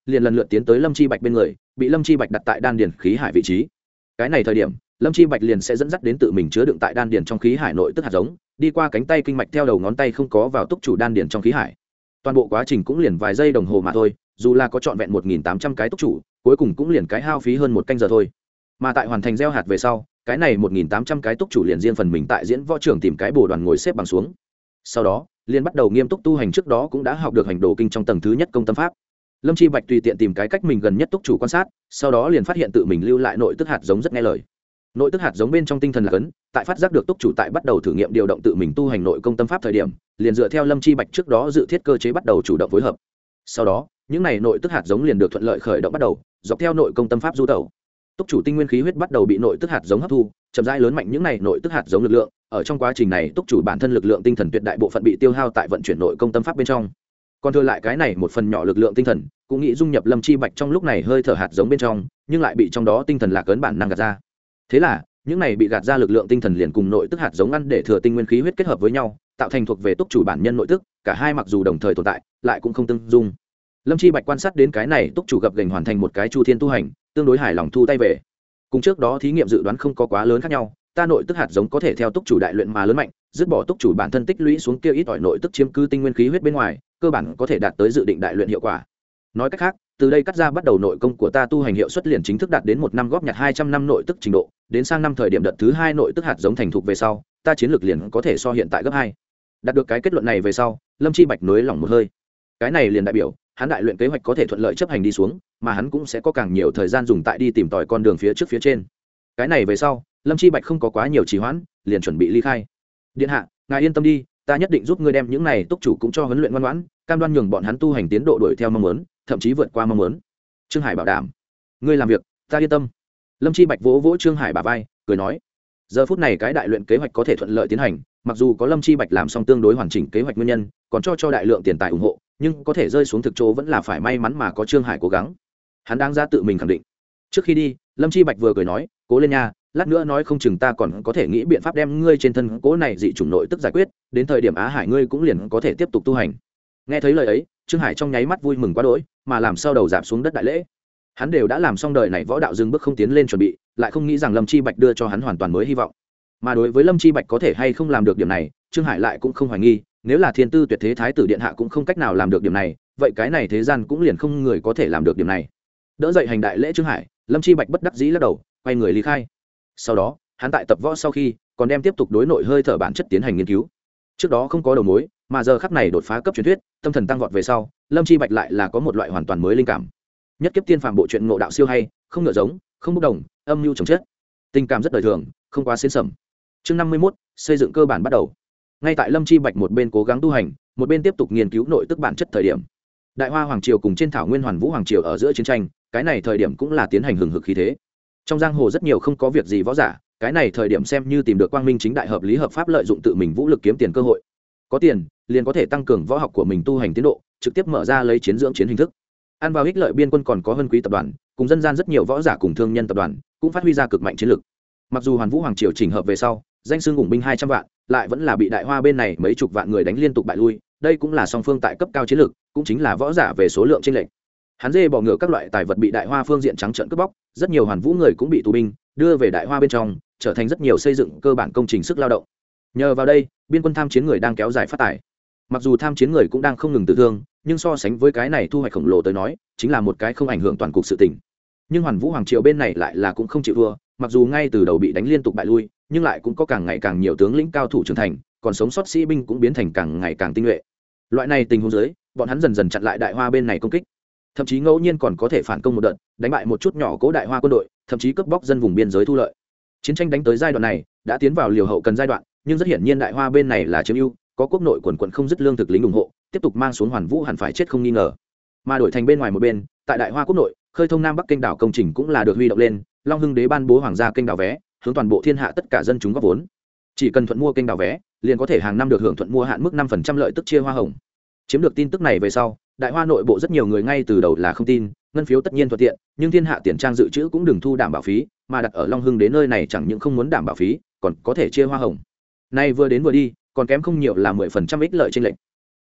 liền lần lượt tiến tới lâm chi bạch bên người, bị lâm chi bạch đặt tại đan điền khí hải vị trí. Cái này thời điểm lâm chi bạch liền sẽ dẫn dắt đến tự mình chứa đựng tại đan điền trong khí hải nội tức hạt giống, đi qua cánh tay kinh mạch theo đầu ngón tay không có vào túc chủ đan điền trong khí hải. Toàn bộ quá trình cũng liền vài giây đồng hồ mà thôi, dù là có trọn vẹn một nghìn tám trăm cái túc chủ, cuối cùng cũng liền cái hao phí hơn một canh giờ thôi. Mà tại hoàn thành gieo hạt về sau, cái này một nghìn tám trăm cái túc chủ liền riêng phần mình tại diễn võ trường tìm cái bồ đoàn ngồi xếp bằng xuống. Sau đó liền bắt đầu nghiêm túc tu hành, trước đó cũng đã học được hành đồ kinh trong tầng thứ nhất công tâm pháp. Lâm chi bạch tùy tiện tìm cái cách mình gần nhất túc chủ quan sát, sau đó liền phát hiện tự mình lưu lại nội tức hạt giống rất nghe lời. Nội tức hạt giống bên trong tinh thần là cấn, tại phát giác được túc chủ tại bắt đầu thử nghiệm điều động tự mình tu hành nội công tâm pháp thời điểm, liền dựa theo lâm chi bạch trước đó dự thiết cơ chế bắt đầu chủ động phối hợp. Sau đó những này nội tức hạt giống liền được thuận lợi khởi động bắt đầu dọc theo nội công tâm pháp du tẩu. Túc chủ tinh nguyên khí huyết bắt đầu bị nội tức hạt giống hấp thu, chậm rãi lớn mạnh những này nội tức hạt giống lực lượng. Ở trong quá trình này túc chủ bản thân lực lượng tinh thần tuyệt đại bộ phận bị tiêu hao tại vận chuyển nội công tâm pháp bên trong, còn thừa lại cái này một phần nhỏ lực lượng tinh thần cũng nghĩ dung nhập lâm chi bạch trong lúc này hơi thở hạt giống bên trong, nhưng lại bị trong đó tinh thần lạc ấn bản năng gạt ra. Thế là những này bị gạt ra lực lượng tinh thần liền cùng nội tức hạt giống ăn để thừa tinh nguyên khí huyết kết hợp với nhau, tạo thành thuộc về túc chủ bản nhân nội tức, cả hai mặc dù đồng thời tồn tại lại cũng không tương dung. Lâm chi bạch quan sát đến cái này túc chủ gập gành hoàn thành một cái chu thiên tu hành, tương đối hài lòng thu tay về. Cùng trước đó thí nghiệm dự đoán không có quá lớn khác nhau, ta nội tức hạt giống có thể theo túc chủ đại luyện mà lớn mạnh, dứt bỏ túc chủ bản thân tích lũy xuống kia ít ỏi nội tức chiếm cứ tinh nguyên khí huyết bên ngoài, cơ bản có thể đạt tới dự định đại luyện hiệu quả. Nói cách khác, từ đây cắt ra bắt đầu nội công của ta tu hành hiệu suất liền chính thức đạt đến một năm góp nhặt hai trăm năm nội tức trình độ, đến sang năm thời điểm đợt thứ hai nội tức hạt giống thành thục về sau, ta chiến lược liền có thể so hiện tại gấp hai. Đạt được cái kết luận này về sau, Lâm chi bạch nới lỏng một hơi. Cái này liền đại biểu hắn đại luyện kế hoạch có thể thuận lợi chấp hành đi xuống, mà hắn cũng sẽ có càng nhiều thời gian dùng tại đi tìm tòi con đường phía trước phía trên. Cái này về sau, Lâm chi bạch không có quá nhiều trì hoãn, liền chuẩn bị ly khai. Điện hạ, ngài yên tâm đi, ta nhất định giúp ngươi đem những này túc chủ cũng cho huấn luyện ngoan ngoãn, cam đoan nhường bọn hắn tu hành tiến độ đuổi theo mong muốn, thậm chí vượt qua mong muốn. Trương Hải bảo đảm, ngươi làm việc ta yên tâm. Lâm chi bạch vỗ vỗ Trương Hải bả vai, cười nói, giờ phút này cái đại luyện kế hoạch có thể thuận lợi tiến hành, mặc dù có Lâm chi bạch làm xong tương đối hoàn chỉnh kế hoạch nguyên nhân, còn cho cho đại lượng tiền tài ủng hộ, nhưng có thể rơi xuống thực chỗ vẫn là phải may mắn mà có Trương Hải cố gắng. Hắn đang ra tự mình khẳng định. Trước khi đi, Lâm chi bạch vừa cười nói, cố lên nha, lát nữa nói không chừng ta còn có thể nghĩ biện pháp đem ngươi trên thân cố này dị chủng nội tức giải quyết, đến thời điểm Á Hải ngươi cũng liền có thể tiếp tục tu hành. Nghe thấy lời ấy, Trương Hải trong nháy mắt vui mừng quá đỗi, mà làm sau đầu dạp xuống đất đại lễ. Hắn đều đã làm xong đời này võ đạo dừng bước không tiến lên chuẩn bị, lại không nghĩ rằng Lâm chi bạch đưa cho hắn hoàn toàn mới hy vọng. Mà đối với Lâm chi bạch có thể hay không làm được điểm này, Trương Hải lại cũng không hoài nghi, nếu là thiên tư tuyệt thế thái tử điện hạ cũng không cách nào làm được điểm này, vậy cái này thế gian cũng liền không người có thể làm được điểm này. Đỡ dậy hành đại lễ Trương Hải, Lâm chi bạch bất đắc dĩ lắc đầu, quay người ly khai. Sau đó hắn tại tập võ sau khi còn đem tiếp tục đối nội hơi thở bản chất tiến hành nghiên cứu. Trước đó không có đầu mối, mà giờ khắc này đột phá cấp truyền thuyết, tâm thần tăng vọt về sau, Lâm chi bạch lại là có một loại hoàn toàn mới linh cảm. Nhất kiếp tiên phàm bộ truyện ngộ đạo siêu hay, không ngựa giống, không bốc đồng, âm mưu chồng chết, tình cảm rất đời thường, không quá xến sẩm. Chương năm mươi mốt, xây dựng cơ bản bắt đầu. Ngay tại Lâm chi bạch một bên cố gắng tu hành, một bên tiếp tục nghiên cứu nội tức bản chất thời điểm, Đại Hoa hoàng triều cùng trên thảo nguyên Hoàn Vũ hoàng triều ở giữa chiến tranh, cái này thời điểm cũng là tiến hành hừng hực khí thế. Trong giang hồ rất nhiều không có việc gì võ giả, cái này thời điểm xem như tìm được quang minh chính đại hợp lý hợp pháp lợi dụng tự mình vũ lực kiếm tiền cơ hội. Có tiền liền có thể tăng cường võ học của mình tu hành tiến độ, trực tiếp mở ra lấy chiến dưỡng chiến hình thức. Ăn vào ích lợi biên quân còn có Hân Quý tập đoàn, cùng dân gian rất nhiều võ giả cùng thương nhân tập đoàn cũng phát huy ra cực mạnh chiến lực. Mặc dù Hoàn Vũ hoàng triều chỉnh hợp về sau, danh xưng ủng binh hai trăm vạn, lại vẫn là bị Đại Hoa bên này mấy chục vạn người đánh liên tục bại lui, đây cũng là song phương tại cấp cao chiến lực, cũng chính là võ giả về số lượng chênh lệch. Hắn dê bỏ ngựa các loại tài vật bị Đại Hoa phương diện trắng trợn cướp bóc, rất nhiều Hoàn Vũ người cũng bị tù binh đưa về Đại Hoa bên trong, trở thành rất nhiều xây dựng cơ bản công trình sức lao động. Nhờ vào đây, biên quân tham chiến người đang kéo dài phát tài. Mặc dù tham chiến người cũng đang không ngừng tử thương, nhưng so sánh với cái này thu hoạch khổng lồ tới nói, chính là một cái không ảnh hưởng toàn cục sự tình. Nhưng Hoàn Vũ hoàng triều bên này lại là cũng không chịu thua, mặc dù ngay từ đầu bị đánh liên tục bại lui, nhưng lại cũng có càng ngày càng nhiều tướng lĩnh cao thủ trưởng thành, còn sống sót sĩ binh cũng biến thành càng ngày càng tinh nhuệ. Loại này tình huống dưới, bọn hắn dần dần chặn lại Đại Hoa bên này công kích, thậm chí ngẫu nhiên còn có thể phản công một đợt, đánh bại một chút nhỏ cố Đại Hoa quân đội, thậm chí cướp bóc dân vùng biên giới thu lợi. Chiến tranh đánh tới giai đoạn này đã tiến vào liều hậu cần giai đoạn, nhưng rất hiển nhiên Đại Hoa bên này là chiếm ưu, có quốc nội quần quần không dứt lương thực lính ủng hộ, tiếp tục mang xuống Hoàn Vũ hẳn phải chết không nghi ngờ. Mà đổi thành bên ngoài một bên, tại Đại Hoa quốc nội, khơi thông nam bắc kênh đảo công trình cũng là được huy động lên, Long Hưng đế ban bố hoàng gia kênh đảo vé, hướng toàn bộ thiên hạ tất cả dân chúng góp vốn. Chỉ cần thuận mua kênh đảo vé, liền có thể hàng năm được hưởng thuận mua hạn mức năm phần trăm lợi tức chia hoa hồng. Chiếm được tin tức này về sau, Đại Hoa nội bộ rất nhiều người ngay từ đầu là không tin, ngân phiếu tất nhiên thuận tiện, nhưng thiên hạ tiền trang dự trữ cũng đừng thu đảm bảo phí, mà đặt ở Long Hưng đến nơi này chẳng những không muốn đảm bảo phí, còn có thể chia hoa hồng. Nay vừa đến vừa đi, còn kém không nhiều là mười phần trăm ích lợi trên lệnh.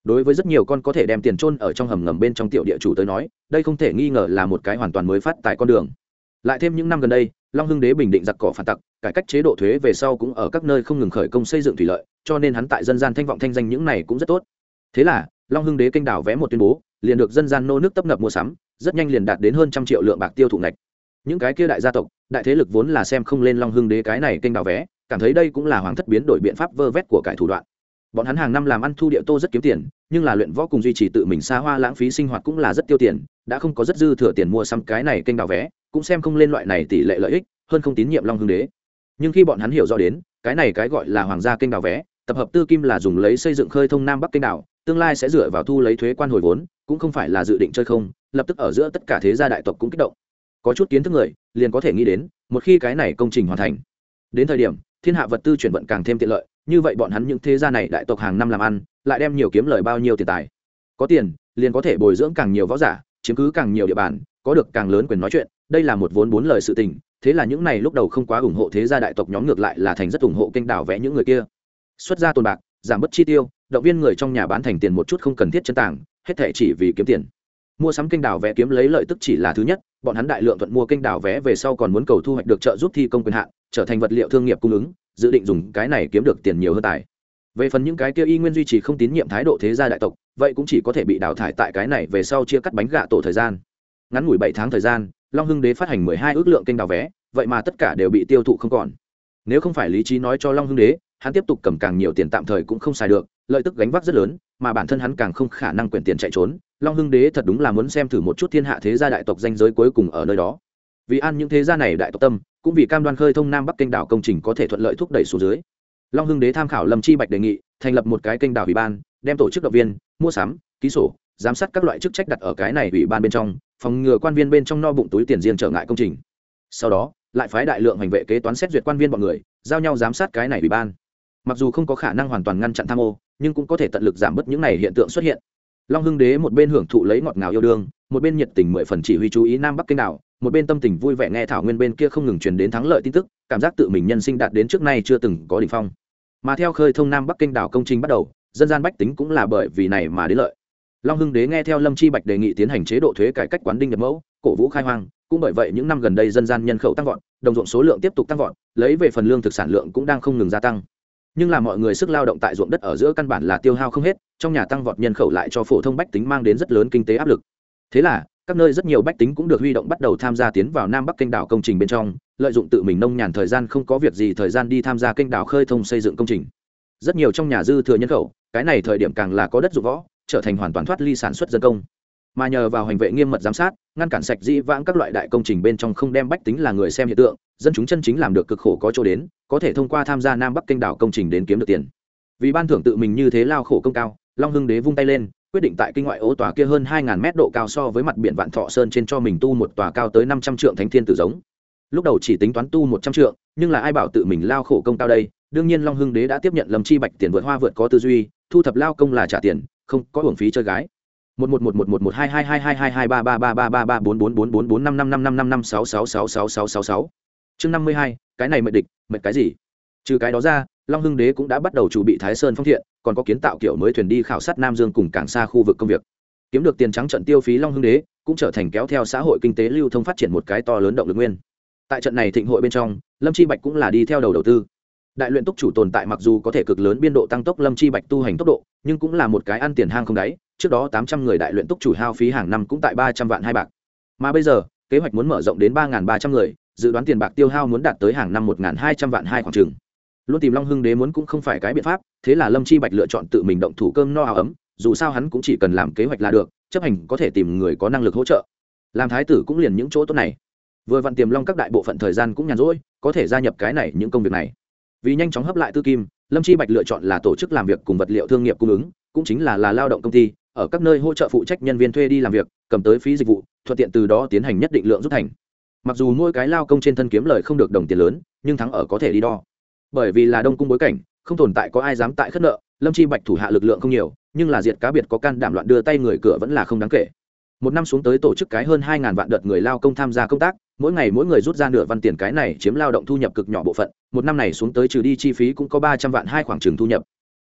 đối với rất nhiều con có thể đem tiền chôn ở trong hầm ngầm bên trong tiểu địa chủ tới nói, đây không thể nghi ngờ là một cái hoàn toàn mới phát tại con đường. Lại thêm những năm gần đây, Long Hưng Đế bình định giặc cỏ phản tặc, cải cách chế độ thuế về sau cũng ở các nơi không ngừng khởi công xây dựng thủy lợi, cho nên hắn tại dân gian thanh vọng thanh danh những này cũng rất tốt. Thế là, Long Hưng Đế kênh đảo vẽ một tuyên bố, liền được dân gian nô nước tấp nập mua sắm, rất nhanh liền đạt đến hơn trăm triệu lượng bạc tiêu thụ ngạch. Những cái kia đại gia tộc, đại thế lực vốn là xem không lên Long Hưng Đế cái này kênh đảo vé, cảm thấy đây cũng là hoàng thất biến đổi biện pháp vơ vét của cải thủ đoạn. Bọn hắn hàng năm làm ăn thu địa tô rất kiếm tiền, nhưng là luyện võ cùng duy trì tự mình xa hoa lãng phí sinh hoạt cũng là rất tiêu tiền, đã không có rất dư thừa tiền mua sắm cái này kênh đảo vé, cũng xem không lên loại này tỷ lệ lợi ích, hơn không tín nhiệm Long Hưng Đế. Nhưng khi bọn hắn hiểu rõ đến, cái này cái gọi là hoàng gia kênh đảo vé, tập hợp tư kim là dùng lấy xây dựng khơi thông nam bắc kênh đảo, tương lai sẽ dựa vào thu lấy thuế quan hồi vốn, cũng không phải là dự định chơi không, lập tức ở giữa tất cả thế gia đại tộc cũng kích động. Có chút kiến thức người, liền có thể nghĩ đến, một khi cái này công trình hoàn thành, đến thời điểm thiên hạ vật tư chuyển vận càng thêm tiện lợi, như vậy bọn hắn những thế gia này đại tộc hàng năm làm ăn, lại đem nhiều kiếm lời bao nhiêu tiền tài. Có tiền, liền có thể bồi dưỡng càng nhiều võ giả, chiếm cứ càng nhiều địa bàn, có được càng lớn quyền nói chuyện, đây là một vốn bốn lời sự tình. Thế là những này lúc đầu không quá ủng hộ thế gia đại tộc nhóm ngược lại là thành rất ủng hộ kênh đảo vẽ những người kia. Xuất ra tồn bạc, giảm bớt chi tiêu, động viên người trong nhà bán thành tiền một chút không cần thiết chân tàng, hết thảy chỉ vì kiếm tiền. Mua sắm kênh đảo vẽ kiếm lấy lợi tức chỉ là thứ nhất, bọn hắn đại lượng thuận mua kênh đảo vẽ về sau còn muốn cầu thu hoạch được trợ giúp thi công quyền hạn, trở thành vật liệu thương nghiệp cung ứng, dự định dùng cái này kiếm được tiền nhiều hơn tài. Về phần những cái kia y nguyên duy trì không tín nhiệm thái độ thế gia đại tộc, vậy cũng chỉ có thể bị đào thải tại cái này về sau chia cắt bánh gạ tổ thời gian. Ngắn ngủi bảy tháng thời gian, Long Hưng Đế phát hành mười hai ước lượng kênh đảo vé, vậy mà tất cả đều bị tiêu thụ không còn. Nếu không phải lý trí nói cho Long Hưng Đế, hắn tiếp tục cầm càng nhiều tiền tạm thời cũng không xài được, lợi tức gánh vác rất lớn, mà bản thân hắn càng không khả năng quyển tiền chạy trốn. Long Hưng Đế thật đúng là muốn xem thử một chút thiên hạ thế gia đại tộc danh giới cuối cùng ở nơi đó. Vì an những thế gia này đại tộc tâm, cũng vì cam đoan khơi thông nam bắc kênh đảo công trình có thể thuận lợi thúc đẩy xuống dưới. Long Hưng Đế tham khảo Lâm Chi Bạch đề nghị, thành lập một cái kênh đảo ủy ban, đem tổ chức động viên, mua sắm, ký sổ, giám sát các loại chức trách đặt ở cái này ủy ban bên trong, phòng ngừa quan viên bên trong no bụng túi tiền riêng trở ngại công trình. Sau đó, lại phái đại lượng hành vệ kế toán xét duyệt quan viên bọn người, giao nhau giám sát cái này ủy ban. Mặc dù không có khả năng hoàn toàn ngăn chặn tham ô, nhưng cũng có thể tận lực giảm bớt những này hiện tượng xuất hiện. Long Hưng Đế một bên hưởng thụ lấy ngọt ngào yêu đương, một bên nhiệt tình mười phần chỉ huy chú ý nam bắc kênh đảo, một bên tâm tình vui vẻ nghe thảo nguyên bên kia không ngừng truyền đến thắng lợi tin tức, cảm giác tự mình nhân sinh đạt đến trước nay chưa từng có đỉnh phong. Mà theo khơi thông nam bắc kênh đảo công trình bắt đầu, dân gian bách tính cũng là bởi vì này mà đến lợi. Long Hưng Đế nghe theo Lâm Chi Bạch đề nghị tiến hành chế độ thuế cải cách quán đinh nhập mẫu, cổ vũ khai hoang, cũng bởi vậy những năm gần đây dân gian nhân khẩu tăng vọt, đồng ruộng số lượng tiếp tục tăng vọt, lấy về phần lương thực sản lượng cũng đang không ngừng gia tăng. Nhưng là mọi người sức lao động tại ruộng đất ở giữa căn bản là tiêu hao không hết, trong nhà tăng vọt nhân khẩu lại cho phổ thông bách tính mang đến rất lớn kinh tế áp lực. Thế là, các nơi rất nhiều bách tính cũng được huy động bắt đầu tham gia tiến vào nam bắc kênh đảo công trình bên trong, lợi dụng tự mình nông nhàn thời gian không có việc gì thời gian đi tham gia kênh đảo khơi thông xây dựng công trình. Rất nhiều trong nhà dư thừa nhân khẩu, cái này thời điểm càng là có đất dụng võ, trở thành hoàn toàn thoát ly sản xuất dân công. Mà nhờ vào hành vệ nghiêm mật giám sát, ngăn cản sạch dĩ vãng các loại đại công trình bên trong không đem bách tính là người xem hiện tượng, dân chúng chân chính làm được cực khổ có chỗ đến, có thể thông qua tham gia nam bắc kênh đảo công trình đến kiếm được tiền. Vì ban thưởng tự mình như thế lao khổ công cao, Long Hưng Đế vung tay lên, quyết định tại kinh ngoại ô tòa kia hơn hai ngàn mét độ cao so với mặt biển Vạn Thọ Sơn trên cho mình tu một tòa cao tới năm trăm trượng thánh thiên tử giống. Lúc đầu chỉ tính toán tu một trăm trượng, nhưng là ai bảo tự mình lao khổ công cao đây, đương nhiên Long Hưng Đế đã tiếp nhận Lâm Chi Bạch tiền vượt hoa vượt có tư duy, thu thập lao công là trả tiền, không có hưởng phí chơi gái. một một một một một một hai hai hai hai hai hai ba ba ba ba ba ba bốn bốn bốn bốn bốn năm năm năm năm năm năm sáu sáu sáu sáu sáu sáu sáu. Chương năm mươi hai, cái này mệt địch, mệt cái gì? Trừ cái đó ra, Long Hưng Đế cũng đã bắt đầu chuẩn bị Thái Sơn phong thiện, còn có kiến tạo kiểu mới thuyền đi khảo sát Nam Dương cùng cảng xa khu vực công việc. Kiếm được tiền trắng trận tiêu phí, Long Hưng Đế cũng trở thành kéo theo xã hội kinh tế lưu thông phát triển một cái to lớn động lực nguyên. Tại trận này thịnh hội bên trong, Lâm Chi Bạch cũng là đi theo đầu đầu tư. Đại luyện túc chủ tồn tại mặc dù có thể cực lớn biên độ tăng tốc Lâm Chi Bạch tu hành tốc độ, nhưng cũng là một cái ăn tiền hang không đáy. Trước đó tám trăm người đại luyện túc chủ hao phí hàng năm cũng tại ba trăm vạn hai bạc. Mà bây giờ, kế hoạch muốn mở rộng đến ba nghìn ba trăm người, dự đoán tiền bạc tiêu hao muốn đạt tới hàng năm một nghìn hai trăm vạn hai khoảng chừng. Luôn tìm Long Hưng Đế muốn cũng không phải cái biện pháp, thế là Lâm Chi Bạch lựa chọn tự mình động thủ cơm no áo ấm, dù sao hắn cũng chỉ cần làm kế hoạch là được, chấp hành có thể tìm người có năng lực hỗ trợ. Làm thái tử cũng liền những chỗ tốt này. Vừa vặn Tiềm Long các đại bộ phận thời gian cũng nhàn rỗi, có thể gia nhập cái này những công việc này. Vì nhanh chóng hấp lại tư kim, Lâm Chi Bạch lựa chọn là tổ chức làm việc cùng vật liệu thương nghiệp cung ứng, cũng chính là là lao động công ty, ở các nơi hỗ trợ phụ trách nhân viên thuê đi làm việc, cầm tới phí dịch vụ, thuận tiện từ đó tiến hành nhất định lượng rút thành. Mặc dù mỗi cái lao công trên thân kiếm lời không được đồng tiền lớn, nhưng thắng ở có thể đi đo. Bởi vì là đông cung bối cảnh, không tồn tại có ai dám tại khất nợ, Lâm Chi Bạch thủ hạ lực lượng không nhiều, nhưng là diệt cá biệt có can đảm loạn đưa tay người cửa vẫn là không đáng kể. Một năm xuống tới tổ chức cái hơn hai ngàn vạn đợt người lao công tham gia công tác, mỗi ngày mỗi người rút ra nửa văn tiền, cái này chiếm lao động thu nhập cực nhỏ bộ phận, một năm này xuống tới trừ đi chi phí cũng có ba trăm vạn hai khoảng chừng thu nhập.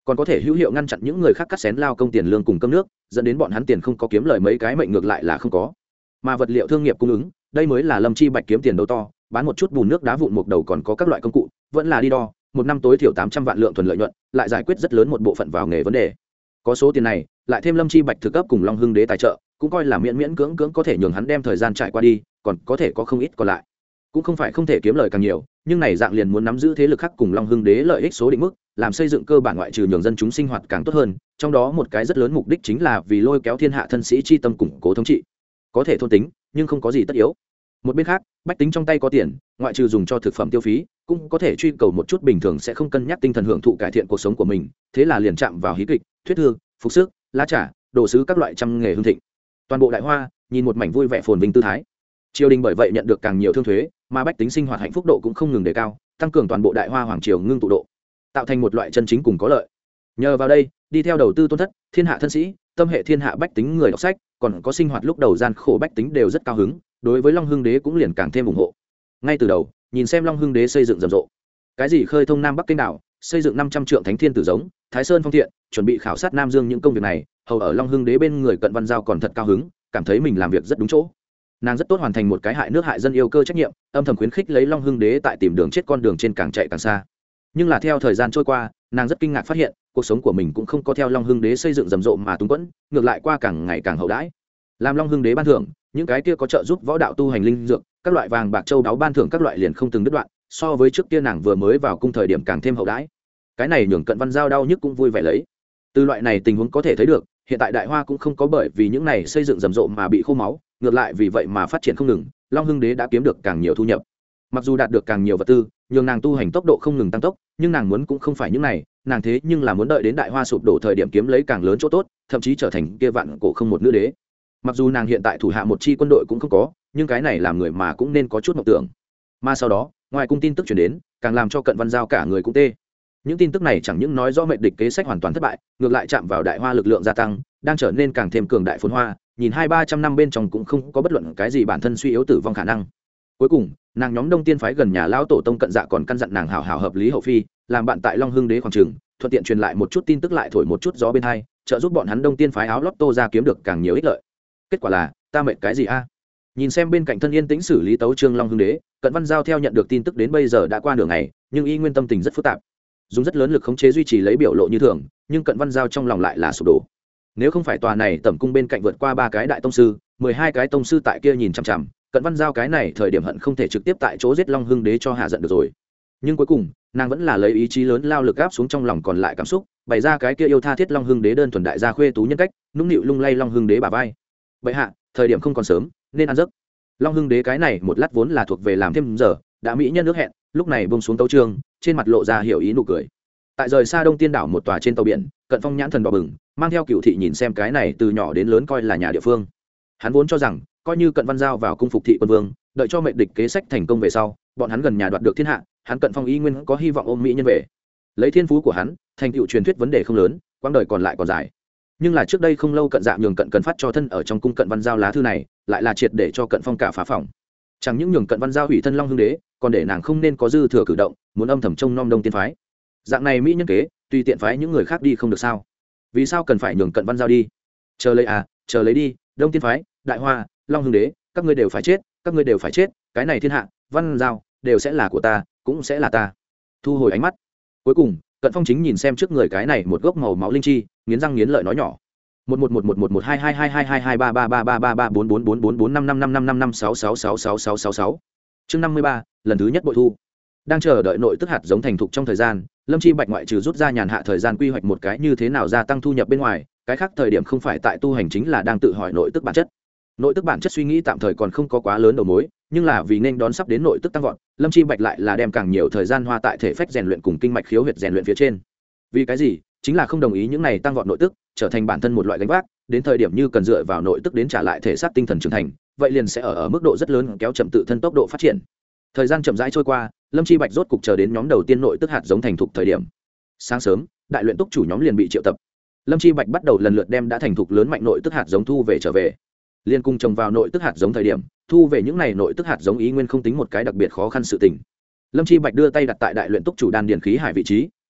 còn có thể hữu hiệu ngăn chặn những người khác cắt xén lao công tiền lương cùng cơm nước, dẫn đến bọn hắn tiền không có kiếm lời mấy cái mệnh ngược lại là không có. Mà vật liệu thương nghiệp cung ứng, đây mới là Lâm Chi Bạch kiếm tiền đầu to, bán một chút bùn nước đá vụn mục đầu còn có các loại công cụ, vẫn là đi đo, một năm tối thiểu tám trăm vạn lượng thuần lợi nhuận, lại giải quyết rất lớn một bộ phận vào nghề vấn đề. Có số tiền này, lại thêm Lâm Chi Bạch thực cấp cùng Long Hưng Đế tài trợ, cũng coi là miễn miễn cưỡng cưỡng có thể nhường hắn đem thời gian trải qua đi, còn có thể có không ít còn lại. Cũng không phải không thể kiếm lời càng nhiều, nhưng này dạng liền muốn nắm giữ thế lực khác cùng Long Hưng Đế lợi ích số định mức, làm xây dựng cơ bản ngoại trừ nhường dân chúng sinh hoạt càng tốt hơn, trong đó một cái rất lớn mục đích chính là vì lôi kéo thiên hạ thân sĩ chi tâm củng cố thống trị. Có thể thôn tính, nhưng không có gì tất yếu. Một bên khác, bách tính trong tay có tiền, ngoại trừ dùng cho thực phẩm tiêu phí, cũng có thể truy cầu một chút bình thường sẽ không cân nhắc tinh thần hưởng thụ cải thiện cuộc sống của mình, thế là liền chạm vào hí kịch, thuyết thư, phục sức, lá trà, đồ sứ các loại trăm nghề hương thịnh. Toàn bộ Đại Hoa nhìn một mảnh vui vẻ phồn vinh tư thái. Triều đình bởi vậy nhận được càng nhiều thương thuế, mà bách tính sinh hoạt hạnh phúc độ cũng không ngừng đề cao, tăng cường toàn bộ Đại Hoa hoàng triều ngưng tụ độ, tạo thành một loại chân chính cùng có lợi. Nhờ vào đây, đi theo đầu tư tôn thất, thiên hạ thân sĩ, tâm hệ thiên hạ bách tính người đọc sách, còn có sinh hoạt lúc đầu gian khổ bách tính đều rất cao hứng, đối với Long Hưng Đế cũng liền càng thêm ủng hộ. Ngay từ đầu, nhìn xem Long Hưng Đế xây dựng rầm rộ, cái gì khơi thông Nam Bắc kênh đảo, xây dựng năm trăm trượng thánh thiên tử giống, Thái Sơn phong thiện, chuẩn bị khảo sát Nam Dương những công việc này, hầu ở Long Hưng Đế bên người Cận Văn Giao còn thật cao hứng, cảm thấy mình làm việc rất đúng chỗ. Nàng rất tốt hoàn thành một cái hại nước hại dân yêu cơ trách nhiệm, âm thầm khuyến khích lấy Long Hưng Đế tại tìm đường chết con đường trên càng chạy càng xa. Nhưng là theo thời gian trôi qua, nàng rất kinh ngạc phát hiện, cuộc sống của mình cũng không có theo Long Hưng Đế xây dựng rầm rộ mà túng quẫn, ngược lại qua càng ngày càng hậu đãi. Làm Long Hưng Đế ban thưởng, những cái kia có trợ giúp võ đạo tu hành linh dược, các loại vàng bạc châu báu ban thưởng các loại liền không từng đứt đoạn, so với trước kia nàng vừa mới vào cung thời điểm càng thêm hậu đãi. Cái này nhường Cận Văn Giao đau nhức cũng vui vẻ lấy. Từ loại này tình huống có thể thấy được, hiện tại Đại Hoa cũng không có bởi vì những này xây dựng rầm rộ mà bị khô máu, ngược lại vì vậy mà phát triển không ngừng, Long Hưng Đế đã kiếm được càng nhiều thu nhập. Mặc dù đạt được càng nhiều vật tư, nhường nàng tu hành tốc độ không ngừng tăng tốc, nhưng nàng muốn cũng không phải những này, nàng thế nhưng là muốn đợi đến Đại Hoa sụp đổ thời điểm kiếm lấy càng lớn chỗ tốt, thậm chí trở thành kia vạn cổ không một nữ đế. Mặc dù nàng hiện tại thủ hạ một chi quân đội cũng không có, nhưng cái này làm người mà cũng nên có chút mộng tưởng. Mà sau đó, ngoài cung tin tức truyền đến, càng làm cho Cận Văn Giao cả người cũng tê. Những tin tức này chẳng những nói rõ mệnh địch kế sách hoàn toàn thất bại, ngược lại chạm vào Đại Hoa lực lượng gia tăng, đang trở nên càng thêm cường đại phồn hoa, nhìn hai ba trăm năm bên trong cũng không có bất luận cái gì bản thân suy yếu tử vong khả năng. Cuối cùng, nàng nhóm Đông Tiên phái gần nhà lão tổ tông Cận Dạ còn căn dặn nàng hảo hảo hợp lý hậu phi, làm bạn tại Long Hưng Đế khoảng trường, thuận tiện truyền lại một chút tin tức lại thổi một chút gió bên hai, trợ giúp bọn hắn Đông Tiên phái áo lót tô ra kiếm được càng nhiều ích lợi. Kết quả là, ta mệt cái gì a? Nhìn xem bên cạnh thân yên tĩnh xử lý tấu trương Long Hưng Đế, Cận Văn Giao theo nhận được tin tức đến bây giờ đã qua nửa ngày, nhưng y nguyên tâm tình rất phức tạp, dùng rất lớn lực khống chế duy trì lấy biểu lộ như thường, nhưng Cận Văn Giao trong lòng lại là sụp đổ. Nếu không phải tòa này tẩm cung bên cạnh vượt qua ba cái đại tông sư, mười hai cái tông sư tại kia nhìn chằm chằm, Cận Văn Giao cái này thời điểm hận không thể trực tiếp tại chỗ giết Long Hưng Đế cho hạ giận được rồi. Nhưng cuối cùng, nàng vẫn là lấy ý chí lớn lao lực áp xuống trong lòng còn lại cảm xúc, bày ra cái kia yêu tha thiết Long Hưng Đế đơn thuần đại gia khuê tú nhân cách, nũng nịu lung lay Long Hưng Đế bả vai. Bệ hạ, thời điểm không còn sớm, nên ăn giấc. Long Hưng Đế cái này một lát vốn là thuộc về làm thêm giờ, đã mỹ nhân nước hẹn, lúc này buông xuống tấu chương, trên mặt lộ ra hiểu ý nụ cười. Tại rời xa Đông Tiên đảo một tòa trên tàu biển, Cận Phong nhãn thần đỏ bừng, mang theo Cựu thị nhìn xem cái này từ nhỏ đến lớn coi là nhà địa phương. Hắn vốn cho rằng, coi như Cận Văn Giao vào cung phục thị quân vương, đợi cho mệnh địch kế sách thành công về sau, bọn hắn gần nhà đoạt được thiên hạ, hắn Cận Phong y nguyên có hy vọng ôm mỹ nhân về. Lấy thiên phú của hắn, thành tựu truyền thuyết vấn đề không lớn, quãng đời còn lại còn dài. Nhưng là trước đây không lâu Cận Dạ nhường Cận Cần phát cho thân ở trong cung Cận Văn Giao lá thư này, lại là triệt để cho Cận Phong cả phá phòng. Chẳng những nhường Cận Văn Giao hủy thân Long Hưng Đế, còn để nàng không nên có dư thừa cử động, muốn âm thầm trông nom Đông Tiên phái. Dạng này mỹ nhân kế, tùy tiện phái những người khác đi không được sao? Vì sao cần phải nhường Cận Văn Giao đi? Chờ lấy à, chờ lấy đi, Đông Tiên phái, Đại Hoa, Long Hưng Đế, các ngươi đều phải chết, các ngươi đều phải chết, cái này thiên hạ, Văn Giao đều sẽ là của ta, cũng sẽ là ta. Thu hồi ánh mắt. Cuối cùng, Cận Phong chính nhìn xem trước người cái này một gốc màu máu linh chi, nghiến răng nghiến lợi nói nhỏ: một một một một một một hai hai hai hai hai hai ba ba ba ba ba ba bốn bốn bốn bốn bốn năm năm năm năm năm năm sáu sáu sáu sáu sáu sáu sáu. Chương năm mươi ba, lần thứ nhất bội thu. Đang chờ đợi nội tức hạt giống thành thục trong thời gian, Lâm Chi Bạch ngoại trừ rút ra nhàn hạ thời gian quy hoạch một cái như thế nào gia tăng thu nhập bên ngoài, cái khác thời điểm không phải tại tu hành chính là đang tự hỏi nội tức bản chất. Nội tức bản chất suy nghĩ tạm thời còn không có quá lớn đầu mối, nhưng là vì nên đón sắp đến nội tức tăng vọt, Lâm Chi Bạch lại là đem càng nhiều thời gian hoa tại thể phách rèn luyện cùng kinh mạch khiếu huyệt rèn luyện phía trên. Vì cái gì? Chính là không đồng ý những này tăng vọt nội tức trở thành bản thân một loại gánh vác, đến thời điểm như cần dựa vào nội tức đến trả lại thể xác tinh thần trưởng thành, vậy liền sẽ ở ở mức độ rất lớn kéo chậm tự thân tốc độ phát triển. Thời gian chậm rãi trôi qua, Lâm Chi Bạch rốt cục chờ đến nhóm đầu tiên nội tức hạt giống thành thục thời điểm. Sáng sớm, đại luyện túc chủ nhóm liền bị triệu tập. Lâm Chi Bạch bắt đầu lần lượt đem đã thành thục lớn mạnh nội tức hạt giống thu về trở về. Liên cung trồng vào nội tức hạt giống thời điểm, thu về những này nội tức hạt giống ý nguyên không tính một cái đặc biệt khó khăn sự tình. Lâm Chi Bạch đưa tay đặt tại đại luyện túc chủ đan điền khí hải vị trí,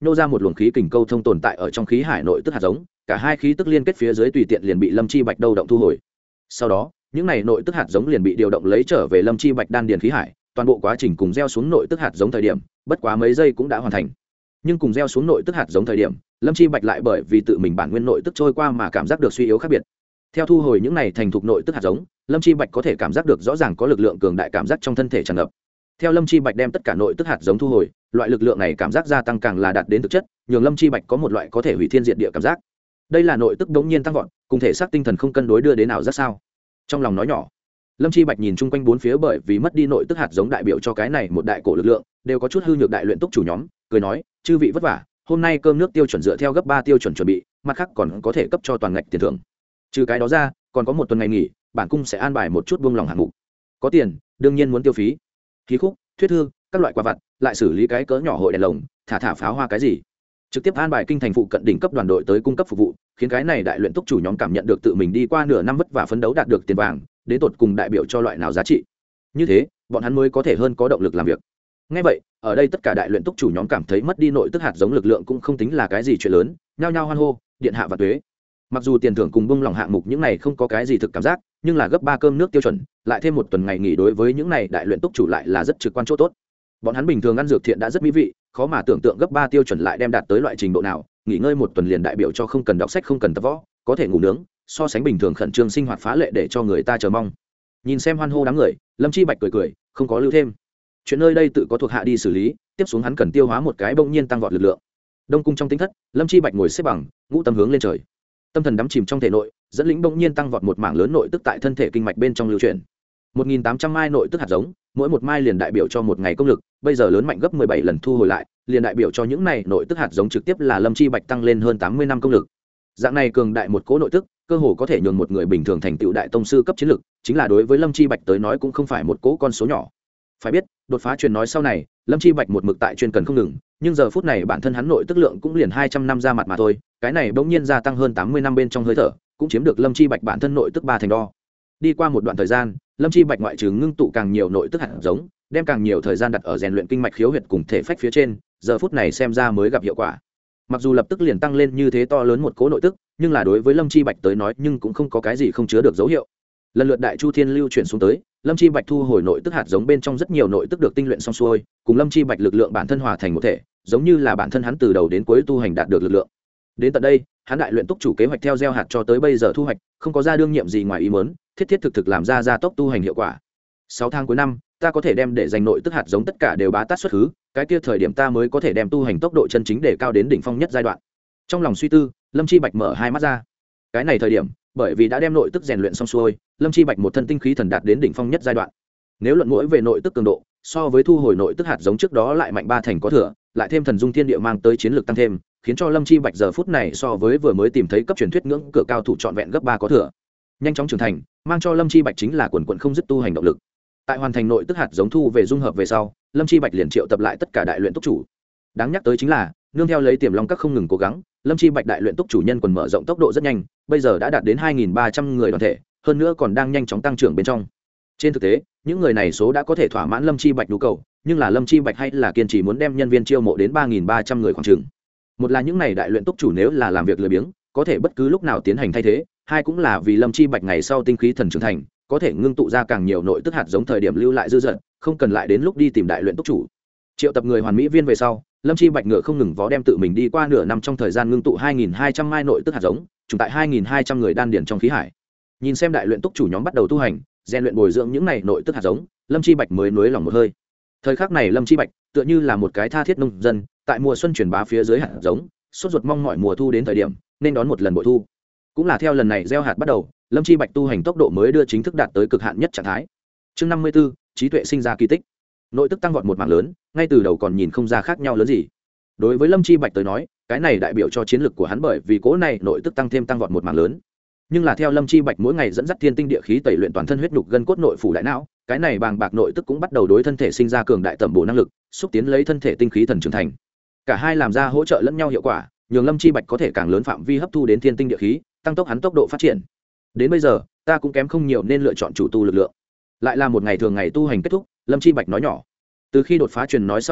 nhô ra một luồng khí kình câu thông tồn tại ở trong khí hải nội tức hạt giống, cả hai khí tức liên kết phía dưới tùy tiện liền bị Lâm Chi Bạch đâu động thu hồi. Sau đó những này nội tức hạt giống liền bị điều động lấy trở về Lâm Chi Bạch đan điền khí hải, toàn bộ quá trình cùng gieo xuống nội tức hạt giống thời điểm bất quá mấy giây cũng đã hoàn thành. Nhưng cùng gieo xuống nội tức hạt giống thời điểm, Lâm Chi Bạch lại bởi vì tự mình bản nguyên nội tức trôi qua mà cảm giác được suy yếu khác biệt. Theo thu hồi những này thành thục nội tức hạt giống, Lâm Chi Bạch có thể cảm giác được rõ ràng có lực lượng cường đại cảm giác trong thân thể tràn ngập. Theo Lâm Chi Bạch đem tất cả nội tức hạt giống thu hồi, loại lực lượng này cảm giác gia tăng càng là đạt đến thực chất, nhường Lâm Chi Bạch có một loại có thể hủy thiên diệt địa cảm giác. Đây là nội tức đống nhiên tăng vọt, cùng thể xác tinh thần không cân đối đưa đến nào rất sao? Trong lòng nói nhỏ, Lâm Chi Bạch nhìn chung quanh bốn phía, bởi vì mất đi nội tức hạt giống đại biểu cho cái này một đại cổ lực lượng, đều có chút hư nhược đại luyện túc chủ nhóm, cười nói, chư vị vất vả, hôm nay cơm nước tiêu chuẩn dựa theo gấp ba tiêu chuẩn chuẩn bị, mặt khác còn có thể cấp cho toàn ngạch tiền thưởng. Trừ cái đó ra, còn có một tuần ngày nghỉ, bản cung sẽ an bài một chút buông lòng hạng mục. Có tiền, đương nhiên muốn tiêu phí. Khí khúc, thuyết thư, các loại quà vặt, lại xử lý cái cỡ nhỏ hội đèn lồng, thả thả pháo hoa cái gì. Trực tiếp an bài kinh thành phụ cận đỉnh cấp đoàn đội tới cung cấp phục vụ, khiến cái này đại luyện túc chủ nhóm cảm nhận được tự mình đi qua nửa năm vất vả phấn đấu đạt được tiền vàng, đến tột cùng đại biểu cho loại nào giá trị. Như thế, bọn hắn mới có thể hơn có động lực làm việc. Ngay vậy, ở đây tất cả đại luyện túc chủ nhóm cảm thấy mất đi nội tức hạt giống lực lượng cũng không tính là cái gì chuyện lớn, nhao nhao hoan hô, điện hạ và tuế. Mặc dù tiền thưởng cùng bông lòng hạng mục những này không có cái gì thực cảm giác, nhưng là gấp ba cơm nước tiêu chuẩn, lại thêm một tuần ngày nghỉ đối với những này đại luyện túc chủ lại là rất trực quan chỗ tốt. Bọn hắn bình thường ăn dược thiện đã rất mỹ vị, khó mà tưởng tượng gấp ba tiêu chuẩn lại đem đạt tới loại trình độ nào, nghỉ ngơi một tuần liền đại biểu cho không cần đọc sách không cần tập võ, có thể ngủ nướng, so sánh bình thường khẩn trương sinh hoạt phá lệ để cho người ta chờ mong. Nhìn xem hoan hô đám người, Lâm Chi Bạch cười cười, không có lưu thêm. Chuyện nơi đây tự có thuộc hạ đi xử lý, tiếp xuống hắn cần tiêu hóa một cái bỗng nhiên tăng vọt lực lượng. Đông cung trong tính thất, Lâm Chi Bạch ngồi xếp bằng, ngũ tâm hướng lên trời. Tâm thần đắm chìm trong thể nội, dẫn lĩnh bỗng nhiên tăng vọt một mảng lớn nội tức tại thân thể kinh mạch bên trong lưu chuyển. một nghìn tám trăm mai nội tức hạt giống, mỗi một mai liền đại biểu cho một ngày công lực, bây giờ lớn mạnh gấp mười bảy lần thu hồi lại, liền đại biểu cho những này nội tức hạt giống trực tiếp là Lâm Chi Bạch tăng lên hơn tám mươi năm công lực. Dạng này cường đại một cỗ nội tức, cơ hồ có thể nhường một người bình thường thành tựu đại tông sư cấp chiến lực, chính là đối với Lâm Chi Bạch tới nói cũng không phải một cỗ con số nhỏ. Phải biết, đột phá truyền nói sau này, Lâm Chi Bạch một mực tại chuyên cần không ngừng, nhưng giờ phút này bản thân hắn nội tức lượng cũng liền hai trăm năm ra mặt mà thôi, cái này bỗng nhiên gia tăng hơn tám mươi năm bên trong hơi thở, cũng chiếm được Lâm Chi Bạch bản thân nội tức ba thành đo. Đi qua một đoạn thời gian, Lâm Chi Bạch ngoại trừ ngưng tụ càng nhiều nội tức hạt giống, đem càng nhiều thời gian đặt ở rèn luyện kinh mạch khiếu huyệt cùng thể phách phía trên, giờ phút này xem ra mới gặp hiệu quả. Mặc dù lập tức liền tăng lên như thế to lớn một cỗ nội tức, nhưng là đối với Lâm Chi Bạch tới nói, nhưng cũng không có cái gì không chứa được dấu hiệu. Lần lượt đại chu thiên lưu chuyển xuống tới, Lâm Chi Bạch thu hồi nội tức hạt giống bên trong rất nhiều nội tức được tinh luyện xong xuôi, cùng Lâm Chi Bạch lực lượng bản thân hòa thành một thể, giống như là bản thân hắn từ đầu đến cuối tu hành đạt được lực lượng. Đến tận đây, hắn đại luyện túc chủ kế hoạch theo gieo hạt cho tới bây giờ thu hoạch, không có ra đương nhiệm gì ngoài ý muốn, thiết thiết thực thực làm ra gia tốc tu hành hiệu quả. Sáu tháng cuối năm, ta có thể đem để dành nội tức hạt giống tất cả đều bá tát xuất khứ, cái kia thời điểm ta mới có thể đem tu hành tốc độ chân chính để cao đến đỉnh phong nhất giai đoạn. Trong lòng suy tư, Lâm Chi Bạch mở hai mắt ra. Cái này thời điểm, bởi vì đã đem nội tức rèn luyện xong xuôi, Lâm Chi Bạch một thân tinh khí thần đạt đến đỉnh phong nhất giai đoạn. Nếu luận mỗi về nội tức cường độ, so với thu hồi nội tức hạt giống trước đó lại mạnh ba thành có thừa, lại thêm thần dung thiên địa mang tới chiến lược tăng thêm, khiến cho Lâm Chi Bạch giờ phút này so với vừa mới tìm thấy cấp truyền thuyết ngưỡng cửa cao thủ trọn vẹn gấp ba có thừa. Nhanh chóng trưởng thành, mang cho Lâm Chi Bạch chính là quần quần không dứt tu hành động lực. Tại hoàn thành nội tức hạt giống thu về dung hợp về sau, Lâm Chi Bạch liền triệu tập lại tất cả đại luyện túc chủ. Đáng nhắc tới chính là, nương theo lấy tiềm long các không ngừng cố gắng, Lâm Chi Bạch đại luyện túc chủ nhân quần mở rộng tốc độ rất nhanh, bây giờ đã đạt đến hai nghìn ba trăm người đoàn thể, hơn nữa còn đang nhanh chóng tăng trưởng bên trong. Trên thực tế, những người này số đã có thể thỏa mãn Lâm Chi Bạch nhu cầu, nhưng là Lâm Chi Bạch hay là kiên trì muốn đem nhân viên chiêu mộ đến ba nghìn ba trăm người khoảng chừng. Một là những này đại luyện túc chủ nếu là làm việc lười biếng, có thể bất cứ lúc nào tiến hành thay thế, hai cũng là vì Lâm Chi Bạch ngày sau tinh khí thần trưởng thành, có thể ngưng tụ ra càng nhiều nội tức hạt giống thời điểm lưu lại dư dật, không cần lại đến lúc đi tìm đại luyện túc chủ. Triệu tập người hoàn mỹ viên về sau, Lâm Chi Bạch ngựa không ngừng vó đem tự mình đi qua nửa năm trong thời gian ngưng tụ hai nghìn hai trăm mai nội tức hạt giống, trùng tại hai nghìn hai trăm người đan điền trong khí hải. Nhìn xem đại luyện túc chủ nhóm bắt đầu tu hành, rèn luyện bồi dưỡng những này nội tức hạt giống, Lâm Chi Bạch mới nuối lòng một hơi. Thời khắc này Lâm Chi Bạch tựa như là một cái tha thiết nông dân, tại mùa xuân truyền bá phía dưới hạt giống, sốt ruột mong mọi mùa thu đến thời điểm, nên đón một lần bội thu. Cũng là theo lần này gieo hạt bắt đầu, Lâm Chi Bạch tu hành tốc độ mới đưa chính thức đạt tới cực hạn nhất trạng thái. Chương năm mươi 54, trí tuệ sinh ra kỳ tích. Nội tức tăng vọt một mảng lớn, ngay từ đầu còn nhìn không ra khác nhau lớn gì. Đối với Lâm Chi Bạch tới nói, cái này đại biểu cho chiến lực của hắn, bởi vì cố này nội tức tăng thêm tăng vọt một mảng lớn. Nhưng là theo Lâm Chi Bạch mỗi ngày dẫn dắt thiên tinh địa khí tẩy luyện toàn thân huyết nhục gân cốt nội phủ đại não, cái này bàng bạc nội tức cũng bắt đầu đối thân thể sinh ra cường đại tẩm bổ năng lực, xúc tiến lấy thân thể tinh khí thần trưởng thành. Cả hai làm ra hỗ trợ lẫn nhau hiệu quả, nhường Lâm Chi Bạch có thể càng lớn phạm vi hấp thu đến thiên tinh địa khí, tăng tốc hắn tốc độ phát triển. Đến bây giờ, ta cũng kém không nhiều nên lựa chọn chủ tu lực lượng. Lại là một ngày thường ngày tu hành kết thúc, Lâm Chi Bạch nói nhỏ. Từ khi đột phá truyền nói sau này,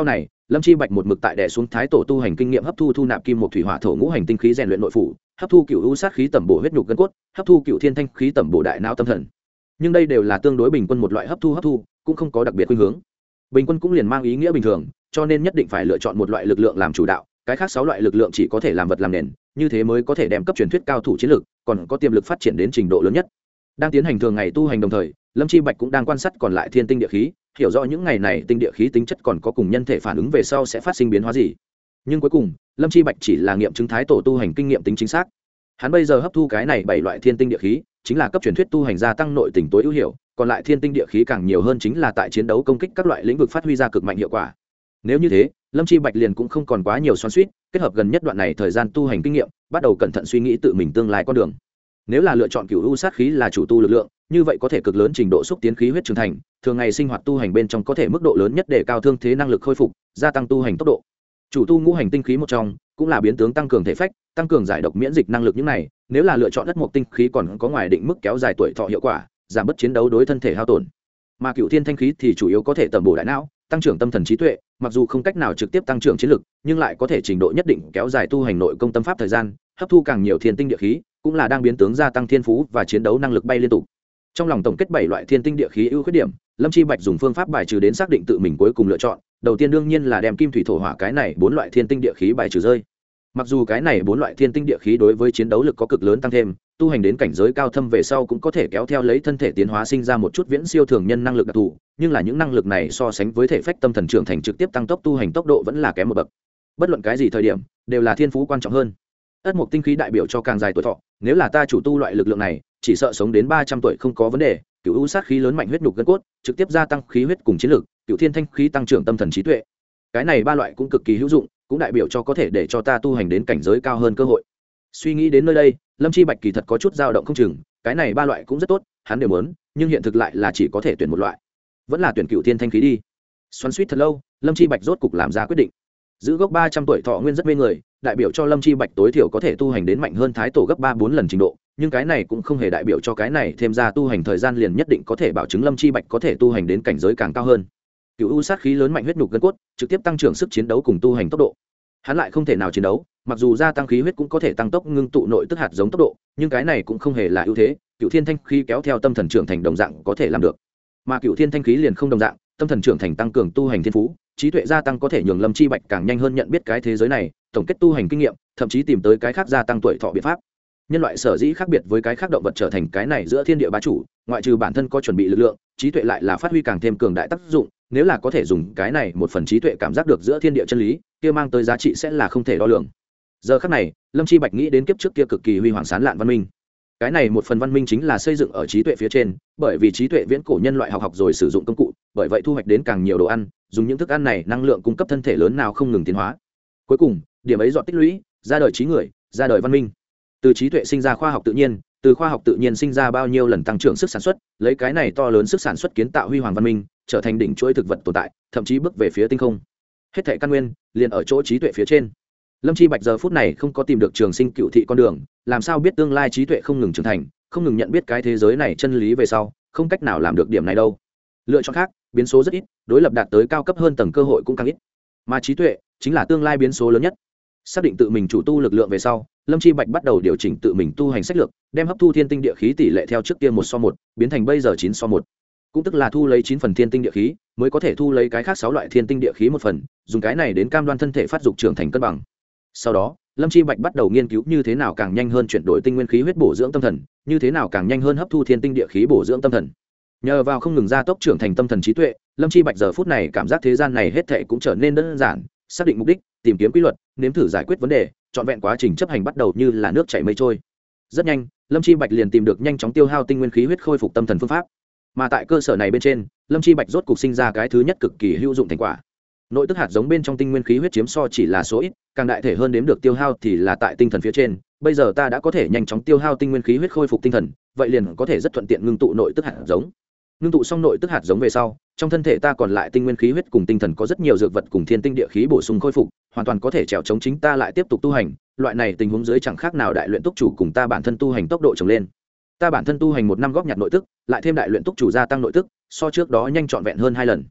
Lâm Chi Bạch một mực tại đè xuống thái tổ tu hành kinh nghiệm, hấp thu thu nạp kim một thủy hỏa thổ ngũ hành tinh khí rèn luyện nội phủ, hấp thu cựu u sát khí tẩm bổ huyết nhục gân cốt, hấp thu cựu thiên thanh khí tẩm bổ đại não tâm thần. Nhưng đây đều là tương đối bình quân một loại hấp thu hấp thu, cũng không có đặc biệt khuynh hướng. Bình quân cũng liền mang ý nghĩa bình thường, cho nên nhất định phải lựa chọn một loại lực lượng làm chủ đạo, cái khác sáu loại lực lượng chỉ có thể làm vật làm nền, như thế mới có thể đem cấp truyền thuyết cao thủ chiến lực, còn có tiềm lực phát triển đến trình độ lớn nhất. Đang tiến hành thường ngày tu hành đồng thời, Lâm Chi Bạch cũng đang quan sát còn lại thiên tinh địa khí, hiểu rõ những ngày này tinh địa khí tính chất còn có cùng nhân thể phản ứng về sau sẽ phát sinh biến hóa gì. Nhưng cuối cùng, Lâm Chi Bạch chỉ là nghiệm chứng thái tổ tu hành kinh nghiệm tính chính xác. Hắn bây giờ hấp thu cái này bảy loại thiên tinh địa khí, chính là cấp truyền thuyết tu hành gia tăng nội tình tối ưu hiểu, còn lại thiên tinh địa khí càng nhiều hơn chính là tại chiến đấu công kích các loại lĩnh vực phát huy ra cực mạnh hiệu quả. Nếu như thế, Lâm Chi Bạch liền cũng không còn quá nhiều xoắn xuýt, kết hợp gần nhất đoạn này thời gian tu hành kinh nghiệm, bắt đầu cẩn thận suy nghĩ tự mình tương lai con đường. Nếu là lựa chọn cửu u sát khí là chủ tu lực lượng, như vậy có thể cực lớn trình độ xúc tiến khí huyết trưởng thành, thường ngày sinh hoạt tu hành bên trong có thể mức độ lớn nhất để cao thương thế năng lực khôi phục, gia tăng tu hành tốc độ. Chủ tu ngũ hành tinh khí một trong, cũng là biến tướng tăng cường thể phách, tăng cường giải độc miễn dịch năng lực những này, nếu là lựa chọn đất mộc tinh khí còn có ngoài định mức kéo dài tuổi thọ hiệu quả, giảm bớt chiến đấu đối thân thể hao tổn. Mà cửu thiên thanh khí thì chủ yếu có thể tẩm bổ đại não, tăng trưởng tâm thần trí tuệ, mặc dù không cách nào trực tiếp tăng trưởng chiến lực, nhưng lại có thể trình độ nhất định kéo dài tu hành nội công tâm pháp thời gian, hấp thu càng nhiều thiên tinh địa khí, cũng là đang biến tướng gia tăng thiên phú và chiến đấu năng lực bay liên tục. Trong lòng tổng kết bảy loại thiên tinh địa khí ưu khuyết điểm, Lâm Chi Bạch dùng phương pháp bài trừ đến xác định tự mình cuối cùng lựa chọn, đầu tiên đương nhiên là đem kim thủy thổ hỏa cái này bốn loại thiên tinh địa khí bài trừ rơi. Mặc dù cái này bốn loại thiên tinh địa khí đối với chiến đấu lực có cực lớn tăng thêm, tu hành đến cảnh giới cao thâm về sau cũng có thể kéo theo lấy thân thể tiến hóa sinh ra một chút viễn siêu thường nhân năng lực đặc thù, nhưng là những năng lực này so sánh với thể phách tâm thần trưởng thành trực tiếp tăng tốc tu hành tốc độ vẫn là kém một bậc. Bất luận cái gì thời điểm, đều là thiên phú quan trọng hơn. Ất mộc tinh khí đại biểu cho càng dài tuổi thọ, nếu là ta chủ tu loại lực lượng này, chỉ sợ sống đến ba trăm tuổi không có vấn đề. Cửu u sát khí lớn mạnh huyết nhục gân cốt, trực tiếp gia tăng khí huyết cùng chiến lực, cửu thiên thanh khí tăng trưởng tâm thần trí tuệ. Cái này ba loại cũng cực kỳ hữu dụng, cũng đại biểu cho có thể để cho ta tu hành đến cảnh giới cao hơn cơ hội. Suy nghĩ đến nơi đây, Lâm Chi Bạch kỳ thật có chút dao động không chừng, cái này ba loại cũng rất tốt, hắn đều muốn, nhưng hiện thực lại là chỉ có thể tuyển một loại. Vẫn là tuyển cửu thiên thanh khí đi. Xoắn xuýt thật lâu, Lâm Chi Bạch rốt cục làm ra quyết định. Giữ gốc ba trăm tuổi thọ nguyên rất mê người, đại biểu cho Lâm Chi Bạch tối thiểu có thể tu hành đến mạnh hơn thái tổ gấp ba bốn lần trình độ, nhưng cái này cũng không hề đại biểu cho cái này thêm ra tu hành thời gian liền nhất định có thể bảo chứng Lâm Chi Bạch có thể tu hành đến cảnh giới càng cao hơn. Cửu u sát khí lớn mạnh huyết nhục gân cốt, trực tiếp tăng trưởng sức chiến đấu cùng tu hành tốc độ. Hắn lại không thể nào chiến đấu, mặc dù gia tăng khí huyết cũng có thể tăng tốc ngưng tụ nội tức hạt giống tốc độ, nhưng cái này cũng không hề là ưu thế, cửu thiên thanh khí kéo theo tâm thần trưởng thành đồng dạng có thể làm được. Mà cửu thiên thanh khí liền không đồng dạng, tâm thần trưởng thành tăng cường tu hành thiên phú, trí tuệ gia tăng có thể nhường Lâm Chi Bạch càng nhanh hơn nhận biết cái thế giới này, tổng kết tu hành kinh nghiệm, thậm chí tìm tới cái khác gia tăng tuổi thọ biện pháp. Nhân loại sở dĩ khác biệt với cái khác động vật trở thành cái này giữa thiên địa bá chủ, ngoại trừ bản thân có chuẩn bị lực lượng, trí tuệ lại là phát huy càng thêm cường đại tác dụng, nếu là có thể dùng cái này một phần trí tuệ cảm giác được giữa thiên địa chân lý, kia mang tới giá trị sẽ là không thể đo lường. Giờ khắc này, Lâm Chi Bạch nghĩ đến kiếp trước kia cực kỳ huy hoàng sáng lạn văn minh. Cái này một phần văn minh chính là xây dựng ở trí tuệ phía trên, bởi vì trí tuệ viễn cổ nhân loại học học rồi sử dụng công cụ, bởi vậy thu hoạch đến càng nhiều đồ ăn, dùng những thức ăn này năng lượng cung cấp thân thể lớn nào không ngừng tiến hóa. Cuối cùng, điểm ấy dọn tích lũy, ra đời trí người, ra đời văn minh. Từ trí tuệ sinh ra khoa học tự nhiên, từ khoa học tự nhiên sinh ra bao nhiêu lần tăng trưởng sức sản xuất, lấy cái này to lớn sức sản xuất kiến tạo huy hoàng văn minh, trở thành đỉnh chuỗi thực vật tồn tại, thậm chí bước về phía tinh không. Hết thảy căn nguyên liền ở chỗ trí tuệ phía trên. Lâm Chi Bạch giờ phút này không có tìm được trường sinh cựu thị con đường, làm sao biết tương lai trí tuệ không ngừng trưởng thành, không ngừng nhận biết cái thế giới này chân lý về sau, không cách nào làm được điểm này đâu. Lựa chọn khác, biến số rất ít, đối lập đạt tới cao cấp hơn tầng cơ hội cũng càng ít. Mà trí tuệ chính là tương lai biến số lớn nhất. Xác định tự mình chủ tu lực lượng về sau, Lâm Chi Bạch bắt đầu điều chỉnh tự mình tu hành sách lược, đem hấp thu thiên tinh địa khí tỷ lệ theo trước kia một so một, biến thành bây giờ chín so một. Cũng tức là thu lấy chín phần thiên tinh địa khí, mới có thể thu lấy cái khác sáu loại thiên tinh địa khí một phần, dùng cái này đến cam đoan thân thể phát dục trưởng thành cân bằng. Sau đó, Lâm Chi Bạch bắt đầu nghiên cứu như thế nào càng nhanh hơn chuyển đổi tinh nguyên khí huyết bổ dưỡng tâm thần, như thế nào càng nhanh hơn hấp thu thiên tinh địa khí bổ dưỡng tâm thần. Nhờ vào không ngừng gia tốc trưởng thành tâm thần trí tuệ, Lâm Chi Bạch giờ phút này cảm giác thế gian này hết thảy cũng trở nên đơn giản, xác định mục đích, tìm kiếm quy luật, nếm thử giải quyết vấn đề, trọn vẹn quá trình chấp hành bắt đầu như là nước chảy mây trôi. Rất nhanh, Lâm Chi Bạch liền tìm được nhanh chóng tiêu hao tinh nguyên khí huyết khôi phục tâm thần phương pháp. Mà tại cơ sở này bên trên, Lâm Chi Bạch rốt cục sinh ra cái thứ nhất cực kỳ hữu dụng thành quả. Nội tức hạt giống bên trong tinh nguyên khí huyết chiếm so chỉ là số ít, càng đại thể hơn đếm được tiêu hao thì là tại tinh thần phía trên. Bây giờ ta đã có thể nhanh chóng tiêu hao tinh nguyên khí huyết khôi phục tinh thần, vậy liền có thể rất thuận tiện ngưng tụ nội tức hạt giống. Ngưng tụ xong nội tức hạt giống về sau, trong thân thể ta còn lại tinh nguyên khí huyết cùng tinh thần có rất nhiều dược vật cùng thiên tinh địa khí bổ sung khôi phục, hoàn toàn có thể trèo chống chính ta lại tiếp tục tu hành. Loại này tình huống dưới chẳng khác nào đại luyện túc chủ cùng ta bản thân tu hành tốc độ trồng lên. Ta bản thân tu hành một năm góp nhặt nội tức, lại thêm đại luyện túc chủ gia tăng nội tức, so trước đó nhanh trọn vẹn hơn hai lần.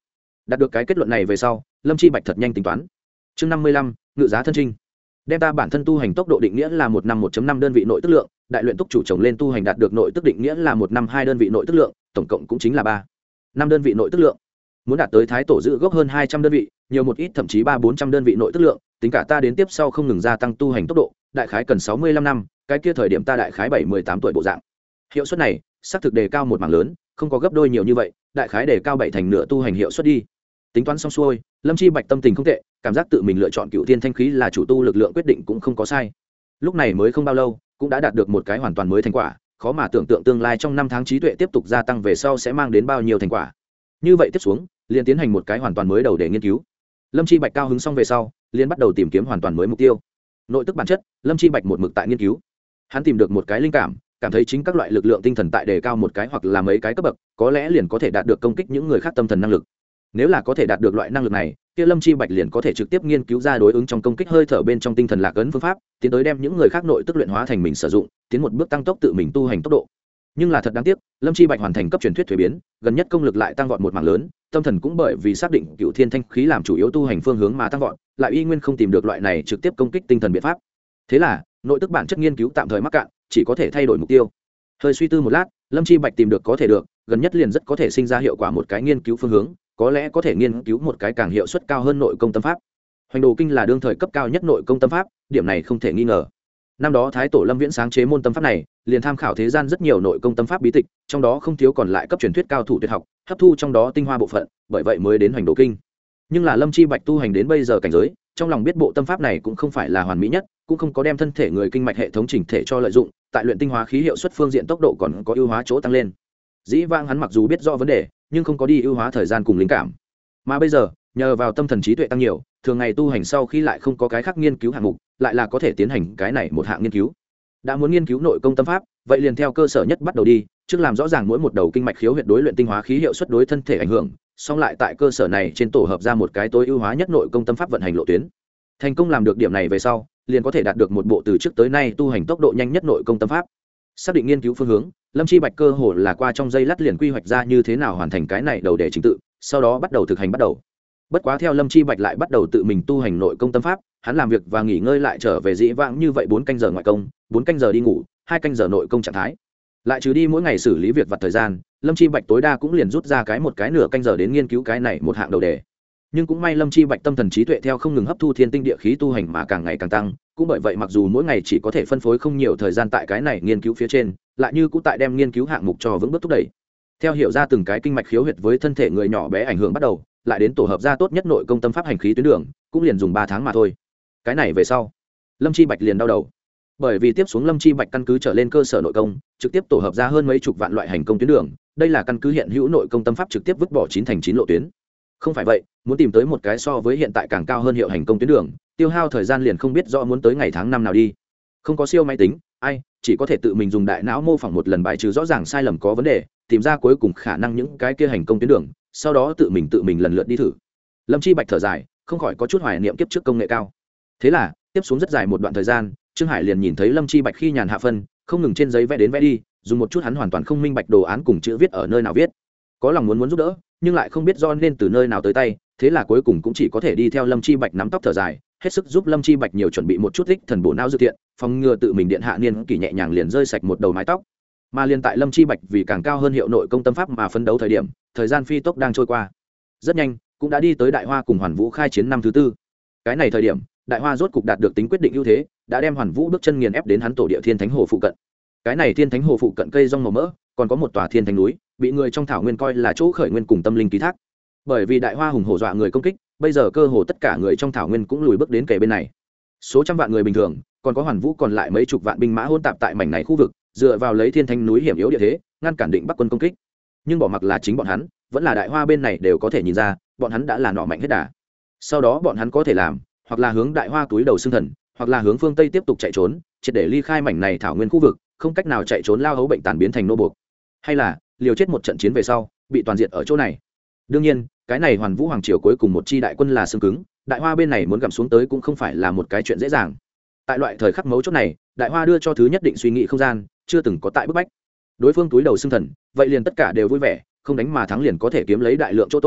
Đạt được cái kết luận này về sau, Lâm Chi Bạch thật nhanh tính toán. Chương năm mươi lăm, ngự giá thân trinh. Đem ta bản thân tu hành tốc độ định nghĩa là một năm một năm đơn vị nội tức lượng, đại luyện túc chủ trồng lên tu hành đạt được nội tức định nghĩa là một năm hai đơn vị nội tức lượng, tổng cộng cũng chính là ba năm đơn vị nội tức lượng. Muốn đạt tới thái tổ giữ gốc hơn hai trăm đơn vị, nhiều một ít thậm chí ba bốn trăm đơn vị nội tức lượng, tính cả ta đến tiếp sau không ngừng gia tăng tu hành tốc độ, đại khái cần sáu mươi lăm năm, cái kia thời điểm ta đại khái bảy mươi tám tuổi bộ dạng. Hiệu suất này, xác thực đề cao một mảng lớn, không có gấp đôi nhiều như vậy, đại khái đề cao bảy thành nửa tu hành hiệu suất đi. Tính toán xong xuôi, Lâm Chi Bạch tâm tình không tệ, cảm giác tự mình lựa chọn Cựu Thiên Thanh Khí là chủ tu lực lượng quyết định cũng không có sai. Lúc này mới không bao lâu, cũng đã đạt được một cái hoàn toàn mới thành quả, khó mà tưởng tượng tương lai trong năm tháng trí tuệ tiếp tục gia tăng về sau sẽ mang đến bao nhiêu thành quả. Như vậy tiếp xuống, liền tiến hành một cái hoàn toàn mới đầu để nghiên cứu. Lâm Chi Bạch cao hứng xong về sau, liền bắt đầu tìm kiếm hoàn toàn mới mục tiêu. Nội tức bản chất, Lâm Chi Bạch một mực tại nghiên cứu. Hắn tìm được một cái linh cảm, cảm thấy chính các loại lực lượng tinh thần tại đề cao một cái hoặc là mấy cái cấp bậc, có lẽ liền có thể đạt được công kích những người khác tâm thần năng lực. Nếu là có thể đạt được loại năng lực này, kia Lâm Chi Bạch liền có thể trực tiếp nghiên cứu ra đối ứng trong công kích hơi thở bên trong tinh thần lạc ấn phương pháp, tiến tới đem những người khác nội tức luyện hóa thành mình sử dụng, tiến một bước tăng tốc tự mình tu hành tốc độ. Nhưng là thật đáng tiếc, Lâm Chi Bạch hoàn thành cấp truyền thuyết thuế biến, gần nhất công lực lại tăng vọt một mảng lớn, tâm thần cũng bởi vì xác định Cựu Thiên Thanh Khí làm chủ yếu tu hành phương hướng mà tăng vọt, lại y nguyên không tìm được loại này trực tiếp công kích tinh thần biện pháp. Thế là, nội tức bản chất nghiên cứu tạm thời mắc cạn, chỉ có thể thay đổi mục tiêu. Hơi suy tư một lát, Lâm Chi Bạch tìm được có thể được, gần nhất liền rất có thể sinh ra hiệu quả một cái nghiên cứu phương hướng, có lẽ có thể nghiên cứu một cái càng hiệu suất cao hơn nội công tâm pháp. Hoành Đồ Kinh là đương thời cấp cao nhất nội công tâm pháp, điểm này không thể nghi ngờ. Năm đó Thái Tổ Lâm Viễn sáng chế môn tâm pháp này, liền tham khảo thế gian rất nhiều nội công tâm pháp bí tịch, trong đó không thiếu còn lại cấp truyền thuyết cao thủ tuyệt học, hấp thu trong đó tinh hoa bộ phận, bởi vậy mới đến Hoành Đồ Kinh. Nhưng là Lâm Chi Bạch tu hành đến bây giờ cảnh giới, trong lòng biết bộ tâm pháp này cũng không phải là hoàn mỹ nhất, cũng không có đem thân thể người kinh mạch hệ thống chỉnh thể cho lợi dụng, tại luyện tinh hóa khí hiệu suất phương diện tốc độ còn có ưu hóa chỗ tăng lên. Dĩ vãng hắn mặc dù biết rõ vấn đề, nhưng không có đi ưu hóa thời gian cùng linh cảm. Mà bây giờ, nhờ vào tâm thần trí tuệ tăng nhiều, thường ngày tu hành sau khi lại không có cái khác nghiên cứu hạng mục, lại là có thể tiến hành cái này một hạng nghiên cứu. Đã muốn nghiên cứu nội công tâm pháp, vậy liền theo cơ sở nhất bắt đầu đi, trước làm rõ ràng mỗi một đầu kinh mạch khiếu huyệt đối luyện tinh hóa khí hiệu suất đối thân thể ảnh hưởng, xong lại tại cơ sở này trên tổ hợp ra một cái tối ưu hóa nhất nội công tâm pháp vận hành lộ tuyến. Thành công làm được điểm này về sau, liền có thể đạt được một bộ từ trước tới nay tu hành tốc độ nhanh nhất nội công tâm pháp. Xác định nghiên cứu phương hướng, Lâm Chi Bạch cơ hồ là qua trong giây lát liền quy hoạch ra như thế nào hoàn thành cái này đầu để trình tự, sau đó bắt đầu thực hành bắt đầu. Bất quá theo Lâm Chi Bạch lại bắt đầu tự mình tu hành nội công tâm pháp, hắn làm việc và nghỉ ngơi lại trở về dĩ vãng như vậy bốn canh giờ ngoại công, bốn canh giờ đi ngủ, hai canh giờ nội công trạng thái. Lại trừ đi mỗi ngày xử lý việc vặt thời gian, Lâm Chi Bạch tối đa cũng liền rút ra cái một cái nửa canh giờ đến nghiên cứu cái này một hạng đầu đề. Nhưng cũng may Lâm Chi Bạch tâm thần trí tuệ theo không ngừng hấp thu thiên tinh địa khí tu hành mà càng ngày càng tăng, cũng bởi vậy mặc dù mỗi ngày chỉ có thể phân phối không nhiều thời gian tại cái này nghiên cứu phía trên, lại như cũng tại đem nghiên cứu hạng mục cho vững bước thúc đẩy. Theo hiểu ra từng cái kinh mạch khiếu huyệt với thân thể người nhỏ bé ảnh hưởng bắt đầu, lại đến tổ hợp ra tốt nhất nội công tâm pháp hành khí tuyến đường, cũng liền dùng ba tháng mà thôi. Cái này về sau, Lâm Chi Bạch liền đau đầu. Bởi vì tiếp xuống Lâm Chi Bạch căn cứ trở lên cơ sở nội công, trực tiếp tổ hợp ra hơn mấy chục vạn loại hành công tuyến đường, đây là căn cứ hiện hữu nội công tâm pháp trực tiếp vứt bỏ chín thành chín lộ tuyến. Không phải vậy, muốn tìm tới một cái so với hiện tại càng cao hơn hiệu hành công tuyến đường, tiêu hao thời gian liền không biết rõ muốn tới ngày tháng năm nào đi. Không có siêu máy tính, ai, chỉ có thể tự mình dùng đại não mô phỏng một lần bài trừ rõ ràng sai lầm có vấn đề, tìm ra cuối cùng khả năng những cái kia hành công tuyến đường, sau đó tự mình tự mình lần lượt đi thử. Lâm Chi Bạch thở dài, không khỏi có chút hoài niệm kiếp trước công nghệ cao. Thế là, tiếp xuống rất dài một đoạn thời gian, Trương Hải liền nhìn thấy Lâm Chi Bạch khi nhàn hạ phân, không ngừng trên giấy vẽ đến vẽ đi, dùng một chút hắn hoàn toàn không minh bạch đồ án cùng chữ viết ở nơi nào viết. Có lòng muốn muốn giúp đỡ, nhưng lại không biết do nên từ nơi nào tới tay, thế là cuối cùng cũng chỉ có thể đi theo Lâm Chi Bạch nắm tóc thở dài, hết sức giúp Lâm Chi Bạch nhiều chuẩn bị một chút ích thần bổ não dự tiện, phòng ngừa tự mình điện hạ niên kỳ nhẹ nhàng liền rơi sạch một đầu mái tóc. Mà liền tại Lâm Chi Bạch vì càng cao hơn hiệu nội công tâm pháp mà phấn đấu thời điểm, thời gian phi tốc đang trôi qua. Rất nhanh, cũng đã đi tới Đại Hoa cùng Hoàn Vũ khai chiến năm thứ tư. Cái này thời điểm, Đại Hoa rốt cục đạt được tính quyết định ưu thế, đã đem Hoàn Vũ bước chân nghiền ép đến hắn tổ địa Thiên Thánh Hồ phụ cận. Cái này Thiên Thánh Hồ phụ cận cây rong màu mỡ, còn có một tòa Thiên Thánh núi, bị người trong thảo nguyên coi là chỗ khởi nguyên cùng tâm linh ký thác. Bởi vì Đại Hoa hùng hổ dọa người công kích, bây giờ cơ hồ tất cả người trong thảo nguyên cũng lùi bước đến kề bên này. Số trăm vạn người bình thường, còn có Hoàn Vũ còn lại mấy chục vạn binh mã hỗn tạp tại mảnh này khu vực, dựa vào lấy Thiên Thánh núi hiểm yếu địa thế, ngăn cản định Bắc quân công kích. Nhưng bỏ mặc là chính bọn hắn, vẫn là Đại Hoa bên này đều có thể nhìn ra, bọn hắn đã là nọ mạnh hết đà. Sau đó bọn hắn có thể làm, hoặc là hướng Đại Hoa túi đầu xương thần, hoặc là hướng phương Tây tiếp tục chạy trốn, triệt để ly khai mảnh này thảo nguyên khu vực, không cách nào chạy trốn lao hấu bệnh tàn biến thành nô buộc, hay là liều chết một trận chiến về sau, bị toàn diện ở chỗ này. Đương nhiên, cái này Hoàn Vũ hoàng triều cuối cùng một chi đại quân là xương cứng, Đại Hoa bên này muốn gặm xuống tới cũng không phải là một cái chuyện dễ dàng. Tại loại thời khắc mấu chốt này, Đại Hoa đưa cho thứ nhất định suy nghĩ không gian, chưa từng có tại bức bách. Đối phương túi đầu xương thần, vậy liền tất cả đều vui vẻ, không đánh mà thắng liền có thể kiếm lấy đại lượng chỗ tốt.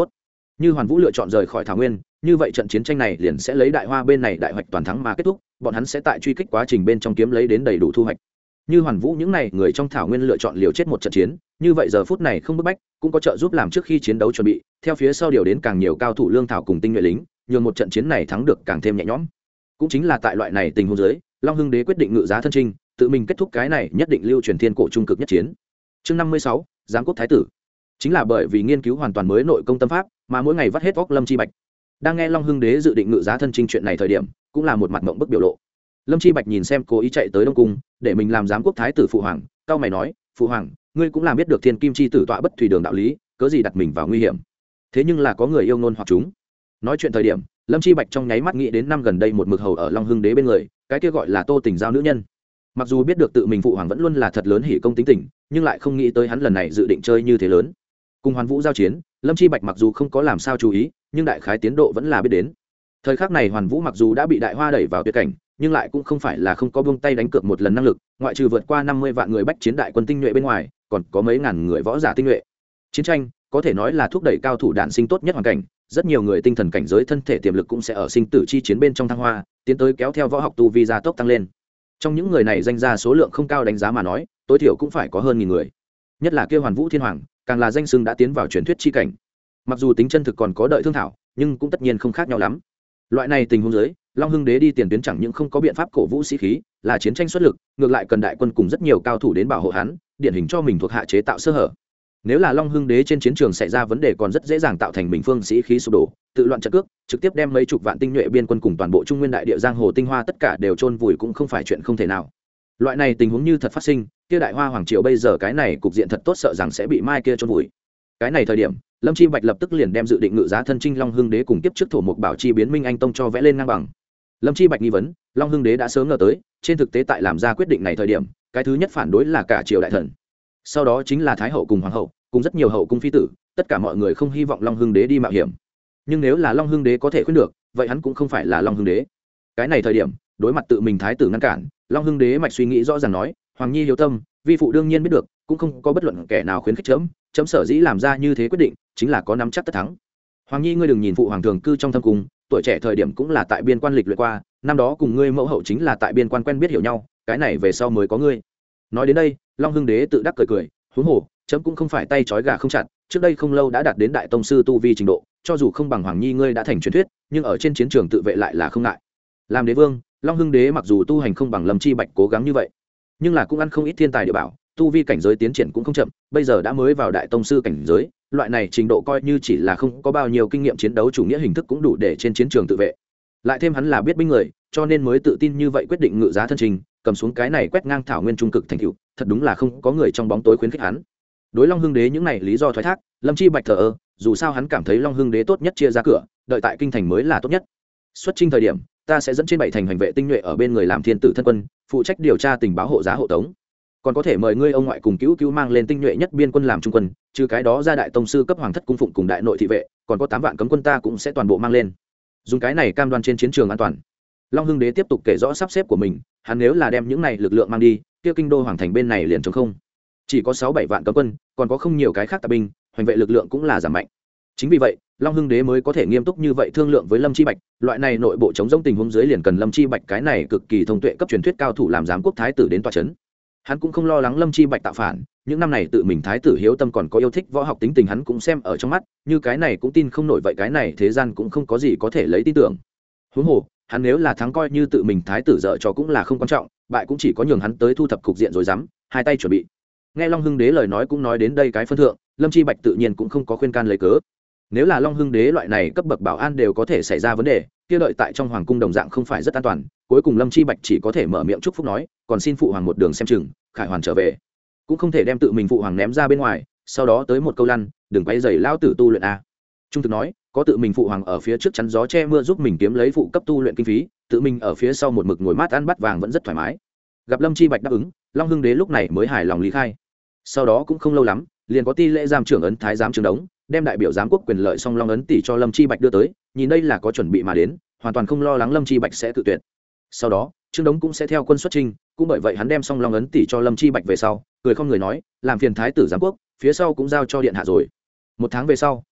Như Hoàn Vũ lựa chọn rời khỏi Thảo Nguyên, như vậy trận chiến tranh này liền sẽ lấy Đại Hoa bên này đại hoạch toàn thắng mà kết thúc, bọn hắn sẽ tại truy kích quá trình bên trong kiếm lấy đến đầy đủ thu hoạch. Như Hoàn Vũ những này người trong Thảo Nguyên lựa chọn liều chết một trận chiến, như vậy giờ phút này không bức bách, cũng có trợ giúp làm trước khi chiến đấu chuẩn bị, theo phía sau điều đến càng nhiều cao thủ lương thảo cùng tinh nhuệ lính, nhường một trận chiến này thắng được càng thêm nhẹ nhõm. Cũng chính là tại loại này tình huống dưới, Long Hưng Đế quyết định ngự giá thân trinh, tự mình kết thúc cái này nhất định lưu truyền thiên cổ trung cực nhất chiến. Chương năm mươi sáu, Giám quốc thái tử. Chính là bởi vì nghiên cứu hoàn toàn mới nội công tâm pháp, mà mỗi ngày vắt hết óc Lâm Chi Bạch. Đang nghe Long Hưng Đế dự định ngự giá thân trinh chuyện này thời điểm, cũng là một mặt mộng bức biểu lộ. Lâm Chi Bạch nhìn xem cố ý chạy tới Đông cung, để mình làm giám quốc thái tử phụ hoàng, cao mày nói, phụ hoàng, ngươi cũng làm biết được thiên kim chi tử tọa bất thủy đường đạo lý, cớ gì đặt mình vào nguy hiểm. Thế nhưng là có người yêu ngôn hoặc chúng. Nói chuyện thời điểm, Lâm Chi Bạch trong nháy mắt nghĩ đến năm gần đây một mực hầu ở Long Hưng Đế bên người, cái kia gọi là Tô Tình giao nữ nhân. Mặc dù biết được tự mình phụ hoàng vẫn luôn là thật lớn hỉ công tính tình, nhưng lại không nghĩ tới hắn lần này dự định chơi như thế lớn. Cùng Hoàn Vũ giao chiến, Lâm Chi Bạch mặc dù không có làm sao chú ý, nhưng đại khái tiến độ vẫn là biết đến. Thời khắc này Hoàn Vũ mặc dù đã bị Đại Hoa đẩy vào tuyệt cảnh, nhưng lại cũng không phải là không có buông tay đánh cược một lần năng lực, ngoại trừ vượt qua năm mươi vạn người bách chiến đại quân tinh nhuệ bên ngoài, còn có mấy ngàn người võ giả tinh nhuệ. Chiến tranh có thể nói là thúc đẩy cao thủ đạn sinh tốt nhất hoàn cảnh, rất nhiều người tinh thần cảnh giới thân thể tiềm lực cũng sẽ ở sinh tử chi chiến bên trong thăng hoa, tiến tới kéo theo võ học tu vi gia tốc tăng lên. Trong những người này danh ra số lượng không cao đánh giá mà nói, tối thiểu cũng phải có hơn nghìn người. Nhất là kia Hoàn Vũ Thiên Hoàng, càng là danh xưng đã tiến vào truyền thuyết chi cảnh. Mặc dù tính chân thực còn có đợi thương thảo, nhưng cũng tất nhiên không khác nhau lắm. Loại này tình huống dưới, Long Hưng Đế đi tiền tuyến chẳng những không có biện pháp cổ vũ sĩ khí, là chiến tranh xuất lực, ngược lại cần đại quân cùng rất nhiều cao thủ đến bảo hộ hắn, điển hình cho mình thuộc hạ chế tạo sơ hở. Nếu là Long Hưng Đế trên chiến trường xảy ra vấn đề còn rất dễ dàng tạo thành bình phương sĩ khí sụp đổ, tự loạn trận cước, trực tiếp đem mấy chục vạn tinh nhuệ biên quân cùng toàn bộ Trung Nguyên đại địa giang hồ tinh hoa tất cả đều chôn vùi cũng không phải chuyện không thể nào. Loại này tình huống như thật phát sinh, kia Đại Hoa hoàng triều bây giờ cái này cục diện thật tốt sợ rằng sẽ bị mai kia chôn vùi. Cái này thời điểm, Lâm Chi Bạch lập tức liền đem dự định ngự giá thân trinh Long Hưng Đế cùng tiếp trước thổ mục bảo chi biến Minh Anh Tông cho vẽ lên ngang bằng. Lâm Chi Bạch nghi vấn, Long Hưng Đế đã sớm ngờ tới, trên thực tế tại làm ra quyết định này thời điểm, cái thứ nhất phản đối là cả triều đại thần. Sau đó chính là thái hậu cùng hoàng hậu, cùng rất nhiều hậu cung phi tử, tất cả mọi người không hy vọng Long Hưng Đế đi mạo hiểm. Nhưng nếu là Long Hưng Đế có thể khuyên được, vậy hắn cũng không phải là Long Hưng Đế. Cái này thời điểm, đối mặt tự mình thái tử ngăn cản, Long Hưng Đế mạch suy nghĩ rõ ràng nói, hoàng nhi hiếu tâm, vi phụ đương nhiên biết được, cũng không có bất luận kẻ nào khuyến khích chấm, chấm sở dĩ làm ra như thế quyết định, chính là có nắm chắc tất thắng. Hoàng nhi ngươi đừng nhìn phụ hoàng thường cư trong thâm cung, tuổi trẻ thời điểm cũng là tại biên quan lịch luyện qua, năm đó cùng ngươi mẫu hậu chính là tại biên quan quen biết hiểu nhau, cái này về sau mới có ngươi. Nói đến đây, Long Hưng Đế tự đắc cười cười, huống hồ, chấm cũng không phải tay trói gà không chặt, trước đây không lâu đã đạt đến đại tông sư tu vi trình độ, cho dù không bằng hoàng nhi ngươi đã thành truyền thuyết, nhưng ở trên chiến trường tự vệ lại là không ngại. Làm đế vương, Long Hưng Đế mặc dù tu hành không bằng Lâm Chi Bạch cố gắng như vậy, nhưng là cũng ăn không ít thiên tài địa bảo, tu vi cảnh giới tiến triển cũng không chậm, bây giờ đã mới vào đại tông sư cảnh giới, loại này trình độ coi như chỉ là không có bao nhiêu kinh nghiệm chiến đấu chủ nghĩa hình thức cũng đủ để trên chiến trường tự vệ. Lại thêm hắn là biết binh người, cho nên mới tự tin như vậy quyết định ngự giá thân trình, cầm xuống cái này quét ngang thảo nguyên trung cực thành tựu, thật đúng là không có người trong bóng tối khuyến khích hắn. Đối Long Hưng Đế những này lý do thoái thác, Lâm Chi Bạch thờ ơ, dù sao hắn cảm thấy Long Hưng Đế tốt nhất chia ra cửa, đợi tại kinh thành mới là tốt nhất. Xuất chinh thời điểm, ta sẽ dẫn trên bảy thành hành vệ tinh nhuệ ở bên người làm thiên tử thân quân, phụ trách điều tra tình báo hộ giá hộ tống. Còn có thể mời ngươi ông ngoại cùng cứu cứu mang lên tinh nhuệ nhất biên quân làm trung quân, trừ cái đó ra đại tông sư cấp hoàng thất cung phụng cùng đại nội thị vệ, còn có tám vạn cấm quân ta cũng sẽ toàn bộ mang lên. Dùng cái này cam đoan trên chiến trường an toàn. Long Hưng Đế tiếp tục kể rõ sắp xếp của mình, hắn nếu là đem những này lực lượng mang đi, kia kinh đô hoàng thành bên này liền trống không. Chỉ có sáu bảy vạn cấm quân, còn có không nhiều cái khác tạp binh, hoành vệ lực lượng cũng là giảm mạnh. Chính vì vậy, Long Hưng Đế mới có thể nghiêm túc như vậy thương lượng với Lâm Chi Bạch, loại này nội bộ chống giống tình huống dưới liền cần Lâm Chi Bạch cái này cực kỳ thông tuệ cấp truyền thuyết cao thủ làm giám quốc thái tử đến tọa trấn. Hắn cũng không lo lắng Lâm Chi Bạch tạo phản, những năm này tự mình thái tử hiếu tâm còn có yêu thích võ học tính tình hắn cũng xem ở trong mắt, như cái này cũng tin không nổi vậy cái này thế gian cũng không có gì có thể lấy tin tưởng. Huống hồ, hắn nếu là thắng coi như tự mình thái tử dở cho cũng là không quan trọng, bại cũng chỉ có nhường hắn tới thu thập cục diện rồi dám, hai tay chuẩn bị. Nghe Long Hưng Đế lời nói cũng nói đến đây cái phân thượng, Lâm Chi Bạch tự nhiên cũng không có khuyên can lấy cớ. Nếu là Long Hưng Đế loại này cấp bậc bảo an đều có thể xảy ra vấn đề, kia đợi tại trong hoàng cung đồng dạng không phải rất an toàn, cuối cùng Lâm Chi Bạch chỉ có thể mở miệng chúc phúc nói, còn xin phụ hoàng một đường xem chừng, khải hoàn trở về. Cũng không thể đem tự mình phụ hoàng ném ra bên ngoài, sau đó tới một câu lăn, đừng quay rầy lao tử tu luyện a. Trung thực nói, có tự mình phụ hoàng ở phía trước chắn gió che mưa giúp mình kiếm lấy phụ cấp tu luyện kinh phí, tự mình ở phía sau một mực ngồi mát ăn bát vàng vẫn rất thoải mái. Gặp Lâm Chi Bạch đáp ứng, Long Hưng Đế lúc này mới hài lòng lý khai. Sau đó cũng không lâu lắm, liền có ti lễ giám trưởng ấn thái giám trường đống, đem đại biểu giám quốc quyền lợi song long ấn tỷ cho Lâm Chi Bạch đưa tới, nhìn đây là có chuẩn bị mà đến, hoàn toàn không lo lắng Lâm Chi Bạch sẽ tự tuyệt. Sau đó, Trương Đống cũng sẽ theo quân xuất chinh, cũng bởi vậy hắn đem song long ấn tỷ cho Lâm Chi Bạch về sau, cười không người nói, làm phiền thái tử giám quốc, phía sau cũng giao cho điện hạ rồi. Một tháng về sau,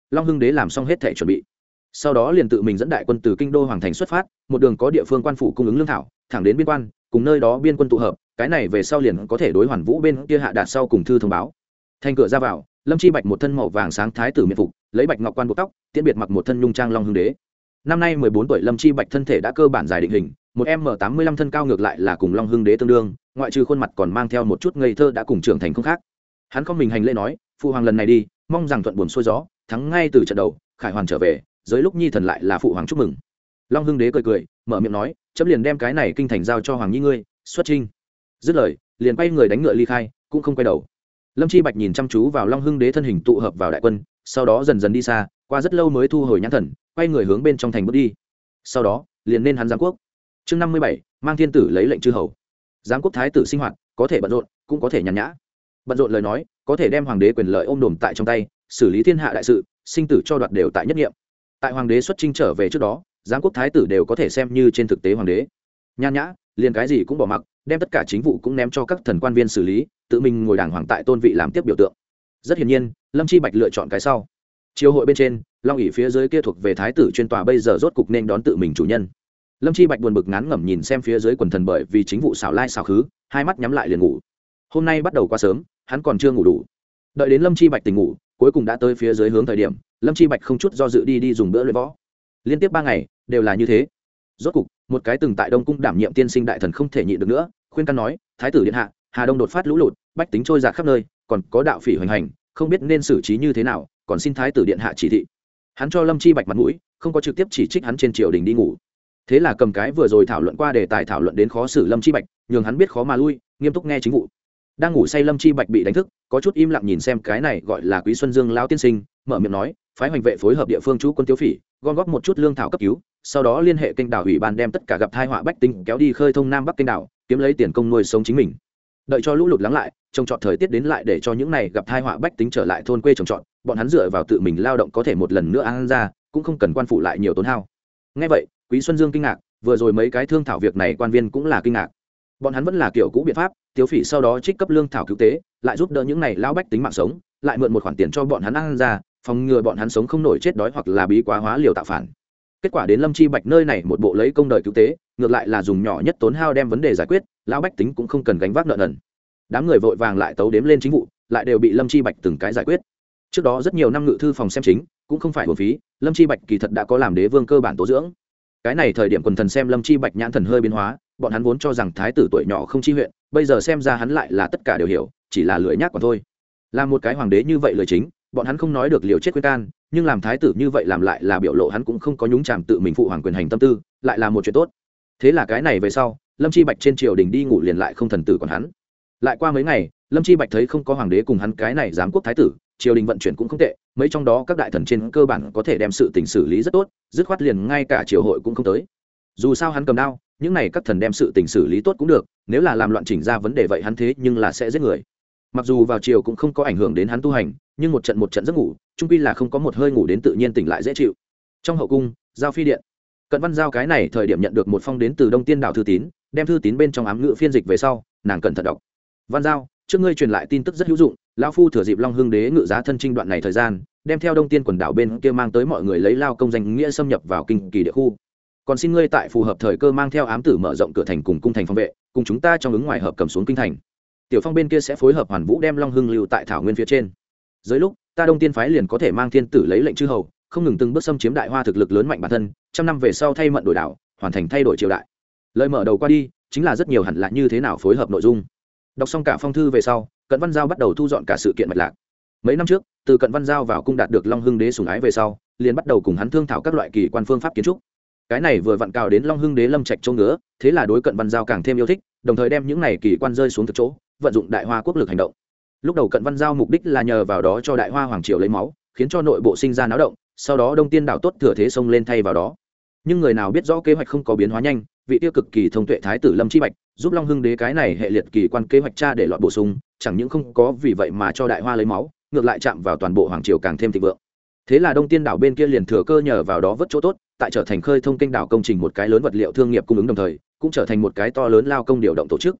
long hưng đế làm xong hết thể chuẩn bị, sau đó liền tự mình dẫn đại quân từ kinh đô hoàng thành xuất phát, một đường có địa phương quan phủ cung ứng lương thảo thẳng đến biên quan, cùng nơi đó biên quân tụ hợp. Cái này về sau liền có thể đối Hoàn Vũ bên kia hạ đạt sau cùng thư thông báo. Thành cửa ra vào, Lâm Chi Bạch một thân màu vàng sáng thái tử miện phục, lấy bạch ngọc quan buộc tóc, tiễn biệt mặc một thân nhung trang long hưng đế. Năm nay mười bốn tuổi Lâm Chi Bạch thân thể đã cơ bản dài định hình, một m tám mươi lăm thân cao ngược lại là cùng long hưng đế tương đương, ngoại trừ khuôn mặt còn mang theo một chút ngây thơ đã cùng trưởng thành không khác. Hắn không mình hành lễ nói, phụ hoàng lần này đi, mong rằng thuận buồm xuôi gió, thắng ngay từ trận đầu, khải hoàn trở về, giới lúc nhi thần lại là phụ hoàng chúc mừng. Long hưng đế cười cười, mở miệng nói, chấm liền đem cái này kinh thành giao cho hoàng nhi ngươi, xuất chinh. Dứt lời, liền quay người đánh ngựa ly khai, cũng không quay đầu. Lâm Chi Bạch nhìn chăm chú vào long hưng đế thân hình tụ hợp vào đại quân, sau đó dần dần đi xa, qua rất lâu mới thu hồi nhãn thần, quay người hướng bên trong thành bước đi. Sau đó liền nên hắn giám quốc. Chương năm mươi bảy, mang thiên tử lấy lệnh chư hầu. Giám quốc thái tử sinh hoạt có thể bận rộn, cũng có thể nhàn nhã. Bận rộn lời nói, có thể đem hoàng đế quyền lợi ôm đồm tại trong tay, xử lý thiên hạ đại sự, sinh tử cho đoạt đều tại nhất nghiệm. Tại hoàng đế xuất chinh trở về trước đó, giám quốc thái tử đều có thể xem như trên thực tế hoàng đế. Nhàn nhã, liền cái gì cũng bỏ mặc, đem tất cả chính vụ cũng ném cho các thần quan viên xử lý, tự mình ngồi đàng hoàng tại tôn vị làm tiếp biểu tượng. Rất hiển nhiên, Lâm Chi Bạch lựa chọn cái sau. Triều hội bên trên, long ỷ phía dưới kia thuộc về thái tử chuyên tòa bây giờ rốt cục nên đón tự mình chủ nhân. Lâm Chi Bạch buồn bực ngán ngẩm nhìn xem phía dưới quần thần bởi vì chính vụ xảo lai xảo khứ, hai mắt nhắm lại liền ngủ. Hôm nay bắt đầu quá sớm, hắn còn chưa ngủ đủ. Đợi đến Lâm Chi Bạch tỉnh ngủ, cuối cùng đã tới phía dưới hướng thời điểm, Lâm Chi Bạch không chút do dự đi đi dùng bữa luyện võ. Liên tiếp ba ngày đều là như thế. Rốt cục, một cái từng tại Đông cung đảm nhiệm tiên sinh đại thần không thể nhịn được nữa, khuyên can nói, thái tử điện hạ, Hà Đông đột phát lũ lụt, bách tính trôi dạt khắp nơi, còn có đạo phỉ hoành hành, không biết nên xử trí như thế nào, còn xin thái tử điện hạ chỉ thị. Hắn cho Lâm Chi Bạch mặt mũi, không có trực tiếp chỉ trích hắn trên triều đình đi ngủ. Thế là cầm cái vừa rồi thảo luận qua đề tài thảo luận đến khó xử Lâm Chi Bạch, nhường hắn biết khó mà lui, nghiêm túc nghe chính vụ. Đang ngủ say Lâm Chi Bạch bị đánh thức, có chút im lặng nhìn xem cái này gọi là Quý Xuân Dương lão tiên sinh, mở miệng nói, phái hoành vệ phối hợp địa phương chú quân tiêu phỉ, gom góp một chút lương thảo cấp cứu, sau đó liên hệ kênh đảo ủy ban đem tất cả gặp tai họa bách tính kéo đi khơi thông nam bắc kênh đảo, kiếm lấy tiền công nuôi sống chính mình. Đợi cho lũ lụt lắng lại, trồng trọt thời tiết đến lại để cho những này gặp tai họa bách tính trở lại thôn quê trồng trọt, bọn hắn dựa vào tự mình lao động có thể một lần nữa ăn ra, cũng không cần quan phủ lại nhiều tốn hao. Nghe vậy, Quý Xuân Dương kinh ngạc, vừa rồi mấy cái thương thảo việc này quan viên cũng là kinh ngạc. Bọn hắn vẫn là kiểu cũ biện pháp, tiêu phỉ sau đó trích cấp lương thảo cứu tế, lại giúp đỡ những này lão bách tính mạng sống, lại mượn một khoản tiền cho bọn hắn ăn ra, phòng ngừa bọn hắn sống không nổi chết đói hoặc là bí quá hóa liều tạo phản. Kết quả đến Lâm Chi Bạch nơi này một bộ lấy công đời cứu tế, ngược lại là dùng nhỏ nhất tốn hao đem vấn đề giải quyết, lão bách tính cũng không cần gánh vác nợ nần. Đám người vội vàng lại tấu đếm lên chính vụ, lại đều bị Lâm Chi Bạch từng cái giải quyết. Trước đó rất nhiều năm ngự thư phòng xem chính, cũng không phải uổng phí, Lâm Chi Bạch kỳ thật đã có làm đế vương cơ bản tố dưỡng. Cái này thời điểm quần thần xem Lâm Chi Bạch nhãn thần hơi biến hóa, bọn hắn vốn cho rằng thái tử tuổi nhỏ không chi huyện, bây giờ xem ra hắn lại là tất cả đều hiểu, chỉ là lười nhác còn thôi. Làm một cái hoàng đế như vậy lười chính, bọn hắn không nói được liều chết khuyên can, nhưng làm thái tử như vậy làm lại là biểu lộ hắn cũng không có nhúng chàm tự mình phụ hoàng quyền hành tâm tư, lại là một chuyện tốt. Thế là cái này về sau, Lâm Chi Bạch trên triều đình đi ngủ liền lại không thần tử còn hắn. Lại qua mấy ngày, Lâm Chi Bạch thấy không có hoàng đế cùng hắn cái này giám quốc thái tử, triều đình vận chuyển cũng không tệ, mấy trong đó các đại thần trên cơ bản có thể đem sự tình xử lý rất tốt, dứt khoát liền ngay cả triều hội cũng không tới. Dù sao hắn cầm đao, những này các thần đem sự tình xử lý tốt cũng được, nếu là làm loạn chỉnh ra vấn đề vậy hắn thế nhưng là sẽ giết người. Mặc dù vào triều cũng không có ảnh hưởng đến hắn tu hành, nhưng một trận một trận giấc ngủ, chung quy là không có một hơi ngủ đến tự nhiên tỉnh lại dễ chịu. Trong hậu cung, giao phi điện, Cận Văn Giao cái này thời điểm nhận được một phong đến từ Đông Tiên đảo thư tín, đem thư tín bên trong ám ngữ phiên dịch về sau, nàng cẩn thận đọc. Văn Giao, trước ngươi truyền lại tin tức rất hữu dụng, lão phu thừa dịp Long Hưng đế ngự giá thân trinh đoạn này thời gian, đem theo Đông Tiên quần đảo bên kia mang tới mọi người lấy lao công danh nghĩa xâm nhập vào kinh kỳ địa khu. Còn xin ngươi tại phù hợp thời cơ mang theo ám tử mở rộng cửa thành cùng cung thành phòng vệ, cùng chúng ta trong ứng ngoài hợp cầm xuống kinh thành. Tiểu Phong bên kia sẽ phối hợp Hoàn Vũ đem Long Hưng lưu tại thảo nguyên phía trên. Dưới lúc, ta Đông Tiên phái liền có thể mang thiên tử lấy lệnh chư hầu, không ngừng từng bước xâm chiếm đại hoa thực lực lớn mạnh bản thân, trăm năm về sau thay mận đổi đảo, hoàn thành thay đổi triều đại. Lời mở đầu qua đi, chính là rất nhiều hẳn là như thế nào phối hợp nội dung. Đọc xong cả phong thư về sau, Cận Văn Giao bắt đầu thu dọn cả sự kiện mạch lạc. Mấy năm trước, từ Cận Văn Giao vào cung đạt được Long Hưng đế sủng ái về sau, liền bắt đầu cùng hắn thương thảo các loại kỳ quan phương pháp kiến trúc. Cái này vừa vặn cào đến Long Hưng đế lâm trạch châu ngứa, thế là đối Cận Văn Giao càng thêm yêu thích, đồng thời đem những này kỳ quan rơi xuống thực chỗ, vận dụng đại hoa quốc lực hành động. Lúc đầu Cận Văn Giao mục đích là nhờ vào đó cho đại hoa hoàng triều lấy máu, khiến cho nội bộ sinh ra náo động, sau đó Đông Tiên đảo tốt thừa thế xông lên thay vào đó. Nhưng người nào biết rõ kế hoạch không có biến hóa nhanh, vị tiêu cực kỳ thông tuệ thái tử Lâm Chi Bạch giúp Long Hưng đế cái này hệ liệt kỳ quan kế hoạch tra để lọt bổ sung, chẳng những không có vì vậy mà cho đại hoa lấy máu, ngược lại chạm vào toàn bộ hoàng triều càng thêm thịnh vượng. Thế là Đông Tiên đảo bên kia liền thừa cơ nhờ vào đó vớt chỗ tốt, tại trở thành khơi thông kênh đảo công trình một cái lớn vật liệu thương nghiệp cung ứng, đồng thời cũng trở thành một cái to lớn lao công điều động tổ chức.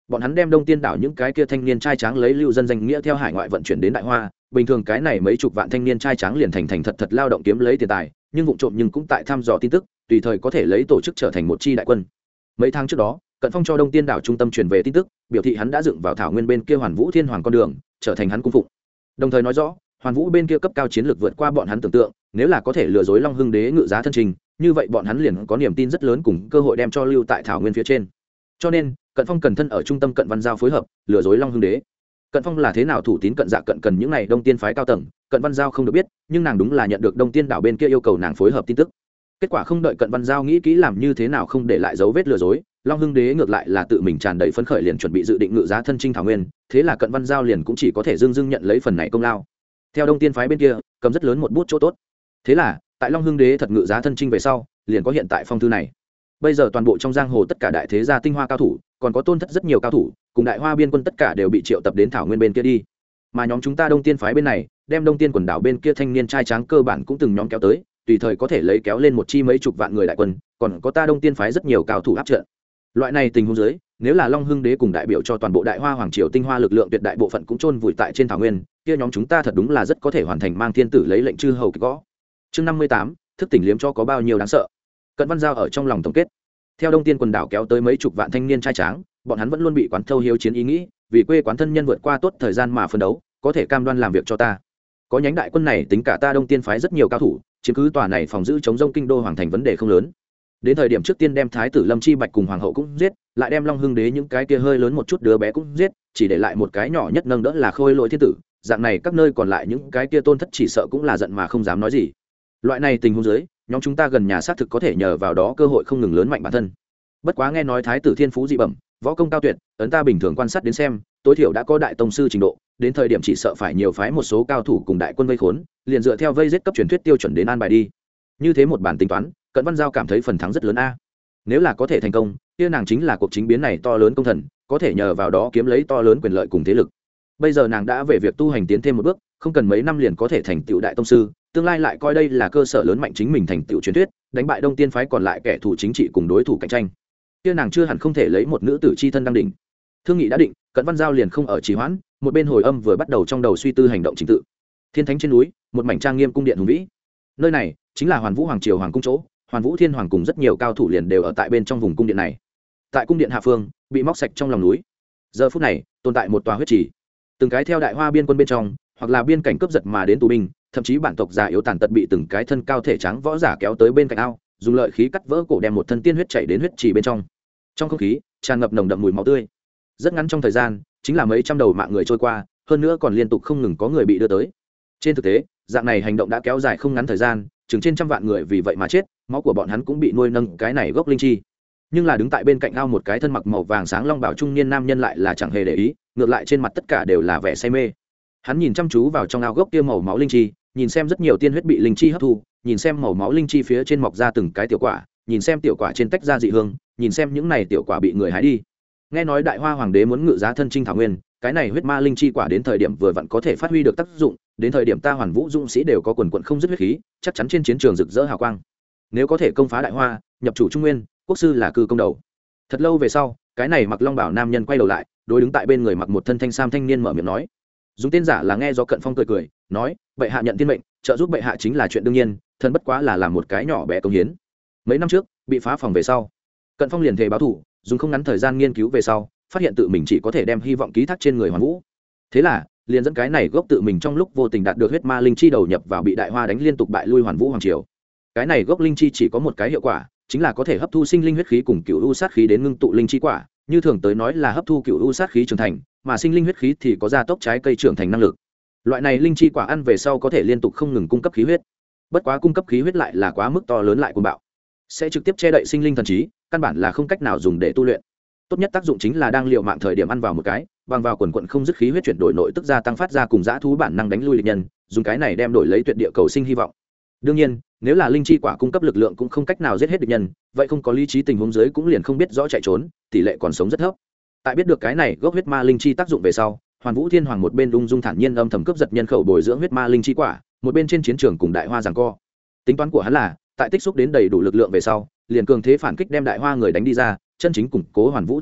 bọn hắn đem Đông Tiên đảo những cái kia thanh niên trai tráng lấy lưu dân danh nghĩa theo hải ngoại vận chuyển đến Đại Hoa, bình thường cái này mấy chục vạn thanh niên trai tráng liền thành thành thật thật lao động kiếm lấy tiền tài, nhưng vụ trộm nhưng cũng tại thăm dò tin tức, tùy thời có thể lấy tổ chức trở thành một chi đại quân. Mấy tháng trước đó, Cận Phong cho Đông Tiên đảo trung tâm truyền về tin tức, biểu thị hắn đã dựng vào thảo nguyên bên kia Hoàn Vũ Thiên Hoàng con đường, trở thành hắn cung phụng. Đồng thời nói rõ, Hoàn Vũ bên kia cấp cao chiến lược vượt qua bọn hắn tưởng tượng, nếu là có thể lừa dối Long Hưng Đế ngự giá thân trình, như vậy bọn hắn liền có niềm tin rất lớn cùng cơ hội đem cho lưu tại thảo nguyên phía trên. Cho nên, Cận Phong cần thân ở trung tâm Cận Văn Giao phối hợp, lừa dối Long Hưng Đế. Cận Phong là thế nào thủ tín cận dạ cận cần những này Đông Tiên phái cao tầng, Cận Văn Giao không được biết, nhưng nàng đúng là nhận được Đông Tiên đảo bên kia yêu cầu nàng phối hợp tin tức. Kết quả không đợi Cận Văn Giao nghĩ kỹ làm như thế nào không để lại dấu vết lừa dối, Long Hưng Đế ngược lại là tự mình tràn đầy phấn khởi liền chuẩn bị dự định ngự giá thân chinh thảo nguyên, thế là Cận Văn Giao liền cũng chỉ có thể dưng dưng nhận lấy phần này công lao. Theo Đông Tiên phái bên kia, cầm rất lớn một bút chỗ tốt. Thế là, tại Long Hưng Đế thật ngự giá thân chinh về sau, liền có hiện tại phong thư này. Bây giờ toàn bộ trong giang hồ tất cả đại thế gia tinh hoa cao thủ, còn có Tôn Thất rất nhiều cao thủ, cùng Đại Hoa biên quân tất cả đều bị triệu tập đến thảo nguyên bên kia đi. Mà nhóm chúng ta Đông Tiên phái bên này, đem Đông Tiên quần đảo bên kia thanh niên trai tráng cơ bản cũng từng nhóm kéo tới, tùy thời có thể lấy kéo lên một chi mấy chục vạn người đại quân, còn có ta Đông Tiên phái rất nhiều cao thủ áp trận. Loại này tình huống dưới, nếu là Long Hưng Đế cùng đại biểu cho toàn bộ Đại Hoa hoàng triều tinh hoa lực lượng tuyệt đại bộ phận cũng chôn vùi tại trên thảo nguyên, kia nhóm chúng ta thật đúng là rất có thể hoàn thành mang thiên tử lấy lệnh chư hầu kịch gõ. Chương năm mươi tám, thức tỉnh liếm cho có bao nhiêu đáng sợ. Cận Văn Giao ở trong lòng tổng kết. Theo Đông Tiên quần đảo kéo tới mấy chục vạn thanh niên trai tráng, bọn hắn vẫn luôn bị quán thâu hiếu chiến ý nghĩ, vì quê quán thân nhân vượt qua tốt thời gian mà phân đấu, có thể cam đoan làm việc cho ta. Có nhánh đại quân này tính cả ta Đông Tiên phái rất nhiều cao thủ, chiếm cứ tòa này phòng giữ chống rông kinh đô hoàng thành vấn đề không lớn. Đến thời điểm trước tiên đem thái tử Lâm Chi Bạch cùng hoàng hậu cũng giết, lại đem Long Hưng Đế những cái kia hơi lớn một chút đứa bé cũng giết, chỉ để lại một cái nhỏ nhất nâng đỡ là Khôi Lỗi thiên tử, dạng này các nơi còn lại những cái kia Tôn Thất chỉ sợ cũng là giận mà không dám nói gì. Loại này tình huống dưới, nhóm chúng ta gần nhà xác thực có thể nhờ vào đó cơ hội không ngừng lớn mạnh bản thân. Bất quá nghe nói thái tử thiên phú dị bẩm, võ công cao tuyệt, ấn ta bình thường quan sát đến xem, tối thiểu đã có đại tông sư trình độ, đến thời điểm chỉ sợ phải nhiều phái một số cao thủ cùng đại quân vây khốn, liền dựa theo vây giết cấp truyền thuyết tiêu chuẩn đến an bài đi. Như thế một bản tính toán, Cận Văn Giao cảm thấy phần thắng rất lớn a. Nếu là có thể thành công, kia nàng chính là cuộc chính biến này to lớn công thần, có thể nhờ vào đó kiếm lấy to lớn quyền lợi cùng thế lực. Bây giờ nàng đã về việc tu hành tiến thêm một bước, không cần mấy năm liền có thể thành tựu đại tông sư, tương lai lại coi đây là cơ sở lớn mạnh chính mình thành tựu truyền thuyết, đánh bại Đông Tiên phái còn lại kẻ thù chính trị cùng đối thủ cạnh tranh. Kia nàng chưa hẳn không thể lấy một nữ tử chi thân đăng đỉnh. Thương nghị đã định, Cận Văn Giao liền không ở trì hoãn, một bên hồi âm vừa bắt đầu trong đầu suy tư hành động chính tự. Thiên Thánh trên núi, một mảnh trang nghiêm cung điện hùng vĩ. Nơi này chính là Hoàn Vũ hoàng triều hoàng cung chỗ, Hoàn Vũ Thiên Hoàng cùng rất nhiều cao thủ liền đều ở tại bên trong vùng cung điện này. Tại cung điện hạ phương, bị móc sạch trong lòng núi. Giờ phút này, tồn tại một tòa huyết trì. Từng cái theo Đại Hoa biên quân bên trong, hoặc là biên cảnh cướp giật mà đến tù binh, thậm chí bản tộc già yếu tàn tật bị từng cái thân cao thể trắng võ giả kéo tới bên cạnh ao, dùng lợi khí cắt vỡ cổ đem một thân tiên huyết chảy đến huyết trì bên trong. Trong không khí tràn ngập nồng đậm mùi máu tươi. Rất ngắn trong thời gian, chính là mấy trăm đầu mạng người trôi qua, hơn nữa còn liên tục không ngừng có người bị đưa tới. Trên thực tế, dạng này hành động đã kéo dài không ngắn thời gian, chừng trên trăm vạn người vì vậy mà chết, máu của bọn hắn cũng bị nuôi nâng cái này gốc linh chi. Nhưng là đứng tại bên cạnh ao một cái thân mặc màu vàng sáng long bảo trung niên nam nhân lại là chẳng hề để ý, ngược lại trên mặt tất cả đều là vẻ say mê. Hắn nhìn chăm chú vào trong ao gốc kia màu máu linh chi, nhìn xem rất nhiều tiên huyết bị linh chi hấp thu, nhìn xem màu máu linh chi phía trên mọc ra từng cái tiểu quả, nhìn xem tiểu quả trên tách ra dị hương, nhìn xem những này tiểu quả bị người hái đi. Nghe nói Đại Hoa hoàng đế muốn ngự giá thân chinh thảo nguyên, cái này huyết ma linh chi quả đến thời điểm vừa vặn có thể phát huy được tác dụng, đến thời điểm ta Hoàn Vũ dũng sĩ đều có quần quần không dứt huyết khí, chắc chắn trên chiến trường rực rỡ hào quang. Nếu có thể công phá Đại Hoa, nhập chủ Trung Nguyên, quốc sư là cư công đầu. Thật lâu về sau, cái này mặc long bảo nam nhân quay đầu lại, đối đứng tại bên người mặc một thân thanh sam thanh niên mở miệng nói, dùng tên giả là nghe do Cận Phong cười cười, nói, bệ hạ nhận thiên mệnh, trợ giúp bệ hạ chính là chuyện đương nhiên, thân bất quá là làm một cái nhỏ bé công hiến. Mấy năm trước, bị phá phòng về sau, Cận Phong liền thề báo thủ, dùng không ngắn thời gian nghiên cứu về sau, phát hiện tự mình chỉ có thể đem hy vọng ký thác trên người Hoàn Vũ. Thế là, liền dẫn cái này gốc tự mình trong lúc vô tình đạt được huyết ma linh chi đầu nhập vào bị Đại Hoa đánh liên tục bại lui Hoàn Vũ hoàng triều. Cái này gốc linh chi chỉ có một cái hiệu quả, chính là có thể hấp thu sinh linh huyết khí cùng cựu u sát khí đến ngưng tụ linh chi quả, như thường tới nói là hấp thu cựu u sát khí trưởng thành, mà sinh linh huyết khí thì có gia tốc trái cây trưởng thành năng lực. Loại này linh chi quả ăn về sau có thể liên tục không ngừng cung cấp khí huyết. Bất quá cung cấp khí huyết lại là quá mức to lớn lại cuồng bạo, sẽ trực tiếp che đậy sinh linh thần trí, căn bản là không cách nào dùng để tu luyện. Tốt nhất tác dụng chính là đang liều mạng thời điểm ăn vào một cái, bằng vào quần quần không dứt khí huyết chuyển đổi nội tức gia tăng phát ra cùng dã thú bản năng đánh lui địch nhân, dùng cái này đem đổi lấy tuyệt địa cầu sinh hy vọng. Đương nhiên, nếu là linh chi quả cung cấp lực lượng cũng không cách nào giết hết địch nhân, vậy không có lý trí tình huống dưới cũng liền không biết rõ chạy trốn, tỷ lệ còn sống rất thấp. Tại biết được cái này gốc huyết ma linh chi tác dụng về sau, Hoàn Vũ Thiên Hoàng một bên ung dung thản nhiên âm thầm cướp giật nhân khẩu bồi dưỡng huyết ma linh chi quả, một bên trên chiến trường cùng Đại Hoa giằng co. Tính toán của hắn là, tại tích xúc đến đầy đủ lực lượng về sau, liền cường thế phản kích đem Đại Hoa người đánh đi ra, chân chính củng cố Hoàn Vũ thống trị,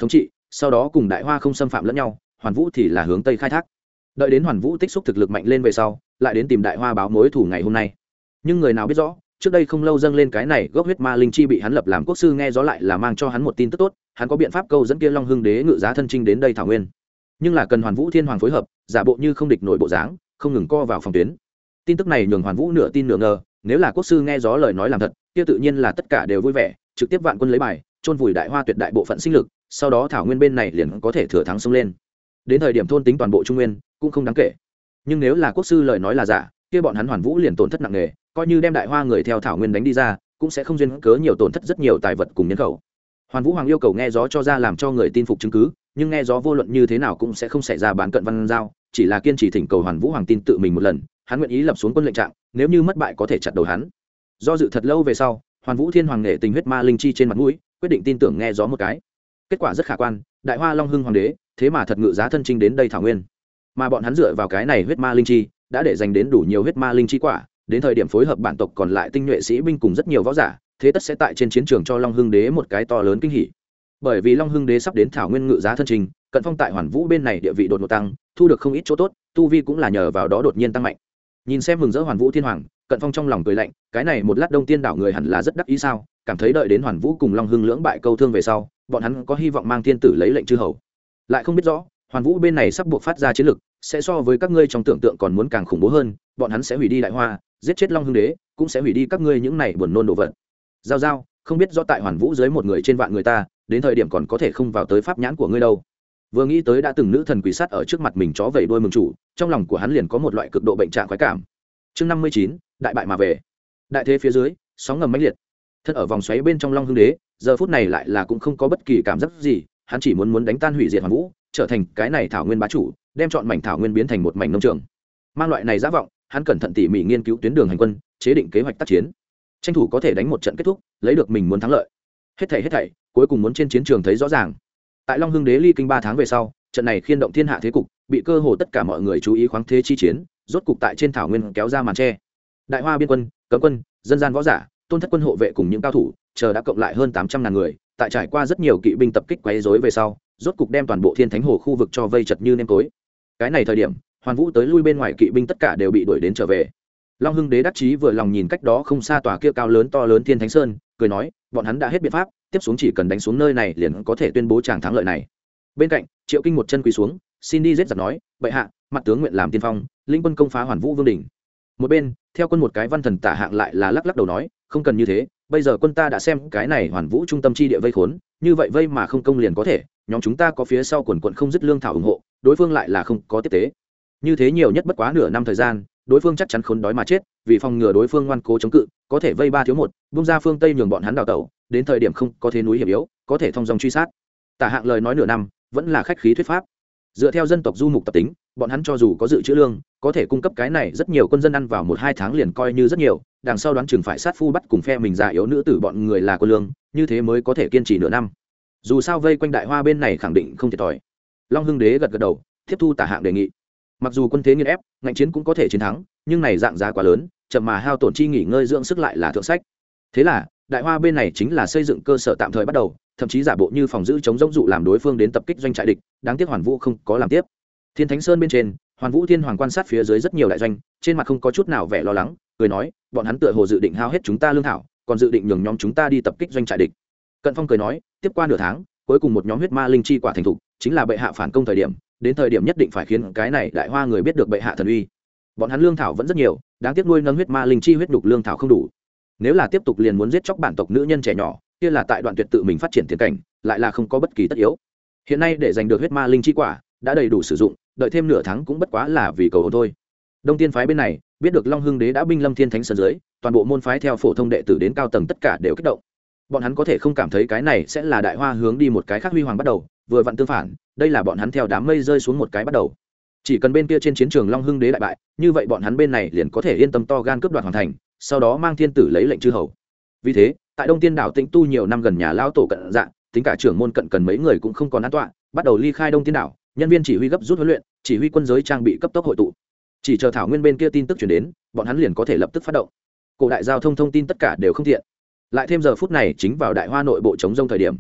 sau đó cùng đại hoa không xâm phạm lẫn nhau, Hoàn Vũ thì là hướng tây khai thác. Đợi đến Hoàn Vũ tích xúc thực lực mạnh lên về sau, lại đến tìm đại hoa báo mối thù ngày hôm nay. Nhưng người nào biết rõ, trước đây không lâu dâng lên cái này gốc huyết ma linh chi bị hắn lập làm quốc sư, nghe gió lại là mang cho hắn một tin tức tốt, hắn có biện pháp câu dẫn kia Long Hưng đế ngự giá thân trinh đến đây thảo nguyên. Nhưng là cần Hoàn Vũ Thiên Hoàng phối hợp, giả bộ như không địch nổi bộ dáng, không ngừng co vào phòng tuyến. Tin tức này nhường Hoàn Vũ nửa tin nửa ngờ, nếu là quốc sư nghe gió lời nói làm thật, kia tự nhiên là tất cả đều vui vẻ, trực tiếp vạn quân lấy bài, chôn vùi đại hoa tuyệt đại bộ phận sinh lực, sau đó thảo nguyên bên này liền có thể thừa thắng xông lên. Đến thời điểm thôn tính toàn bộ trung nguyên cũng không đáng kể. Nhưng nếu là quốc sư lời nói là giả, kia bọn hắn Hoàn Vũ liền tổn thất nặng nề, coi như đem đại hoa người theo thảo nguyên đánh đi ra, cũng sẽ không duyên cớ nhiều tổn thất rất nhiều tài vật cùng nhân khẩu. Hoàn Vũ Hoàng yêu cầu nghe gió cho ra làm cho người tin phục chứng cứ, nhưng nghe gió vô luận như thế nào cũng sẽ không xảy ra bán cận văn giao, chỉ là kiên trì thỉnh cầu Hoàn Vũ Hoàng tin tự mình một lần, hắn nguyện ý lập xuống quân lệnh trạng, nếu như mất bại có thể chặt đầu hắn. Do dự thật lâu về sau, Hoàn Vũ Thiên Hoàng nghệ tình huyết ma linh chi trên mặt mũi, quyết định tin tưởng nghe gió một cái. Kết quả rất khả quan, đại hoa Long Hưng Hoàng đế, thế mà thật ngự giá thân trinh đến đây thảo nguyên. Mà bọn hắn dựa vào cái này huyết ma linh chi, đã để dành đến đủ nhiều huyết ma linh chi quả, đến thời điểm phối hợp bản tộc còn lại tinh nhuệ sĩ binh cùng rất nhiều võ giả, thế tất sẽ tại trên chiến trường cho Long Hưng đế một cái to lớn kinh hỉ. Bởi vì Long Hưng đế sắp đến thảo nguyên ngự giá thân trình, Cận Phong tại Hoàn Vũ bên này địa vị đột ngột tăng, thu được không ít chỗ tốt, tu vi cũng là nhờ vào đó đột nhiên tăng mạnh. Nhìn xem mừng rỡ Hoàn Vũ Thiên Hoàng, Cận Phong trong lòng cười lạnh, cái này một lát Đông Tiên đảo người hẳn là rất đắc ý sao, cảm thấy đợi đến Hoàn Vũ cùng Long Hưng lưỡng bại câu thương về sau, bọn hắn có hy vọng mang thiên tử lấy lệnh chư hầu. Lại không biết rõ, Hoàn Vũ bên này sắp buộc phát ra chiến lực, sẽ so với các ngươi trong tưởng tượng còn muốn càng khủng bố hơn, bọn hắn sẽ hủy đi đại hoa, giết chết Long Hưng đế, cũng sẽ hủy đi các ngươi những này buồn nôn đồ vật. Giao giao, không biết rõ tại Hoàn Vũ dưới một người trên vạn người ta, đến thời điểm còn có thể không vào tới pháp nhãn của ngươi đâu. Vừa nghĩ tới đã từng nữ thần quỷ sát ở trước mặt mình chó vẩy đuôi mừng chủ, trong lòng của hắn liền có một loại cực độ bệnh trạng khoái cảm. Chương năm mươi chín, đại bại mà về. Đại thế phía dưới, sóng ngầm mãnh liệt. Thân ở vòng xoáy bên trong Long Hưng đế, giờ phút này lại là cũng không có bất kỳ cảm giác gì, hắn chỉ muốn muốn đánh tan hủy diệt Hoàn Vũ, trở thành cái này thảo nguyên bá chủ, đem chọn mảnh thảo nguyên biến thành một mảnh nông trường. Mang loại này giả vọng, hắn cẩn thận tỉ mỉ nghiên cứu tuyến đường hành quân, chế định kế hoạch tác chiến, tranh thủ có thể đánh một trận kết thúc, lấy được mình muốn thắng lợi. Hết thảy hết thảy, cuối cùng muốn trên chiến trường thấy rõ ràng. Tại Long Hưng đế ly kinh ba tháng về sau, trận này khiên động thiên hạ thế cục, bị cơ hồ tất cả mọi người chú ý khoáng thế chi chiến, rốt cục tại trên thảo nguyên kéo ra màn che. Đại hoa biên quân, cấm quân, dân gian võ giả, tôn thất quân hộ vệ cùng những cao thủ, chờ đã cộng lại hơn tám trăm ngàn người, tại trải qua rất nhiều kỵ binh tập kích quấy rối về sau, rốt cục đem toàn bộ Thiên Thánh Hồ khu vực cho vây chật như nêm tối. Cái này thời điểm, Hoàn Vũ tới lui bên ngoài kỵ binh tất cả đều bị đuổi đến trở về. Long Hưng đế đắc chí vừa lòng nhìn cách đó không xa tòa kia cao lớn to lớn Thiên Thánh Sơn, cười nói, bọn hắn đã hết biện pháp, tiếp xuống chỉ cần đánh xuống nơi này liền có thể tuyên bố tràng thắng lợi này. Bên cạnh, Triệu Kinh một chân quỳ xuống, xin đi giết giặc nói, bệ hạ, mặt tướng nguyện làm tiên phong, linh quân công phá Hoàn Vũ vương đỉnh. Một bên, theo quân một cái văn thần tả hạng lại là lắc lắc đầu nói, không cần như thế, bây giờ quân ta đã xem cái này Hoàn Vũ trung tâm chi địa vây khốn, như vậy vây mà không công liền có thể, nhóm chúng ta có phía sau quần quận không dứt lương thảo ủng hộ, đối phương lại là không có tiếp tế. Như thế nhiều nhất bất quá nửa năm thời gian, đối phương chắc chắn khốn đói mà chết, vì phòng ngừa đối phương ngoan cố chống cự, có thể vây ba thiếu một, bung ra phương Tây nhường bọn hắn đào tẩu, đến thời điểm không có thế núi hiểm yếu, có thể thông dòng truy sát. Tả hạng lời nói nửa năm, vẫn là khách khí thuyết pháp. Dựa theo dân tộc du mục tập tính, bọn hắn cho dù có dự trữ lương, có thể cung cấp cái này rất nhiều quân dân ăn vào một hai tháng liền coi như rất nhiều, đằng sau đoán chừng phải sát phu bắt cùng phe mình già yếu nữ tử bọn người là quân lương, như thế mới có thể kiên trì nửa năm. Dù sao vây quanh đại hoa bên này khẳng định không thiệt thòi. Long Hưng đế gật gật đầu, tiếp thu Tả hạng đề nghị. Mặc dù quân thế nghiền ép, ngạnh chiến cũng có thể chiến thắng, nhưng này dạng giá quá lớn, chậm mà hao tổn chi nghỉ ngơi dưỡng sức lại là thượng sách. Thế là, đại hoa bên này chính là xây dựng cơ sở tạm thời bắt đầu, thậm chí giả bộ như phòng giữ chống rỗng dụ làm đối phương đến tập kích doanh trại địch, đáng tiếc Hoàn Vũ không có làm tiếp. Thiên Thánh Sơn bên trên, Hoàn Vũ Thiên Hoàng quan sát phía dưới rất nhiều đại doanh, trên mặt không có chút nào vẻ lo lắng, cười nói, bọn hắn tựa hồ dự định hao hết chúng ta lương thảo, còn dự định nhường nhóm chúng ta đi tập kích doanh trại địch. Cận Phong cười nói, tiếp qua nửa tháng, cuối cùng một nhóm huyết ma linh chi quả thành thục, chính là bệ hạ phản công thời điểm, đến thời điểm nhất định phải khiến cái này đại hoa người biết được bệ hạ thần uy. Bọn hắn lương thảo vẫn rất nhiều, đáng tiếc nuôi nấng huyết ma linh chi huyết đục lương thảo không đủ. Nếu là tiếp tục liền muốn giết chóc bản tộc nữ nhân trẻ nhỏ, kia là tại đoạn tuyệt tự mình phát triển tiền cảnh, lại là không có bất kỳ tất yếu. Hiện nay để giành được huyết ma linh chi quả, đã đầy đủ sử dụng, đợi thêm nửa tháng cũng bất quá là vì cầu hôn thôi. Đông Tiên phái bên này, biết được Long Hưng đế đã binh lâm Thiên Thánh Sơn dưới, toàn bộ môn phái theo phổ thông đệ tử đến cao tầng tất cả đều kích động. Bọn hắn có thể không cảm thấy cái này sẽ là đại hoa hướng đi một cái khác huy hoàng bắt đầu, vừa vặn tương phản, đây là bọn hắn theo đám mây rơi xuống một cái bắt đầu. Chỉ cần bên kia trên chiến trường Long Hưng đế đại bại, như vậy bọn hắn bên này liền có thể yên tâm to gan cướp đoạt hoàn thành, sau đó mang thiên tử lấy lệnh chư hầu. Vì thế, tại Đông Tiên đảo tĩnh tu nhiều năm gần nhà lão tổ Cận Dạ, tính cả trưởng môn Cận Cần mấy người cũng không còn an tọa, bắt đầu ly khai Đông Tiên đảo, nhân viên chỉ huy gấp rút huấn luyện, chỉ huy quân giới trang bị cấp tốc hội tụ. Chỉ chờ thảo nguyên bên kia tin tức truyền đến, bọn hắn liền có thể lập tức phát động. Cổ đại giao thông thông tin tất cả đều không tiện. Lại thêm giờ phút này chính vào đại hoa nội bộ chống rông thời điểm.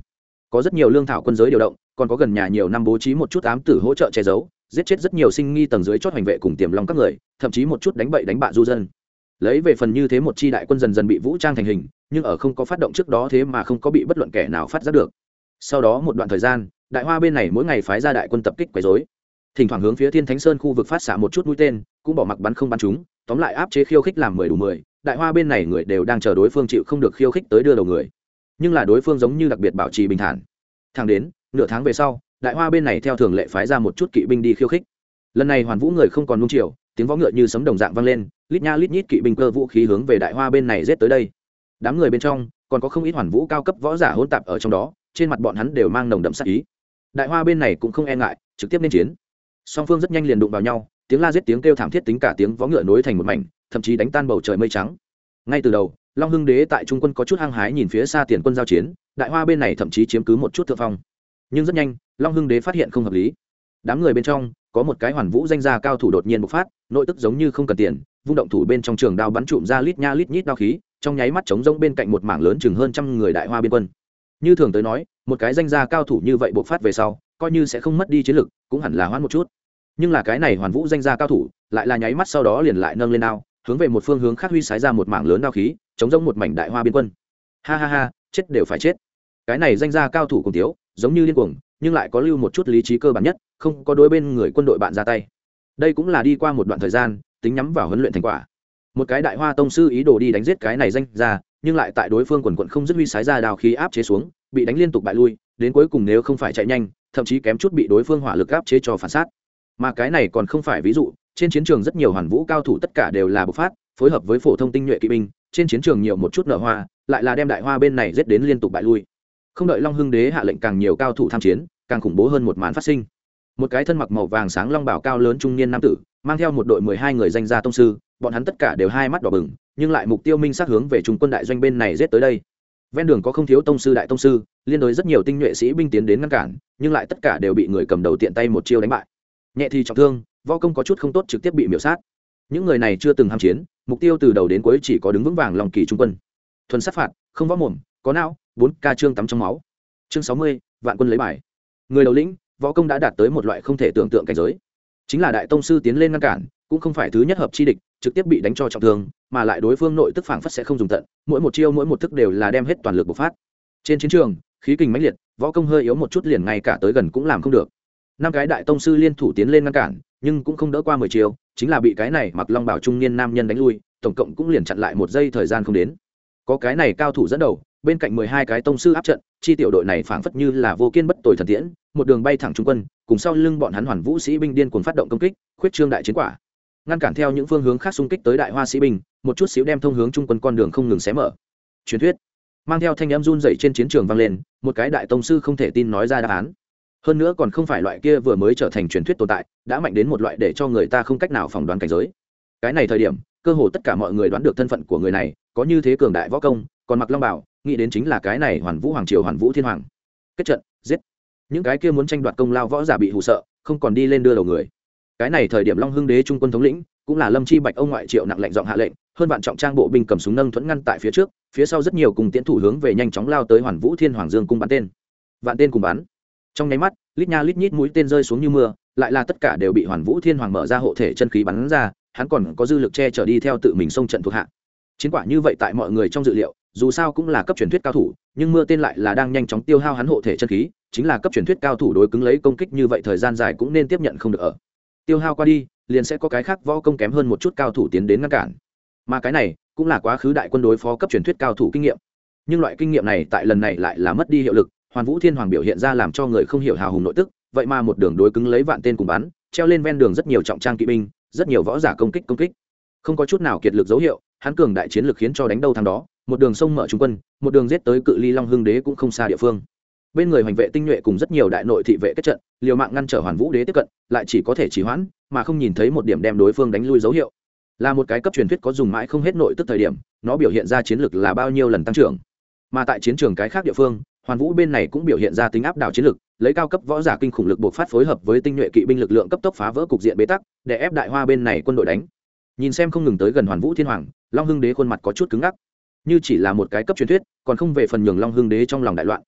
có rất nhiều lương thảo quân giới điều động, còn có gần nhà nhiều năm bố trí một chút ám tử hỗ trợ che giấu, giết chết rất nhiều sinh nghi tầng dưới chót hành vệ cùng tiềm long các người, thậm chí một chút đánh bậy đánh bạ du dân. Lấy về phần như thế một chi đại quân dần dần bị vũ trang thành hình, nhưng ở không có phát động trước đó thế mà không có bị bất luận kẻ nào phát giác được. Sau đó một đoạn thời gian, Đại Hoa bên này mỗi ngày phái ra đại quân tập kích quấy rối, thỉnh thoảng hướng phía Thiên Thánh Sơn khu vực phát xạ một chút mũi tên, cũng bỏ mặc bắn không bắn chúng, tóm lại áp chế khiêu khích làm mười đủ mười. Đại Hoa bên này người đều đang chờ đối phương chịu không được khiêu khích tới đưa đầu người, nhưng là đối phương giống như đặc biệt bảo trì bình thản. Thẳng đến nửa tháng về sau, Đại Hoa bên này theo thường lệ phái ra một chút kỵ binh đi khiêu khích. Lần này Hoàn Vũ người không còn nung chiều, tiếng võ ngựa như sấm đồng dạng vang lên, lít nha lít nhít kỵ binh cơ vũ khí hướng về Đại Hoa bên này giết tới đây. Đám người bên trong còn có không ít Hoàn Vũ cao cấp võ giả hỗn tạp ở trong đó, trên mặt bọn hắn đều mang nồng đậm sát ý. Đại Hoa bên này cũng không e ngại, trực tiếp lên chiến. Song phương rất nhanh liền đụng vào nhau, tiếng la giết tiếng kêu thảm thiết tính cả tiếng võ ngựa nối thành một mảnh, thậm chí đánh tan bầu trời mây trắng. Ngay từ đầu, Long Hưng Đế tại trung quân có chút hăng hái nhìn phía xa tiền quân giao chiến, Đại Hoa bên này thậm chí chiếm cứ một chút thượng phong. Nhưng rất nhanh, Long Hưng Đế phát hiện không hợp lý. Đám người bên trong có một cái Hoàn Vũ danh gia cao thủ đột nhiên bộc phát, nội tức giống như không cần tiền, vung động thủ bên trong trường đao bắn trụm ra lít nha lít nhít đao khí, trong nháy mắt chống rông bên cạnh một mảng lớn chừng hơn trăm người Đại Hoa biên quân. Như thường tới nói, một cái danh gia cao thủ như vậy bộc phát về sau, coi như sẽ không mất đi chiến lực, cũng hẳn là hoãn một chút. Nhưng là cái này Hoàn Vũ danh gia cao thủ, lại là nháy mắt sau đó liền lại nâng lên đao, hướng về một phương hướng khác huy sái ra một mảng lớn đao khí, chống rông một mảnh Đại Hoa biên quân. Ha ha ha, chết đều phải chết. Cái này danh gia cao thủ cùng thiếu, giống như điên cuồng, nhưng lại có lưu một chút lý trí cơ bản nhất, không có đối bên người quân đội bạn ra tay. Đây cũng là đi qua một đoạn thời gian, tính nhắm vào huấn luyện thành quả. Một cái Đại Hoa tông sư ý đồ đi đánh giết cái này danh gia, nhưng lại tại đối phương quần quần không dứt huy sái ra đao khí áp chế xuống, bị đánh liên tục bại lui, đến cuối cùng nếu không phải chạy nhanh, thậm chí kém chút bị đối phương hỏa lực áp chế cho phản sát. Mà cái này còn không phải ví dụ, trên chiến trường rất nhiều Hoàn Vũ cao thủ tất cả đều là bộc phát, phối hợp với phổ thông tinh nhuệ kỵ binh, trên chiến trường nhiều một chút nở hoa, lại là đem Đại Hoa bên này giết đến liên tục bại lui. Không đợi Long Hưng Đế hạ lệnh càng nhiều cao thủ tham chiến, càng khủng bố hơn một màn phát sinh. Một cái thân mặc màu vàng sáng long bào cao lớn trung niên nam tử, mang theo một đội mười hai người danh gia tông sư, bọn hắn tất cả đều hai mắt đỏ bừng, nhưng lại mục tiêu minh xác hướng về trung quân đại doanh bên này giết tới đây. Ven đường có không thiếu tông sư đại tông sư, liên đối rất nhiều tinh nhuệ sĩ binh tiến đến ngăn cản, nhưng lại tất cả đều bị người cầm đầu tiện tay một chiêu đánh bại. Nhẹ thì trọng thương, võ công có chút không tốt trực tiếp bị miểu sát. Những người này chưa từng tham chiến, mục tiêu từ đầu đến cuối chỉ có đứng vững vàng lòng kỳ trung quân. Thuần sát phạt, không võ mồm, có não, bốn ca chương tắm trong máu. Chương sáu mươi, vạn quân lấy bài. Người đầu lĩnh, võ công đã đạt tới một loại không thể tưởng tượng cảnh giới. Chính là đại tông sư tiến lên ngăn cản, cũng không phải thứ nhất hợp chi địch, trực tiếp bị đánh cho trọng thương, mà lại đối phương nội tức phảng phất sẽ không dùng tận, mỗi một chiêu mỗi một thức đều là đem hết toàn lực bộc phát. Trên chiến trường, khí kình mãnh liệt, võ công hơi yếu một chút liền ngay cả tới gần cũng làm không được. Năm cái đại tông sư liên thủ tiến lên ngăn cản, nhưng cũng không đỡ qua mười chiêu, chính là bị cái này mặc long bào trung niên nam nhân đánh lui, tổng cộng cũng liền chặn lại một giây thời gian không đến. Có cái này cao thủ dẫn đầu, bên cạnh mười hai cái tông sư áp trận, chi tiểu đội này phảng phất như là vô kiên bất tồi thần tiễn, một đường bay thẳng trung quân, cùng sau lưng bọn hắn Hoàn Vũ sĩ binh điên cuồng phát động công kích, khuyết trương đại chiến quả. Ngăn cản theo những phương hướng khác xung kích tới Đại Hoa sĩ binh, một chút xíu đem thông hướng trung quân con đường không ngừng xé mở. Truyền thuyết mang theo thanh âm run rẩy trên chiến trường vang lên, một cái đại tông sư không thể tin nói ra đáp án. Hơn nữa còn không phải loại kia vừa mới trở thành truyền thuyết tồn tại, đã mạnh đến một loại để cho người ta không cách nào phỏng đoán cảnh giới. Cái này thời điểm, cơ hồ tất cả mọi người đoán được thân phận của người này, có như thế cường đại võ công, còn mặc long bào, nghĩ đến chính là cái này Hoàn Vũ hoàng triều Hoàn Vũ Thiên Hoàng. Kết trận, giết. Những cái kia muốn tranh đoạt công lao võ giả bị hù sợ, không còn đi lên đưa đầu người. Cái này thời điểm Long Hưng Đế trung quân thống lĩnh, cũng là Lâm Chi Bạch ông ngoại Triệu nặng lệnh giọng hạ lệnh, hơn vạn trọng trang bộ binh cầm súng nâng thuẫn ngăn tại phía trước, phía sau rất nhiều cùng tiến thủ hướng về nhanh chóng lao tới Hoàn Vũ Thiên Hoàng Dương cung bắn tên. Vạn tên cùng bắn. Trong nháy mắt, lít nha lít nhít mũi tên rơi xuống như mưa, lại là tất cả đều bị Hoàn Vũ Thiên Hoàng mở ra hộ thể chân khí bắn ra, hắn còn có dư lực che chở đi theo tự mình xông trận thuộc hạ. Chiến quả như vậy tại mọi người trong dự liệu, dù sao cũng là cấp truyền thuyết cao thủ, nhưng mưa tên lại là đang nhanh chóng tiêu hao hắn hộ thể chân khí, chính là cấp truyền thuyết cao thủ đối cứng lấy công kích như vậy thời gian dài cũng nên tiếp nhận không được ở. Tiêu hao qua đi, liền sẽ có cái khác võ công kém hơn một chút cao thủ tiến đến ngăn cản. Mà cái này cũng là quá khứ đại quân đối phó cấp truyền thuyết cao thủ kinh nghiệm. Nhưng loại kinh nghiệm này tại lần này lại là mất đi hiệu lực, Hoàn Vũ Thiên Hoàng biểu hiện ra làm cho người không hiểu hào hùng nội tức, vậy mà một đường đối cứng lấy vạn tên cùng bắn, treo lên ven đường rất nhiều trọng trang kỵ binh, rất nhiều võ giả công kích công kích. Không có chút nào kiệt lực dấu hiệu, hắn cường đại chiến lực khiến cho đánh đâu thắng đó, một đường sông mở trung quân, một đường giết tới cự ly Long Hưng Đế cũng không xa địa phương. Bên người hoành vệ tinh nhuệ cùng rất nhiều đại nội thị vệ kết trận, liều mạng ngăn trở Hoàn Vũ Đế tiếp cận, lại chỉ có thể trì hoãn, mà không nhìn thấy một điểm đem đối phương đánh lui dấu hiệu. Là một cái cấp truyền thuyết có dùng mãi không hết nội tức thời điểm, nó biểu hiện ra chiến lực là bao nhiêu lần tăng trưởng. Mà tại chiến trường cái khác địa phương, Hoàn Vũ bên này cũng biểu hiện ra tính áp đảo chiến lực, lấy cao cấp võ giả kinh khủng lực buộc phát phối hợp với tinh nhuệ kỵ binh lực lượng cấp tốc phá vỡ cục diện bế tắc, để ép Đại Hoa bên này quân đội đánh. Nhìn xem không ngừng tới gần Hoàn Vũ Thiên Hoàng, Long Hưng Đế khuôn mặt có chút cứng ngắc. Như chỉ là một cái cấp truyền thuyết, còn không về phần nhường Long Hưng Đế trong lòng đại loạn,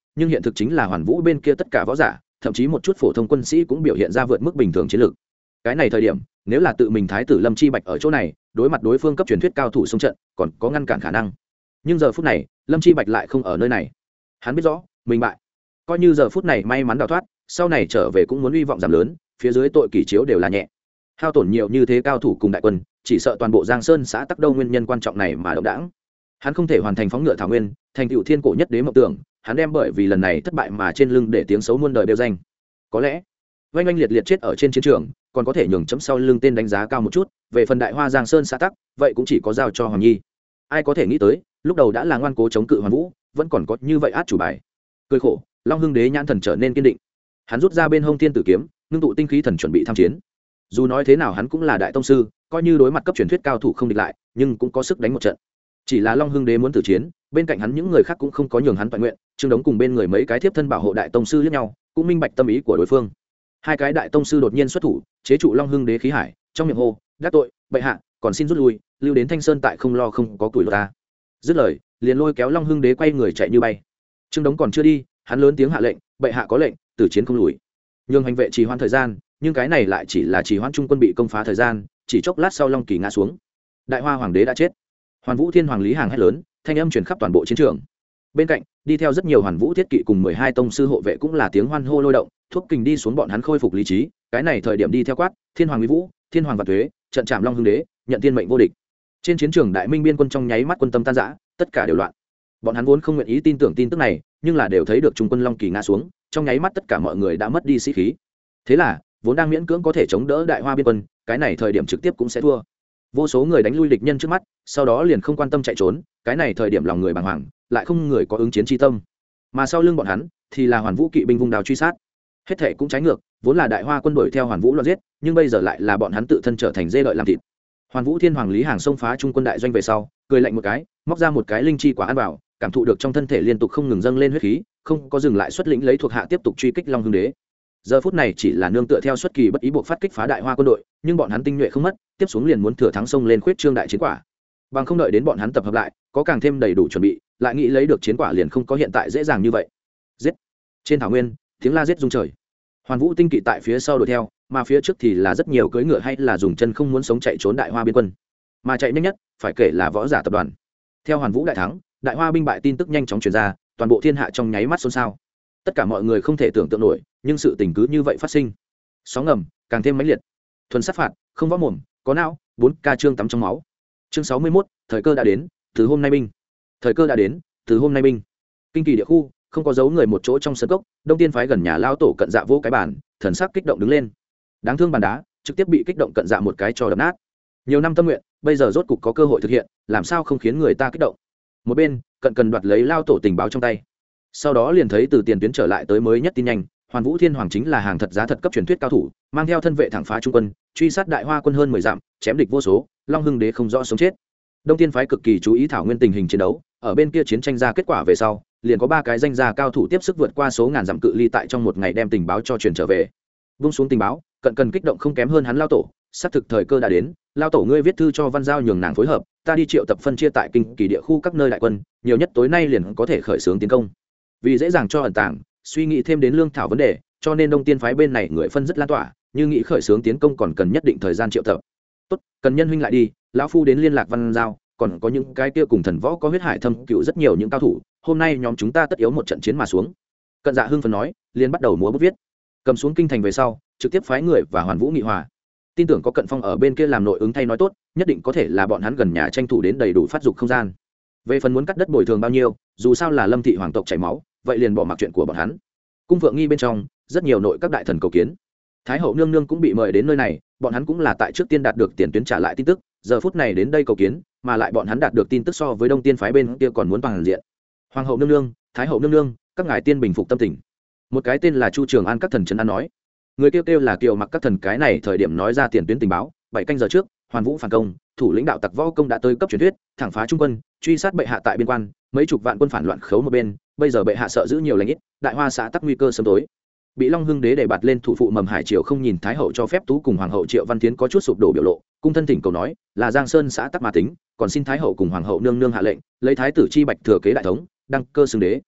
nhưng hiện thực chính là hoàn vũ bên kia tất cả võ giả, thậm chí một chút phổ thông quân sĩ cũng biểu hiện ra vượt mức bình thường chiến lược. Cái này thời điểm nếu là tự mình thái tử Lâm Chi Bạch ở chỗ này đối mặt đối phương cấp truyền thuyết cao thủ xung trận còn có ngăn cản khả năng, nhưng giờ phút này Lâm Chi Bạch lại không ở nơi này. Hắn biết rõ mình bại, coi như giờ phút này may mắn đào thoát, sau này trở về cũng muốn hy vọng giảm lớn, phía dưới tội kỷ chiếu đều là nhẹ. Hao tổn nhiều như thế cao thủ cùng đại quân, chỉ sợ toàn bộ Giang Sơn xã tắc đâu nguyên nhân quan trọng này mà động đãng. Hắn không thể hoàn thành phóng ngựa thảo nguyên, thành tựu thiên cổ nhất đế mộng tưởng, hắn đem bởi vì lần này thất bại mà trên lưng để tiếng xấu muôn đời đều danh. Có lẽ oanh oanh liệt liệt chết ở trên chiến trường, còn có thể nhường chấm sau lưng tên đánh giá cao một chút, về phần đại hoa Giang Sơn xã tắc, vậy cũng chỉ có giao cho Hoàng Nhi. Ai có thể nghĩ tới, lúc đầu đã là ngoan cố chống cự Hoàn Vũ, vẫn còn có như vậy át chủ bài. Cười khổ, Long Hưng Đế nhãn thần trở nên kiên định. Hắn rút ra bên hông thiên tử kiếm, ngưng tụ tinh khí thần chuẩn bị tham chiến. Dù nói thế nào hắn cũng là đại tông sư, coi như đối mặt cấp truyền thuyết cao thủ không địch lại, nhưng cũng có sức đánh một trận. Chỉ là Long Hưng Đế muốn tử chiến, bên cạnh hắn những người khác cũng không có nhường hắn toàn nguyện, Trương Đống cùng bên người mấy cái thiếp thân bảo hộ đại tông sư liếc nhau, cũng minh bạch tâm ý của đối phương. Hai cái đại tông sư đột nhiên xuất thủ, chế trụ Long Hưng Đế khí hải, trong miệng hô, "Đắc tội, bệ hạ, còn xin rút lui, lưu đến Thanh Sơn tại không lo không có củi lửa ta." Dứt lời, liền lôi kéo Long Hưng Đế quay người chạy như bay. Trương Đống còn chưa đi, hắn lớn tiếng hạ lệnh, "Bệ hạ có lệnh, tử chiến không lùi." Nhưng hành vệ trì hoãn thời gian, nhưng cái này lại chỉ là trì hoãn trung quân bị công phá thời gian, chỉ chốc lát sau Long Kỳ ngã xuống. Đại Hoa Hoàng đế đã chết. Hoàn Vũ Thiên Hoàng Lý Hàng hét lớn, thanh âm truyền khắp toàn bộ chiến trường. Bên cạnh, đi theo rất nhiều Hoàn Vũ thiết kỵ cùng mười hai tông sư hộ vệ cũng là tiếng hoan hô lôi động, thuốc kình đi xuống bọn hắn khôi phục lý trí, cái này thời điểm đi theo quát, Thiên Hoàng Uy Vũ, Thiên Hoàng Vạn Tuế, trận chạm Long Hưng Đế, nhận thiên mệnh vô địch. Trên chiến trường Đại Minh biên quân trong nháy mắt quân tâm tan rã, tất cả đều loạn. Bọn hắn vốn không nguyện ý tin tưởng tin tức này, nhưng là đều thấy được trung quân Long Kỳ ngã xuống, trong nháy mắt tất cả mọi người đã mất đi sĩ khí. Thế là, vốn đang miễn cưỡng có thể chống đỡ Đại Hoa biên quân, cái này thời điểm trực tiếp cũng sẽ thua. Vô số người đánh lui địch nhân trước mắt, sau đó liền không quan tâm chạy trốn, cái này thời điểm lòng người bàng hoàng, lại không người có ứng chiến chi tâm. Mà sau lưng bọn hắn thì là Hoàn Vũ kỵ binh vung đao truy sát. Hết thảy cũng trái ngược, vốn là Đại Hoa quân đuổi theo Hoàn Vũ loạn giết, nhưng bây giờ lại là bọn hắn tự thân trở thành dê đợi làm thịt. Hoàn Vũ Thiên Hoàng Lý Hàng xông phá trung quân đại doanh về sau, cười lạnh một cái, móc ra một cái linh chi quả ăn vào, cảm thụ được trong thân thể liên tục không ngừng dâng lên huyết khí, không có dừng lại xuất lĩnh lấy thuộc hạ tiếp tục truy kích Long Hưng Đế. Giờ phút này chỉ là nương tựa theo xuất kỳ bất ý buộc phát kích phá Đại Hoa quân đội, nhưng bọn hắn tinh nhuệ không mất, tiếp xuống liền muốn thừa thắng xông lên khuyết trương đại chiến quả. Bằng không đợi đến bọn hắn tập hợp lại, có càng thêm đầy đủ chuẩn bị, lại nghĩ lấy được chiến quả liền không có hiện tại dễ dàng như vậy. Giết! Trên thảo nguyên, tiếng la giết rung trời. Hoàn Vũ tinh kỵ tại phía sau đuổi theo, mà phía trước thì là rất nhiều cưỡi ngựa hay là dùng chân không muốn sống chạy trốn Đại Hoa biên quân. Mà chạy nhanh nhất, phải kể là võ giả tập đoàn. Theo Hoàn Vũ đại thắng, Đại Hoa binh bại tin tức nhanh chóng truyền ra, toàn bộ thiên hạ trong nháy mắt xôn xao. Tất cả mọi người không thể tưởng tượng nổi, nhưng sự tình cứ như vậy phát sinh. Sóng ngầm càng thêm mãnh liệt. Thuần sát phạt, không võ mồm, có não, bốn ca chương tắm trong máu. Chương sáu mươi mốt, thời cơ đã đến, từ hôm nay binh. Thời cơ đã đến, từ hôm nay binh. Kinh kỳ địa khu, không có dấu người một chỗ trong sân cốc, Đông Tiên phái gần nhà lao tổ cận dạ vô cái bàn, thần sắc kích động đứng lên. Đáng thương bàn đá, trực tiếp bị kích động cận dạ một cái cho đập nát. Nhiều năm tâm nguyện, bây giờ rốt cục có cơ hội thực hiện, làm sao không khiến người ta kích động. Một bên, cận cần đoạt lấy lao tổ tình báo trong tay. Sau đó liền thấy từ tiền tuyến trở lại tới mới nhất tin nhanh, Hoàn Vũ Thiên Hoàng chính là hàng thật giá thật cấp truyền thuyết cao thủ, mang theo thân vệ thẳng phá trung quân, truy sát Đại Hoa quân hơn mười dặm, chém địch vô số, Long Hưng Đế không rõ sống chết. Đông Tiên phái cực kỳ chú ý thảo nguyên tình hình chiến đấu, ở bên kia chiến tranh ra kết quả về sau, liền có ba cái danh gia cao thủ tiếp sức vượt qua số ngàn dặm cự ly tại trong một ngày đem tình báo cho truyền trở về. Vung xuống tình báo, cận cần kích động không kém hơn hắn lao tổ, sắp thực thời cơ đã đến, lao tổ ngươi viết thư cho Văn Giao nhường nàng phối hợp, ta đi triệu tập phân chia tại kinh kỳ địa khu các nơi đại quân, nhiều nhất tối nay liền có thể khởi xướng tiến công. Vì dễ dàng cho ẩn tàng, suy nghĩ thêm đến lương thảo vấn đề, cho nên Đông Tiên phái bên này người phân rất lan tỏa, như nghĩ khởi xướng tiến công còn cần nhất định thời gian triệu tập. Tốt, cần nhân huynh lại đi, lão phu đến liên lạc Văn Giao, còn có những cái kia cùng thần võ có huyết hải thâm cựu rất nhiều những cao thủ, hôm nay nhóm chúng ta tất yếu một trận chiến mà xuống. Cận Dạ hưng phấn nói, liền bắt đầu múa bút viết. Cầm xuống kinh thành về sau, trực tiếp phái người và Hoàn Vũ nghị hòa. Tin tưởng có Cận Phong ở bên kia làm nội ứng thay nói tốt, nhất định có thể là bọn hắn gần nhà tranh thủ đến đầy đủ phát dục không gian. Về phần muốn cắt đất bồi thường bao nhiêu, dù sao là Lâm thị hoàng tộc chảy máu, vậy liền bỏ mặc chuyện của bọn hắn. Cung Phượng Nghi bên trong, rất nhiều nội các đại thần cầu kiến. Thái hậu nương nương cũng bị mời đến nơi này, bọn hắn cũng là tại trước tiên đạt được tiền tuyến trả lại tin tức, giờ phút này đến đây cầu kiến, mà lại bọn hắn đạt được tin tức so với Đông Tiên phái bên kia còn muốn bằng diện. Hoàng hậu nương nương, Thái hậu nương nương, các ngài tiên bình phục tâm tình. Một cái tên là Chu Trường An các thần trấn an nói. Người kêu kêu là Kiều Mặc các thần cái này thời điểm nói ra tiền tuyến tình báo, bảy canh giờ trước, Hoàn Vũ phản công, thủ lĩnh đạo tặc võ công đã tới cấp truyền thuyết, thẳng phá trung quân, truy sát bệ hạ tại biên quan, mấy chục vạn quân phản loạn khấu một bên, bây giờ bệ hạ sợ giữ nhiều lãnh ít, Đại Hoa xã tắc nguy cơ sớm tối. Bị Long Hưng Đế để bạt lên thủ phụ Mầm Hải Triều không nhìn Thái hậu cho phép tú cùng Hoàng hậu Triệu Văn Tiến có chút sụp đổ biểu lộ, cung thân thỉnh cầu nói, là Giang Sơn xã tắc mà tính, còn xin Thái hậu cùng Hoàng hậu nương nương hạ lệnh, lấy thái tử Chi Bạch thừa kế đại thống, đăng cơ xưng đế.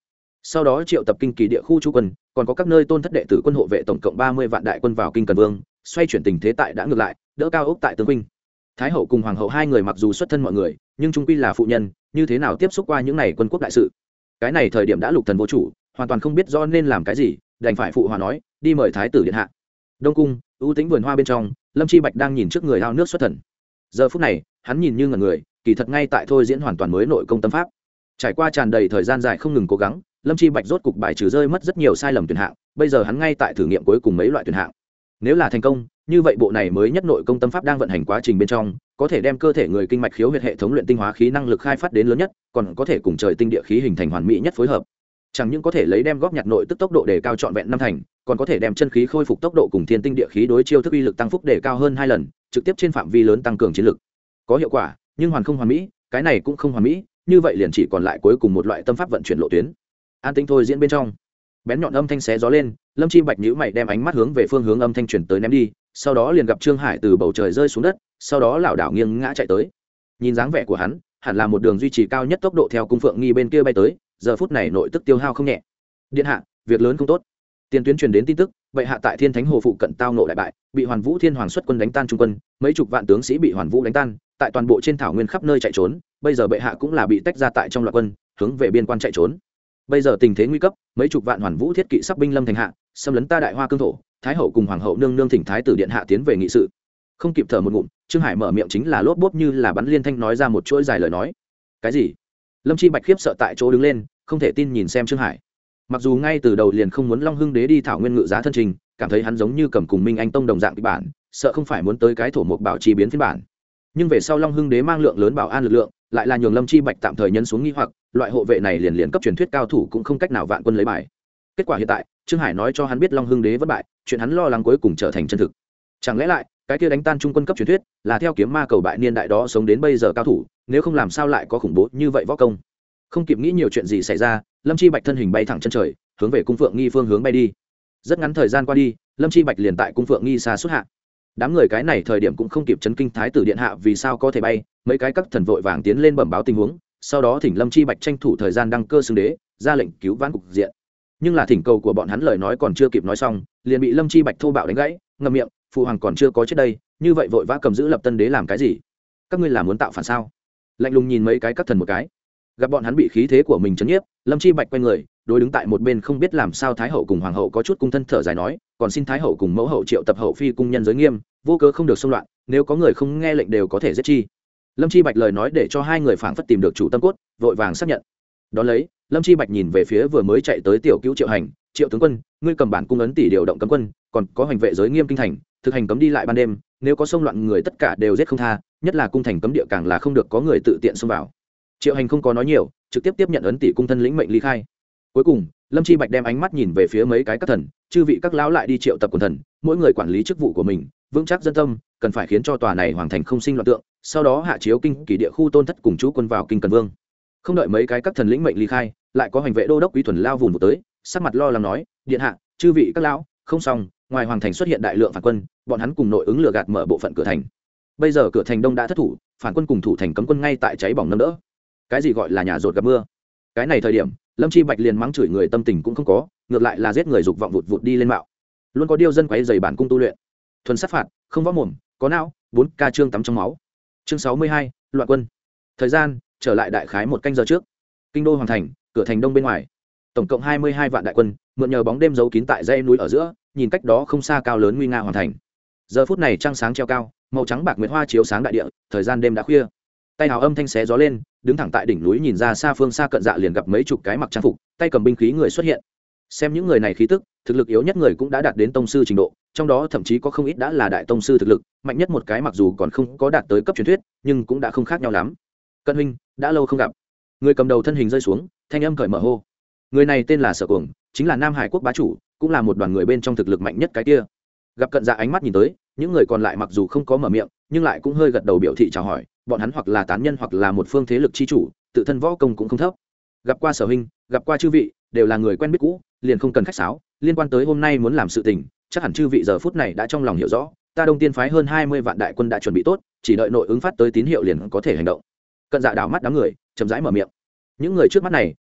sau đó triệu tập kinh kỳ địa khu chú quân, còn có các nơi tôn thất đệ tử quân hộ vệ tổng cộng ba mươi vạn đại quân vào kinh Cần Vương, xoay chuyển tình thế tại đã ngược lại, đỡ Cao Ốc tại Tương Vinh. Thái hậu cùng hoàng hậu hai người mặc dù xuất thân mọi người, nhưng trung quy là phụ nhân, như thế nào tiếp xúc qua những này quân quốc đại sự. Cái này thời điểm đã lục thần vô chủ, hoàn toàn không biết rõ nên làm cái gì, đành phải phụ hòa nói, đi mời thái tử điện hạ. Đông cung, ưu tĩnh vườn hoa bên trong, Lâm Chi Bạch đang nhìn trước người ao nước xuất thần. Giờ phút này, hắn nhìn như ngẩn người, kỳ thật ngay tại thôi diễn hoàn toàn mới nội công tâm pháp. Trải qua tràn đầy thời gian dài không ngừng cố gắng, Lâm Chi Bạch rốt cục bài trừ rơi mất rất nhiều sai lầm tuyển hạng, bây giờ hắn ngay tại thử nghiệm cuối cùng mấy loại tuyển hạng. Nếu là thành công, như vậy bộ này mới nhất nội công tâm pháp đang vận hành quá trình bên trong, có thể đem cơ thể người kinh mạch khiếu huyệt hệ thống luyện tinh hóa khí năng lực khai phát đến lớn nhất, còn có thể cùng trời tinh địa khí hình thành hoàn mỹ nhất phối hợp. Chẳng những có thể lấy đem góp nhặt nội tức tốc độ đề cao trọn vẹn năm thành, còn có thể đem chân khí khôi phục tốc độ cùng thiên tinh địa khí đối chiêu thức uy lực tăng phúc đề cao hơn hai lần, trực tiếp trên phạm vi lớn tăng cường chiến lực. Có hiệu quả, nhưng hoàn không hoàn mỹ, cái này cũng không hoàn mỹ, như vậy liền chỉ còn lại cuối cùng một loại tâm pháp vận chuyển lộ tuyến. An tĩnh thôi diễn bên trong, bén nhọn âm thanh xé gió lên, Lâm Chi Bạch nhíu mày đem ánh mắt hướng về phương hướng âm thanh truyền tới ném đi, sau đó liền gặp Trương Hải từ bầu trời rơi xuống đất, sau đó lảo đảo nghiêng ngã chạy tới. Nhìn dáng vẻ của hắn, hẳn là một đường duy trì cao nhất tốc độ theo cung phượng nghi bên kia bay tới, giờ phút này nội tức tiêu hao không nhẹ. Điện hạ, việc lớn không tốt. Tiền tuyến truyền đến tin tức, bệ hạ tại Thiên Thánh Hồ phụ cận tao ngộ đại bại, bị Hoàn Vũ Thiên Hoàng xuất quân đánh tan trung quân, mấy chục vạn tướng sĩ bị Hoàn Vũ đánh tan, tại toàn bộ trên thảo nguyên khắp nơi chạy trốn, bây giờ bệ hạ cũng là bị tách ra tại trong loạn quân, hướng về biên quan chạy trốn. Bây giờ tình thế nguy cấp, mấy chục vạn Hoàn Vũ thiết kỵ sắp binh lâm thành hạ, xâm lấn ta đại hoa cương thổ, thái hậu cùng hoàng hậu nương nương thỉnh thái tử điện hạ tiến về nghị sự. Không kịp thở một ngụm, Trương Hải mở miệng chính là lốp bốp như là bắn liên thanh nói ra một chuỗi dài lời nói. Cái gì? Lâm Chi Bạch khiếp sợ tại chỗ đứng lên, không thể tin nhìn xem Trương Hải. Mặc dù ngay từ đầu liền không muốn Long Hưng Đế đi thảo nguyên ngự giá thân trình, cảm thấy hắn giống như cầm cùng Minh Anh Tông đồng dạng kịch bản, sợ không phải muốn tới cái thổ mục bảo trì biến phiên bản. Nhưng về sau Long Hưng Đế mang lượng lớn bảo an lực lượng, lại là nhường Lâm Chi Bạch tạm thời nhấn xuống nghi hoặc, loại hộ vệ này liền liền cấp truyền thuyết cao thủ cũng không cách nào vạn quân lấy bài. Kết quả hiện tại, Trương Hải nói cho hắn biết Long Hưng Đế vất bại, chuyện hắn lo lắng cuối cùng trở thành chân thực. Chẳng lẽ lại, cái kia đánh tan trung quân cấp truyền thuyết, là theo kiếm ma cầu bại niên đại đó sống đến bây giờ cao thủ, nếu không làm sao lại có khủng bố như vậy võ công. Không kịp nghĩ nhiều chuyện gì xảy ra, Lâm Chi Bạch thân hình bay thẳng chân trời, hướng về cung phượng nghi phương hướng bay đi. Rất ngắn thời gian qua đi, Lâm Chi Bạch liền tại cung phượng nghi xa xuất hạ. Đám người cái này thời điểm cũng không kịp chấn kinh thái tử điện hạ vì sao có thể bay, mấy cái các thần vội vàng tiến lên bẩm báo tình huống, sau đó thỉnh Lâm Chi Bạch tranh thủ thời gian đăng cơ xưng đế, ra lệnh cứu vãn cục diện. Nhưng là thỉnh cầu của bọn hắn lời nói còn chưa kịp nói xong, liền bị Lâm Chi Bạch thô bạo đánh gãy, ngậm miệng, phụ hoàng còn chưa có chết đây, như vậy vội vã cầm giữ lập tân đế làm cái gì? Các ngươi là muốn tạo phản sao? Lạnh lùng nhìn mấy cái các thần một cái, gặp bọn hắn bị khí thế của mình chấn nhiếp, Lâm Chi Bạch quay người, đối đứng tại một bên không biết làm sao thái hậu cùng hoàng hậu có chút cung thân thở dài nói, còn xin thái hậu cùng mẫu hậu triệu tập hậu phi cung nhân giới nghiêm, vô cớ không được xung loạn, nếu có người không nghe lệnh đều có thể giết chi. Lâm Chi Bạch lời nói để cho hai người phảng phất tìm được chủ tâm cốt, vội vàng xác nhận. Đón lấy, Lâm Chi Bạch nhìn về phía vừa mới chạy tới tiểu cứu Triệu Hành, Triệu tướng quân, ngươi cầm bản cung ấn tỷ điều động cấm quân, còn có hành vệ giới nghiêm kinh thành, thực hành cấm đi lại ban đêm, nếu có xông loạn người tất cả đều giết không tha, nhất là cung thành cấm địa càng là không được có người tự tiện xông vào. Triệu Hành không có nói nhiều, trực tiếp tiếp nhận ấn tỷ cung thân lĩnh mệnh ly khai. Cuối cùng, Lâm Chi Bạch đem ánh mắt nhìn về phía mấy cái các thần, chư vị các lão lại đi triệu tập quần thần, mỗi người quản lý chức vụ của mình, vững chắc dân tâm, cần phải khiến cho tòa này hoàng thành không sinh loạn tượng, sau đó hạ chiếu kinh kỳ địa khu tôn thất cùng chú quân vào kinh Cần Vương. Không đợi mấy cái các thần lĩnh mệnh ly khai, lại có hành vệ đô đốc Quý Thuần lao vùng một tới, sắc mặt lo lắng nói, điện hạ, chư vị các lão, không xong, ngoài hoàng thành xuất hiện đại lượng phản quân, bọn hắn cùng nội ứng lừa gạt mở bộ phận cửa thành. Bây giờ cửa thành đông đã thất thủ, phản quân cùng thủ thành cấm quân ngay tại cháy bỏng nâng đỡ. Cái gì gọi là nhà rột gặp mưa? Cái này thời điểm, Lâm Chi Bạch liền mắng chửi người tâm tình cũng không có, ngược lại là giết người dục vọng vụt vụt đi lên mạo. Luôn có điêu dân quấy rầy bản cung tu luyện. Thuần sát phạt, không võ mồm, có não, bốn ca chương tắm trong máu. Chương sáu mươi hai, loạn quân. Thời gian, trở lại đại khái một canh giờ trước. Kinh đô hoàng thành, cửa thành đông bên ngoài. Tổng cộng hai mươi hai vạn đại quân, mượn nhờ bóng đêm giấu kín tại dãy núi ở giữa, nhìn cách đó không xa cao lớn nguy nga hoàng thành. Giờ phút này trăng sáng treo cao, màu trắng bạc nguyệt hoa chiếu sáng đại địa, thời gian đêm đã khuya. Tay hào âm thanh xé gió lên, đứng thẳng tại đỉnh núi nhìn ra xa phương xa cận dạ liền gặp mấy chục cái mặc trang phục, tay cầm binh khí người xuất hiện. Xem những người này khí tức, thực lực yếu nhất người cũng đã đạt đến tông sư trình độ, trong đó thậm chí có không ít đã là đại tông sư thực lực, mạnh nhất một cái mặc dù còn không có đạt tới cấp truyền thuyết, nhưng cũng đã không khác nhau lắm. Cận huynh, đã lâu không gặp. Người cầm đầu thân hình rơi xuống, thanh âm cởi mở hô. Người này tên là Sở Cuồng, chính là Nam Hải quốc bá chủ, cũng là một đoàn người bên trong thực lực mạnh nhất cái kia. Gặp cận dạ ánh mắt nhìn tới, những người còn lại mặc dù không có mở miệng, nhưng lại cũng hơi gật đầu biểu thị chào hỏi, bọn hắn hoặc là tán nhân hoặc là một phương thế lực chi chủ, tự thân võ công cũng không thấp. Gặp qua Sở huynh, gặp qua chư vị, đều là người quen biết cũ, liền không cần khách sáo, liên quan tới hôm nay muốn làm sự tình, chắc hẳn chư vị giờ phút này đã trong lòng hiểu rõ, ta Đông Tiên phái hơn hai mươi vạn đại quân đã chuẩn bị tốt, chỉ đợi nội ứng phát tới tín hiệu liền có thể hành động. Cận dạ đảo mắt đám người, chậm rãi mở miệng. Những người trước mắt này,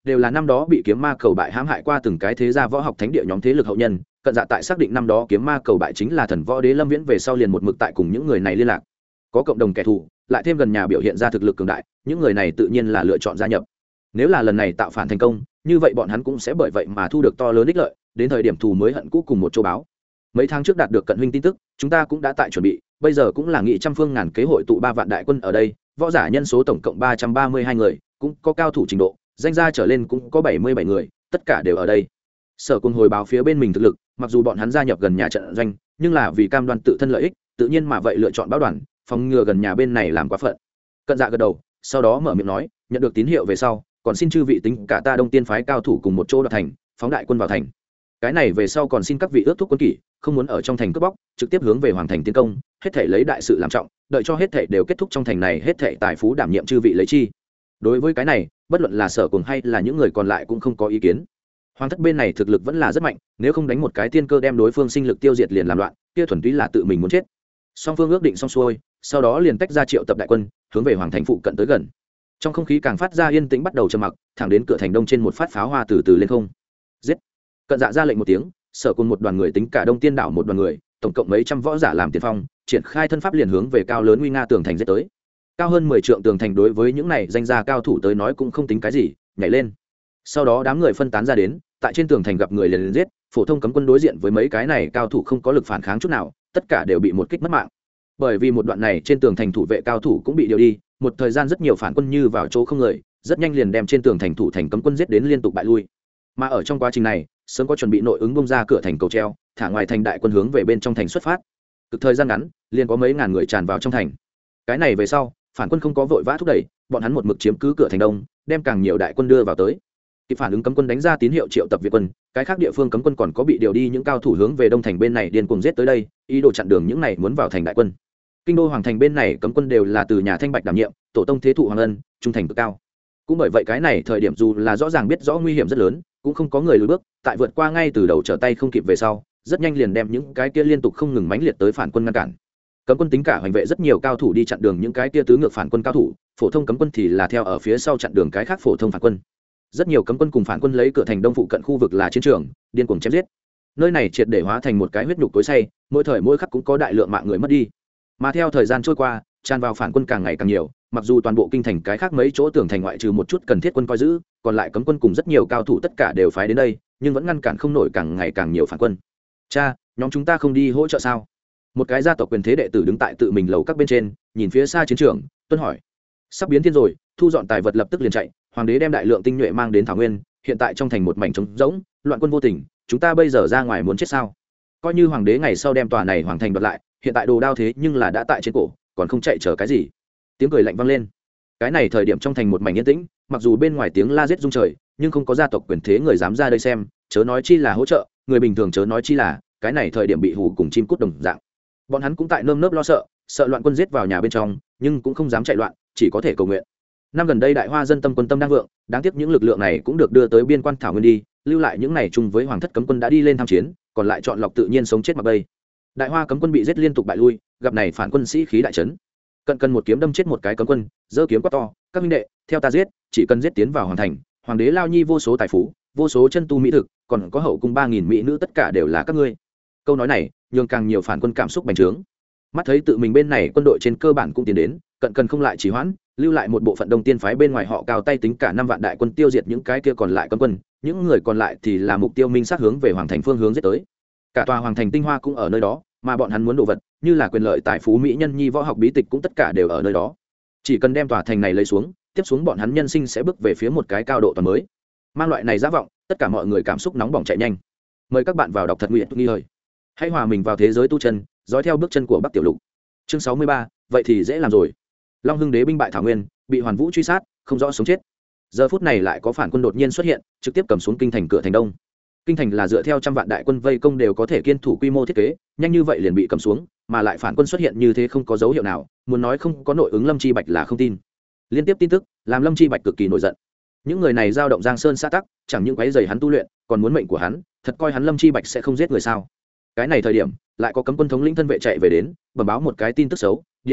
đều là năm đó bị kiếm ma cầu bại hãm hại qua từng cái thế gia võ học thánh địa nhóm thế lực hậu nhân. Cận Dạ tại xác định năm đó kiếm ma cầu bại chính là thần võ đế Lâm Viễn về sau liền một mực tại cùng những người này liên lạc, có cộng đồng kẻ thù, lại thêm gần nhà biểu hiện ra thực lực cường đại, những người này tự nhiên là lựa chọn gia nhập. Nếu là lần này tạo phản thành công, như vậy bọn hắn cũng sẽ bởi vậy mà thu được to lớn ích lợi, đến thời điểm thù mới hận cũ cùng một châu báo. Mấy tháng trước đạt được Cận huynh tin tức, chúng ta cũng đã tại chuẩn bị, bây giờ cũng là nghị trăm phương ngàn kế hội tụ ba vạn đại quân ở đây, võ giả nhân số tổng cộng ba trăm ba mươi hai người, cũng có cao thủ trình độ, danh gia trở lên cũng có bảy mươi bảy người, tất cả đều ở đây. Sở Quân hồi báo phía bên mình thực lực, mặc dù bọn hắn gia nhập gần nhà trận doanh, nhưng là vì cam đoan tự thân lợi ích, tự nhiên mà vậy lựa chọn báo đoàn, phòng ngừa gần nhà bên này làm quá phận. Cận Dạ gật đầu, sau đó mở miệng nói, nhận được tín hiệu về sau, còn xin chư vị tính cả ta Đông Tiên phái cao thủ cùng một chỗ đoạt thành, phóng đại quân vào thành. Cái này về sau còn xin các vị ước thúc quân kỷ, không muốn ở trong thành cướp bóc, trực tiếp hướng về hoàng thành tiến công, hết thảy lấy đại sự làm trọng, đợi cho hết thảy đều kết thúc trong thành này, hết thảy tài phú đảm nhiệm chư vị lấy chi. Đối với cái này, bất luận là Sở Cùng hay là những người còn lại cũng không có ý kiến. Hoàng thất bên này thực lực vẫn là rất mạnh, nếu không đánh một cái tiên cơ đem đối phương sinh lực tiêu diệt liền làm loạn, kia thuần túy là tự mình muốn chết. Song phương ước định xong xuôi, sau đó liền tách ra triệu tập đại quân, hướng về hoàng thành phụ cận tới gần. Trong không khí càng phát ra yên tĩnh, bắt đầu trầm mặc, thẳng đến cửa thành đông trên một phát pháo hoa từ từ lên không. Giết! Cận Dạ ra lệnh một tiếng, Sở Cùng một đoàn người tính cả Đông Tiên đảo một đoàn người, tổng cộng mấy trăm võ giả làm tiền phong, triển khai thân pháp liền hướng về cao lớn nguy nga tường thành giết tới. Cao hơn mười trượng tường thành đối với những này danh gia cao thủ tới nói cũng không tính cái gì, nhảy lên. Sau đó đám người phân tán ra đến, tại trên tường thành gặp người liền, liền giết, phổ thông cấm quân đối diện với mấy cái này cao thủ không có lực phản kháng chút nào, tất cả đều bị một kích mất mạng. Bởi vì một đoạn này trên tường thành thủ vệ cao thủ cũng bị điều đi, một thời gian rất nhiều phản quân như vào chỗ không người, rất nhanh liền đem trên tường thành thủ thành cấm quân giết đến liên tục bại lui. Mà ở trong quá trình này, sớm có chuẩn bị nội ứng bông ra cửa thành cầu treo, thả ngoài thành đại quân hướng về bên trong thành xuất phát. Cực thời gian ngắn, liền có mấy ngàn người tràn vào trong thành. Cái này về sau, phản quân không có vội vã thúc đẩy, bọn hắn một mực chiếm cứ cửa thành đông, đem càng nhiều đại quân đưa vào tới. Kịp phản ứng cấm quân đánh ra tín hiệu triệu tập Việt quân, cái khác địa phương cấm quân còn có bị điều đi những cao thủ hướng về đông thành bên này điên cuồng giết tới đây, ý đồ chặn đường những này muốn vào thành đại quân. Kinh đô hoàng thành bên này cấm quân đều là từ nhà Thanh Bạch đảm nhiệm, tổ tông thế thụ hoàng ân, trung thành cực cao. Cũng bởi vậy cái này thời điểm dù là rõ ràng biết rõ nguy hiểm rất lớn, cũng không có người lùi bước, tại vượt qua ngay từ đầu trở tay không kịp về sau, rất nhanh liền đem những cái kia liên tục không ngừng mãnh liệt tới phản quân ngăn cản. Cấm quân tính cả hoành vệ rất nhiều cao thủ đi chặn đường những cái kia tứ ngược phản quân cao thủ, phổ thông cấm quân thì là theo ở phía sau chặn đường cái khác phổ thông phản quân. Rất nhiều cấm quân cùng phản quân lấy cửa thành đông phụ cận khu vực là chiến trường, điên cuồng chém giết. Nơi này triệt để hóa thành một cái huyết nhục tối say, mỗi thời mỗi khắc cũng có đại lượng mạng người mất đi. Mà theo thời gian trôi qua, tràn vào phản quân càng ngày càng nhiều, mặc dù toàn bộ kinh thành cái khác mấy chỗ tường thành ngoại trừ một chút cần thiết quân coi giữ, còn lại cấm quân cùng rất nhiều cao thủ tất cả đều phái đến đây, nhưng vẫn ngăn cản không nổi càng ngày càng nhiều phản quân. Cha, nhóm chúng ta không đi hỗ trợ sao? Một cái gia tộc quyền thế đệ tử đứng tại tự mình lầu các bên trên, nhìn phía xa chiến trường, tuân hỏi. Sắp biến thiên rồi, thu dọn tài vật lập tức liền chạy, hoàng đế đem đại lượng tinh nhuệ mang đến thảo nguyên, hiện tại trong thành một mảnh trống rỗng, loạn quân vô tình, chúng ta bây giờ ra ngoài muốn chết sao? Coi như hoàng đế ngày sau đem tòa này hoàng thành đoạt lại, hiện tại đồ đao thế nhưng là đã tại trên cổ, còn không chạy chờ cái gì? Tiếng cười lạnh vang lên. Cái này thời điểm trong thành một mảnh yên tĩnh, mặc dù bên ngoài tiếng la giết rung trời, nhưng không có gia tộc quyền thế người dám ra đây xem, chớ nói chi là hỗ trợ, người bình thường chớ nói chi là, cái này thời điểm bị hù cùng chim cút đồng dạng. Bọn hắn cũng tại nơm nớp lo sợ, sợ loạn quân giết vào nhà bên trong, nhưng cũng không dám chạy loạn, chỉ có thể cầu nguyện. Năm gần đây đại hoa dân tâm quân tâm đang vượng, đáng tiếc những lực lượng này cũng được đưa tới biên quan thảo nguyên đi, lưu lại những này chung với hoàng thất cấm quân đã đi lên tham chiến, còn lại chọn lọc tự nhiên sống chết mặc bay. Đại hoa cấm quân bị giết liên tục bại lui, gặp này phản quân sĩ khí đại trấn. Cận cần một kiếm đâm chết một cái cấm quân, giơ kiếm quát to, các minh đệ, theo ta giết, chỉ cần giết tiến vào hoàng thành, hoàng đế lao nhi vô số tài phú, vô số chân tu mỹ thực, còn có hậu cung ba nghìn mỹ nữ tất cả đều là các ngươi. Câu nói này, nhường càng nhiều phản quân cảm xúc bành trướng. Mắt thấy tự mình bên này quân đội trên cơ bản cũng tiến đến, cận cần không lại trì hoãn, lưu lại một bộ phận đông tiên phái bên ngoài họ cao tay tính cả năm vạn đại quân tiêu diệt những cái kia còn lại cấm quân, những người còn lại thì là mục tiêu minh sát hướng về hoàng thành phương hướng giết tới. Cả tòa hoàng thành tinh hoa cũng ở nơi đó, mà bọn hắn muốn đồ vật, như là quyền lợi tài phú mỹ nhân nhi võ học bí tịch cũng tất cả đều ở nơi đó. Chỉ cần đem tòa thành này lấy xuống, tiếp xuống bọn hắn nhân sinh sẽ bước về phía một cái cao độ toàn mới. Mang loại này giá vọng, tất cả mọi người cảm xúc nóng bỏng chạy nhanh. Mời các bạn vào đọc thật nguyện nghi hơi. Hãy hòa mình vào thế giới tu chân, dõi theo bước chân của Bắc Tiểu Lục. Chương sáu mươi ba, vậy thì dễ làm rồi. Long Hưng đế binh bại thảo nguyên, bị Hoàn Vũ truy sát, không rõ sống chết. Giờ phút này lại có phản quân đột nhiên xuất hiện, trực tiếp cầm xuống kinh thành cửa thành đông. Kinh thành là dựa theo trăm vạn đại quân vây công đều có thể kiên thủ quy mô thiết kế, nhanh như vậy liền bị cầm xuống, mà lại phản quân xuất hiện như thế không có dấu hiệu nào, muốn nói không có nội ứng Lâm Chi Bạch là không tin. Liên tiếp tin tức làm Lâm Chi Bạch cực kỳ nổi giận. Những người này giao động Giang Sơn xã tắc, chẳng những quấy rầy hắn tu luyện, còn muốn mệnh của hắn, thật coi hắn Lâm Chi Bạch sẽ không giết người sao? Cái này thời điểm, lại có cấm quân thống lĩnh thân vệ chạy về đến, bẩm báo một cái tin tức xấu, điện hạ,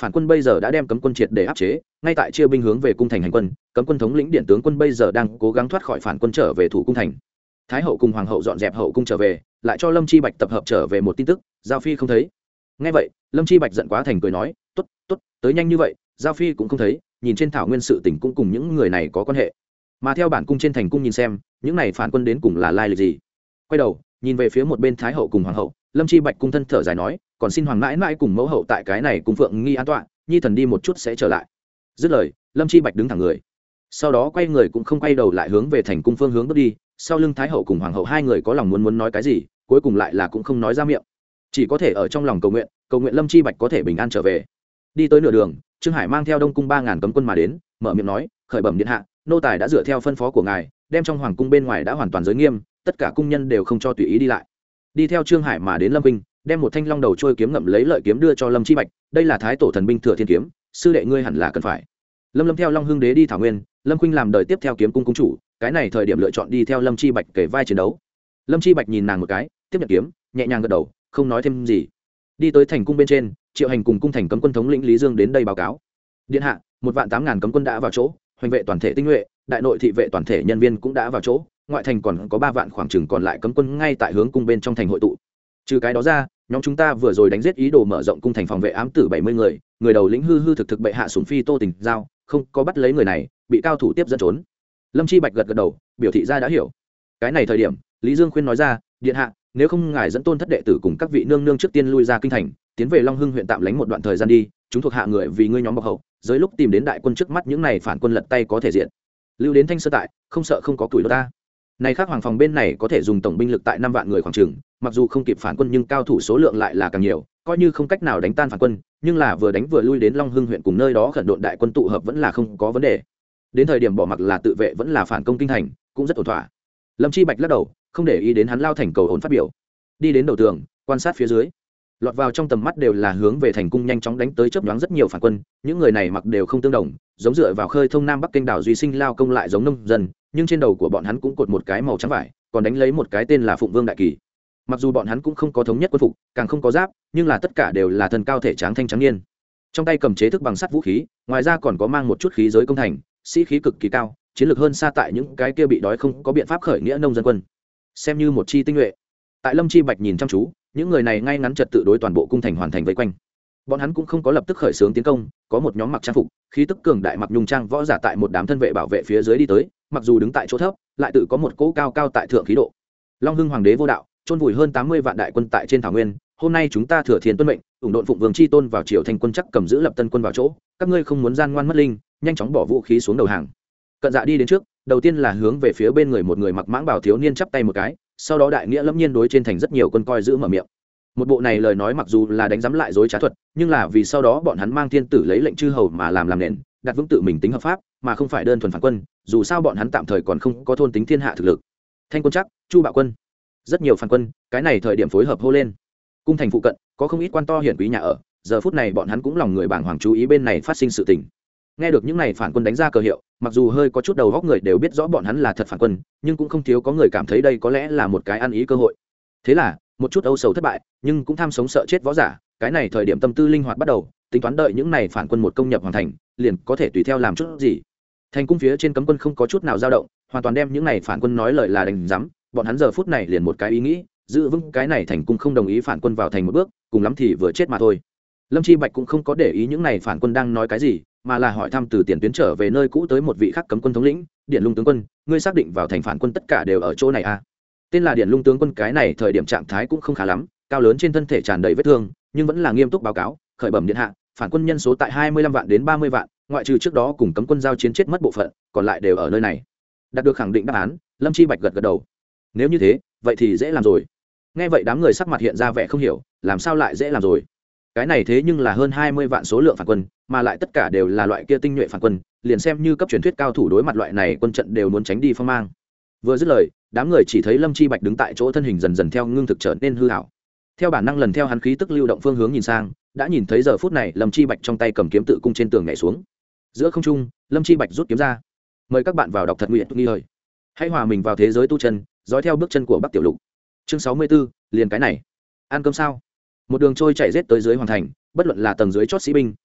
phản quân bây giờ đã đem cấm quân triệt để áp chế, ngay tại chia binh hướng về cung thành hành quân, cấm quân thống lĩnh điện tướng quân bây giờ đang cố gắng thoát khỏi phản quân trở về thủ cung thành. Thái hậu cùng hoàng hậu dọn dẹp hậu cung trở về, lại cho Lâm Chi Bạch tập hợp trở về một tin tức, Giao Phi không thấy. Nghe vậy, Lâm Chi Bạch giận quá thành cười nói, "Tốt, tốt, tới nhanh như vậy, Giao Phi cũng không thấy, nhìn trên thảo nguyên sự tình cũng cùng những người này có quan hệ. Mà theo bản cung trên thành cung nhìn xem, những này phản quân đến cùng là lai lịch gì?" Quay đầu, nhìn về phía một bên Thái hậu cùng hoàng hậu, Lâm Chi Bạch cung thân thở dài nói, "Còn xin hoàng mãi mãi cùng mẫu hậu tại cái này cùng Phượng Nghi an tọa, nhi thần đi một chút sẽ trở lại." Dứt lời, Lâm Chi Bạch đứng thẳng người, sau đó quay người cũng không quay đầu lại hướng về thành cung phương hướng bước đi. Sau lưng Thái hậu cùng hoàng hậu hai người có lòng muốn muốn nói cái gì, cuối cùng lại là cũng không nói ra miệng, chỉ có thể ở trong lòng cầu nguyện, cầu nguyện Lâm Chi Bạch có thể bình an trở về. Đi tới nửa đường, Trương Hải mang theo Đông cung ba ngàn cấm quân mà đến, mở miệng nói, "Khởi bẩm điện hạ, nô tài đã dựa theo phân phó của ngài, đem trong hoàng cung bên ngoài đã hoàn toàn giới nghiêm, tất cả cung nhân đều không cho tùy ý đi lại." Đi theo Trương Hải mà đến Lâm Vinh, đem một thanh long đầu trôi kiếm ngậm lấy lợi kiếm đưa cho Lâm Chi Bạch, "Đây là thái tổ thần binh Thừa Thiên kiếm, sư đệ ngươi hẳn là cần phải." Lâm Lâm theo Long Hưng đế đi thảo nguyên, Lâm Khuynh làm đời tiếp theo kiếm cung cung chủ, cái này thời điểm lựa chọn đi theo Lâm Chi Bạch kể vai chiến đấu. Lâm Chi Bạch nhìn nàng một cái, tiếp nhận kiếm, nhẹ nhàng gật đầu, không nói thêm gì. Đi tới thành cung bên trên, Triệu Hành cùng cung thành cấm quân thống lĩnh Lý Dương đến đây báo cáo, "Điện hạ, một vạn tám ngàn cấm quân đã vào chỗ, hoành vệ toàn thể tinh nhuệ, đại nội thị vệ toàn thể nhân viên cũng đã vào chỗ, ngoại thành còn có ba vạn khoảng chừng còn lại cấm quân ngay tại hướng cung bên trong thành hội tụ. Trừ cái đó ra, nhóm chúng ta vừa rồi đánh giết ý đồ mở rộng cung thành phòng vệ ám tử bảy mươi người, người đầu lĩnh hư hư thực thực bệ hạ sủng phi Tô Tình Giao, không có bắt lấy người này, bị cao thủ tiếp dẫn trốn." Lâm Chi Bạch gật gật đầu, biểu thị ra đã hiểu. Cái này thời điểm, Lý Dương khuyên nói ra, "Điện hạ, nếu không ngài dẫn Tôn thất đệ tử cùng các vị nương nương trước tiên lui ra kinh thành, tiến về Long Hưng huyện tạm lánh một đoạn thời gian đi, chúng thuộc hạ người vì ngươi nhóm bọc hậu, dưới lúc tìm đến đại quân trước mắt những này phản quân lật tay có thể diện. Lưu đến Thanh Sơn tại, không sợ không có tuổi ta." Này khác hoàng phòng bên này có thể dùng tổng binh lực tại năm vạn người khoảng chừng, mặc dù không kịp phản quân nhưng cao thủ số lượng lại là càng nhiều, coi như không cách nào đánh tan phản quân, nhưng là vừa đánh vừa lui đến Long Hưng huyện cùng nơi đó khẩn độn đại quân tụ hợp vẫn là không có vấn đề. Đến thời điểm bỏ mặc là tự vệ vẫn là phản công kinh thành, cũng rất ổn thỏa. Lâm Chi Bạch lắc đầu, không để ý đến hắn lao thành cầu ổn phát biểu. Đi đến đầu tường, quan sát phía dưới, lọt vào trong tầm mắt đều là hướng về thành cung nhanh chóng đánh tới chớp nhoáng rất nhiều phản quân, những người này mặc đều không tương đồng, giống dựa vào khơi thông nam bắc kênh đảo duy sinh lao công lại giống nông dân, nhưng trên đầu của bọn hắn cũng cột một cái màu trắng vải, còn đánh lấy một cái tên là Phụng Vương đại kỳ. Mặc dù bọn hắn cũng không có thống nhất quân phục, càng không có giáp, nhưng là tất cả đều là thân cao thể tráng thanh trắng niên, trong tay cầm chế thức bằng sắt vũ khí, ngoài ra còn có mang một chút khí giới công thành, sĩ khí cực kỳ cao, chiến lược hơn xa tại những cái kia bị đói không có biện pháp khởi nghĩa nông dân quân, xem như một chi tinh nhuệ. Tại Lâm Chi Bạch nhìn chăm chú, những người này ngay ngắn trật tự đối toàn bộ cung thành hoàn thành vây quanh. Bọn hắn cũng không có lập tức khởi xướng tiến công, có một nhóm mặc trang phục, khí tức cường đại mặc nhung trang võ giả tại một đám thân vệ bảo vệ phía dưới đi tới, mặc dù đứng tại chỗ thấp, lại tự có một cỗ cao cao tại thượng khí độ. Long Hưng hoàng đế vô đạo, chôn vùi hơn tám mươi vạn đại quân tại trên thảo nguyên, hôm nay chúng ta thừa thiên tuân mệnh, ủng độn Phụng Vương chi tôn vào triều thành quân chắc cầm giữ lập tân quân vào chỗ, các ngươi không muốn gian ngoan mất linh, nhanh chóng bỏ vũ khí xuống đầu hàng. Cận Dạ đi đến trước, đầu tiên là hướng về phía bên người một người mặc mãng bào thiếu niên chắp tay một cái, sau đó đại nghĩa lâm nhiên đối trên thành rất nhiều quân coi giữ mở miệng. Một bộ này lời nói mặc dù là đánh giám lại dối trá thuật, nhưng là vì sau đó bọn hắn mang thiên tử lấy lệnh chư hầu mà làm làm nền, đặt vững tự mình tính hợp pháp, mà không phải đơn thuần phản quân, dù sao bọn hắn tạm thời còn không có thôn tính thiên hạ thực lực. Thanh quân chắc, Chu Bạo quân, rất nhiều phản quân, cái này thời điểm phối hợp hô lên. Cung thành phụ cận có không ít quan to hiển quý nhà ở, giờ phút này bọn hắn cũng lòng người bàng hoàng chú ý bên này phát sinh sự tình. Nghe được những này phản quân đánh ra cờ hiệu, mặc dù hơi có chút đầu góc người đều biết rõ bọn hắn là thật phản quân, nhưng cũng không thiếu có người cảm thấy đây có lẽ là một cái ăn ý cơ hội. Thế là một chút âu sầu thất bại, nhưng cũng tham sống sợ chết võ giả, cái này thời điểm tâm tư linh hoạt bắt đầu, tính toán đợi những này phản quân một công nhập hoàn thành, liền có thể tùy theo làm chút gì. Thành cung phía trên cấm quân không có chút nào dao động, hoàn toàn đem những này phản quân nói lời là đánh giám, bọn hắn giờ phút này liền một cái ý nghĩ, giữ vững cái này thành cung không đồng ý phản quân vào thành một bước, cùng lắm thì vừa chết mà thôi. Lâm Chi Bạch cũng không có để ý những này phản quân đang nói cái gì, mà là hỏi thăm từ tiền tuyến trở về nơi cũ tới một vị khác cấm quân thống lĩnh, Điện Lung tướng quân, ngươi xác định vào thành phản quân tất cả đều ở chỗ này à? Tên là Điện Lung tướng quân, cái này thời điểm trạng thái cũng không khá lắm, cao lớn trên thân thể tràn đầy vết thương, nhưng vẫn là nghiêm túc báo cáo, khởi bẩm điện hạ, phản quân nhân số tại hai mươi lăm vạn đến ba mươi vạn, ngoại trừ trước đó cùng cấm quân giao chiến chết mất bộ phận, còn lại đều ở nơi này. Đạt được khẳng định đáp án, Lâm Chi Bạch gật gật đầu. Nếu như thế, vậy thì dễ làm rồi. Nghe vậy đám người sắc mặt hiện ra vẻ không hiểu, làm sao lại dễ làm rồi? Cái này thế nhưng là hơn hai mươi vạn số lượng phản quân, mà lại tất cả đều là loại kia tinh nhuệ phản quân, liền xem như cấp truyền thuyết cao thủ đối mặt loại này quân trận đều muốn tránh đi phong mang. Vừa dứt lời, đám người chỉ thấy Lâm Chi Bạch đứng tại chỗ, thân hình dần dần theo ngưng thực trở nên hư ảo. Theo bản năng lần theo hắn khí tức lưu động phương hướng nhìn sang, đã nhìn thấy giờ phút này Lâm Chi Bạch trong tay cầm kiếm tự cung trên tường nhảy xuống. Giữa không trung, Lâm Chi Bạch rút kiếm ra. Mời các bạn vào đọc thật nguyện nghi hơi. Hãy hòa mình vào thế giới tu chân, dõi theo bước chân của Bắc Tiểu Lục. Chương sáu mươi 64, liền cái này. Ăn cơm sao? Một đường trôi chảy rết tới dưới hoàng thành, bất luận là tầng dưới chót sĩ binh,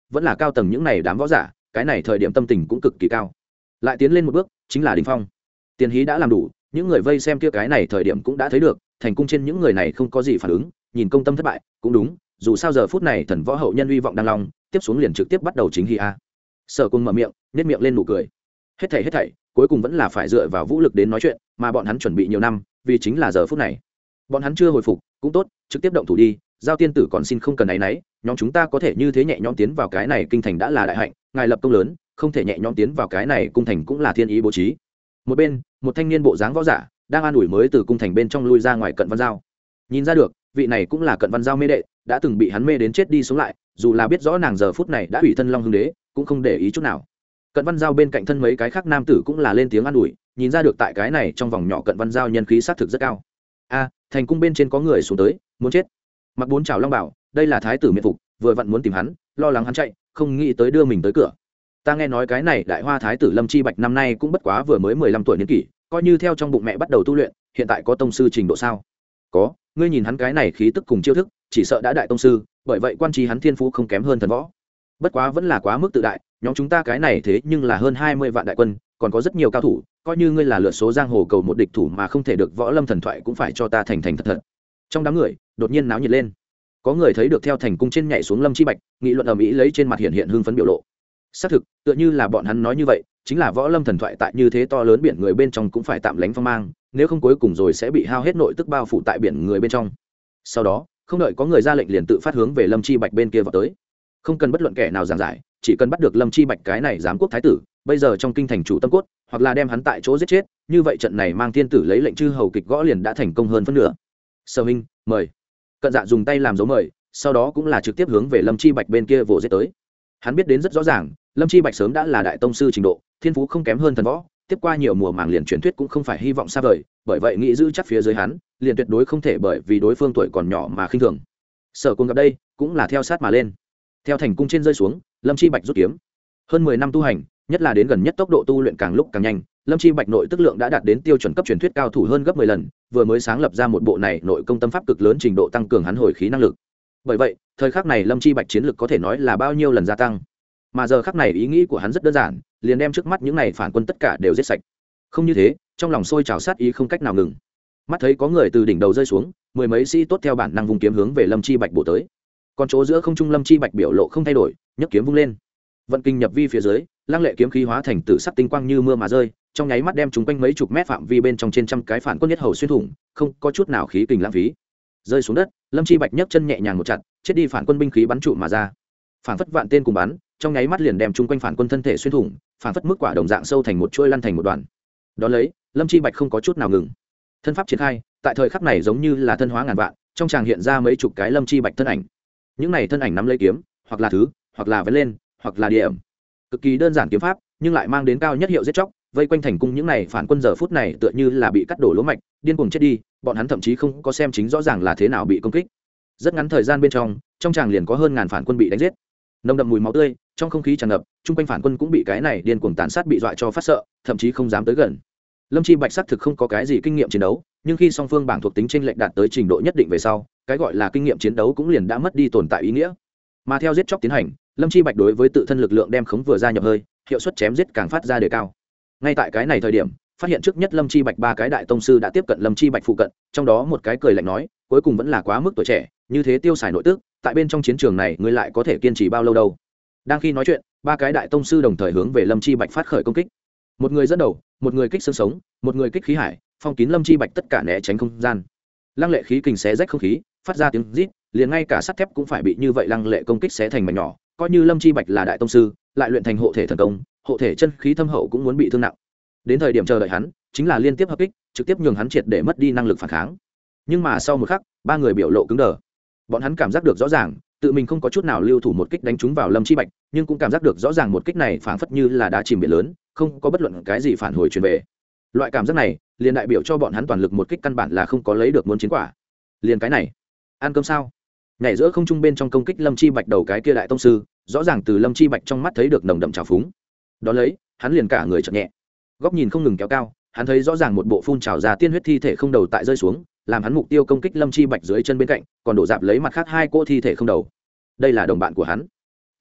vẫn là cao tầng những này đám võ giả cái này thời điểm tâm tình cũng cực kỳ cao. Lại tiến lên một bước chính là đỉnh phong. Tiền hí đã làm đủ, những người vây xem kia cái này thời điểm cũng đã thấy được thành cung trên những người này không có gì phản ứng, nhìn công tâm thất bại cũng đúng, dù sao giờ phút này thần võ hậu nhân uy vọng đang long, tiếp xuống liền trực tiếp bắt đầu chính hí a. Sở Cung mở miệng nét miệng lên nụ cười. Hết thảy hết thảy cuối cùng vẫn là phải dựa vào vũ lực đến nói chuyện, mà bọn hắn chuẩn bị nhiều năm vì chính là giờ phút này. Bọn hắn chưa hồi phục cũng tốt, trực tiếp động thủ đi, giao tiên tử còn xin không cần áy náy, nhóm chúng ta có thể như thế nhẹ nhõm tiến vào cái này kinh thành đã là đại hạnh, ngài lập công lớn, không thể nhẹ nhõm tiến vào cái này cung thành cũng là thiên ý bố trí. Một bên một thanh niên bộ dáng võ giả đang an ủi mới từ cung thành bên trong lui ra ngoài Cận Văn Giao. Nhìn ra được vị này cũng là Cận Văn Giao mê đệ, đã từng bị hắn mê đến chết đi sống lại, dù là biết rõ nàng giờ phút này đã ủy thân Long Hưng Đế cũng không để ý chút nào. Cận Văn Giao bên cạnh thân mấy cái khác nam tử cũng là lên tiếng an ủi, nhìn ra được tại cái này trong vòng nhỏ Cận Văn Giao nhân khí xác thực rất cao. A, thành cung bên trên có người xuống tới, muốn chết. Mặc bốn trảo long bảo, đây là thái tử miện phục, vừa vặn muốn tìm hắn, lo lắng hắn chạy, không nghĩ tới đưa mình tới cửa. Ta nghe nói cái này đại hoa thái tử Lâm Chi Bạch năm nay cũng bất quá vừa mới mười lăm tuổi niên kỷ, coi như theo trong bụng mẹ bắt đầu tu luyện, hiện tại có tông sư trình độ sao? Có, ngươi nhìn hắn cái này khí tức cùng chiêu thức, chỉ sợ đã đại tông sư, bởi vậy quan trí hắn thiên phú không kém hơn thần võ. Bất quá vẫn là quá mức tự đại, nhóm chúng ta cái này thế nhưng là hơn hai mươi vạn đại quân, còn có rất nhiều cao thủ, coi như ngươi là lựa số giang hồ cầu một địch thủ mà không thể được võ lâm thần thoại cũng phải cho ta thành thành thật thật. Trong đám người, đột nhiên náo nhiệt lên. Có người thấy được theo thành cung trên nhảy xuống Lâm Chi Bạch, nghị luận ầm ĩ lấy trên mặt hiện hiện hưng phấn biểu lộ. Xác thực, tựa như là bọn hắn nói như vậy, chính là võ lâm thần thoại tại như thế to lớn biển người bên trong cũng phải tạm lánh phong mang, nếu không cuối cùng rồi sẽ bị hao hết nội tức bao phủ tại biển người bên trong. Sau đó, không đợi có người ra lệnh liền tự phát hướng về Lâm Chi Bạch bên kia vào tới. Không cần bất luận kẻ nào giảng giải, chỉ cần bắt được Lâm Chi Bạch cái này giám quốc thái tử, bây giờ trong kinh thành chủ tâm cốt, hoặc là đem hắn tại chỗ giết chết, như vậy trận này mang thiên tử lấy lệnh chư hầu kịch gõ liền đã thành công hơn phân nửa. Sở huynh, mời. Cận Dạ dùng tay làm dấu mời, sau đó cũng là trực tiếp hướng về Lâm Chi Bạch bên kia vồ giết tới. Hắn biết đến rất rõ ràng, Lâm Chi Bạch sớm đã là đại tông sư trình độ, thiên phú không kém hơn thần võ, tiếp qua nhiều mùa màng liền truyền thuyết cũng không phải hy vọng xa vời, bởi vậy nghĩ giữ chắc phía dưới hắn, liền tuyệt đối không thể bởi vì đối phương tuổi còn nhỏ mà khinh thường. Sở Cung gặp đây, cũng là theo sát mà lên. Theo thành cung trên rơi xuống, Lâm Chi Bạch rút kiếm. Hơn mười năm tu hành, nhất là đến gần nhất tốc độ tu luyện càng lúc càng nhanh, Lâm Chi Bạch nội tức lượng đã đạt đến tiêu chuẩn cấp truyền thuyết cao thủ hơn gấp mười lần, vừa mới sáng lập ra một bộ này nội công tâm pháp cực lớn trình độ tăng cường hắn hồi khí năng lực. Bởi vậy, thời khắc này Lâm Chi Bạch chiến lực có thể nói là bao nhiêu lần gia tăng. Mà giờ khắc này ý nghĩ của hắn rất đơn giản, liền đem trước mắt những này phản quân tất cả đều giết sạch. Không như thế, trong lòng sôi trào sát ý không cách nào ngừng. Mắt thấy có người từ đỉnh đầu rơi xuống, mười mấy sĩ tốt theo bản năng vùng kiếm hướng về Lâm Chi Bạch bổ tới. Còn chỗ giữa không trung Lâm Chi Bạch biểu lộ không thay đổi, nhấc kiếm vung lên. Vận kinh nhập vi phía dưới, lăng lệ kiếm khí hóa thành tử sắc tinh quang như mưa mà rơi, trong nháy mắt đem chúng quanh mấy chục mét phạm vi bên trong trên trăm cái phản quân nhất hầu xuyên thủng, không có chút nào khí kình lãng phí. Rơi xuống đất, Lâm Chi Bạch nhấc chân nhẹ nhàng một chặt, chết đi phản quân binh khí bắn trụ mà ra. Phản phất vạn tên cùng bắn, trong nháy mắt liền đem chúng quanh phản quân thân thể xuyên thủng, phản phất mức quả đồng dạng sâu thành một chuôi lăn thành một đoạn. Đó lấy, Lâm Chi Bạch không có chút nào ngừng. Thân pháp triển khai, tại thời khắc này giống như là thân hóa ngàn vạn, trong tràng hiện ra mấy chục cái Lâm Chi Bạch thân ảnh. Những này thân ảnh nắm lấy kiếm, hoặc là thứ, hoặc là vén lên, hoặc là điểm. Cực kỳ đơn giản kiếm pháp, nhưng lại mang đến cao nhất hiệu giết chóc, vây quanh thành cung những này phản quân giờ phút này tựa như là bị cắt đổ lỗ mạch, điên cuồng chết đi, bọn hắn thậm chí không có xem chính rõ ràng là thế nào bị công kích. Rất ngắn thời gian bên trong, trong tràng liền có hơn ngàn phản quân bị đánh giết. Nồng đậm mùi máu tươi, trong không khí tràn ngập, chung quanh phản quân cũng bị cái này điên cuồng tàn sát bị dọa cho phát sợ, thậm chí không dám tới gần. Lâm Chi Bạch xác thực không có cái gì kinh nghiệm chiến đấu, nhưng khi song phương bảng thuộc tính chênh lệch đạt tới trình độ nhất định về sau, cái gọi là kinh nghiệm chiến đấu cũng liền đã mất đi tồn tại ý nghĩa. Mà theo giết chóc tiến hành, Lâm Chi Bạch đối với tự thân lực lượng đem khống vừa ra nhập hơi, hiệu suất chém giết càng phát ra đề cao. Ngay tại cái này thời điểm, phát hiện trước nhất Lâm Chi Bạch ba cái đại tông sư đã tiếp cận Lâm Chi Bạch phụ cận, trong đó một cái cười lạnh nói, cuối cùng vẫn là quá mức tuổi trẻ, như thế tiêu xài nội tức, tại bên trong chiến trường này ngươi lại có thể kiên trì bao lâu đâu. Đang khi nói chuyện, ba cái đại tông sư đồng thời hướng về Lâm Chi Bạch phát khởi công kích. Một người dẫn đầu, một người kích xương sống, một người kích khí hải, phong kín Lâm Chi Bạch tất cả né tránh không gian. Lăng lệ khí kình xé rách không khí, phát ra tiếng rít, liền ngay cả sắt thép cũng phải bị như vậy lăng lệ công kích xé thành mảnh nhỏ, coi như Lâm Chi Bạch là đại tông sư, lại luyện thành hộ thể thần công, hộ thể chân khí thâm hậu cũng muốn bị thương nặng. Đến thời điểm chờ đợi hắn, chính là liên tiếp hợp kích, trực tiếp nhường hắn triệt để mất đi năng lực phản kháng. Nhưng mà sau một khắc, ba người biểu lộ cứng đờ. Bọn hắn cảm giác được rõ ràng, tự mình không có chút nào lưu thủ một kích đánh trúng vào Lâm Chi Bạch, nhưng cũng cảm giác được rõ ràng một kích này phảng phất như là đá chìm biển lớn, không có bất luận cái gì phản hồi truyền về. Loại cảm giác này, liền đại biểu cho bọn hắn toàn lực một kích căn bản là không có lấy được muốn chiến quả. Liền cái này, ăn cơm sao? Nhảy giữa không trung bên trong công kích Lâm Chi Bạch đầu cái kia đại tông sư, rõ ràng từ Lâm Chi Bạch trong mắt thấy được nồng đậm trào phúng. Đó lấy, hắn liền cả người chợt nhẹ, góc nhìn không ngừng kéo cao, hắn thấy rõ ràng một bộ phun trào ra tiên huyết thi thể không đầu tại rơi xuống, làm hắn mục tiêu công kích Lâm Chi Bạch dưới chân bên cạnh, còn đổ dạp lấy mặt khác hai cỗ thi thể không đầu. Đây là đồng bạn của hắn.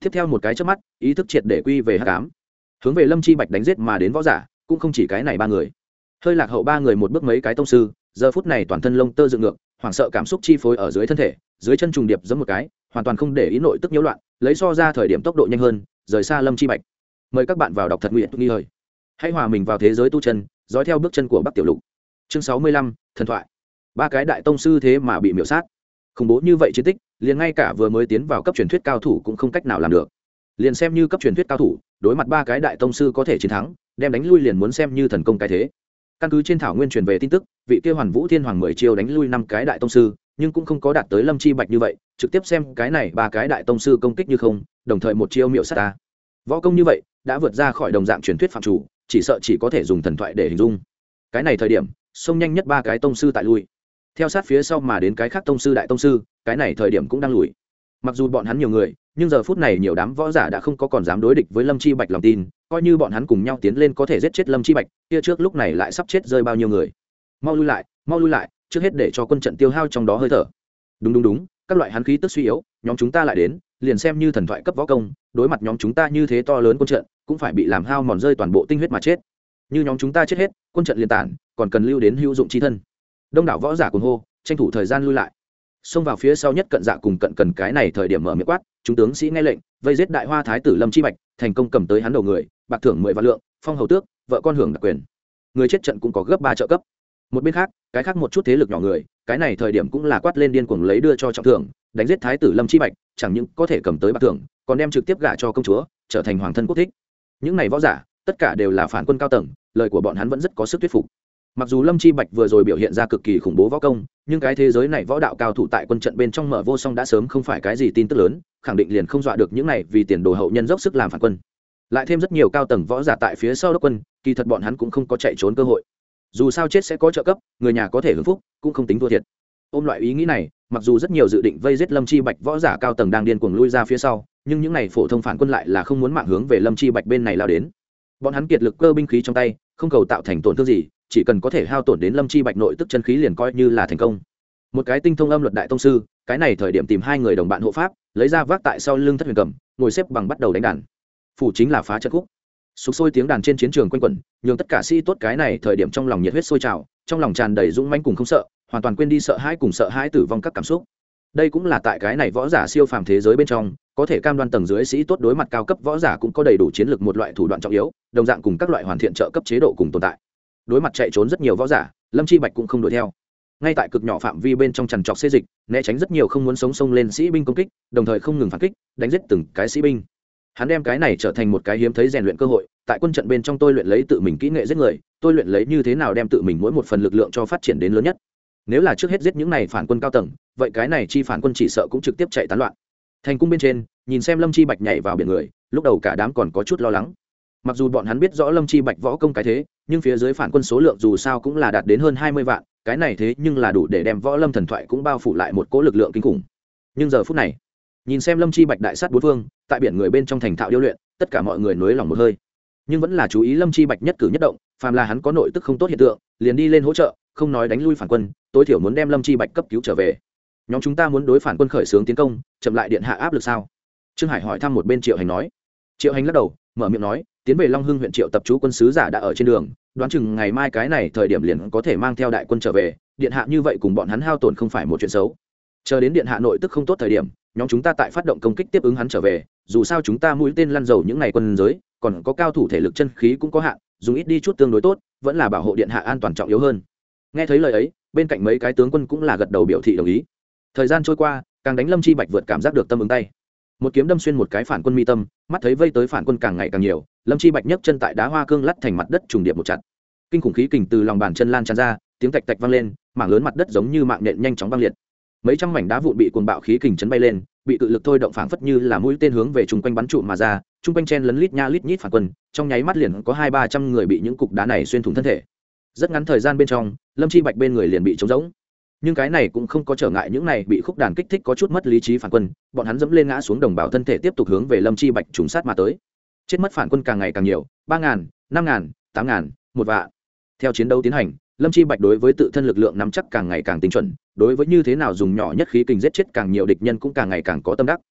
tiếp theo một cái chớp mắt ý thức triệt để quy về hắc ám, hướng về lâm chi bạch đánh giết mà đến võ giả cũng không chỉ cái này ba người. Hơi lạc hậu ba người một bước mấy cái tông sư, giờ phút này toàn thân lông tơ dựng ngược, hoảng sợ cảm xúc chi phối ở dưới thân thể, dưới chân trùng điệp giẫm một cái, hoàn toàn không để ý nội tức nhiễu loạn, lấy so ra thời điểm tốc độ nhanh hơn, rời xa lâm chi bạch. Mời các bạn vào đọc thật nguyện nghi hơi, hãy hòa mình vào thế giới tu chân, dõi theo bước chân của Bắc Tiểu Lục. Chương sáu mươi lăm, thần thoại. Ba cái đại tông sư thế mà bị miểu sát, khủng bố như vậy chiến tích, liền ngay cả vừa mới tiến vào cấp truyền thuyết cao thủ cũng không cách nào làm được. Liền xem như cấp truyền thuyết cao thủ, đối mặt ba cái đại tông sư có thể chiến thắng, đem đánh lui liền muốn xem như thần công cái thế. Căn cứ trên thảo nguyên truyền về tin tức, vị kia Hoàn Vũ Thiên Hoàng mười chiêu đánh lui năm cái đại tông sư, nhưng cũng không có đạt tới lâm chi bạch như vậy, trực tiếp xem cái này ba cái đại tông sư công kích như không, đồng thời một chiêu miệu sát ta. Võ công như vậy đã vượt ra khỏi đồng dạng truyền thuyết phạm chủ, chỉ sợ chỉ có thể dùng thần thoại để hình dung. Cái này thời điểm xông nhanh nhất ba cái tông sư tại lui, theo sát phía sau mà đến cái khác tông sư đại tông sư, cái này thời điểm cũng đang lùi. Mặc dù bọn hắn nhiều người, nhưng giờ phút này nhiều đám võ giả đã không có còn dám đối địch với lâm chi bạch lòng tin, coi như bọn hắn cùng nhau tiến lên có thể giết chết lâm chi bạch, kia trước lúc này lại sắp chết rơi bao nhiêu người. Mau lui lại, mau lui lại, trước hết để cho quân trận tiêu hao trong đó hơi thở. Đúng đúng đúng, các loại hắn khí tức suy yếu, nhóm chúng ta lại đến, liền xem như thần thoại cấp võ công, đối mặt nhóm chúng ta như thế to lớn quân trận, cũng phải bị làm hao mòn rơi toàn bộ tinh huyết mà chết. Như nhóm chúng ta chết hết, quân trận liền tản, còn cần lưu đến hữu dụng chi thân. Đông đảo võ giả cuồng hô, tranh thủ thời gian lui lại. Xông vào phía sau nhất cận dạ cùng cận cần cái này thời điểm mở miệng quát, chúng tướng sĩ nghe lệnh, vây giết đại hoa thái tử lâm chi bạch, thành công cầm tới hắn đầu người, bạc thưởng mười vạn lượng, phong hầu tước, vợ con hưởng đặc quyền. Người chết trận cũng có gấp ba trợ cấp. Một bên khác, cái khác một chút thế lực nhỏ người, cái này thời điểm cũng là quát lên điên cuồng lấy đưa cho trọng thưởng, đánh giết thái tử lâm chi bạch, chẳng những có thể cầm tới bạc thưởng, còn đem trực tiếp gả cho công chúa, trở thành hoàng thân quốc thích. Những này võ giả, tất cả đều là phản quân cao tầng, lời của bọn hắn vẫn rất có sức thuyết phục. Mặc dù lâm chi bạch vừa rồi biểu hiện ra cực kỳ khủng bố võ công, nhưng cái thế giới này võ đạo cao thủ tại quân trận bên trong mở vô song đã sớm không phải cái gì tin tức lớn, khẳng định liền không dọa được những này vì tiền đồ hậu nhân dốc sức làm phản quân. Lại thêm rất nhiều cao tầng võ giả tại phía sau đốc quân, kỳ thật bọn hắn cũng không có chạy trốn cơ hội. Dù sao chết sẽ có trợ cấp, người nhà có thể hưởng phúc, cũng không tính thua thiệt. Ôm loại ý nghĩ này, mặc dù rất nhiều dự định vây giết lâm chi bạch võ giả cao tầng đang điên cuồng lui ra phía sau, nhưng những này phổ thông phản quân lại là không muốn mạng hướng về lâm chi bạch bên này lao đến. Bọn hắn kiệt lực cơ binh khí trong tay, không cầu tạo thành tổn thương gì, chỉ cần có thể hao tổn đến lâm chi bạch nội tức chân khí liền coi như là thành công. Một cái tinh thông âm luật đại tông sư, cái này thời điểm tìm hai người đồng bạn hộ pháp, lấy ra vác tại sau lưng thất huyền cầm, ngồi xếp bằng bắt đầu đánh đàn. Phủ chính là phá trận khúc, sục sôi tiếng đàn trên chiến trường quanh quẩn, nhường tất cả sĩ tốt cái này thời điểm trong lòng nhiệt huyết sôi trào, trong lòng tràn đầy dũng mãnh cùng không sợ, hoàn toàn quên đi sợ hãi cùng sợ hãi tử vong các cảm xúc. Đây cũng là tại cái này võ giả siêu phàm thế giới bên trong, có thể cam đoan tầng dưới sĩ tốt đối mặt cao cấp võ giả cũng có đầy đủ chiến lược một loại thủ đoạn trọng yếu, đồng dạng cùng các loại hoàn thiện trợ cấp chế độ cùng tồn tại. Đối mặt chạy trốn rất nhiều võ giả, lâm chi bạch cũng không đuổi theo, ngay tại cực nhỏ phạm vi bên trong trằn trọc xê dịch, né tránh rất nhiều không muốn sống sông lên sĩ binh công kích, đồng thời không ngừng phản kích, đánh giết từng cái sĩ binh. Hắn đem cái này trở thành một cái hiếm thấy rèn luyện cơ hội, tại quân trận bên trong tôi luyện lấy tự mình kỹ nghệ giết người, tôi luyện lấy như thế nào đem tự mình mỗi một phần lực lượng cho phát triển đến lớn nhất. Nếu là trước hết giết những này phản quân cao tầng, vậy cái này chi phản quân chỉ sợ cũng trực tiếp chạy tán loạn. Thành cung bên trên, nhìn xem lâm chi bạch nhảy vào biển người, lúc đầu cả đám còn có chút lo lắng. Mặc dù bọn hắn biết rõ lâm chi bạch võ công cái thế, nhưng phía dưới phản quân số lượng dù sao cũng là đạt đến hơn hai mươi vạn, cái này thế nhưng là đủ để đem võ lâm thần thoại cũng bao phủ lại một cỗ lực lượng kinh khủng. Nhưng giờ phút này, nhìn xem lâm chi bạch đại sát bốn phương, tại biển người bên trong thành thạo điêu luyện, tất cả mọi người nới lòng một hơi, nhưng vẫn là chú ý lâm chi bạch nhất cử nhất động, phàm là hắn có nội tức không tốt hiện tượng, liền đi lên hỗ trợ, không nói đánh lui phản quân, tối thiểu muốn đem lâm chi bạch cấp cứu trở về. Nhóm chúng ta muốn đối phản quân khởi xướng tiến công, chậm lại điện hạ áp lực sao? Trương Hải hỏi thăm một bên Triệu Hành nói. Triệu Hành lắc đầu, mở miệng nói, tiến về Long Hưng huyện Triệu tập chú quân sứ giả đã ở trên đường, đoán chừng ngày mai cái này thời điểm liền có thể mang theo đại quân trở về, điện hạ như vậy cùng bọn hắn hao tổn không phải một chuyện xấu. Chờ đến điện hạ nội tức không tốt thời điểm, nhóm chúng ta tại phát động công kích tiếp ứng hắn trở về, dù sao chúng ta mũi tên lăn dầu những ngày quân giới, còn có cao thủ thể lực chân khí cũng có hạn, dùng ít đi chút tương đối tốt, vẫn là bảo hộ điện hạ an toàn trọng yếu hơn. Nghe thấy lời ấy, bên cạnh mấy cái tướng quân cũng là gật đầu biểu thị đồng ý. Thời gian trôi qua, càng đánh lâm chi bạch vượt cảm giác được tâm ứng tay, một kiếm đâm xuyên một cái phản quân mi tâm, mắt thấy vây tới phản quân càng ngày càng nhiều, lâm chi bạch nhấc chân tại đá hoa cương lắt thành mặt đất trùng điệp một chặt, kinh khủng khí kình từ lòng bàn chân lan tràn ra, tiếng tạch tạch vang lên, mảng lớn mặt đất giống như mạng nện nhanh chóng băng liệt, mấy trăm mảnh đá vụn bị cuồng bạo khí kình chấn bay lên, bị cự lực thôi động phảng phất như là mũi tên hướng về chung quanh bắn trụ mà ra, chung quanh chen lấn lít nha lít nhít phản quân, trong nháy mắt liền có hai ba trăm người bị những cục đá này xuyên thủng thân thể. Rất ngắn thời gian bên trong, lâm chi bạch bên người liền bị trống rỗng, nhưng cái này cũng không có trở ngại những này bị khúc đàn kích thích có chút mất lý trí phản quân, bọn hắn dẫm lên ngã xuống đồng bào thân thể tiếp tục hướng về lâm chi bạch trùng sát mà tới. Chết mất phản quân càng ngày càng nhiều, ba ngàn, năm ngàn, tám ngàn, một vạn. Theo chiến đấu tiến hành, lâm chi bạch đối với tự thân lực lượng nắm chắc càng ngày càng tinh chuẩn, đối với như thế nào dùng nhỏ nhất khí kình giết chết càng nhiều địch nhân cũng càng ngày càng có tâm đắc.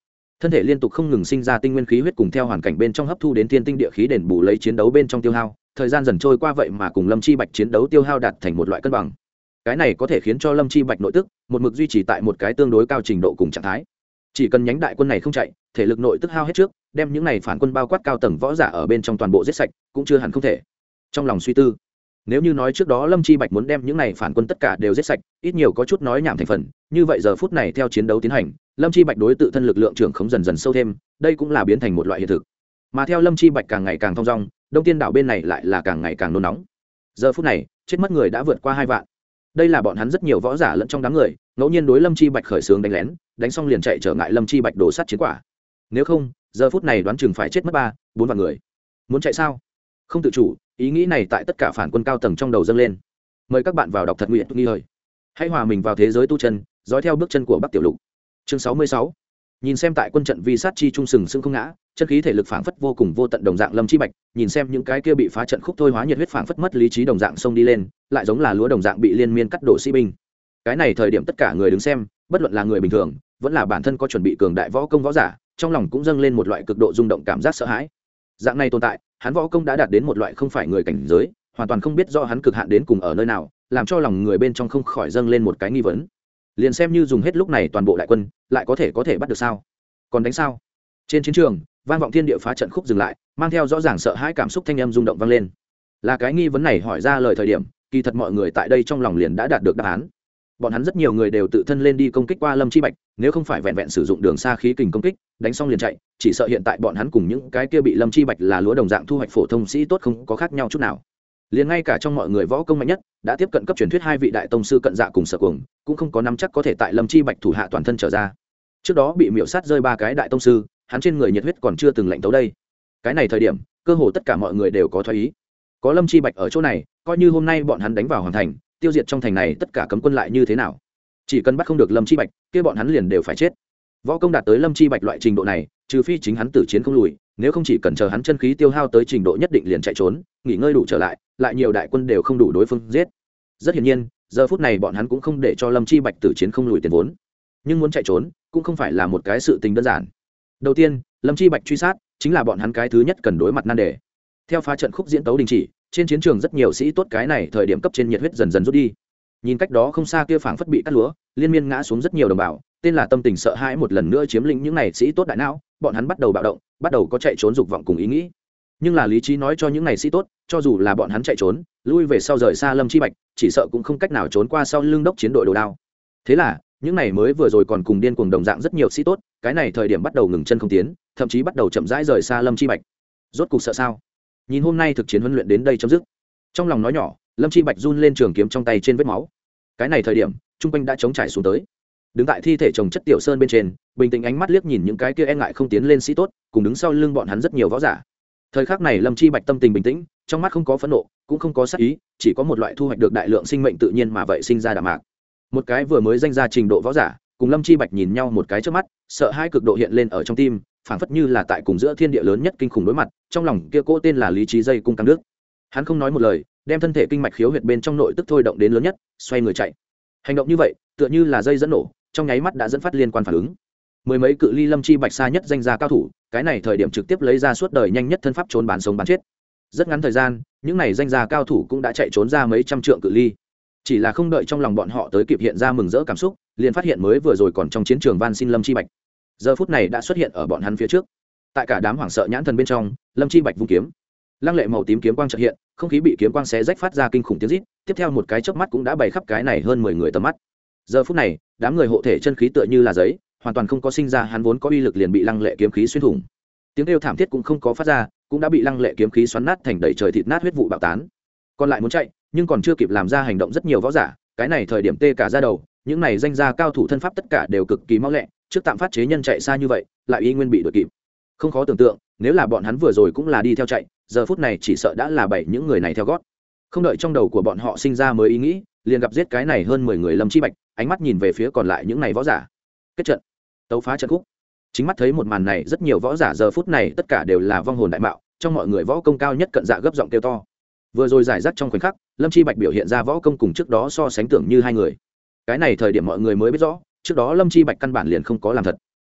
thân thể liên tục không ngừng sinh ra tinh nguyên khí huyết cùng theo hoàn cảnh bên trong hấp thu đến thiên tinh địa khí đền bù lấy chiến đấu bên trong tiêu hao, thời gian dần trôi qua vậy mà cùng Lâm Chi Bạch chiến đấu tiêu hao đạt thành một loại cân bằng. Cái này có thể khiến cho Lâm Chi Bạch nội tức một mực duy trì tại một cái tương đối cao trình độ cùng trạng thái. Chỉ cần nhánh đại quân này không chạy, thể lực nội tức hao hết trước, đem những này phản quân bao quát cao tầng võ giả ở bên trong toàn bộ giết sạch, cũng chưa hẳn không thể. Trong lòng suy tư, nếu như nói trước đó Lâm Chi Bạch muốn đem những này phản quân tất cả đều giết sạch, ít nhiều có chút nói nhảm thành phần, như vậy giờ phút này theo chiến đấu tiến hành, Lâm Chi Bạch đối tự thân lực lượng trưởng khống dần dần sâu thêm, đây cũng là biến thành một loại hiện thực. Mà theo Lâm Chi Bạch càng ngày càng thong dong, Đông Tiên đảo bên này lại là càng ngày càng nôn nóng. Giờ phút này, chết mất người đã vượt qua hai vạn. Đây là bọn hắn rất nhiều võ giả lẫn trong đám người, ngẫu nhiên đối Lâm Chi Bạch khởi xướng đánh lén, đánh xong liền chạy trở ngại Lâm Chi Bạch đổ sát chiến quả. Nếu không, giờ phút này đoán chừng phải chết mất ba, bốn vạn người. Muốn chạy sao? Không tự chủ, ý nghĩ này tại tất cả phản quân cao tầng trong đầu dâng lên. Mời các bạn vào đọc thật nguyện nghi hơi. Hãy hòa mình vào thế giới tu chân, dõi theo bước chân của Bắc Tiểu Lục. Chương sáu mươi sáu. Nhìn xem tại quân trận vi sát chi trung sừng sững không ngã, chân khí thể lực phảng phất vô cùng vô tận đồng dạng Lâm Chi Bạch, nhìn xem những cái kia bị phá trận khúc thôi hóa nhiệt huyết phảng phất mất lý trí đồng dạng xông đi lên, lại giống là lúa đồng dạng bị liên miên cắt đổ sĩ binh. Cái này thời điểm tất cả người đứng xem, bất luận là người bình thường, vẫn là bản thân có chuẩn bị cường đại võ công võ giả, trong lòng cũng dâng lên một loại cực độ rung động cảm giác sợ hãi. Dạng này tồn tại, hắn võ công đã đạt đến một loại không phải người cảnh giới, hoàn toàn không biết rõ hắn cực hạn đến cùng ở nơi nào, làm cho lòng người bên trong không khỏi dâng lên một cái nghi vấn. Liền xem như dùng hết lúc này toàn bộ đại quân, lại có thể có thể bắt được sao? Còn đánh sao? Trên chiến trường, vang vọng thiên địa phá trận khúc dừng lại, mang theo rõ ràng sợ hãi cảm xúc thanh âm rung động vang lên. Là cái nghi vấn này hỏi ra lời thời điểm, kỳ thật mọi người tại đây trong lòng liền đã đạt được đáp án. Bọn hắn rất nhiều người đều tự thân lên đi công kích qua Lâm Chi Bạch, nếu không phải vẹn vẹn sử dụng đường xa khí kình công kích, đánh xong liền chạy, chỉ sợ hiện tại bọn hắn cùng những cái kia bị Lâm Chi Bạch là lúa đồng dạng thu hoạch phổ thông sĩ tốt không có khác nhau chút nào. Liền ngay cả trong mọi người võ công mạnh nhất, đã tiếp cận cấp truyền thuyết hai vị đại tông sư Cận Dạ cùng Sở Cuồng, cũng không có nắm chắc có thể tại Lâm Chi Bạch thủ hạ toàn thân trở ra. Trước đó bị miểu sát rơi ba cái đại tông sư, hắn trên người nhiệt huyết còn chưa từng lạnh tấu đây. Cái này thời điểm, cơ hồ tất cả mọi người đều có thoái ý. Có Lâm Chi Bạch ở chỗ này, coi như hôm nay bọn hắn đánh vào hoàn thành, tiêu diệt trong thành này tất cả cấm quân lại như thế nào? Chỉ cần bắt không được Lâm Chi Bạch, kia bọn hắn liền đều phải chết. Võ công đạt tới Lâm Chi Bạch loại trình độ này, trừ phi chính hắn tử chiến không lùi, nếu không chỉ cần chờ hắn chân khí tiêu hao tới trình độ nhất định liền chạy trốn, nghỉ ngơi đủ trở lại, lại nhiều đại quân đều không đủ đối phương giết. Rất hiển nhiên, giờ phút này bọn hắn cũng không để cho Lâm Chi Bạch tử chiến không lùi tiền vốn. Nhưng muốn chạy trốn, cũng không phải là một cái sự tình đơn giản. Đầu tiên, Lâm Chi Bạch truy sát, chính là bọn hắn cái thứ nhất cần đối mặt nan đề. Theo phá trận khúc diễn tấu đình chỉ, trên chiến trường rất nhiều sĩ tốt cái này thời điểm cấp trên nhiệt huyết dần dần rút đi. Nhìn cách đó không xa kia phảng phất bị cắt lúa, liên miên ngã xuống rất nhiều đồng bào, tên là tâm tình sợ hãi một lần nữa chiếm lĩnh những này sĩ tốt đại não, bọn hắn bắt đầu bạo động, bắt đầu có chạy trốn dục vọng cùng ý nghĩ. Nhưng là lý trí nói cho những này sĩ tốt, cho dù là bọn hắn chạy trốn, lui về sau rời xa Lâm Chi Bạch, chỉ sợ cũng không cách nào trốn qua sau lưng đốc chiến đội đồ đao. Thế là, những này mới vừa rồi còn cùng điên cuồng đồng dạng rất nhiều sĩ tốt, cái này thời điểm bắt đầu ngừng chân không tiến, thậm chí bắt đầu chậm rãi rời xa Lâm Chi Bạch. Rốt cục sợ sao? Nhìn hôm nay thực chiến huấn luyện đến đây chấm dứt. Trong lòng nói nhỏ, Lâm Chi Bạch run lên trường kiếm trong tay trên vết máu. Cái này thời điểm, trung quanh đã chống trải xuống tới. Đứng tại thi thể chồng chất tiểu sơn bên trên, bình tĩnh ánh mắt liếc nhìn những cái kia e ngại không tiến lên sĩ tốt, cùng đứng sau lưng bọn hắn rất nhiều võ giả. Thời khắc này Lâm Chi Bạch tâm tình bình tĩnh, trong mắt không có phẫn nộ, cũng không có sát ý, chỉ có một loại thu hoạch được đại lượng sinh mệnh tự nhiên mà vậy sinh ra đạm mạc. Một cái vừa mới danh ra trình độ võ giả, cùng Lâm Chi Bạch nhìn nhau một cái trước mắt, sợ hai cực độ hiện lên ở trong tim, phảng phất như là tại cùng giữa thiên địa lớn nhất kinh khủng đối mặt, trong lòng kia cô tên là lý trí dây cung căng nước. Hắn không nói một lời, đem thân thể kinh mạch khiếu huyệt bên trong nội tức thôi động đến lớn nhất, xoay người chạy. Hành động như vậy, tựa như là dây dẫn nổ, trong nháy mắt đã dẫn phát liên quan phản ứng. Mười mấy cự ly Lâm Chi Bạch xa nhất danh gia cao thủ, cái này thời điểm trực tiếp lấy ra suốt đời nhanh nhất thân pháp trốn bán sống bán chết. Rất ngắn thời gian, những này danh gia cao thủ cũng đã chạy trốn ra mấy trăm trượng cự ly. Chỉ là không đợi trong lòng bọn họ tới kịp hiện ra mừng rỡ cảm xúc, liền phát hiện mới vừa rồi còn trong chiến trường van xin Lâm Chi Bạch, giờ phút này đã xuất hiện ở bọn hắn phía trước. Tại cả đám hoảng sợ nhãn thần bên trong, Lâm Chi Bạch vung kiếm, lăng lệ màu tím kiếm quang chợt hiện, không khí bị kiếm quang xé rách phát ra kinh khủng tiếng rít, tiếp theo một cái chớp mắt cũng đã bày khắp cái này hơn mười người tầm mắt. Giờ phút này, đám người hộ thể chân khí tựa như là giấy, hoàn toàn không có sinh ra hắn vốn có uy lực liền bị lăng lệ kiếm khí xuyên thủng. Tiếng kêu thảm thiết cũng không có phát ra, cũng đã bị lăng lệ kiếm khí xoắn nát thành đầy trời thịt nát huyết vụ bạo tán. Còn lại muốn chạy, nhưng còn chưa kịp làm ra hành động rất nhiều võ giả, cái này thời điểm tê cả da đầu, những này danh gia cao thủ thân pháp tất cả đều cực kỳ mau lẹ, trước tạm phát chế nhân chạy xa như vậy, lại y nguyên bị đuổi kịp. Không khó tưởng tượng, nếu là bọn hắn vừa rồi cũng là đi theo chạy, giờ phút này chỉ sợ đã là bảy những người này theo gót. Không đợi trong đầu của bọn họ sinh ra mới ý nghĩ, liền gặp giết cái này hơn mười người Lâm Chi Bạch, ánh mắt nhìn về phía còn lại những này võ giả. Kết trận, tấu phá trận khúc. Chính mắt thấy một màn này, rất nhiều võ giả giờ phút này tất cả đều là vong hồn đại mạo, trong mọi người võ công cao nhất Cận Dạ gấp giọng kêu to. Vừa rồi giải rác trong khoảnh khắc, Lâm Chi Bạch biểu hiện ra võ công cùng trước đó so sánh tưởng như hai người. Cái này thời điểm mọi người mới biết rõ, trước đó Lâm Chi Bạch căn bản liền không có làm thật.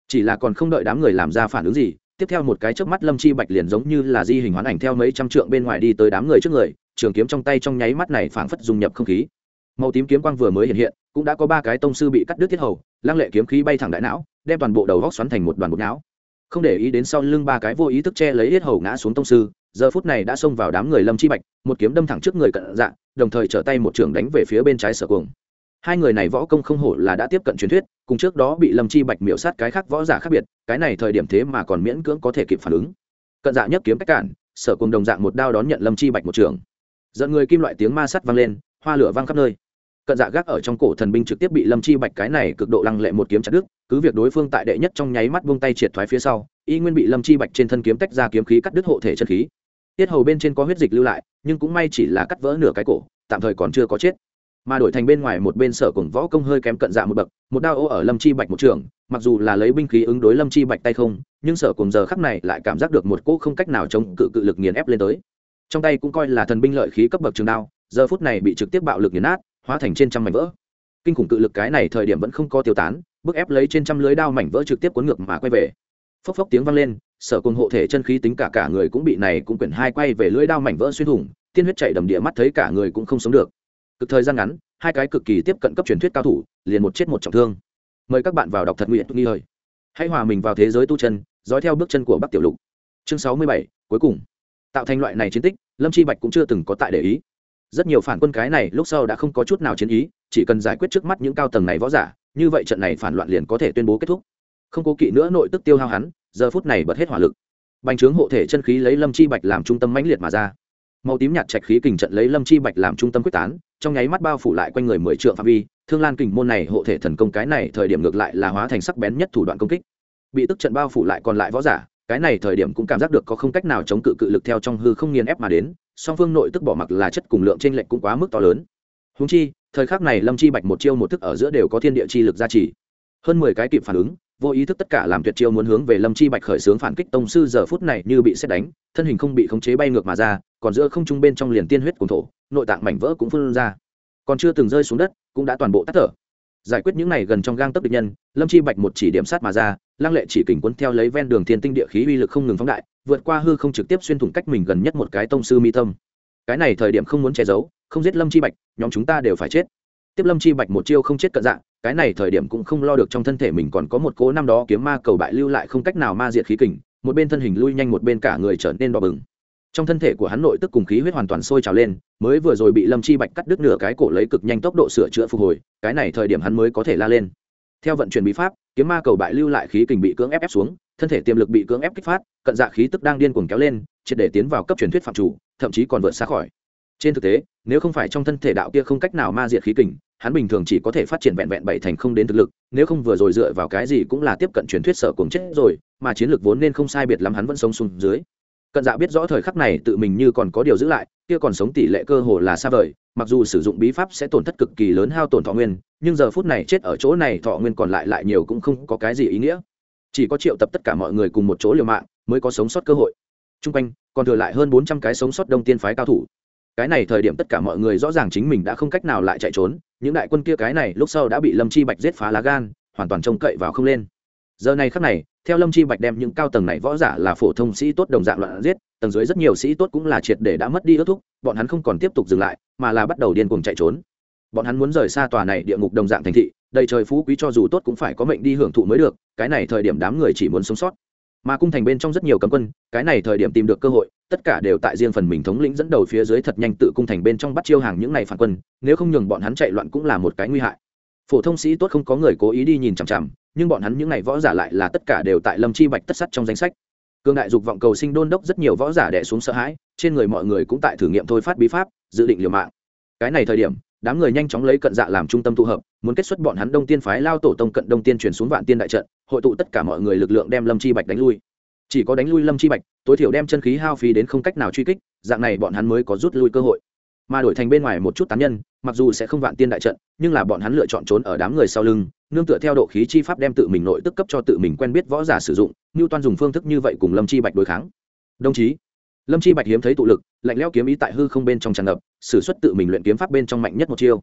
chỉ là còn không đợi đám người làm ra phản ứng gì, tiếp theo một cái chớp mắt lâm chi bạch liền giống như là di hình hoán ảnh theo mấy trăm trượng bên ngoài đi tới đám người trước người, trường kiếm trong tay trong nháy mắt này phảng phất dung nhập không khí. Màu tím kiếm quang vừa mới hiện hiện, cũng đã có ba cái tông sư bị cắt đứt tiết hầu, lăng lệ kiếm khí bay thẳng đại não, đem toàn bộ đầu góc xoắn thành một đoàn bột não. Không để ý đến sau lưng ba cái vô ý thức che lấy yết hầu ngã xuống tông sư, giờ phút này đã xông vào đám người lâm chi bạch, một kiếm đâm thẳng trước người cận dạ, đồng thời trở tay một trường đánh về phía bên trái Sở Cuồng. Hai người này võ công không hổ là đã tiếp cận truyền thuyết, cùng trước đó bị lâm chi bạch miểu sát cái khác võ giả khác biệt, cái này thời điểm thế mà còn miễn cưỡng có thể kịp phản ứng. Cận dạ nhấc kiếm cách cản, Sở Cuồng đồng dạng một đao đón nhận lâm chi bạch một trường. Dẫn người kim loại tiếng ma sắt vang lên, hoa lửa vang khắp nơi. Cận dạ gác ở trong cổ thần binh trực tiếp bị lâm chi bạch cái này cực độ lăng lệ một kiếm chặt đứt, cứ việc đối phương tại đệ nhất trong nháy mắt buông tay triệt thoái phía sau, y nguyên bị lâm chi bạch trên thân kiếm tách ra kiếm khí cắt đứt hộ thể chân khí. Tiết hầu bên trên có huyết dịch lưu lại, nhưng cũng may chỉ là cắt vỡ nửa cái cổ, tạm thời còn chưa có chết. Mà đổi thành bên ngoài một bên Sở Cuồng võ công hơi kém Cận Dạ một bậc, một đao ô ở lâm chi bạch một trường, mặc dù là lấy binh khí ứng đối lâm chi bạch tay không, nhưng Sở Cuồng giờ khắc này lại cảm giác được một cỗ không cách nào chống cự cự lực nghiền ép lên tới. Trong tay cũng coi là thần binh lợi khí cấp bậc trường đao, giờ phút này bị trực tiếp bạo lực nghiền nát, hóa thành trên trăm mảnh vỡ. Kinh khủng cự lực cái này thời điểm vẫn không có tiêu tán, bức ép lấy trên trăm lưới đao mảnh vỡ trực tiếp cuốn ngược mà quay về. Phốc phốc tiếng vang lên, Sở Cuồng hộ thể chân khí tính cả cả người cũng bị này cũng quyển hai quay về lưới đao mảnh vỡ xuyên thủng, tiên huyết chảy đầm địa, mắt thấy cả người cũng không sống được. Cực thời gian ngắn, hai cái cực kỳ tiếp cận cấp truyền thuyết cao thủ, liền một chết một trọng thương. Mời các bạn vào đọc thật nguyện nghi hơi. Hãy hòa mình vào thế giới tu chân, dõi theo bước chân của Bắc Tiểu Lục. Chương sáu mươi bảy, cuối cùng. Tạo thành loại này chiến tích, Lâm Chi Bạch cũng chưa từng có tại để ý. Rất nhiều phản quân cái này lúc sau đã không có chút nào chiến ý, chỉ cần giải quyết trước mắt những cao tầng này võ giả, như vậy trận này phản loạn liền có thể tuyên bố kết thúc. Không cố kỵ nữa nội tức tiêu hao hắn, giờ phút này bật hết hỏa lực. Bành trướng hộ thể chân khí lấy Lâm Chi Bạch làm trung tâm mãnh liệt mà ra. Màu tím nhạt trạch khí kình trận lấy Lâm Chi Bạch làm trung tâm quyết tán, trong nháy mắt bao phủ lại quanh người mười trượng phạm vi. Thương Lan kình môn này hộ thể thần công cái này thời điểm ngược lại là hóa thành sắc bén nhất thủ đoạn công kích. Bị tức trận bao phủ lại còn lại võ giả, cái này thời điểm cũng cảm giác được có không cách nào chống cự cự lực theo trong hư không nghiền ép mà đến, song phương nội tức bỏ mặc là chất cùng lượng trên lệnh cũng quá mức to lớn. Huống chi, thời khắc này Lâm Chi Bạch một chiêu một thức ở giữa đều có thiên địa chi lực gia trì. Hơn mười cái kịp phản ứng, vô ý thức tất cả làm tuyệt chiêu muốn hướng về Lâm Chi Bạch khởi xướng phản kích tông sư giờ phút này như bị sét đánh, thân hình không bị khống chế bay ngược mà ra, còn giữa không trung bên trong liền tiên huyết cuồn thổ, nội tạng mảnh vỡ cũng phun ra. Còn chưa từng rơi xuống đất, cũng đã toàn bộ tắt thở. Giải quyết những này gần trong gang tấc địch nhân, Lâm Chi Bạch một chỉ điểm sát mà ra, lăng lệ chỉ kình cuốn theo lấy ven đường thiên tinh địa khí uy lực không ngừng phóng đại, vượt qua hư không trực tiếp xuyên thủng cách mình gần nhất một cái tông sư mi tâm. Cái này thời điểm không muốn che giấu, không giết Lâm Chi Bạch, nhóm chúng ta đều phải chết. Tiếp Lâm Chi Bạch một chiêu không chết cận dạng, cái này thời điểm cũng không lo được trong thân thể mình còn có một cố năm đó kiếm ma cầu bại lưu lại không cách nào ma diệt khí kình, một bên thân hình lui nhanh một bên cả người trở nên đỏ bừng. Trong thân thể của hắn nội tức cùng khí huyết hoàn toàn sôi trào lên, mới vừa rồi bị Lâm Chi Bạch cắt đứt nửa cái cổ lấy cực nhanh tốc độ sửa chữa phục hồi, cái này thời điểm hắn mới có thể la lên. Theo vận chuyển bí pháp, kiếm ma cầu bại lưu lại khí kình bị cưỡng ép ép xuống, thân thể tiềm lực bị cưỡng ép kích phát, cận dạ khí tức đang điên cuồng kéo lên, triệt để tiến vào cấp truyền thuyết phạm chủ, thậm chí còn vượt xa khỏi. Trên thực tế, nếu không phải trong thân thể đạo kia không cách nào ma diệt khí kình, hắn bình thường chỉ có thể phát triển vẹn vẹn bảy thành không đến thực lực, nếu không vừa rồi dựa vào cái gì cũng là tiếp cận truyền thuyết Sở Cuồng chết rồi, mà chiến lược vốn nên không sai biệt lắm hắn vẫn sống xuống dưới. Cận dạ biết rõ thời khắc này tự mình như còn có điều giữ lại, kia còn sống tỷ lệ cơ hồ là xa vời, mặc dù sử dụng bí pháp sẽ tổn thất cực kỳ lớn hao tổn thọ nguyên, nhưng giờ phút này chết ở chỗ này thọ nguyên còn lại lại nhiều cũng không có cái gì ý nghĩa. Chỉ có triệu tập tất cả mọi người cùng một chỗ liều mạng, mới có sống sót cơ hội. Trung quanh còn thừa lại hơn bốn trăm cái sống sót Đông Tiên phái cao thủ. Cái này thời điểm tất cả mọi người rõ ràng chính mình đã không cách nào lại chạy trốn, những đại quân kia cái này lúc sau đã bị Lâm Chi Bạch giết phá lá gan, hoàn toàn trông cậy vào không lên. Giờ này khắc này, theo Lâm Chi Bạch đem những cao tầng này võ giả là phổ thông sĩ tốt đồng dạng loạn giết, tầng dưới rất nhiều sĩ tốt cũng là triệt để đã mất đi ước thúc, bọn hắn không còn tiếp tục dừng lại, mà là bắt đầu điên cuồng chạy trốn. Bọn hắn muốn rời xa tòa này địa ngục đồng dạng thành thị, đầy trời phú quý cho dù tốt cũng phải có mệnh đi hưởng thụ mới được, cái này thời điểm đám người chỉ muốn sống sót. Mà cung thành bên trong rất nhiều cấm quân, cái này thời điểm tìm được cơ hội, tất cả đều tại riêng phần mình thống lĩnh dẫn đầu phía dưới thật nhanh tự cung thành bên trong bắt chiêu hàng những này phản quân, nếu không nhường bọn hắn chạy loạn cũng là một cái nguy hại. Phổ thông sĩ tốt không có người cố ý đi nhìn chằm chằm, nhưng bọn hắn những này võ giả lại là tất cả đều tại Lâm Chi Bạch tất sắt trong danh sách. Cương đại dục vọng cầu sinh đôn đốc rất nhiều võ giả đè xuống sợ hãi, trên người mọi người cũng tại thử nghiệm thôi phát bí pháp, dự định liều mạng. Cái này thời điểm, đám người nhanh chóng lấy Cận Dạ làm trung tâm tụ hợp, muốn kết xuất bọn hắn Đông Tiên phái lao tổ tông Cận Đông Tiên truyền xuống Vạn Tiên đại trận, hội tụ tất cả mọi người lực lượng đem Lâm Chi Bạch đánh lui. Chỉ có đánh lui Lâm Chi Bạch, tối thiểu đem chân khí hao phí đến không cách nào truy kích, dạng này bọn hắn mới có rút lui cơ hội. Mà đổi thành bên ngoài một chút tán nhân, mặc dù sẽ không Vạn Tiên đại trận, nhưng là bọn hắn lựa chọn trốn ở đám người sau lưng, nương tựa theo độ khí chi pháp đem tự mình nội tức cấp cho tự mình quen biết võ giả sử dụng, như toan dùng phương thức như vậy cùng Lâm Chi Bạch đối kháng. Đồng chí, Lâm Chi Bạch hiếm thấy tụ lực, lạnh lẽo kiếm ý tại hư không bên trong tràn ngập, sử xuất tự mình luyện kiếm pháp bên trong mạnh nhất một chiêu.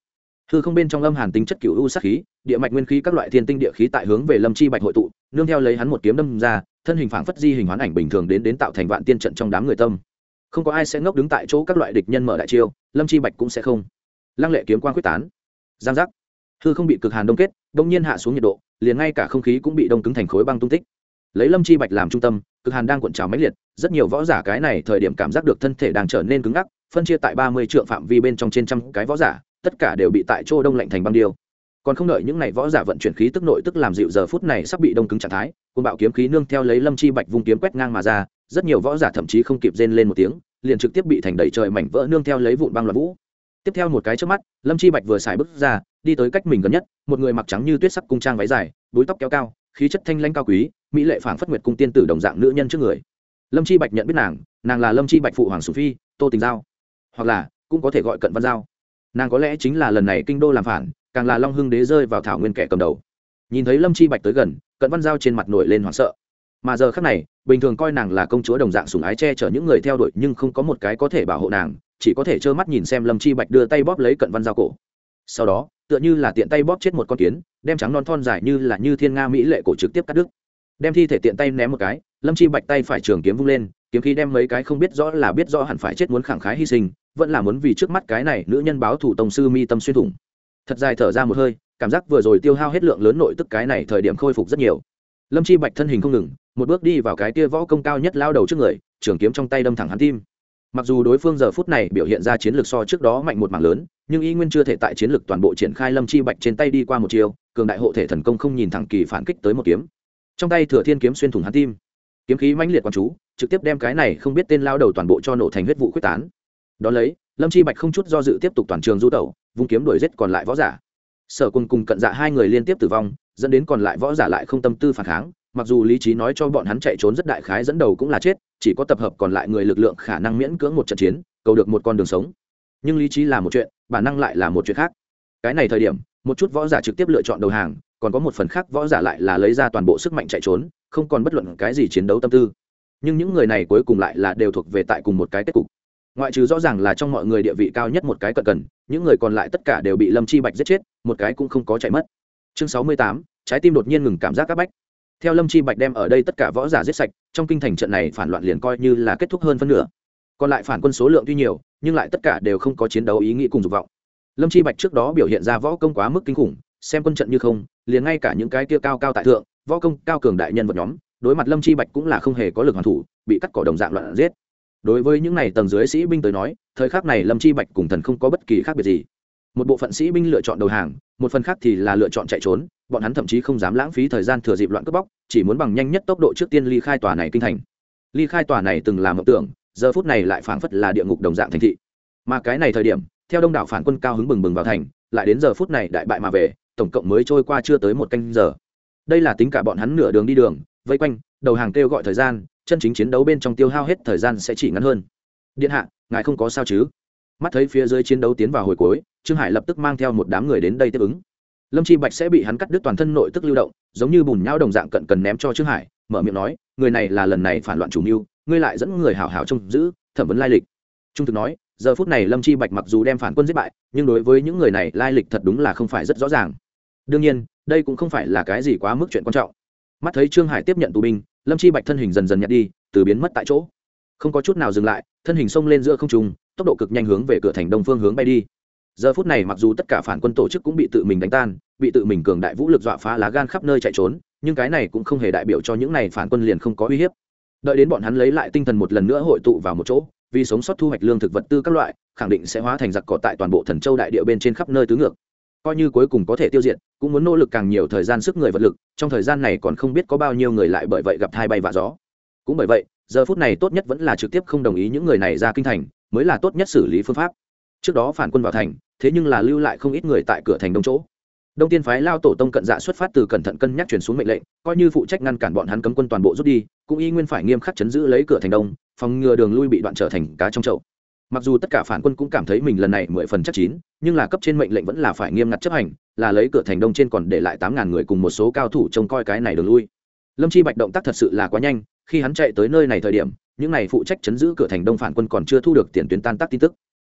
hư không bên trong âm hàn tính chất cựu u sát khí, địa mạch nguyên khí các loại thiên tinh địa khí tại hướng về Lâm Chi Bạch hội tụ, nương theo lấy hắn một kiếm đâm ra, thân hình phảng phất di hình hoán ảnh bình thường đến đến tạo thành vạn tiên trận trong đám người tâm. Không có ai sẽ ngốc đứng tại chỗ các loại địch nhân mở đại chiêu, Lâm Chi Bạch cũng sẽ không. Lăng lệ kiếm quang quyết tán, giang giác, hư không bị cực hàn đông kết, đông nhiên hạ xuống nhiệt độ, liền ngay cả không khí cũng bị đông cứng thành khối băng tung tích. Lấy Lâm Chi Bạch làm trung tâm, cực hàn đang cuộn trào mãnh liệt, rất nhiều võ giả cái này thời điểm cảm giác được thân thể đang trở nên cứng ngắc, phân chia tại ba mươi trượng phạm vi bên trong trên trăm cái võ giả, tất cả đều bị tại chỗ đông lạnh thành băng điêu. Còn không đợi những này võ giả vận chuyển khí tức nội tức làm dịu giờ phút này sắp bị đông cứng trạng thái, cuồng bạo kiếm khí nương theo lấy Lâm Chi Bạch vung kiếm quét ngang mà ra, rất nhiều võ giả thậm chí không kịp rên lên một tiếng, liền trực tiếp bị thành đầy trời mảnh vỡ nương theo lấy vụn băng loạn vũ. Tiếp theo một cái chớp mắt, Lâm Chi Bạch vừa xài bước ra, đi tới cách mình gần nhất, một người mặc trắng như tuyết sắc cung trang váy dài, búi tóc kéo cao, khí chất thanh lãnh cao quý, mỹ lệ phảng phất nguyệt cung tiên tử đồng dạng nữ nhân trước người. Lâm Chi Bạch nhận biết nàng, nàng là Lâm Chi Bạch phụ hoàng Sủng Phi, Tô Tình Giao, hoặc là cũng có thể gọi Cận Văn Giao. Nàng có lẽ chính là lần này kinh đô làm phản, càng là Long Hưng đế rơi vào thảo nguyên kẻ cầm đầu. Nhìn thấy Lâm Chi Bạch tới gần, Cận Văn Giao trên mặt nổi lên hoảng sợ. Mà giờ khắc này, bình thường coi nàng là công chúa đồng dạng sủng ái che chở những người theo đuổi, nhưng không có một cái có thể bảo hộ nàng, chỉ có thể trơ mắt nhìn xem Lâm Chi Bạch đưa tay bóp lấy Cận Văn Giao cổ. Sau đó, tựa như là tiện tay bóp chết một con kiến, đem trắng non thon dài như là như thiên nga mỹ lệ cổ trực tiếp cắt đứt. Đem thi thể tiện tay ném một cái, Lâm Chi Bạch tay phải trường kiếm vung lên, kiếm khí đem mấy cái không biết rõ là biết rõ hẳn phải chết muốn khẳng khái hy sinh, vẫn là muốn vì trước mắt cái này nữ nhân báo thủ tông sư mi tâm xuyên thủng. Thật dài thở ra một hơi, cảm giác vừa rồi tiêu hao hết lượng lớn nội tức cái này thời điểm khôi phục rất nhiều. Lâm Chi Bạch thân hình không ngừng, một bước đi vào cái kia võ công cao nhất lao đầu trước người, trường kiếm trong tay đâm thẳng hắn tim. Mặc dù đối phương giờ phút này biểu hiện ra chiến lược so trước đó mạnh một mảng lớn, nhưng y nguyên chưa thể tại chiến lược toàn bộ triển khai. Lâm Chi Bạch trên tay đi qua một chiều, cường đại hộ thể thần công không nhìn thẳng kỳ phản kích tới một kiếm. Trong tay Thừa Thiên kiếm xuyên thủng hắn tim, kiếm khí mãnh liệt quán chú, trực tiếp đem cái này không biết tên lao đầu toàn bộ cho nổ thành huyết vụ quyết tán. Đó lấy, Lâm Chi Bạch không chút do dự tiếp tục toàn trường du tẩu, vung kiếm đuổi giết còn lại võ giả. Sở Quân cùng Cận Dạ hai người liên tiếp tử vong, dẫn đến còn lại võ giả lại không tâm tư phản kháng, mặc dù lý trí nói cho bọn hắn chạy trốn rất đại khái dẫn đầu cũng là chết, chỉ có tập hợp còn lại người lực lượng khả năng miễn cưỡng một trận chiến, cầu được một con đường sống. Nhưng lý trí là một chuyện, bản năng lại là một chuyện khác. Cái này thời điểm, một chút võ giả trực tiếp lựa chọn đầu hàng, còn có một phần khác võ giả lại là lấy ra toàn bộ sức mạnh chạy trốn, không còn bất luận cái gì chiến đấu tâm tư. Nhưng những người này cuối cùng lại là đều thuộc về tại cùng một cái kết cục. Ngoại trừ rõ ràng là trong mọi người địa vị cao nhất một cái Cận Cần, những người còn lại tất cả đều bị Lâm Chi Bạch giết chết, một cái cũng không có chạy mất. Chương sáu mươi tám, trái tim đột nhiên ngừng cảm giác các bách. Theo Lâm Chi Bạch đem ở đây tất cả võ giả giết sạch, trong kinh thành trận này phản loạn liền coi như là kết thúc hơn phân nửa. Còn lại phản quân số lượng tuy nhiều, nhưng lại tất cả đều không có chiến đấu ý nghĩ cùng dục vọng. Lâm Chi Bạch trước đó biểu hiện ra võ công quá mức kinh khủng, xem quân trận như không, liền ngay cả những cái kia cao cao tại thượng, võ công cao cường đại nhân vật nhóm, đối mặt Lâm Chi Bạch cũng là không hề có lực hoàn thủ, bị cắt cỏ đồng dạng loạn giết. Đối với những này tầng dưới sĩ binh tới nói, thời khắc này Lâm Chi Bạch cùng thần không có bất kỳ khác biệt gì. Một bộ phận sĩ binh lựa chọn đầu hàng, một phần khác thì là lựa chọn chạy trốn, bọn hắn thậm chí không dám lãng phí thời gian thừa dịp loạn cướp bóc, chỉ muốn bằng nhanh nhất tốc độ trước tiên ly khai tòa này kinh thành. Ly khai tòa này từng là mộng tưởng, giờ phút này lại phảng phất là địa ngục đồng dạng thành thị. Mà cái này thời điểm, theo đông đảo phản quân cao hứng bừng bừng vào thành, lại đến giờ phút này đại bại mà về, tổng cộng mới trôi qua chưa tới một canh giờ. Đây là tính cả bọn hắn nửa đường đi đường, vây quanh, đầu hàng kêu gọi thời gian, chân chính chiến đấu bên trong tiêu hao hết thời gian sẽ chỉ ngắn hơn. Điện hạ, ngài không có sao chứ? Mắt thấy phía dưới chiến đấu tiến vào hồi cuối, Trương Hải lập tức mang theo một đám người đến đây tiếp ứng. Lâm Chi Bạch sẽ bị hắn cắt đứt toàn thân nội tức lưu động, giống như bùn nhão đồng dạng Cận Cần ném cho Trương Hải, mở miệng nói, người này là lần này phản loạn chủ mưu, ngươi lại dẫn người hảo hảo trông giữ, thẩm vấn lai lịch. Trung thực nói, giờ phút này Lâm Chi Bạch mặc dù đem phản quân giết bại, nhưng đối với những người này lai lịch thật đúng là không phải rất rõ ràng. Đương nhiên, đây cũng không phải là cái gì quá mức chuyện quan trọng. Mắt thấy Trương Hải tiếp nhận tù binh, Lâm Chi Bạch thân hình dần dần nhạt đi, từ biến mất tại chỗ, không có chút nào dừng lại, thân hình xông lên giữa không trung, tốc độ cực nhanh hướng về cửa thành đông phương hướng bay đi. Giờ phút này mặc dù tất cả phản quân tổ chức cũng bị tự mình đánh tan, bị tự mình cường đại vũ lực dọa phá lá gan khắp nơi chạy trốn, nhưng cái này cũng không hề đại biểu cho những này phản quân liền không có uy hiếp. Đợi đến bọn hắn lấy lại tinh thần một lần nữa hội tụ vào một chỗ, vì sống sót thu hoạch lương thực vật tư các loại, khẳng định sẽ hóa thành giặc cỏ tại toàn bộ Thần Châu đại địa bên trên khắp nơi tứ ngược. Coi như cuối cùng có thể tiêu diệt, cũng muốn nỗ lực càng nhiều thời gian sức người vật lực, trong thời gian này còn không biết có bao nhiêu người lại bởi vậy gặp thai bay vạ gió. Cũng bởi vậy, giờ phút này tốt nhất vẫn là trực tiếp không đồng ý những người này ra kinh thành, mới là tốt nhất xử lý phương pháp. Trước đó phản quân vào thành, thế nhưng là lưu lại không ít người tại cửa thành đông chỗ. Đông Tiên phái lao tổ tông Cận Dạ xuất phát từ cẩn thận cân nhắc truyền xuống mệnh lệnh, coi như phụ trách ngăn cản bọn hắn cấm quân toàn bộ rút đi, cũng y nguyên phải nghiêm khắc chấn giữ lấy cửa thành đông, phòng ngừa đường lui bị đoạn trở thành cá trong chậu. Mặc dù tất cả phản quân cũng cảm thấy mình lần này mười phần chắc chín, nhưng là cấp trên mệnh lệnh vẫn là phải nghiêm ngặt chấp hành, là lấy cửa thành đông trên còn để lại tám ngàn người cùng một số cao thủ trông coi cái này đường lui. Lâm Chi Bạch động tác thật sự là quá nhanh, khi hắn chạy tới nơi này thời điểm, những này phụ trách chấn giữ cửa thành đông phản quân còn chưa thu được tiền tuyến tan tác tin tức.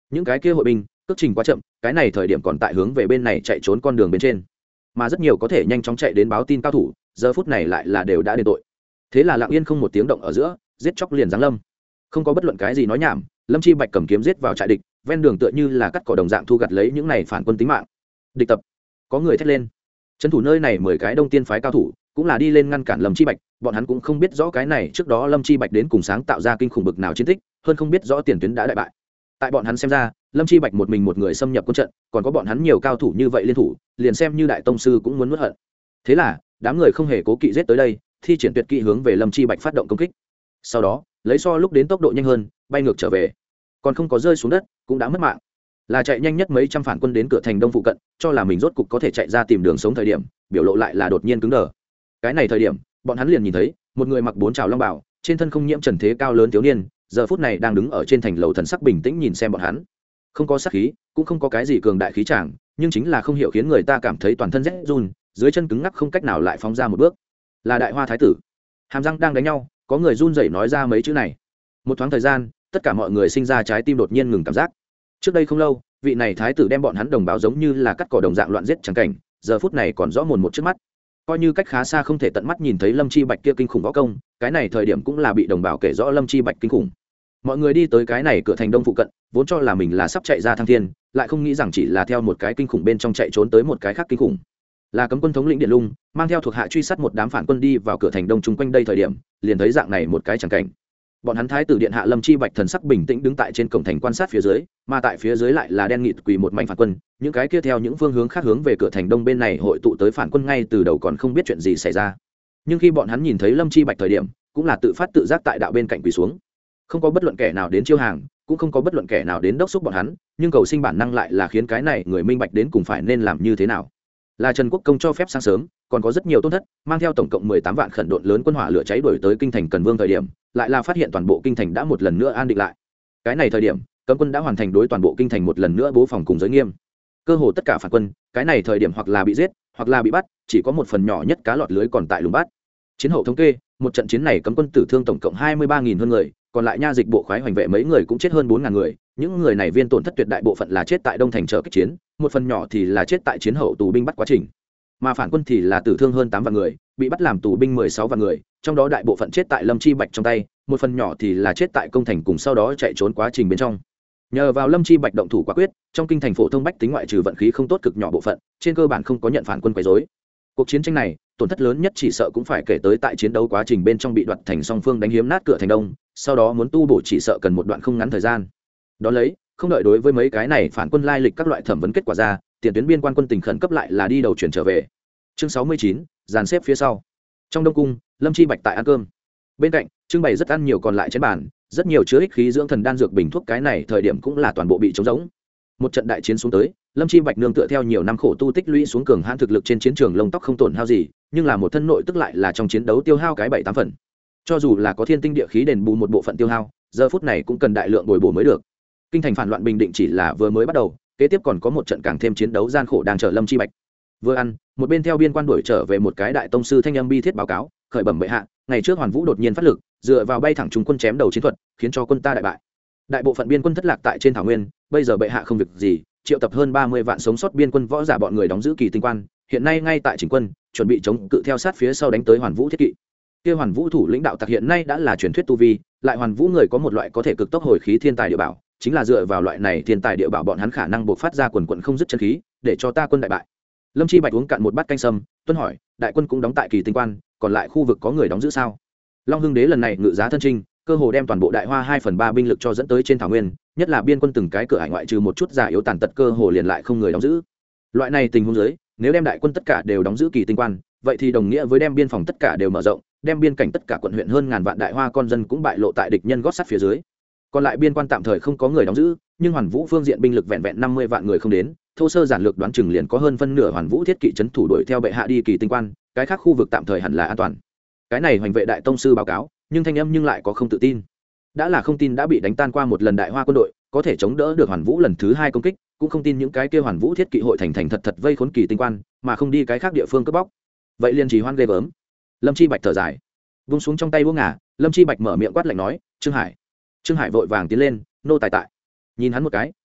những cái kia hội binh cước trình quá chậm, cái này thời điểm còn tại hướng về bên này chạy trốn con đường bên trên, mà rất nhiều có thể nhanh chóng chạy đến báo tin cao thủ giờ phút này lại là đều đã đền tội. Thế là lặng yên không một tiếng động ở giữa, giết chóc liền giáng lâm, không có bất luận cái gì nói nhảm, Lâm Chi Bạch cầm kiếm giết vào trại địch, ven đường tựa như là cắt cỏ đồng dạng thu gặt lấy những này phản quân tính mạng. Địch tập, có người thét lên. Trấn thủ nơi này mười cái Đông Tiên phái cao thủ cũng là đi lên ngăn cản Lâm Chi Bạch, bọn hắn cũng không biết rõ cái này trước đó Lâm Chi Bạch đến cùng sáng tạo ra kinh khủng bực nào chiến tích, hơn không biết rõ tiền tuyến đã đại bại. Tại bọn hắn xem ra, Lâm Chi Bạch một mình một người xâm nhập quân trận, còn có bọn hắn nhiều cao thủ như vậy liên thủ, liền xem như đại tông sư cũng muốn nuốt hận. Thế là, đám người không hề cố kỵ giết tới đây, thi triển tuyệt kỹ hướng về Lâm Chi Bạch phát động công kích. Sau đó, lấy so lúc đến tốc độ nhanh hơn, bay ngược trở về, còn không có rơi xuống đất, cũng đã mất mạng. Là chạy nhanh nhất mấy trăm phản quân đến cửa thành đông phụ cận, cho là mình rốt cục có thể chạy ra tìm đường sống thời điểm, biểu lộ lại là đột nhiên cứng đờ. Cái này thời điểm, bọn hắn liền nhìn thấy một người mặc bốn trào long bào, trên thân không nhiễm trần thế cao lớn thiếu niên, giờ phút này đang đứng ở trên thành lầu, thần sắc bình tĩnh nhìn xem bọn hắn, không có sát khí, cũng không có cái gì cường đại khí tràng, nhưng chính là không hiểu khiến người ta cảm thấy toàn thân rét run, dưới chân cứng ngắc không cách nào lại phóng ra một bước. Là Đại Hoa thái tử. Hàm răng đang đánh nhau, có người run rẩy nói ra mấy chữ này. Một thoáng thời gian, tất cả mọi người sinh ra trái tim đột nhiên ngừng cảm giác. Trước đây không lâu, vị này thái tử đem bọn hắn đồng bào giống như là cắt cỏ đồng dạng loạn giết chẳng cảnh, giờ phút này còn rõ mồn một trước mắt. Coi như cách khá xa không thể tận mắt nhìn thấy Lâm Chi Bạch kia kinh khủng võ công, cái này thời điểm cũng là bị đồng bào kể rõ Lâm Chi Bạch kinh khủng. Mọi người đi tới cái này cửa thành đông phụ cận, vốn cho là mình là sắp chạy ra thăng thiên, lại không nghĩ rằng chỉ là theo một cái kinh khủng bên trong chạy trốn tới một cái khác kinh khủng. Là cấm quân thống lĩnh Điện Lung, mang theo thuộc hạ truy sát một đám phản quân đi vào cửa thành đông chung quanh đây thời điểm, liền thấy dạng này một cái chẳng cảnh. Bọn hắn thái tử điện hạ Lâm Chi Bạch thần sắc bình tĩnh đứng tại trên cổng thành quan sát phía dưới, mà tại phía dưới lại là đen nghịt quỳ một mảnh phản quân, những cái kia theo những phương hướng khác hướng về cửa thành đông bên này hội tụ tới phản quân ngay từ đầu còn không biết chuyện gì xảy ra. Nhưng khi bọn hắn nhìn thấy Lâm Chi Bạch thời điểm, cũng là tự phát tự giác tại đạo bên cạnh quỳ xuống. Không có bất luận kẻ nào đến chiêu hàng, cũng không có bất luận kẻ nào đến đốc thúc bọn hắn, nhưng cầu sinh bản năng lại là khiến cái này người minh bạch đến cùng phải nên làm như thế nào. Là Trần Quốc Công cho phép sáng sớm, còn có rất nhiều tôn thất, mang theo tổng cộng mười tám vạn khẩn độn lớn quân hỏa lửa cháy đuổi tới kinh thành Cần Vương thời điểm, lại là phát hiện toàn bộ kinh thành đã một lần nữa an định lại. Cái này thời điểm, cấm quân đã hoàn thành đối toàn bộ kinh thành một lần nữa bố phòng cùng giới nghiêm. Cơ hồ tất cả phản quân, cái này thời điểm hoặc là bị giết, hoặc là bị bắt, chỉ có một phần nhỏ nhất cá lọt lưới còn tại lùng bắt. Chiến hậu thống kê, một trận chiến này cấm quân tử thương tổng cộng hai mươi ba nghìn hơn người, còn lại nha dịch bộ khoái hoành vệ mấy người cũng chết hơn bốn ngàn người, những người này viên tổn thất tuyệt đại bộ phận là chết tại Đông thành chờ kích chiến, một phần nhỏ thì là chết tại chiến hậu tù binh bắt quá trình. Mà phản quân thì là tử thương hơn tám vạn người, bị bắt làm tù binh mười sáu vạn người, trong đó đại bộ phận chết tại Lâm Chi Bạch trong tay, một phần nhỏ thì là chết tại công thành cùng sau đó chạy trốn quá trình bên trong. Nhờ vào Lâm Chi Bạch động thủ quả quyết, trong kinh thành phổ thông bách tính ngoại trừ vận khí không tốt cực nhỏ bộ phận, trên cơ bản không có nhận phản quân quấy rối. Cuộc chiến tranh này, tổn thất lớn nhất chỉ sợ cũng phải kể tới tại chiến đấu quá trình bên trong bị đoạt thành song phương đánh hiếm nát cửa thành đông, sau đó muốn tu bổ chỉ sợ cần một đoạn không ngắn thời gian. Đó lấy, không đợi đối với mấy cái này phản quân lai lịch các loại thẩm vấn kết quả ra, tiền tuyến biên quan quân tình khẩn cấp lại là đi đầu chuyển trở về. Chương sáu mươi chín, dàn xếp phía sau. Trong Đông cung, Lâm Chi Bạch tại ăn cơm. Bên cạnh, trưng bày rất ăn nhiều còn lại trên bàn, rất nhiều chứa ích khí dưỡng thần đan dược bình thuốc, cái này thời điểm cũng là toàn bộ bị trống rỗng. Một trận đại chiến xuống tới, Lâm Chi Bạch nương tựa theo nhiều năm khổ tu tích lũy xuống cường hãn thực lực trên chiến trường lông tóc không tổn hao gì, nhưng là một thân nội tức lại là trong chiến đấu tiêu hao cái bảy tám phần. Cho dù là có thiên tinh địa khí đền bù một bộ phận tiêu hao, giờ phút này cũng cần đại lượng bồi bổ mới được. Kinh thành phản loạn bình định chỉ là vừa mới bắt đầu, kế tiếp còn có một trận càng thêm chiến đấu gian khổ đang chờ Lâm Chi Bạch. Vừa ăn, một bên theo biên quan đuổi trở về một cái đại tông sư thanh âm bi thiết báo cáo, khởi bẩm bệ hạ, ngày trước Hoàn Vũ đột nhiên phát lực, dựa vào bay thẳng trúng quân chém đầu chiến thuật, khiến cho quân ta đại bại. Đại bộ phận biên quân thất lạc tại trên thảo nguyên, bây giờ bệ hạ không việc gì, triệu tập hơn ba mươi vạn sống sót biên quân võ giả bọn người đóng giữ kỳ tinh quan, hiện nay ngay tại chỉnh quân, chuẩn bị chống cự theo sát phía sau đánh tới Hoàn Vũ thiết kỵ. Kia Hoàn Vũ thủ lĩnh đạo tặc hiện nay đã là truyền thuyết tu vi, lại Hoàn Vũ người có một loại có thể cực tốc hồi khí thiên tài địa bảo, chính là dựa vào loại này thiên tài địa bảo bọn hắn khả năng buộc phát ra quần quần không dứt chân khí, để cho ta quân đại bại. Lâm Chi Bạch uống cạn một bát canh sâm, tuân hỏi, đại quân cũng đóng tại kỳ tinh quan, còn lại khu vực có người đóng giữ sao? Long Hưng Đế lần này ngự giá thân trinh, cơ hồ đem toàn bộ đại hoa hai phần ba binh lực cho dẫn tới trên thảo nguyên, nhất là biên quân từng cái cửa hải ngoại trừ một chút già yếu tàn tật cơ hồ liền lại không người đóng giữ. Loại này tình huống dưới, nếu đem đại quân tất cả đều đóng giữ kỳ tinh quan, vậy thì đồng nghĩa với đem biên phòng tất cả đều mở rộng, đem biên cảnh tất cả quận huyện hơn ngàn vạn đại hoa con dân cũng bại lộ tại địch nhân gót sắt phía dưới. Còn lại biên quan tạm thời không có người đóng giữ, nhưng Hoàn Vũ phương diện binh lực vẹn vẹn năm mươi vạn người không đến, thô sơ giản lược đoán chừng liền có hơn phân nửa Hoàn Vũ thiết kỵ trấn thủ đuổi theo bệ hạ đi kỳ tinh quan, cái khác khu vực tạm thời hẳn là an toàn. Cái này hoành vệ đại tông sư báo cáo, nhưng thanh âm nhưng lại có không tự tin. Đã là không tin đã bị đánh tan qua một lần đại hoa quân đội, có thể chống đỡ được Hoàn Vũ lần thứ hai công kích, cũng không tin những cái kia Hoàn Vũ thiết kỵ hội thành thành thật thật vây khốn kỳ tinh quan, mà không đi cái khác địa phương cướp bóc. Vậy liền chỉ hoan ghê gớm. Lâm Chi Bạch thở dài, vung xuống trong tay uống ngả, Lâm Chi Bạch mở miệng quát lạnh nói, "Trương Hải." Trương Hải vội vàng tiến lên, nô tài tại. Nhìn hắn một cái,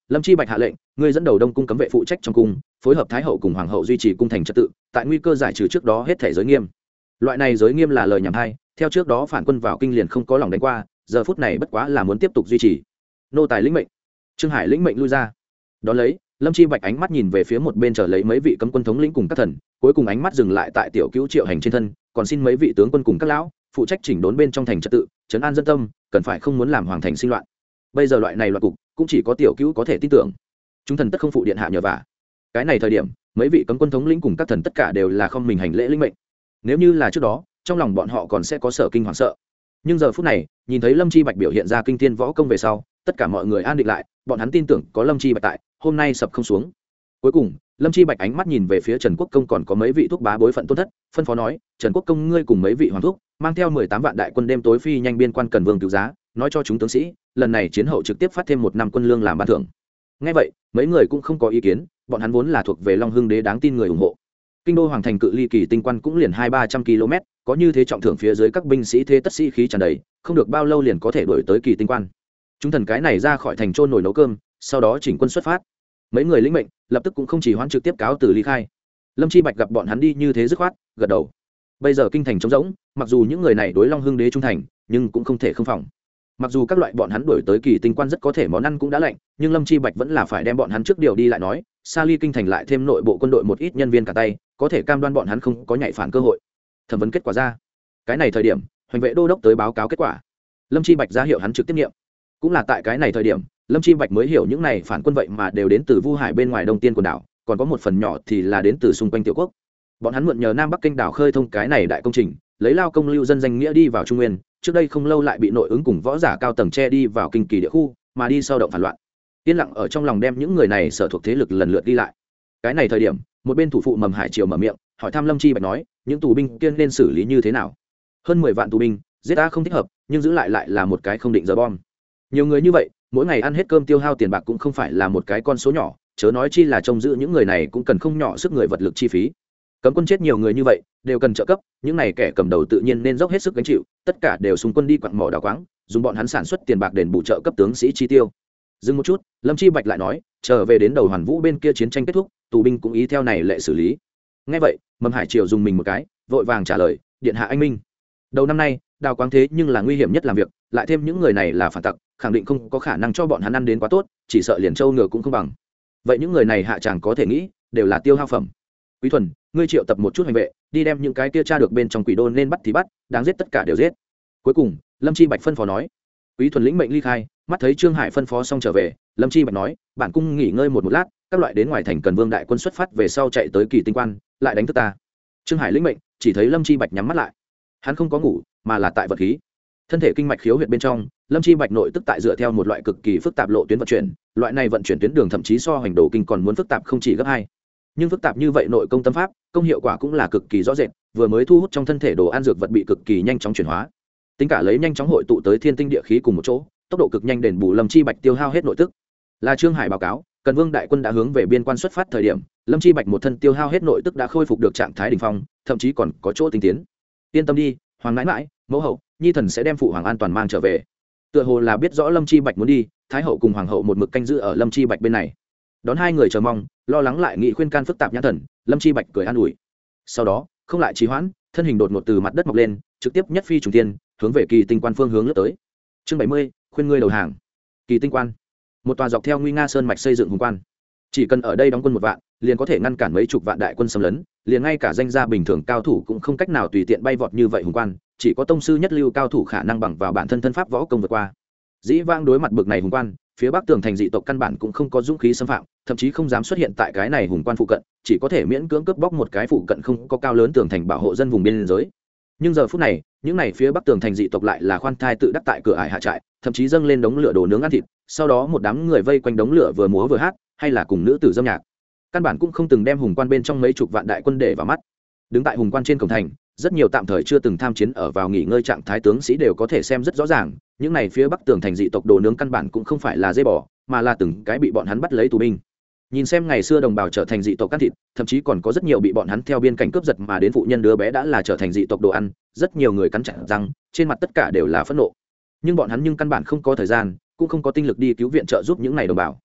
Lâm Chi Bạch hạ lệnh, ngươi dẫn đầu Đông cung cấm vệ phụ trách trong cung, phối hợp thái hậu cùng hoàng hậu duy trì cung thành trật tự, tại nguy cơ giải trừ trước đó hết thể giới nghiêm. Loại này giới nghiêm là lời nhảm hay, theo trước đó phản quân vào kinh liền không có lòng đánh qua, giờ phút này bất quá là muốn tiếp tục duy trì. Nô tài lĩnh mệnh. Trương Hải lĩnh mệnh lui ra. Đó lấy, Lâm Chi Bạch ánh mắt nhìn về phía một bên chờ lấy mấy vị cấm quân thống lĩnh cùng các thần, cuối cùng ánh mắt dừng lại tại tiểu cứu Triệu Hành trên thân, còn xin mấy vị tướng quân cùng các lão phụ trách chỉnh đốn bên trong thành trật tự, trấn an dân tâm, cần phải không muốn làm hoàng thành sinh loạn. Bây giờ loại này loạn cục, cũng chỉ có tiểu cứu có thể tin tưởng. Chúng thần tất không phụ điện hạ nhờ vả. Cái này thời điểm, mấy vị cấm quân thống lĩnh cùng các thần tất cả đều là không mình hành lễ linh mệnh. Nếu như là trước đó, trong lòng bọn họ còn sẽ có sợ kinh hoàng sợ. Nhưng giờ phút này, nhìn thấy Lâm Chi Bạch biểu hiện ra kinh thiên võ công về sau, tất cả mọi người an định lại, bọn hắn tin tưởng có Lâm Chi Bạch tại, hôm nay sập không xuống. Cuối cùng, Lâm Chi Bạch ánh mắt nhìn về phía Trần Quốc Công còn có mấy vị thúc bá bối phận tôn thất, phân phó nói, Trần Quốc Công ngươi cùng mấy vị hoàng thúc, mang theo mười tám vạn đại quân đêm tối phi nhanh biên quan Cần Vương cứu giá, nói cho chúng tướng sĩ, lần này chiến hậu trực tiếp phát thêm một năm quân lương làm ban thưởng. Nghe vậy, mấy người cũng không có ý kiến, bọn hắn vốn là thuộc về Long Hưng đế đáng tin người ủng hộ. Kinh đô hoàng thành cự ly Kỳ Tinh quan cũng liền hai ba trăm ki-lô-mét, có như thế trọng thưởng phía dưới các binh sĩ thế tất sĩ khí tràn đầy, không được bao lâu liền có thể đuổi tới Kỳ Tinh quan. Chúng thần cái này ra khỏi thành trôn nồi nấu cơm, sau đó chỉnh quân xuất phát. Mấy người lĩnh mệnh, lập tức cũng không chỉ hoãn trực tiếp cáo từ ly khai. Lâm Chi Bạch gặp bọn hắn đi như thế dứt khoát, gật đầu. Bây giờ kinh thành trống rỗng, mặc dù những người này đối Long Hưng đế trung thành, nhưng cũng không thể không phòng. Mặc dù các loại bọn hắn đuổi tới Kỳ Tinh quan rất có thể món ăn cũng đã lạnh, nhưng Lâm Chi Bạch vẫn là phải đem bọn hắn trước điều đi lại nói, xa ly kinh thành lại thêm nội bộ quân đội một ít nhân viên cả tay, có thể cam đoan bọn hắn không có nhảy phản cơ hội. Thẩm vấn kết quả ra. Cái này thời điểm, Hoành vệ đô đốc tới báo cáo kết quả. Lâm Chi Bạch ra hiệu hắn trực tiếp nghiệm. Cũng là tại cái này thời điểm, Lâm Chi Bạch mới hiểu những này phản quân vậy mà đều đến từ Vu Hải bên ngoài Đông Tiên quần đảo, còn có một phần nhỏ thì là đến từ xung quanh tiểu quốc. Bọn hắn mượn nhờ Nam Bắc Kinh đảo khơi thông cái này đại công trình, lấy lao công lưu dân danh nghĩa đi vào Trung Nguyên, trước đây không lâu lại bị nội ứng cùng võ giả cao tầng che đi vào kinh kỳ địa khu, mà đi sau động phản loạn. Yên lặng ở trong lòng đem những người này sở thuộc thế lực lần lượt đi lại. Cái này thời điểm, một bên thủ phụ Mầm Hải Triều mở miệng, hỏi thăm Lâm Chi Bạch nói, những tù binh kia nên xử lý như thế nào? Hơn mười vạn tù binh, giết ta không thích hợp, nhưng giữ lại lại là một cái không định giờ bom. Nhiều người như vậy, mỗi ngày ăn hết cơm tiêu hao tiền bạc cũng không phải là một cái con số nhỏ, chớ nói chi là trông giữ những người này cũng cần không nhỏ sức người vật lực chi phí. Cấm quân chết nhiều người như vậy, đều cần trợ cấp, những này kẻ cầm đầu tự nhiên nên dốc hết sức gánh chịu, tất cả đều xung quân đi quặng mỏ đào quáng, dùng bọn hắn sản xuất tiền bạc đền bù trợ cấp tướng sĩ chi tiêu. Dừng một chút, Lâm Chi Bạch lại nói, trở về đến đầu Hoàn Vũ bên kia chiến tranh kết thúc, tù binh cũng ý theo này lệ xử lý. Nghe vậy, Mầm Hải Triều dùng mình một cái, vội vàng trả lời, điện hạ anh minh. Đầu năm nay, đào quáng thế nhưng là nguy hiểm nhất làm việc, lại thêm những người này là phản tặc, khẳng định không có khả năng cho bọn hắn ăn đến quá tốt, chỉ sợ liền châu ngựa cũng không bằng. Vậy những người này hạ chàng có thể nghĩ, đều là tiêu hao phẩm. Quý Thuần, ngươi triệu tập một chút hành vệ, đi đem những cái kia tra được bên trong quỷ đô nên bắt thì bắt, đáng giết tất cả đều giết. Cuối cùng, Lâm Chi Bạch phân phó nói. Quý Thuần lĩnh mệnh ly khai, mắt thấy Trương Hải phân phó xong trở về, Lâm Chi Bạch nói, bản cung nghỉ ngơi một một lát, các loại đến ngoài thành Cần Vương đại quân xuất phát về sau chạy tới Kỳ Tinh quan, lại đánh thức ta. Trương Hải lĩnh mệnh, chỉ thấy Lâm Chi Bạch nhắm mắt lại. Hắn không có ngủ, mà là tại vật khí. Thân thể kinh mạch khiếu huyệt bên trong, Lâm Chi Bạch nội tức tại dựa theo một loại cực kỳ phức tạp lộ tuyến vận chuyển, loại này vận chuyển tuyến đường thậm chí so hành đồ kinh còn muốn phức tạp không chỉ gấp hai. Nhưng phức tạp như vậy nội công tâm pháp, công hiệu quả cũng là cực kỳ rõ rệt, vừa mới thu hút trong thân thể đồ ăn dược vật bị cực kỳ nhanh chóng chuyển hóa. Tính cả lấy nhanh chóng hội tụ tới thiên tinh địa khí cùng một chỗ, tốc độ cực nhanh đền bù Lâm Chi Bạch tiêu hao hết nội tức. Là Trương Hải báo cáo, Cần Vương đại quân đã hướng về biên quan xuất phát thời điểm, Lâm Chi Bạch một thân tiêu hao hết nội tức đã khôi phục được trạng thái đỉnh phong, thậm chí còn có chỗ tinh tiến. Yên tâm đi, hoàng nãi nãi, mẫu hậu, nhi thần sẽ đem phụ hoàng an toàn mang trở về. Tựa hồ là biết rõ Lâm Chi Bạch muốn đi, thái hậu cùng hoàng hậu một mực canh giữ ở Lâm Chi Bạch bên này. Đón hai người chờ mong, lo lắng lại nghị khuyên can phức tạp nhãn thần, Lâm Chi Bạch cười an ủi. Sau đó, không lại trì hoãn, thân hình đột ngột từ mặt đất mọc lên, trực tiếp nhất phi trùng tiên, hướng về Kỳ Tinh quan phương hướng lướt tới. Chương bảy mươi, khuyên ngươi đầu hàng. Kỳ Tinh quan, một tòa dọc theo nguy nga sơn mạch xây dựng hùng quan. Chỉ cần ở đây đóng quân một vạn, liền có thể ngăn cản mấy chục vạn đại quân xâm lấn, liền ngay cả danh gia bình thường cao thủ cũng không cách nào tùy tiện bay vọt như vậy hùng quan, chỉ có tông sư nhất lưu cao thủ khả năng bằng vào bản thân thân pháp võ công vượt qua. Dĩ vãng đối mặt bực này hùng quan, phía bắc tường thành dị tộc căn bản cũng không có dũng khí xâm phạm, thậm chí không dám xuất hiện tại cái này hùng quan phụ cận, chỉ có thể miễn cưỡng cướp bóc một cái phụ cận không có cao lớn tường thành bảo hộ dân vùng biên giới. Nhưng giờ phút này, những này phía bắc tường thành dị tộc lại là khoan thai tự đắc tại cửa ải hạ trại, thậm chí dâng lên đống lửa đồ nướng ăn thịt, sau đó một đám người vây quanh đống lửa vừa múa vừa hát, hay là cùng nữ tử dâm nhạc. Căn bản cũng không từng đem hùng quan bên trong mấy chục vạn đại quân để vào mắt. Đứng tại hùng quan trên cổng thành, rất nhiều tạm thời chưa từng tham chiến ở vào nghỉ ngơi trạng thái tướng sĩ đều có thể xem rất rõ ràng, những này phía bắc tường thành dị tộc đồ nướng căn bản cũng không phải là dây bò, mà là từng cái bị bọn hắn bắt lấy tù binh. Nhìn xem ngày xưa đồng bào trở thành dị tộc ăn thịt, thậm chí còn có rất nhiều bị bọn hắn theo biên cảnh cướp giật mà đến phụ nhân đứa bé đã là trở thành dị tộc đồ ăn, rất nhiều người cắn chặt răng, trên mặt tất cả đều là phẫn nộ. Nhưng bọn hắn nhưng căn bản không có thời gian, cũng không có tinh lực đi cứu viện trợ giúp những này đồng bào.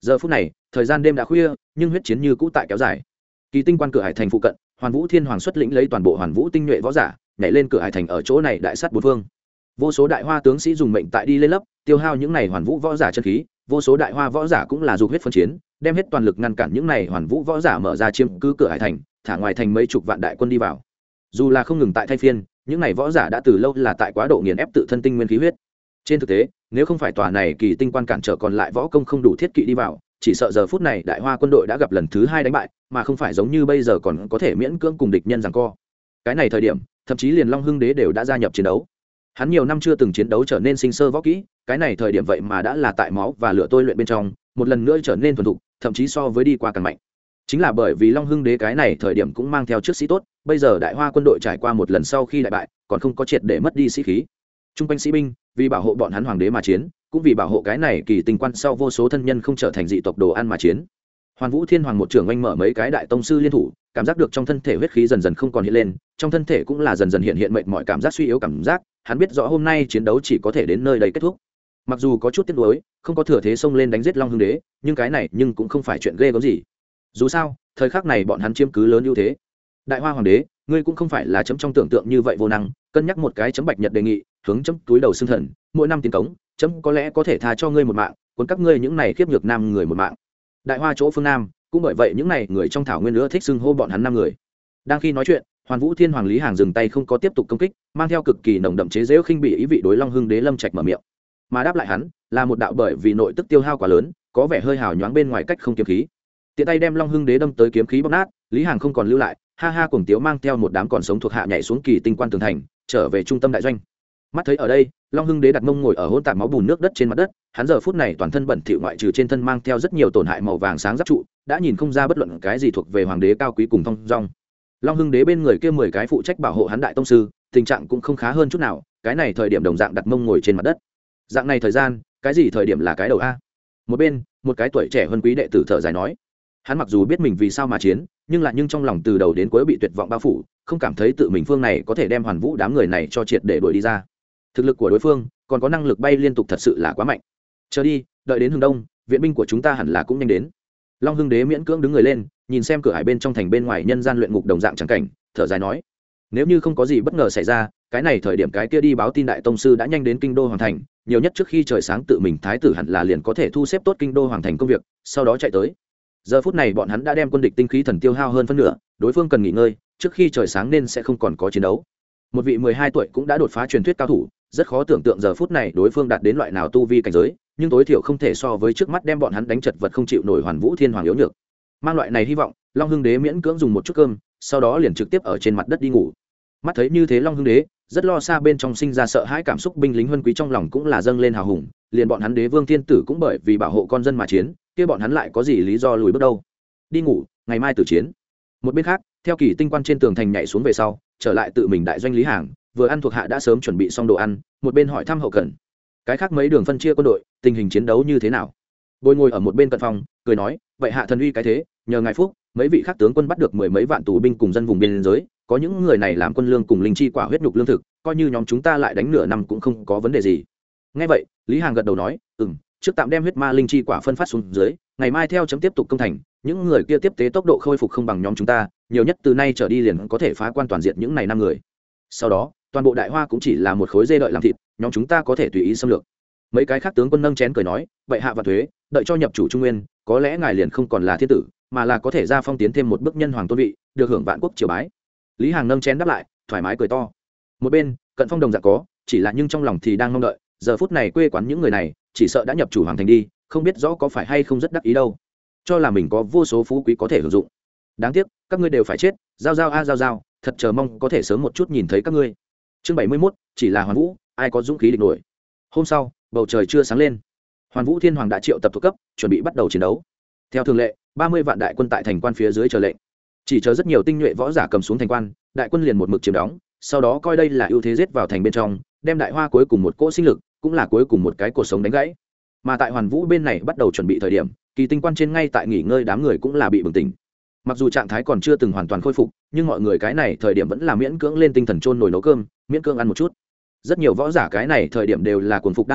Giờ phút này thời gian đêm đã khuya nhưng huyết chiến như cũ tại kéo dài. Kỳ tinh quan cửa hải thành phụ cận, Hoàn Vũ Thiên Hoàng xuất lĩnh lấy toàn bộ Hoàn Vũ tinh nhuệ võ giả nhảy lên cửa hải thành, ở chỗ này đại sát bốn phương. Vô số đại hoa tướng sĩ dùng mệnh tại đi lên lấp tiêu hao những này Hoàn Vũ võ giả chân khí, vô số đại hoa võ giả cũng là dục huyết phân chiến, đem hết toàn lực ngăn cản những này Hoàn Vũ võ giả mở ra chiếm cứ cửa hải thành, thả ngoài thành mấy chục vạn đại quân đi vào. Dù là không ngừng tại thay phiên, những này võ giả đã từ lâu là tại quá độ nghiền ép tự thân tinh nguyên khí huyết. Trên thực tế, nếu không phải tòa này kỳ tinh quan cản trở còn lại võ công không đủ thiết kỵ đi vào, chỉ sợ giờ phút này đại hoa quân đội đã gặp lần thứ hai đánh bại, mà không phải giống như bây giờ còn có thể miễn cưỡng cùng địch nhân giằng co. Cái này thời điểm, thậm chí liền Long Hưng Đế đều đã gia nhập chiến đấu. Hắn nhiều năm chưa từng chiến đấu trở nên sinh sơ võ kỹ, cái này thời điểm vậy mà đã là tại máu và lửa tôi luyện bên trong, một lần nữa trở nên thuần thục, thậm chí so với đi qua càng mạnh. Chính là bởi vì Long Hưng Đế cái này thời điểm cũng mang theo trước sĩ tốt, bây giờ đại hoa quân đội trải qua một lần sau khi đại bại, còn không có triệt để mất đi sĩ khí. Trung quanh sĩ binh vì bảo hộ bọn hắn hoàng đế mà chiến, cũng vì bảo hộ cái này kỳ tinh quan sau vô số thân nhân không trở thành dị tộc đồ ăn mà chiến. Hoàn Vũ Thiên Hoàng một trưởng oanh mở mấy cái đại tông sư liên thủ, cảm giác được trong thân thể huyết khí dần dần không còn hiện lên, trong thân thể cũng là dần dần hiện hiện mệt mỏi, cảm giác suy yếu cảm giác, hắn biết rõ hôm nay chiến đấu chỉ có thể đến nơi đây kết thúc. Mặc dù có chút tiếc nuối, không có thừa thế xông lên đánh giết Long Hưng Đế, nhưng cái này nhưng cũng không phải chuyện ghê gớm gì. Dù sao, thời khắc này bọn hắn chiếm cứ lớn ưu thế. Đại Hoa Hoàng đế, ngươi cũng không phải là chấm trong tưởng tượng như vậy vô năng, cân nhắc một cái chấm Bạch Nhật đề nghị, hướng chấm túi đầu xương thần, mỗi năm tiến cống, chấm có lẽ có thể tha cho ngươi một mạng, cuốn các ngươi những này khiếp nhược nam người một mạng. Đại Hoa chỗ phương Nam, cũng bởi vậy những này người trong thảo nguyên nữa thích xưng hô bọn hắn năm người. Đang khi nói chuyện, Hoàn Vũ Thiên Hoàng Lý Hàng dừng tay không có tiếp tục công kích, mang theo cực kỳ nồng đậm chế giễu khinh bỉ ý vị đối Long Hưng Đế Lâm Trạch mở miệng. Mà đáp lại hắn, là một đạo bởi vì nội tức tiêu hao quá lớn, có vẻ hơi hào nhoáng bên ngoài cách không kiếm khí. Tiện tay đem Long Hưng Đế đâm tới kiếm khí bóc nát, Lý Hàng không còn lưu lại, ha ha cuồng tiếu mang theo một đám còn sống thuộc hạ nhảy xuống kỳ tinh quan tường thành, trở về trung tâm đại doanh. Mắt thấy ở đây, Long Hưng Đế đặt mông ngồi ở hỗn tạp máu bùn nước đất trên mặt đất, hắn giờ phút này toàn thân bẩn thỉu, ngoại trừ trên thân mang theo rất nhiều tổn hại màu vàng sáng giáp trụ, đã nhìn không ra bất luận cái gì thuộc về hoàng đế cao quý cùng thông dong. Long Hưng Đế bên người kia mười cái phụ trách bảo hộ hắn đại tông sư, tình trạng cũng không khá hơn chút nào, cái này thời điểm đồng dạng đặt mông ngồi trên mặt đất. Dạng này thời gian, cái gì thời điểm là cái đầu a? Một bên, một cái tuổi trẻ hơn quý đệ tử thở dài nói, hắn mặc dù biết mình vì sao mà chiến, nhưng lại nhưng trong lòng từ đầu đến cuối bị tuyệt vọng bao phủ, không cảm thấy tự mình phương này có thể đem Hoàn Vũ đám người này cho triệt để đuổi đi ra. Thực lực của đối phương còn có năng lực bay liên tục thật sự là quá mạnh. Chờ đi, đợi đến hướng đông, viện binh của chúng ta hẳn là cũng nhanh đến. Long Hưng Đế miễn cưỡng đứng người lên, nhìn xem cửa hải bên trong thành bên ngoài nhân gian luyện ngục đồng dạng chẳng cảnh, thở dài nói, nếu như không có gì bất ngờ xảy ra, cái này thời điểm cái kia đi báo tin đại tông sư đã nhanh đến kinh đô hoàng thành, nhiều nhất trước khi trời sáng tự mình thái tử hẳn là liền có thể thu xếp tốt kinh đô hoàng thành công việc, sau đó chạy tới. Giờ phút này bọn hắn đã đem quân địch tinh khí thần tiêu hao hơn phân nửa, đối phương cần nghỉ ngơi, trước khi trời sáng nên sẽ không còn có chiến đấu. Một vị mười hai tuổi cũng đã đột phá truyền thuyết cao thủ, rất khó tưởng tượng giờ phút này đối phương đạt đến loại nào tu vi cảnh giới, nhưng tối thiểu không thể so với trước mắt đem bọn hắn đánh chật vật không chịu nổi Hoàn Vũ Thiên Hoàng yếu nhược. Mang loại này hy vọng, Long Hưng Đế miễn cưỡng dùng một chút cơm, sau đó liền trực tiếp ở trên mặt đất đi ngủ. Mắt thấy như thế, Long Hưng Đế rất lo xa, bên trong sinh ra sợ hãi cảm xúc, binh lính huân quý trong lòng cũng là dâng lên hào hùng, liền bọn hắn Đế Vương Thiên Tử cũng bởi vì bảo hộ con dân mà chiến, kia bọn hắn lại có gì lý do lùi bước đâu. Đi ngủ, ngày mai tử chiến. Một bên khác, theo kỳ tinh quan trên tường thành nhảy xuống về sau, trở lại tự mình đại doanh Lý Hàng, vừa ăn thuộc hạ đã sớm chuẩn bị xong đồ ăn, một bên hỏi thăm hậu cần. Cái khác mấy đường phân chia quân đội, tình hình chiến đấu như thế nào? Bồi ngồi ở một bên cận phòng, cười nói, vậy hạ thần uy cái thế, nhờ ngài phúc, mấy vị khác tướng quân bắt được mười mấy vạn tù binh cùng dân vùng biên giới, có những người này làm quân lương cùng linh chi quả huyết nhục lương thực, coi như nhóm chúng ta lại đánh nửa năm cũng không có vấn đề gì. Nghe vậy, Lý Hàng gật đầu nói, ừm, trước tạm đem huyết ma linh chi quả phân phát xuống dưới, ngày mai theo chấm tiếp tục công thành, những người kia tiếp tế tốc độ khôi phục không bằng nhóm chúng ta, nhiều nhất từ nay trở đi liền có thể phá quan toàn diện những này năm người. Sau đó, toàn bộ đại hoa cũng chỉ là một khối dê đợi làm thịt, nhóm chúng ta có thể tùy ý xâm lược. Mấy cái khác tướng quân nâng chén cười nói, vậy hạ và thuế, đợi cho nhập chủ trung nguyên, có lẽ ngài liền không còn là thiên tử, mà là có thể ra phong tiến thêm một bước nhân hoàng tôn vị, được hưởng vạn quốc triều bái. Lý Hàng nâng chén đáp lại, thoải mái cười to. Một bên, Cận Phong đồng dạng có, chỉ là nhưng trong lòng thì đang mong đợi, giờ phút này quê quán những người này, chỉ sợ đã nhập chủ hoàng thành đi, không biết rõ có phải hay không rất đắc ý đâu. Cho là mình có vô số phú quý có thể hưởng dụng. Đáng tiếc, các ngươi đều phải chết, giao giao a giao giao, thật chờ mong có thể sớm một chút nhìn thấy các ngươi. Chương bảy mươi mốt, chỉ là Hoàn Vũ, ai có dũng khí địch nổi. Hôm sau, bầu trời chưa sáng lên, Hoàn Vũ Thiên Hoàng đã triệu tập thuộc cấp, chuẩn bị bắt đầu chiến đấu. Theo thường lệ, ba mươi vạn đại quân tại thành quan phía dưới chờ lệnh. Chỉ chờ rất nhiều tinh nhuệ võ giả cầm xuống thành quan, đại quân liền một mực chiếm đóng, sau đó coi đây là ưu thế giết vào thành bên trong, đem đại hoa cuối cùng một cỗ sinh lực, cũng là cuối cùng một cái cuộc sống đánh gãy. Mà tại Hoàn Vũ bên này bắt đầu chuẩn bị thời điểm, kỳ tinh quan trên ngay tại nghỉ ngơi đám người cũng là bị bừng tỉnh. Mặc dù trạng thái còn chưa từng hoàn toàn khôi phục, nhưng mọi người cái này thời điểm vẫn là miễn cưỡng lên tinh thần chôn nồi nấu cơm, miễn cưỡng ăn một chút. Rất nhiều võ giả cái này thời điểm đều là cuồng phục đang ăn dược,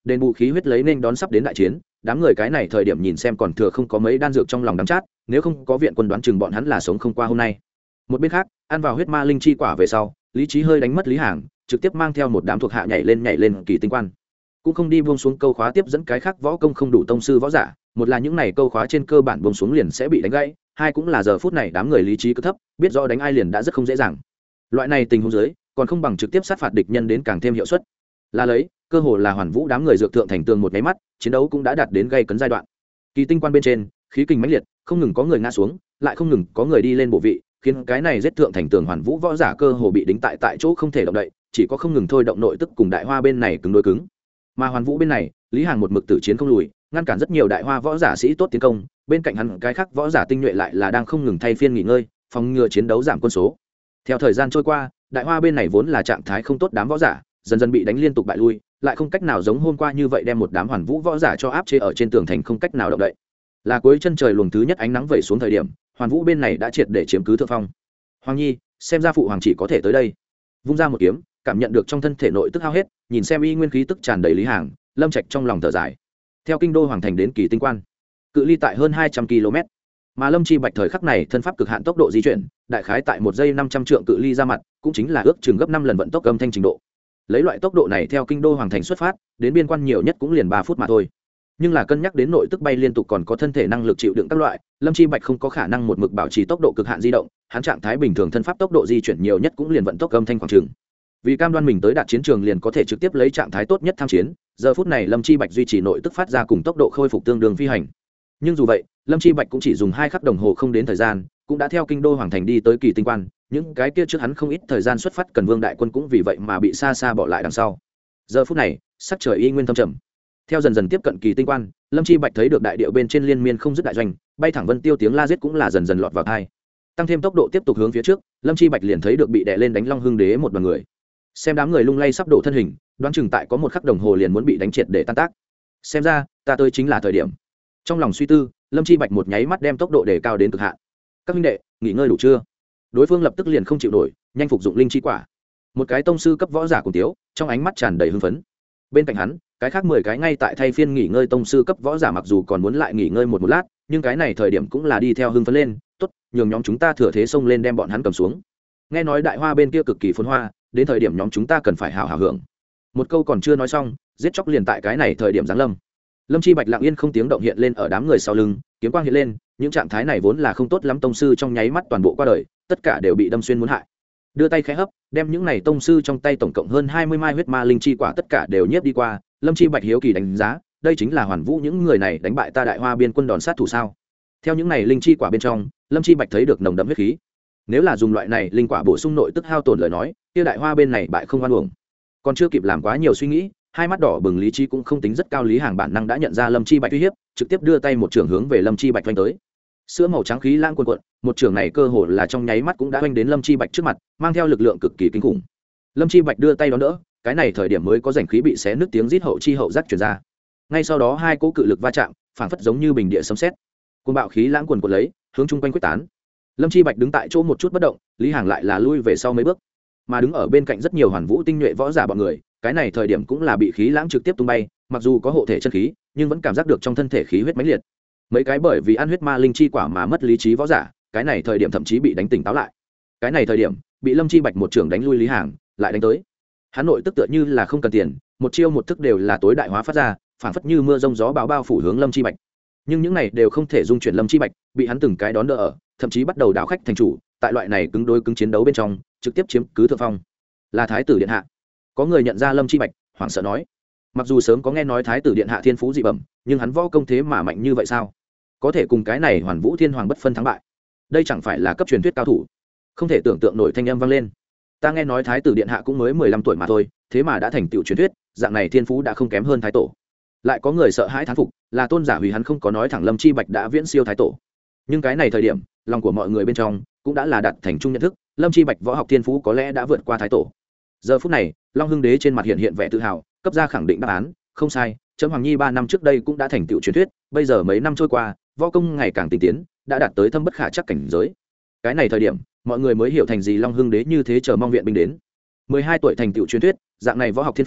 đền bù khí huyết lấy nên đón sắp đến đại chiến. Đám người cái này thời điểm nhìn xem còn thừa không có mấy đan dược trong lòng đắng chát, nếu không có viện quân đoán chừng bọn hắn là sống không qua hôm nay. Một bên khác, ăn vào huyết ma linh chi quả về sau, lý trí hơi đánh mất Lý Hàng, trực tiếp mang theo một đám thuộc hạ nhảy lên nhảy lên kỳ tinh quan, cũng không đi buông xuống câu khóa tiếp dẫn cái khác võ công không đủ tông sư võ giả. Một là những này câu khóa trên cơ bản buông xuống liền sẽ bị đánh gãy, hai cũng là giờ phút này đám người lý trí cứ thấp, biết rõ đánh ai liền đã rất không dễ dàng. Loại này tình huống dưới, còn không bằng trực tiếp sát phạt địch nhân đến càng thêm hiệu suất. Là lấy, cơ hồ là hoàn vũ đám người dược thượng thành tường một cái mắt, chiến đấu cũng đã đạt đến gây cấn giai đoạn. Kỳ tinh quan bên trên, khí kình mãnh liệt, không ngừng có người ngã xuống, lại không ngừng có người đi lên bộ vị, khiến cái này giết thượng thành tường hoàn vũ võ giả cơ hồ bị đính tại tại chỗ không thể động đậy, chỉ có không ngừng thôi động nội tức cùng đại hoa bên này cứng đối cứng. Mà hoàn vũ bên này, Lý Hàng một mực tử chiến không lùi, ngăn cản rất nhiều đại hoa võ giả sĩ tốt tiến công, bên cạnh hắn cái khác võ giả tinh nhuệ lại là đang không ngừng thay phiên nghỉ ngơi, phòng ngừa chiến đấu giảm quân số. Theo thời gian trôi qua, đại hoa bên này vốn là trạng thái không tốt đám võ giả, dần dần bị đánh liên tục bại lui, lại không cách nào giống hôm qua như vậy đem một đám hoàn vũ võ giả cho áp chế ở trên tường thành không cách nào động đậy. Là cuối chân trời luồng thứ nhất ánh nắng vẩy xuống thời điểm, hoàn vũ bên này đã triệt để chiếm cứ thượng phong. Hoàng Nhi, xem ra phụ hoàng chỉ có thể tới đây. Vung ra một kiếm, cảm nhận được trong thân thể nội tức hao hết, nhìn xem y nguyên khí tức tràn đầy Lý Hàng, Lâm Trạch trong lòng thở dài. Theo kinh đô hoàng thành đến kỳ tinh quan, cự ly tại hơn hai trăm ki lô mét, mà Lâm Chi Bạch thời khắc này thân pháp cực hạn tốc độ di chuyển, đại khái tại một giây năm trăm trượng cự ly ra mặt, cũng chính là ước chừng gấp năm lần vận tốc âm thanh trình độ. Lấy loại tốc độ này theo kinh đô hoàng thành xuất phát, đến biên quan nhiều nhất cũng liền ba phút mà thôi. Nhưng là cân nhắc đến nội tức bay liên tục còn có thân thể năng lực chịu đựng các loại, Lâm Chi Bạch không có khả năng một mực bảo trì tốc độ cực hạn di động, hắn trạng thái bình thường thân pháp tốc độ di chuyển nhiều nhất cũng liền vận tốc âm thanh khoảng chừng. Vì cam đoan mình tới đạt chiến trường liền có thể trực tiếp lấy trạng thái tốt nhất tham chiến, giờ phút này Lâm Chi Bạch duy trì nội tức phát ra cùng tốc độ khôi phục tương đương phi hành. Nhưng dù vậy, Lâm Chi Bạch cũng chỉ dùng hai khắc đồng hồ không đến thời gian, cũng đã theo kinh đô hoàng thành đi tới kỳ tinh quan, những cái kia trước hắn không ít thời gian xuất phát cần vương đại quân cũng vì vậy mà bị xa xa bỏ lại đằng sau. Giờ phút này, sắc trời y nguyên thâm trầm. Theo dần dần tiếp cận kỳ tinh quan, Lâm Chi Bạch thấy được đại địa bên trên liên miên không dứt đại doanh, bay thẳng vân tiêu tiếng la giết cũng là dần dần lọt vào tai. Tăng thêm tốc độ tiếp tục hướng phía trước, Lâm Chi Bạch liền thấy được bị đè lên đánh Long Hưng Đế một đoàn người. Xem đám người lung lay sắp đổ thân hình, đoán chừng tại có một khắc đồng hồ liền muốn bị đánh triệt để tan tác. Xem ra, ta tới chính là thời điểm. Trong lòng suy tư, Lâm Chi Bạch một nháy mắt đem tốc độ đề cao đến cực hạn. Các huynh đệ, nghỉ ngơi đủ chưa? Đối phương lập tức liền không chịu nổi, nhanh phục dụng linh chi quả. Một cái tông sư cấp võ giả cùng tiếu, trong ánh mắt tràn đầy hưng phấn. Bên cạnh hắn, cái khác mười cái ngay tại thay phiên nghỉ ngơi tông sư cấp võ giả mặc dù còn muốn lại nghỉ ngơi một một lát, nhưng cái này thời điểm cũng là đi theo hưng phấn lên, tốt, nhường nhóm chúng ta thừa thế xông lên đem bọn hắn cầm xuống. Nghe nói đại hoa bên kia cực kỳ phồn hoa, đến thời điểm nhóm chúng ta cần phải hào hào hưởng. Một câu còn chưa nói xong, giết chóc liền tại cái này thời điểm giáng lâm. Lâm Chi Bạch lặng yên không tiếng động hiện lên ở đám người sau lưng, kiếm quang hiện lên, những trạng thái này vốn là không tốt lắm tông sư trong nháy mắt toàn bộ qua đời, tất cả đều bị đâm xuyên muốn hại. Đưa tay khẽ hấp, đem những này tông sư trong tay tổng cộng hơn hai mươi mai huyết ma linh chi quả tất cả đều nhiếp đi qua. Lâm Chi Bạch hiếu kỳ đánh giá, đây chính là hoàn vũ những người này đánh bại ta đại hoa biên quân đòn sát thủ sao? Theo những này linh chi quả bên trong, Lâm Chi Bạch thấy được nồng đậm huyết khí. Nếu là dùng loại này linh quả bổ sung nội tức hao tổn lời nói, kia đại hoa bên này bại không oan uổng. Còn chưa kịp làm quá nhiều suy nghĩ, hai mắt đỏ bừng lý trí cũng không tính rất cao, Lý Hàng bản năng đã nhận ra Lâm Chi Bạch uy hiếp, trực tiếp đưa tay một trường hướng về Lâm Chi Bạch vung tới. Sữa màu trắng khí lãng cuồn cuộn, một trường này cơ hồ là trong nháy mắt cũng đã vung đến Lâm Chi Bạch trước mặt, mang theo lực lượng cực kỳ kinh khủng. Lâm Chi Bạch đưa tay đón đỡ, cái này thời điểm mới có rảnh khí bị xé nứt tiếng rít hậu chi hậu giác truyền ra. Ngay sau đó hai cỗ cự lực va chạm, phảng phất giống như bình địa sấm sét. Cuồng bạo khí lãng cuồn cuộn lấy, hướng chung quanh quyết tán. Lâm Chi Bạch đứng tại chỗ một chút bất động, Lý Hàng lại là lui về sau mấy bước, mà đứng ở bên cạnh rất nhiều hoàn vũ tinh nhuệ võ giả bọn người, cái này thời điểm cũng là bị khí lãng trực tiếp tung bay, mặc dù có hộ thể chân khí, nhưng vẫn cảm giác được trong thân thể khí huyết mãnh liệt. Mấy cái bởi vì ăn huyết ma linh chi quả mà mất lý trí võ giả, cái này thời điểm thậm chí bị đánh tỉnh táo lại. Cái này thời điểm, bị Lâm Chi Bạch một trường đánh lui Lý Hàng, lại đánh tới. Hắn nội tức tựa như là không cần tiền, một chiêu một thức đều là tối đại hóa phát ra, phảng phất như mưa rông gió bão bao phủ hướng Lâm Chi Bạch. Nhưng những này đều không thể dung chuyển Lâm Chi Bạch, bị hắn từng cái đón đỡ ở, thậm chí bắt đầu đảo khách thành chủ, tại loại này cứng đối cứng chiến đấu bên trong, trực tiếp chiếm cứ thượng phong. Là thái tử điện hạ. Có người nhận ra Lâm Chi Bạch, hoảng sợ nói, mặc dù sớm có nghe nói thái tử điện hạ thiên phú dị bẩm, nhưng hắn võ công thế mà mạnh như vậy sao? Có thể cùng cái này Hoàn Vũ Thiên Hoàng bất phân thắng bại, đây chẳng phải là cấp truyền thuyết cao thủ? Không thể tưởng tượng nổi, thanh âm vang lên. Ta nghe nói thái tử điện hạ cũng mới mười lăm tuổi mà thôi, thế mà đã thành tựu truyền thuyết, dạng này thiên phú đã không kém hơn thái tổ. Lại có người sợ hãi thán phục, là tôn giả vì hắn không có nói thẳng Lâm Chi Bạch đã viễn siêu thái tổ. Nhưng cái này thời điểm, lòng của mọi người bên trong cũng đã là đặt thành chung nhận thức, Lâm Chi Bạch võ học thiên phú có lẽ đã vượt qua thái tổ. Giờ phút này, Long Hưng Đế trên mặt hiện hiện vẻ tự hào, cấp ra khẳng định đáp án, không sai, Trẫm Hoàng Nhi ba năm trước đây cũng đã thành tựu truyền thuyết, bây giờ mấy năm trôi qua, võ công ngày càng tinh tiến, đã đạt tới thâm bất khả chắc cảnh giới. Cái này thời điểm, mọi người mới hiểu thành gì Long Hưng Đế như thế chờ mong viện binh đến. mười hai tuổi thành tựu truyền thuyết, dạng này võ học thiên phú,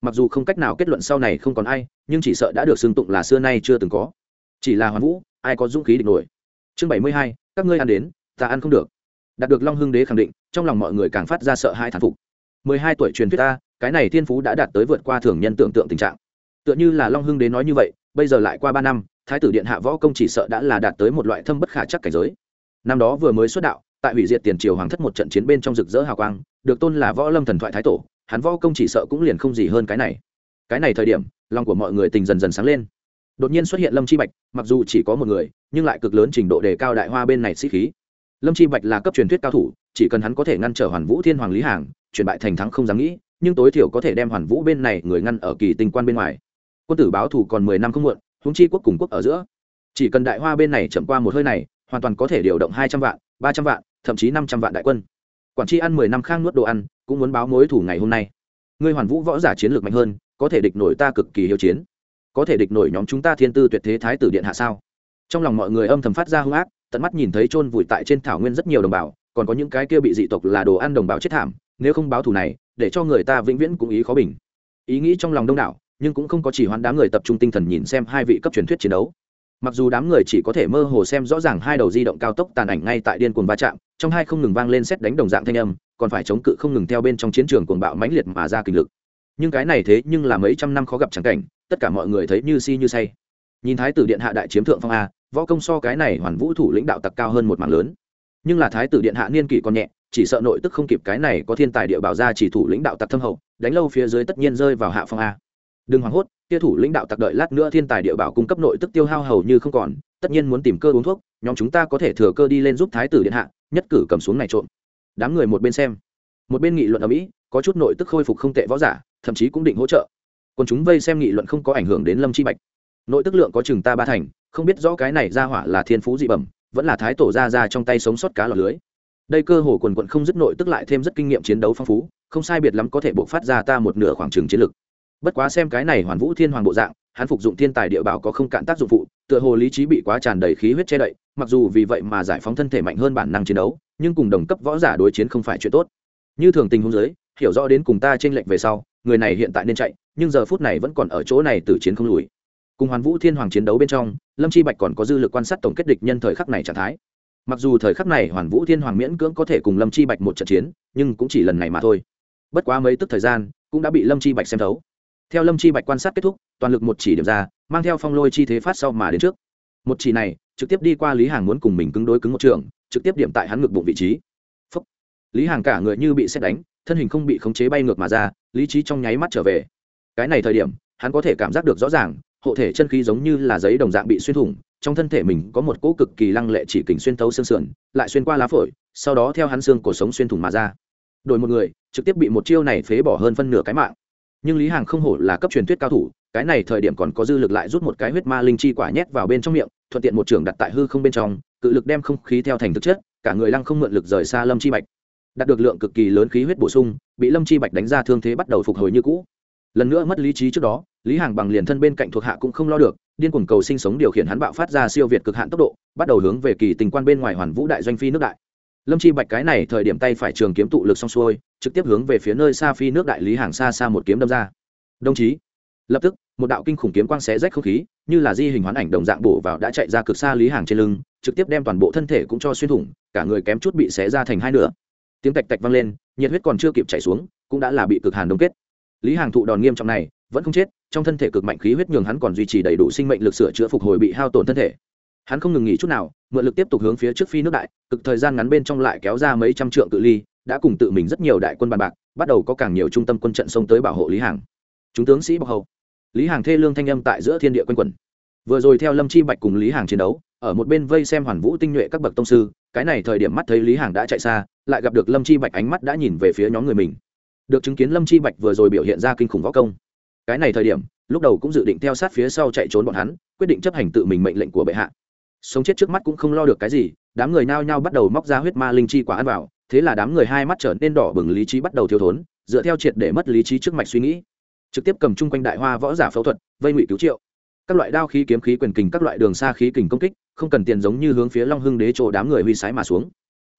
mặc dù không cách nào kết luận sau này không còn ai, nhưng chỉ sợ đã được xưng tụng là xưa nay chưa từng có. Chỉ là Hoàn Vũ, ai có dũng khí địch nổi. Chương bảy mươi hai, các ngươi ăn đến, ta ăn không được. Đạt được Long Hưng Đế khẳng định, trong lòng mọi người càng phát ra sợ hãi thán phục. mười hai tuổi truyền thuyết ta, cái này thiên phú đã đạt tới vượt qua thường nhân tưởng tượng tình trạng. Tựa như là Long Hưng Đế nói như vậy, bây giờ lại qua ba năm, thái tử điện hạ võ công chỉ sợ đã là đạt tới một loại thâm bất khả chắc cảnh giới. Năm đó vừa mới xuất đạo, tại hủy diệt tiền triều hoàng thất một trận chiến bên trong rực rỡ hào quang, được tôn là võ lâm thần thoại thái tổ, hắn võ công chỉ sợ cũng liền không gì hơn cái này. Cái này thời điểm, lòng của mọi người tình dần dần sáng lên. Đột nhiên xuất hiện Lâm Chi Bạch, mặc dù chỉ có một người, nhưng lại cực lớn trình độ đề cao đại hoa bên này sĩ khí. Lâm Chi Bạch là cấp truyền thuyết cao thủ, chỉ cần hắn có thể ngăn trở Hoàn Vũ Thiên Hoàng Lý Hàng, chuyển bại thành thắng không dám nghĩ, nhưng tối thiểu có thể đem Hoàn Vũ bên này người ngăn ở kỳ tinh quan bên ngoài. Quân tử báo thù còn mười năm không muộn, huống chi quốc cùng quốc ở giữa. Chỉ cần đại hoa bên này chậm qua một hơi này, hoàn toàn có thể điều động hai trăm vạn, ba trăm vạn, thậm chí năm trăm vạn đại quân. Quản Chi ăn mười năm khang nuốt đồ ăn, cũng muốn báo mối thù ngày hôm nay. Ngươi Hoàn Vũ võ giả chiến lược mạnh hơn, có thể địch nổi ta cực kỳ hiếu chiến, có thể địch nổi nhóm chúng ta thiên tư tuyệt thế thái tử điện hạ sao? Trong lòng mọi người âm thầm phát ra hung ác, tận mắt nhìn thấy chôn vùi tại trên thảo nguyên rất nhiều đồng bào, còn có những cái kia bị dị tộc là đồ ăn đồng bào chết thảm, nếu không báo thù này, để cho người ta vĩnh viễn cũng ý khó bình. Ý nghĩ trong lòng đông đảo, nhưng cũng không có chỉ hoán đám người tập trung tinh thần nhìn xem hai vị cấp truyền thuyết chiến đấu. Mặc dù đám người chỉ có thể mơ hồ xem rõ ràng hai đầu di động cao tốc tàn ảnh ngay tại điên cuồng va chạm, trong hai không ngừng vang lên sét đánh đồng dạng thanh âm, còn phải chống cự không ngừng theo bên trong chiến trường cuồng bạo mãnh liệt mà ra kinh lực. Nhưng cái này thế nhưng là mấy trăm năm khó gặp chẳng cảnh, tất cả mọi người thấy như si như say. Nhìn thái tử điện hạ đại chiếm thượng phong a, võ công so cái này Hoàn Vũ thủ lĩnh đạo tặc cao hơn một mảng lớn. Nhưng là thái tử điện hạ niên kỷ còn nhẹ, chỉ sợ nội tức không kịp cái này có thiên tài địa bảo ra chỉ thủ lĩnh đạo tặc thâm hậu, đánh lâu phía dưới tất nhiên rơi vào hạ phong a. Đừng hoảng hốt, kia thủ lĩnh đạo tặc đợi lát nữa thiên tài địa bảo cung cấp nội tức tiêu hao hầu như không còn, tất nhiên muốn tìm cơ uống thuốc, nhóm chúng ta có thể thừa cơ đi lên giúp thái tử điện hạ, nhất cử cầm xuống này trộm. Đám người một bên xem, một bên nghị luận ở mỹ, có chút nội tức khôi phục không tệ võ giả, thậm chí cũng định hỗ trợ. Còn chúng vây xem nghị luận không có ảnh hưởng đến Lâm Chi Bạch. Nội tức lượng có chừng ta ba thành, không biết rõ cái này ra hỏa là thiên phú dị bẩm, vẫn là thái tổ ra ra trong tay sống sót cá lọt lưới. Đây cơ hồ quần quần không dứt nội tức lại thêm rất kinh nghiệm chiến đấu phong phú, không sai biệt lắm có thể bộc phát ra ta một nửa khoảng trường chiến lực. Bất quá xem cái này Hoàn Vũ Thiên Hoàng bộ dạng, hắn phục dụng thiên tài địa bảo có không cạn tác dụng phụ, tựa hồ lý trí bị quá tràn đầy khí huyết che đậy, mặc dù vì vậy mà giải phóng thân thể mạnh hơn bản năng chiến đấu, nhưng cùng đồng cấp võ giả đối chiến không phải chuyện tốt. Như thường tình huống dưới, hiểu rõ đến cùng ta chênh lệch về sau, người này hiện tại nên chạy, nhưng giờ phút này vẫn còn ở chỗ này tử chiến không lùi. Cùng Hoàn Vũ Thiên Hoàng chiến đấu bên trong, Lâm Chi Bạch còn có dư lực quan sát tổng kết địch nhân thời khắc này trạng thái. Mặc dù thời khắc này Hoàn Vũ Thiên Hoàng miễn cưỡng có thể cùng Lâm Chi Bạch một trận chiến, nhưng cũng chỉ lần này mà thôi. Bất quá mấy tức thời gian, cũng đã bị Lâm Chi Bạch xem thấu. Theo Lâm Chi Bạch quan sát kết thúc, toàn lực một chỉ điểm ra, mang theo phong lôi chi thế phát sau mà đến trước. Một chỉ này, trực tiếp đi qua Lý Hàng muốn cùng mình cứng đối cứng một trường, trực tiếp điểm tại hắn ngực bụng vị trí. Phúc. Lý Hàng cả người như bị sét đánh, thân hình không bị khống chế bay ngược mà ra, lý trí trong nháy mắt trở về. Cái này thời điểm, hắn có thể cảm giác được rõ ràng, hộ thể chân khí giống như là giấy đồng dạng bị xuyên thủng, trong thân thể mình có một cỗ cực kỳ lăng lệ chỉ kình xuyên thấu xương sườn, lại xuyên qua lá phổi, sau đó theo hắn xương cổ sống xuyên thủng mà ra. Đổi một người, trực tiếp bị một chiêu này phế bỏ hơn phân nửa cái mạng. Nhưng Lý Hàng không hổ là cấp truyền thuyết cao thủ, cái này thời điểm còn có dư lực lại rút một cái huyết ma linh chi quả nhét vào bên trong miệng, thuận tiện một trường đặt tại hư không bên trong, cự lực đem không khí theo thành thực chất, cả người lăng không mượn lực rời xa Lâm Chi Bạch. Đạt được lượng cực kỳ lớn khí huyết bổ sung, bị Lâm Chi Bạch đánh ra thương thế bắt đầu phục hồi như cũ. Lần nữa mất lý trí trước đó, Lý Hàng bằng liền thân bên cạnh thuộc hạ cũng không lo được, điên cuồng cầu sinh sống điều khiển hắn bạo phát ra siêu việt cực hạn tốc độ, bắt đầu hướng về kỳ tình quan bên ngoài Hoàn Vũ đại doanh phi nước đại. Lâm Chi Bạch cái này thời điểm tay phải trường kiếm tụ lực xong xuôi, trực tiếp hướng về phía nơi xa phi nước đại Lý Hàng xa xa một kiếm đâm ra. Đồng chí, lập tức một đạo kinh khủng kiếm quang xé rách không khí, như là di hình hoán ảnh đồng dạng bổ vào đã chạy ra cực xa Lý Hàng trên lưng, trực tiếp đem toàn bộ thân thể cũng cho xuyên thủng, cả người kém chút bị xé ra thành hai nửa. Tiếng tạch tạch vang lên, nhiệt huyết còn chưa kịp chảy xuống, cũng đã là bị cực hàn đông kết. Lý Hàng thụ đòn nghiêm trọng này, vẫn không chết, trong thân thể cực mạnh khí huyết nhường hắn còn duy trì đầy đủ sinh mệnh lực sửa chữa phục hồi bị hao tổn thân thể. Hắn không ngừng nghỉ chút nào, mượn lực tiếp tục hướng phía trước phi nước đại, cực thời gian ngắn bên trong lại kéo ra mấy trăm trượng cự ly, đã cùng tự mình rất nhiều đại quân bàn bạc, bắt đầu có càng nhiều trung tâm quân trận xông tới bảo hộ Lý Hàng. Chúng tướng sĩ bọc hầu. Lý Hàng thê lương thanh âm tại giữa thiên địa quanh quẩn. Vừa rồi theo Lâm Chi Bạch cùng Lý Hàng chiến đấu, ở một bên vây xem Hoàn Vũ tinh nhuệ các bậc tông sư, cái này thời điểm mắt thấy Lý Hàng đã chạy xa, lại gặp được Lâm Chi Bạch ánh mắt đã nhìn về phía nhóm người mình. Được chứng kiến Lâm Chi Bạch vừa rồi biểu hiện ra kinh khủng võ công. Cái này thời điểm, lúc đầu cũng dự định theo sát phía sau chạy trốn bọn hắn, quyết định chấp hành tự mình mệnh lệnh của bệ hạ. Sống chết trước mắt cũng không lo được cái gì, đám người nhao nhao bắt đầu móc ra huyết ma linh chi quả ăn vào, thế là đám người hai mắt trở nên đỏ bừng, lý trí bắt đầu thiếu thốn, dựa theo triệt để mất lý trí trước mạch suy nghĩ, trực tiếp cầm chung quanh đại hoa võ giả phẫu thuật, vây ngụy cứu triệu. Các loại đao khí kiếm khí quyền kình các loại đường xa khí kình công kích, không cần tiền giống như hướng phía Long Hưng Đế chỗ đám người huy sái mà xuống.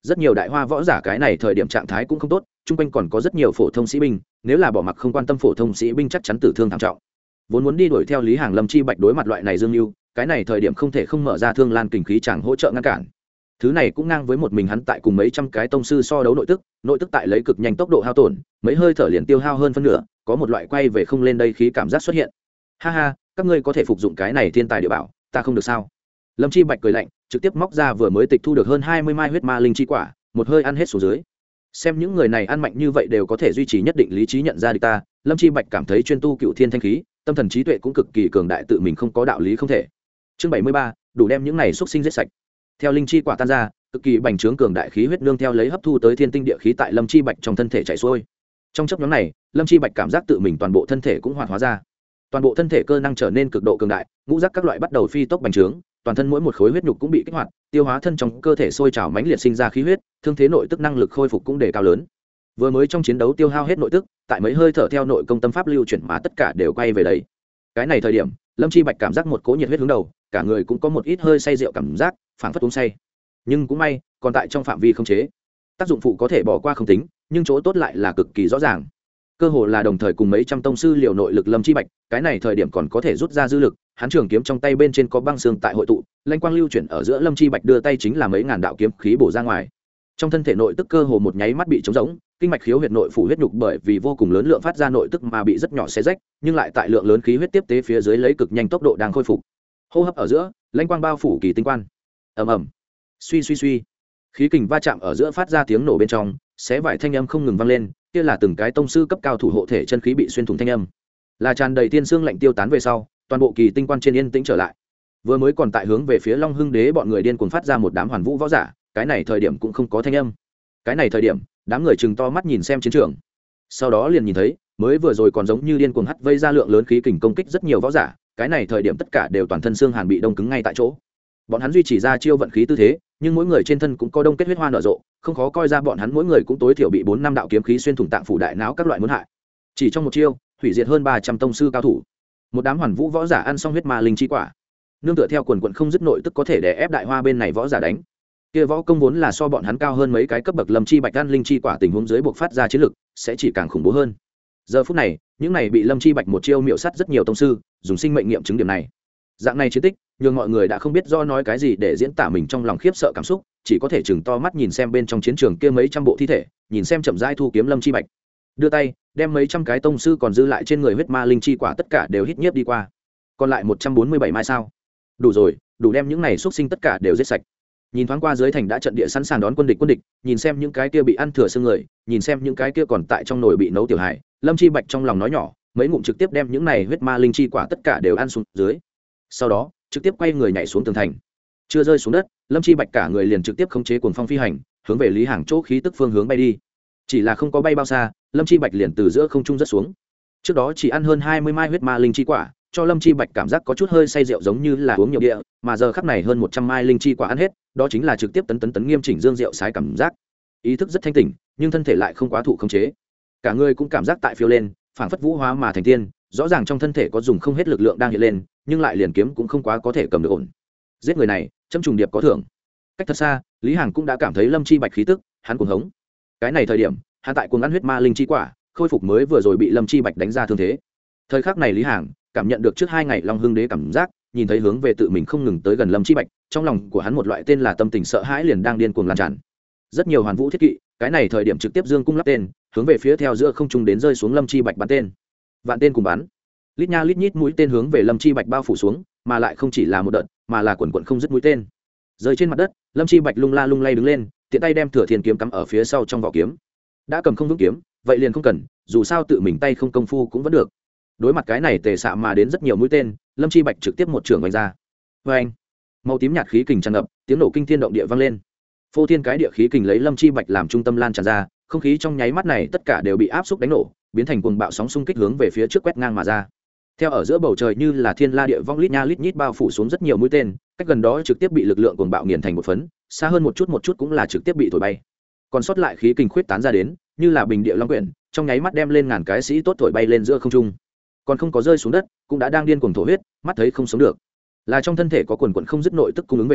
rất nhiều đại hoa võ giả cái này thời điểm trạng thái cũng không tốt, chung quanh còn có rất nhiều phổ thông sĩ binh, nếu là bỏ mặc không quan tâm phổ thông sĩ binh chắc chắn tử thương thảm trọng. Vốn muốn đi đuổi theo Lý Hàng, Lâm Chi Bạch đối mặt loại này dương lưu, cái này thời điểm không thể không mở ra Thương Lan kình khí chẳng hỗ trợ ngăn cản. Thứ này cũng ngang với một mình hắn tại cùng mấy trăm cái tông sư so đấu nội tức, nội tức tại lấy cực nhanh tốc độ hao tổn, mấy hơi thở liền tiêu hao hơn phân nửa, có một loại quay về không lên đây khí cảm giác xuất hiện. Ha ha, các ngươi có thể phục dụng cái này thiên tài địa bảo, ta không được sao? Lâm Chi Bạch cười lạnh, trực tiếp móc ra vừa mới tịch thu được hơn hai mươi mai huyết ma linh chi quả, một hơi ăn hết xuống dưới. Xem những người này ăn mạnh như vậy đều có thể duy trì nhất định lý trí nhận ra địch ta, Lâm Chi Bạch cảm thấy chuyên tu cựu thiên thanh khí, tâm thần trí tuệ cũng cực kỳ cường đại, tự mình không có đạo lý không thể. Chương bảy mươi ba, đủ đem những này xúc sinh giết sạch. Theo linh chi quả tan ra, cực kỳ bành trướng cường đại khí huyết nương theo lấy hấp thu tới thiên tinh địa khí tại Lâm Chi Bạch trong thân thể chảy xuôi. Trong chốc ngắn này, Lâm Chi Bạch cảm giác tự mình toàn bộ thân thể cũng hoạt hóa ra. Toàn bộ thân thể cơ năng trở nên cực độ cường đại, ngũ giác các loại bắt đầu phi tốc bành trướng, toàn thân mỗi một khối huyết nhục cũng bị kích hoạt, tiêu hóa thân trong cơ thể sôi trào mãnh liệt sinh ra khí huyết, thương thế nội tức năng lực khôi phục cũng đề cao lớn. Vừa mới trong chiến đấu tiêu hao hết nội tức, tại mấy hơi thở theo nội công tâm pháp lưu chuyển mà tất cả đều quay về đấy. Cái này thời điểm, Lâm Chi Bạch cảm giác một cỗ nhiệt huyết hướng đầu, cả người cũng có một ít hơi say rượu cảm giác, phảng phất uống say. Nhưng cũng may, còn tại trong phạm vi không chế. Tác dụng phụ có thể bỏ qua không tính, nhưng chỗ tốt lại là cực kỳ rõ ràng. Cơ hồ là đồng thời cùng mấy trăm tông sư liều nội lực Lâm Chi Bạch, cái này thời điểm còn có thể rút ra dư lực, hắn trường kiếm trong tay bên trên có băng xương tại hội tụ, lanh quang lưu chuyển ở giữa, Lâm Chi Bạch đưa tay chính là mấy ngàn đạo kiếm khí bổ ra ngoài. Trong thân thể nội tức cơ hồ một nháy mắt bị trống rỗng, kinh mạch khiếu huyệt nội phủ huyết nhục bởi vì vô cùng lớn lượng phát ra nội tức mà bị rất nhỏ xé rách, nhưng lại tại lượng lớn khí huyết tiếp tế phía dưới lấy cực nhanh tốc độ đang khôi phục. Hô hấp ở giữa, lanh quang bao phủ kỳ tinh quan. Ầm ầm, suy suy suy, khí kình va chạm ở giữa phát ra tiếng nổ bên trong, xé vải thanh âm không ngừng vang lên, kia là từng cái tông sư cấp cao thủ hộ thể chân khí bị xuyên thủng thanh âm. Là tràn đầy tiên xương lạnh tiêu tán về sau, toàn bộ kỳ tinh quan trên yên tĩnh trở lại. Vừa mới còn tại hướng về phía Long Hưng Đế bọn người điên cuồng phát ra một đám hoàn vũ võ giả, cái này thời điểm cũng không có thanh âm. Cái này thời điểm, đám người chừng to mắt nhìn xem chiến trường. Sau đó liền nhìn thấy, mới vừa rồi còn giống như điên cuồng hắt vây ra lượng lớn khí kình công kích rất nhiều võ giả, cái này thời điểm tất cả đều toàn thân xương hàn bị đông cứng ngay tại chỗ. Bọn hắn duy trì ra chiêu vận khí tư thế, nhưng mỗi người trên thân cũng có đông kết huyết hoa nở rộ, không khó coi ra bọn hắn mỗi người cũng tối thiểu bị bốn năm đạo kiếm khí xuyên thủng tạng phủ đại não các loại muốn hại. Chỉ trong một chiêu, hủy diệt hơn ba trăm tông sư cao thủ. Một đám hoàn vũ võ giả ăn xong huyết ma linh chi quả, nương tựa theo quần quần không dứt nội tức có thể đè ép đại hoa bên này võ giả đánh. Kia võ công vốn là so bọn hắn cao hơn mấy cái cấp bậc, Lâm Chi Bạch ăn linh chi quả tình huống dưới buộc phát ra chiến lực, sẽ chỉ càng khủng bố hơn. Giờ phút này, những này bị Lâm Chi Bạch một chiêu miệu sát rất nhiều tông sư, dùng sinh mệnh nghiệm chứng điểm này. Dạng này chiến tích, nhưng mọi người đã không biết do nói cái gì để diễn tả mình trong lòng khiếp sợ cảm xúc, chỉ có thể chừng to mắt nhìn xem bên trong chiến trường kia mấy trăm bộ thi thể, nhìn xem chậm rãi thu kiếm Lâm Chi Bạch. Đưa tay, đem mấy trăm cái tông sư còn dư lại trên người huyết ma linh chi quả tất cả đều hít nhiếp đi qua. Còn lại một trăm bốn mươi bảy mai sao? Đủ rồi, đủ đem những này xuất sinh tất cả đều giết sạch. Nhìn thoáng qua dưới thành đã trận địa sẵn sàng đón quân địch quân địch, nhìn xem những cái kia bị ăn thừa xương người, nhìn xem những cái kia còn tại trong nồi bị nấu tiểu hải, Lâm Chi Bạch trong lòng nói nhỏ, mấy ngụm trực tiếp đem những này huyết ma linh chi quả tất cả đều ăn xuống dưới. Sau đó, trực tiếp quay người nhảy xuống tường thành. Chưa rơi xuống đất, Lâm Chi Bạch cả người liền trực tiếp khống chế cuồng phong phi hành, hướng về Lý Hàng chỗ khí tức phương hướng bay đi. Chỉ là không có bay bao xa, Lâm Chi Bạch liền từ giữa không trung rất xuống. Trước đó chỉ ăn hơn hai mươi mai huyết ma linh chi quả, cho Lâm Chi Bạch cảm giác có chút hơi say rượu giống như là uống nhiều địa, mà giờ khắc này hơn một trăm mai linh chi quả ăn hết, đó chính là trực tiếp tấn tấn tấn nghiêm chỉnh dương rượu sái cảm giác. Ý thức rất thanh tỉnh, nhưng thân thể lại không quá thụ khống chế. Cả người cũng cảm giác tại phiêu lên, phảng phất vũ hóa mà thành tiên, rõ ràng trong thân thể có dùng không hết lực lượng đang hiện lên, nhưng lại liền kiếm cũng không quá có thể cầm được ổn. Giết người này, châm trùng điệp có thưởng. Cách thật xa, Lý Hàng cũng đã cảm thấy Lâm Chi Bạch khí tức, hắn cuồng hống. Cái này thời điểm, hắn tại cuồng ăn huyết ma linh chi quả, khôi phục mới vừa rồi bị Lâm Chi Bạch đánh ra thương thế. Thời khắc này Lý Hàng cảm nhận được trước hai ngày Long Hưng Đế cảm giác, nhìn thấy hướng về tự mình không ngừng tới gần Lâm Chi Bạch, trong lòng của hắn một loại tên là tâm tình sợ hãi liền đang điên cuồng lan tràn. Rất nhiều hoàn vũ thiết kỵ, cái này thời điểm trực tiếp dương cung lắp tên, hướng về phía theo giữa không trung đến rơi xuống Lâm Chi Bạch bắn tên. Vạn tên cùng bắn. Lít nha lít nhít mũi tên hướng về Lâm Chi Bạch bao phủ xuống, mà lại không chỉ là một đợt, mà là quần quần không dứt mũi tên. Rơi trên mặt đất, Lâm Chi Bạch lung la lung lay đứng lên, tiện tay đem Thừa Thiên kiếm cắm ở phía sau trong vỏ kiếm. Đã cầm không vững kiếm, vậy liền không cần, dù sao tự mình tay không công phu cũng vẫn được. Đối mặt cái này tề xạ mà đến rất nhiều mũi tên, Lâm Chi Bạch trực tiếp một trường vành ra. Oeng! Màu tím nhạt khí kình tràn ngập, tiếng nổ kinh thiên động địa vang lên. Phô thiên cái địa khí kình lấy Lâm Chi Bạch làm trung tâm lan tràn ra, không khí trong nháy mắt này tất cả đều bị áp xúc đánh nổ, biến thành cuồng bạo sóng xung kích hướng về phía trước quét ngang mà ra. Theo ở giữa bầu trời như là thiên la địa vong lít nha lít nhít bao phủ xuống rất nhiều mũi tên, cách gần đó trực tiếp bị lực lượng cuồng bạo nghiền thành một phấn, xa hơn một chút một chút cũng là trực tiếp bị thổi bay. Còn sót lại khí kình khuyết tán ra đến, như là bình địa long quyển, trong nháy mắt đem lên ngàn cái sĩ tốt thổi bay lên giữa không trung. Còn không có rơi xuống đất, cũng đã đang điên cuồng thổ huyết, mắt thấy không sống được. Là trong thân thể có quần quần không dứt nội tức cung ứng về sau,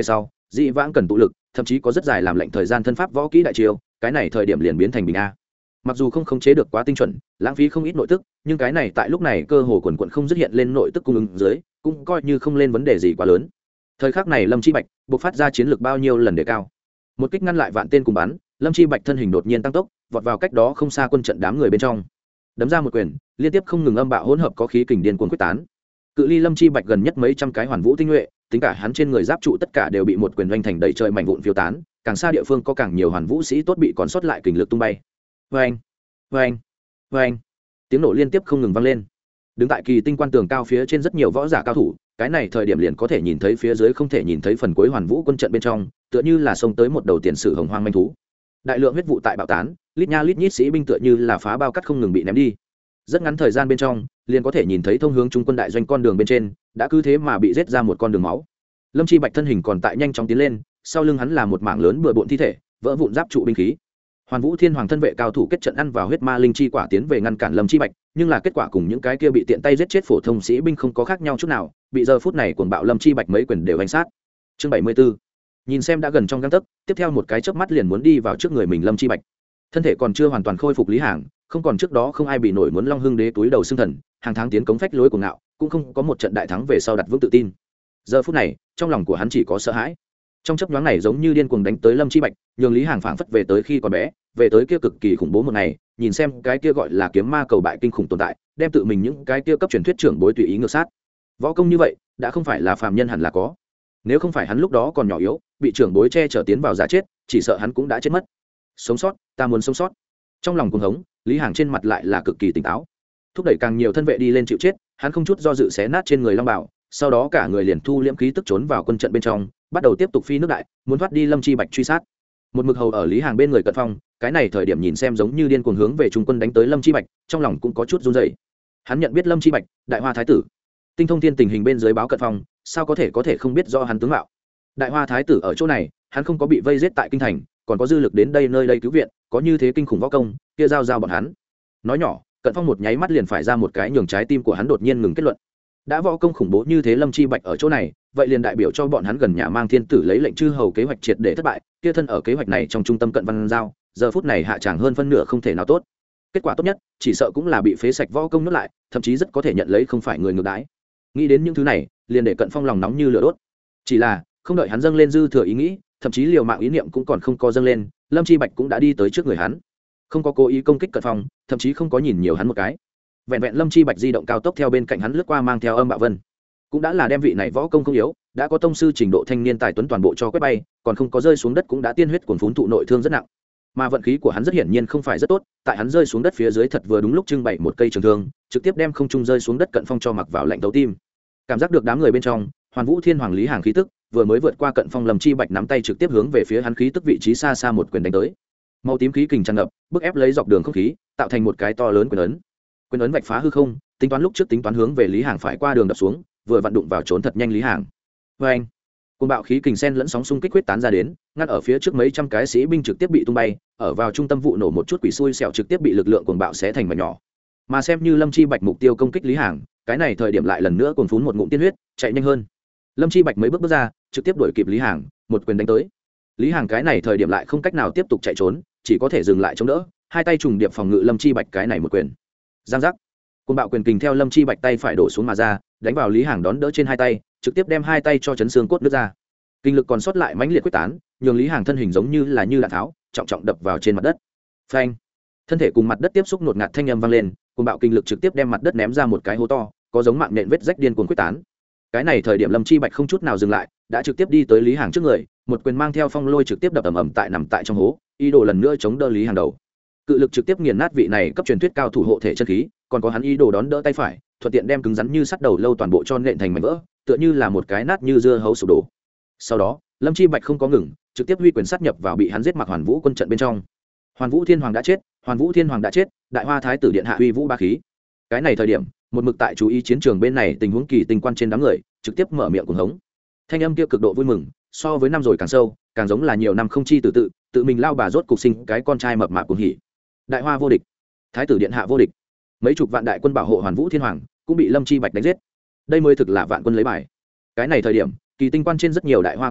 dị vãng cần tụ lực, thậm chí có rất dài làm lệnh thời gian thân pháp võ kỹ đại chiêu, cái này thời điểm liền biến thành bình a. Mặc dù không khống chế được quá tinh chuẩn, lãng phí không ít nội tức, nhưng cái này tại lúc này cơ hồ quần quần không dứt hiện lên nội tức cung ứng dưới, cũng coi như không lên vấn đề gì quá lớn. Thời khắc này Lâm Chi Bạch bộc phát ra chiến lược bao nhiêu lần đề cao. Một kích ngăn lại vạn tên cùng bắn, Lâm Chi Bạch thân hình đột nhiên tăng tốc, vọt vào cách đó không xa quân trận đám người bên trong. Đấm ra một quyền, liên tiếp không ngừng âm bạo hỗn hợp có khí kình điên cuồng quyết tán. Cự ly Lâm Chi Bạch gần nhất mấy trăm cái hoàn vũ tinh nhuệ, tính cả hắn trên người giáp trụ tất cả đều bị một quyền oanh thành đầy trời mảnh vụn phiêu tán, càng xa địa phương có càng nhiều hoàn vũ sĩ tốt bị còn sót lại kình lực tung bay. Oeng, oeng, oeng. Tiếng nổ liên tiếp không ngừng vang lên. Đứng tại kỳ tinh quan tường cao phía trên rất nhiều võ giả cao thủ, cái này thời điểm liền có thể nhìn thấy phía dưới không thể nhìn thấy phần cuối hoàn vũ quân trận bên trong, tựa như là xông tới một đầu tiền sử hồng hoang manh thú. Đại lượng huyết vụ tại bạo tán, lít nha lít nhít sĩ binh tựa như là phá bao cắt không ngừng bị ném đi. Rất ngắn thời gian bên trong, liền có thể nhìn thấy thông hướng trung quân đại doanh con đường bên trên, đã cứ thế mà bị giết ra một con đường máu. Lâm Chi Bạch thân hình còn tại nhanh chóng tiến lên, sau lưng hắn là một mảng lớn bừa bộn thi thể, vỡ vụn giáp trụ binh khí. Hoàn Vũ Thiên Hoàng thân vệ cao thủ kết trận ăn vào huyết ma linh chi quả tiến về ngăn cản Lâm Chi Bạch, nhưng là kết quả cùng những cái kia bị tiện tay giết chết phổ thông sĩ binh không có khác nhau chút nào, bị giờ phút này cuồng bạo Lâm Chi Bạch mấy quyền đều đánh sát. Chương bảy mươi tư. Nhìn xem đã gần trong gang tấc, tiếp theo một cái chớp mắt liền muốn đi vào trước người mình Lâm Chi Bạch. Thân thể còn chưa hoàn toàn khôi phục Lý Hàng, không còn trước đó không ai bị nổi muốn Long Hưng Đế túi đầu xương thần, hàng tháng tiến cống phách lối của ngạo, cũng không có một trận đại thắng về sau đặt vững tự tin. Giờ phút này, trong lòng của hắn chỉ có sợ hãi. Trong chớp nhoáng này giống như điên cuồng đánh tới Lâm Chi Bạch, nhường Lý Hàng phảng phất về tới khi còn bé, về tới kia cực kỳ khủng bố một ngày, nhìn xem cái kia gọi là kiếm ma cầu bại kinh khủng tồn tại, đem tự mình những cái kia cấp truyền thuyết trưởng bối tùy ý ngược sát. Võ công như vậy, đã không phải là phàm nhân hẳn là có. Nếu không phải hắn lúc đó còn nhỏ yếu, bị trưởng bối che chở tiến vào giả chết, chỉ sợ hắn cũng đã chết mất. Sống sót, ta muốn sống sót. Trong lòng cuồng hống, Lý Hàng trên mặt lại là cực kỳ tỉnh táo, thúc đẩy càng nhiều thân vệ đi lên chịu chết, hắn không chút do dự xé nát trên người long bảo, sau đó cả người liền thu liễm khí tức trốn vào quân trận bên trong, bắt đầu tiếp tục phi nước đại, muốn thoát đi Lâm Chi Bạch truy sát. Một mực hầu ở Lý Hàng bên người Cận Phong, cái này thời điểm nhìn xem giống như điên cuồng hướng về trung quân đánh tới Lâm Chi Bạch, trong lòng cũng có chút run rẩy. Hắn nhận biết Lâm Chi Bạch, Đại Hoa thái tử. Tinh thông thiên tình hình bên dưới báo Cận Phong, sao có thể có thể không biết do hắn tướng mạo. Đại Hoa thái tử ở chỗ này, hắn không có bị vây giết tại kinh thành, còn có dư lực đến đây nơi đây cứu viện, có như thế kinh khủng võ công, kia giao giao bọn hắn. Nói nhỏ, Cận Phong một nháy mắt liền phải ra một cái nhường trái tim của hắn đột nhiên ngừng kết luận. Đã võ công khủng bố như thế Lâm Chi Bạch ở chỗ này, vậy liền đại biểu cho bọn hắn gần nhà mang thiên tử lấy lệnh chư hầu kế hoạch triệt để thất bại, kia thân ở kế hoạch này trong trung tâm Cận Văn Giao, giờ phút này hạ tràng hơn phân nửa không thể nào tốt. Kết quả tốt nhất, chỉ sợ cũng là bị phế sạch võ công nuốt lại, thậm chí rất có thể nhận lấy không phải người ngược đãi. Nghĩ đến những thứ này, liền để Cận Phong lòng nóng như lửa đốt. Chỉ là, không đợi hắn dâng lên dư thừa ý nghĩ, thậm chí liều mạng ý niệm cũng còn không có dâng lên, Lâm Chi Bạch cũng đã đi tới trước người hắn. Không có cố ý công kích Cận Phong, thậm chí không có nhìn nhiều hắn một cái. Vẹn vẹn Lâm Chi Bạch di động cao tốc theo bên cạnh hắn lướt qua mang theo âm bạo vân, cũng đã là đem vị này võ công không yếu, đã có tông sư trình độ thanh niên tài tuấn toàn bộ cho quét bay, còn không có rơi xuống đất cũng đã tiên huyết cuồn phún thụ nội thương rất nặng. Mà vận khí của hắn rất hiển nhiên không phải rất tốt, tại hắn rơi xuống đất phía dưới thật vừa đúng lúc trưng bày một cây trường thương, trực tiếp đem không trung rơi xuống đất Cận Phong cho mặc vào lạnh tấu tim. Cảm giác được đám người bên trong, Hoàn Vũ Thiên Hoàng Lý Hàng khí tức, vừa mới vượt qua Cận Phong, Lâm Chi Bạch nắm tay trực tiếp hướng về phía hắn khí tức vị trí xa xa một quyền đánh tới. Màu tím khí kình tràn ngập, bức ép lấy dọc đường không khí, tạo thành một cái to lớn quyền ấn. Quyền ấn vạch phá hư không, tính toán lúc trước tính toán hướng về Lý Hàng phải qua đường đập xuống, vừa vặn đụng vào trốn thật nhanh Lý Hàng. Vê anh, cơn bạo khí kình sen lẫn sóng xung kích huyết tán ra đến, ngăn ở phía trước mấy trăm cái sĩ binh trực tiếp bị tung bay, ở vào trung tâm vụ nổ một chút quỷ xui xẻo trực tiếp bị lực lượng cuồng bạo xé thành mảnh nhỏ. Mà xem như Lâm Chi Bạch mục tiêu công kích Lý Hàng, cái này thời điểm lại lần nữa cuồn phún một ngụm tiên huyết, chạy nhanh hơn. Lâm Chi Bạch mấy bước bước ra, trực tiếp đuổi kịp Lý Hàng, một quyền đánh tới. Lý Hàng cái này thời điểm lại không cách nào tiếp tục chạy trốn, chỉ có thể dừng lại chống đỡ, hai tay trùng điệp phòng ngự Lâm Chi Bạch cái này một quyền. Giang giác. Cơn bạo quyền kình theo Lâm Chi Bạch tay phải đổ xuống mà ra, đánh vào Lý Hàng đón đỡ trên hai tay, trực tiếp đem hai tay cho chấn xương cốt nứt ra. Kinh lực còn sót lại mãnh liệt quyết tán, nhường Lý Hàng thân hình giống như là như đạn tháo, trọng trọng đập vào trên mặt đất. Phanh. Thân thể cùng mặt đất tiếp xúc nột ngạt thanh âm vang lên, cơn bạo kinh lực trực tiếp đem mặt đất ném ra một cái hố to, có giống mạng nện vết rách điên cuồng quyết tán. Cái này thời điểm Lâm Chi Bạch không chút nào dừng lại, đã trực tiếp đi tới Lý Hàng trước người, một quyền mang theo phong lôi trực tiếp đập ầm ầm tại nằm tại trong hố, ý đồ lần nữa chống đỡ Lý Hàng đầu. Cự lực trực tiếp nghiền nát vị này cấp truyền thuyết cao thủ hộ thể chân khí, còn có hắn ý đồ đón đỡ tay phải, thuận tiện đem cứng rắn như sắt đầu lâu toàn bộ cho nện thành mảnh vỡ, tựa như là một cái nát như dưa hấu sụp đổ. Sau đó, Lâm Chi Bạch không có ngừng, trực tiếp huy quyền sát nhập vào bị hắn giết mặc Hoàn Vũ quân trận bên trong. Hoàn Vũ Thiên Hoàng đã chết, Hoàn Vũ Thiên Hoàng đã chết, Đại Hoa thái tử điện hạ uy vũ ba khí. Cái này thời điểm, một mực tại chú ý chiến trường bên này tình huống kỳ tinh quan trên đám người, trực tiếp mở miệng cuồng hống. Thanh âm kia cực độ vui mừng, so với năm rồi càng sâu, càng giống là nhiều năm không chi tự tự, tự mình lao bà rốt cục sinh cái con trai mập mạp cuồng hỉ. Đại Hoa vô địch, thái tử điện hạ vô địch. Mấy chục vạn đại quân bảo hộ Hoàn Vũ Thiên Hoàng cũng bị Lâm Chi Bạch đánh giết. Đây mới thực là vạn quân lấy bài. Cái này thời điểm, kỳ tinh quan trên rất nhiều đại hoa quân đội,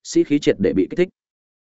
sĩ khí triệt để bị kích thích.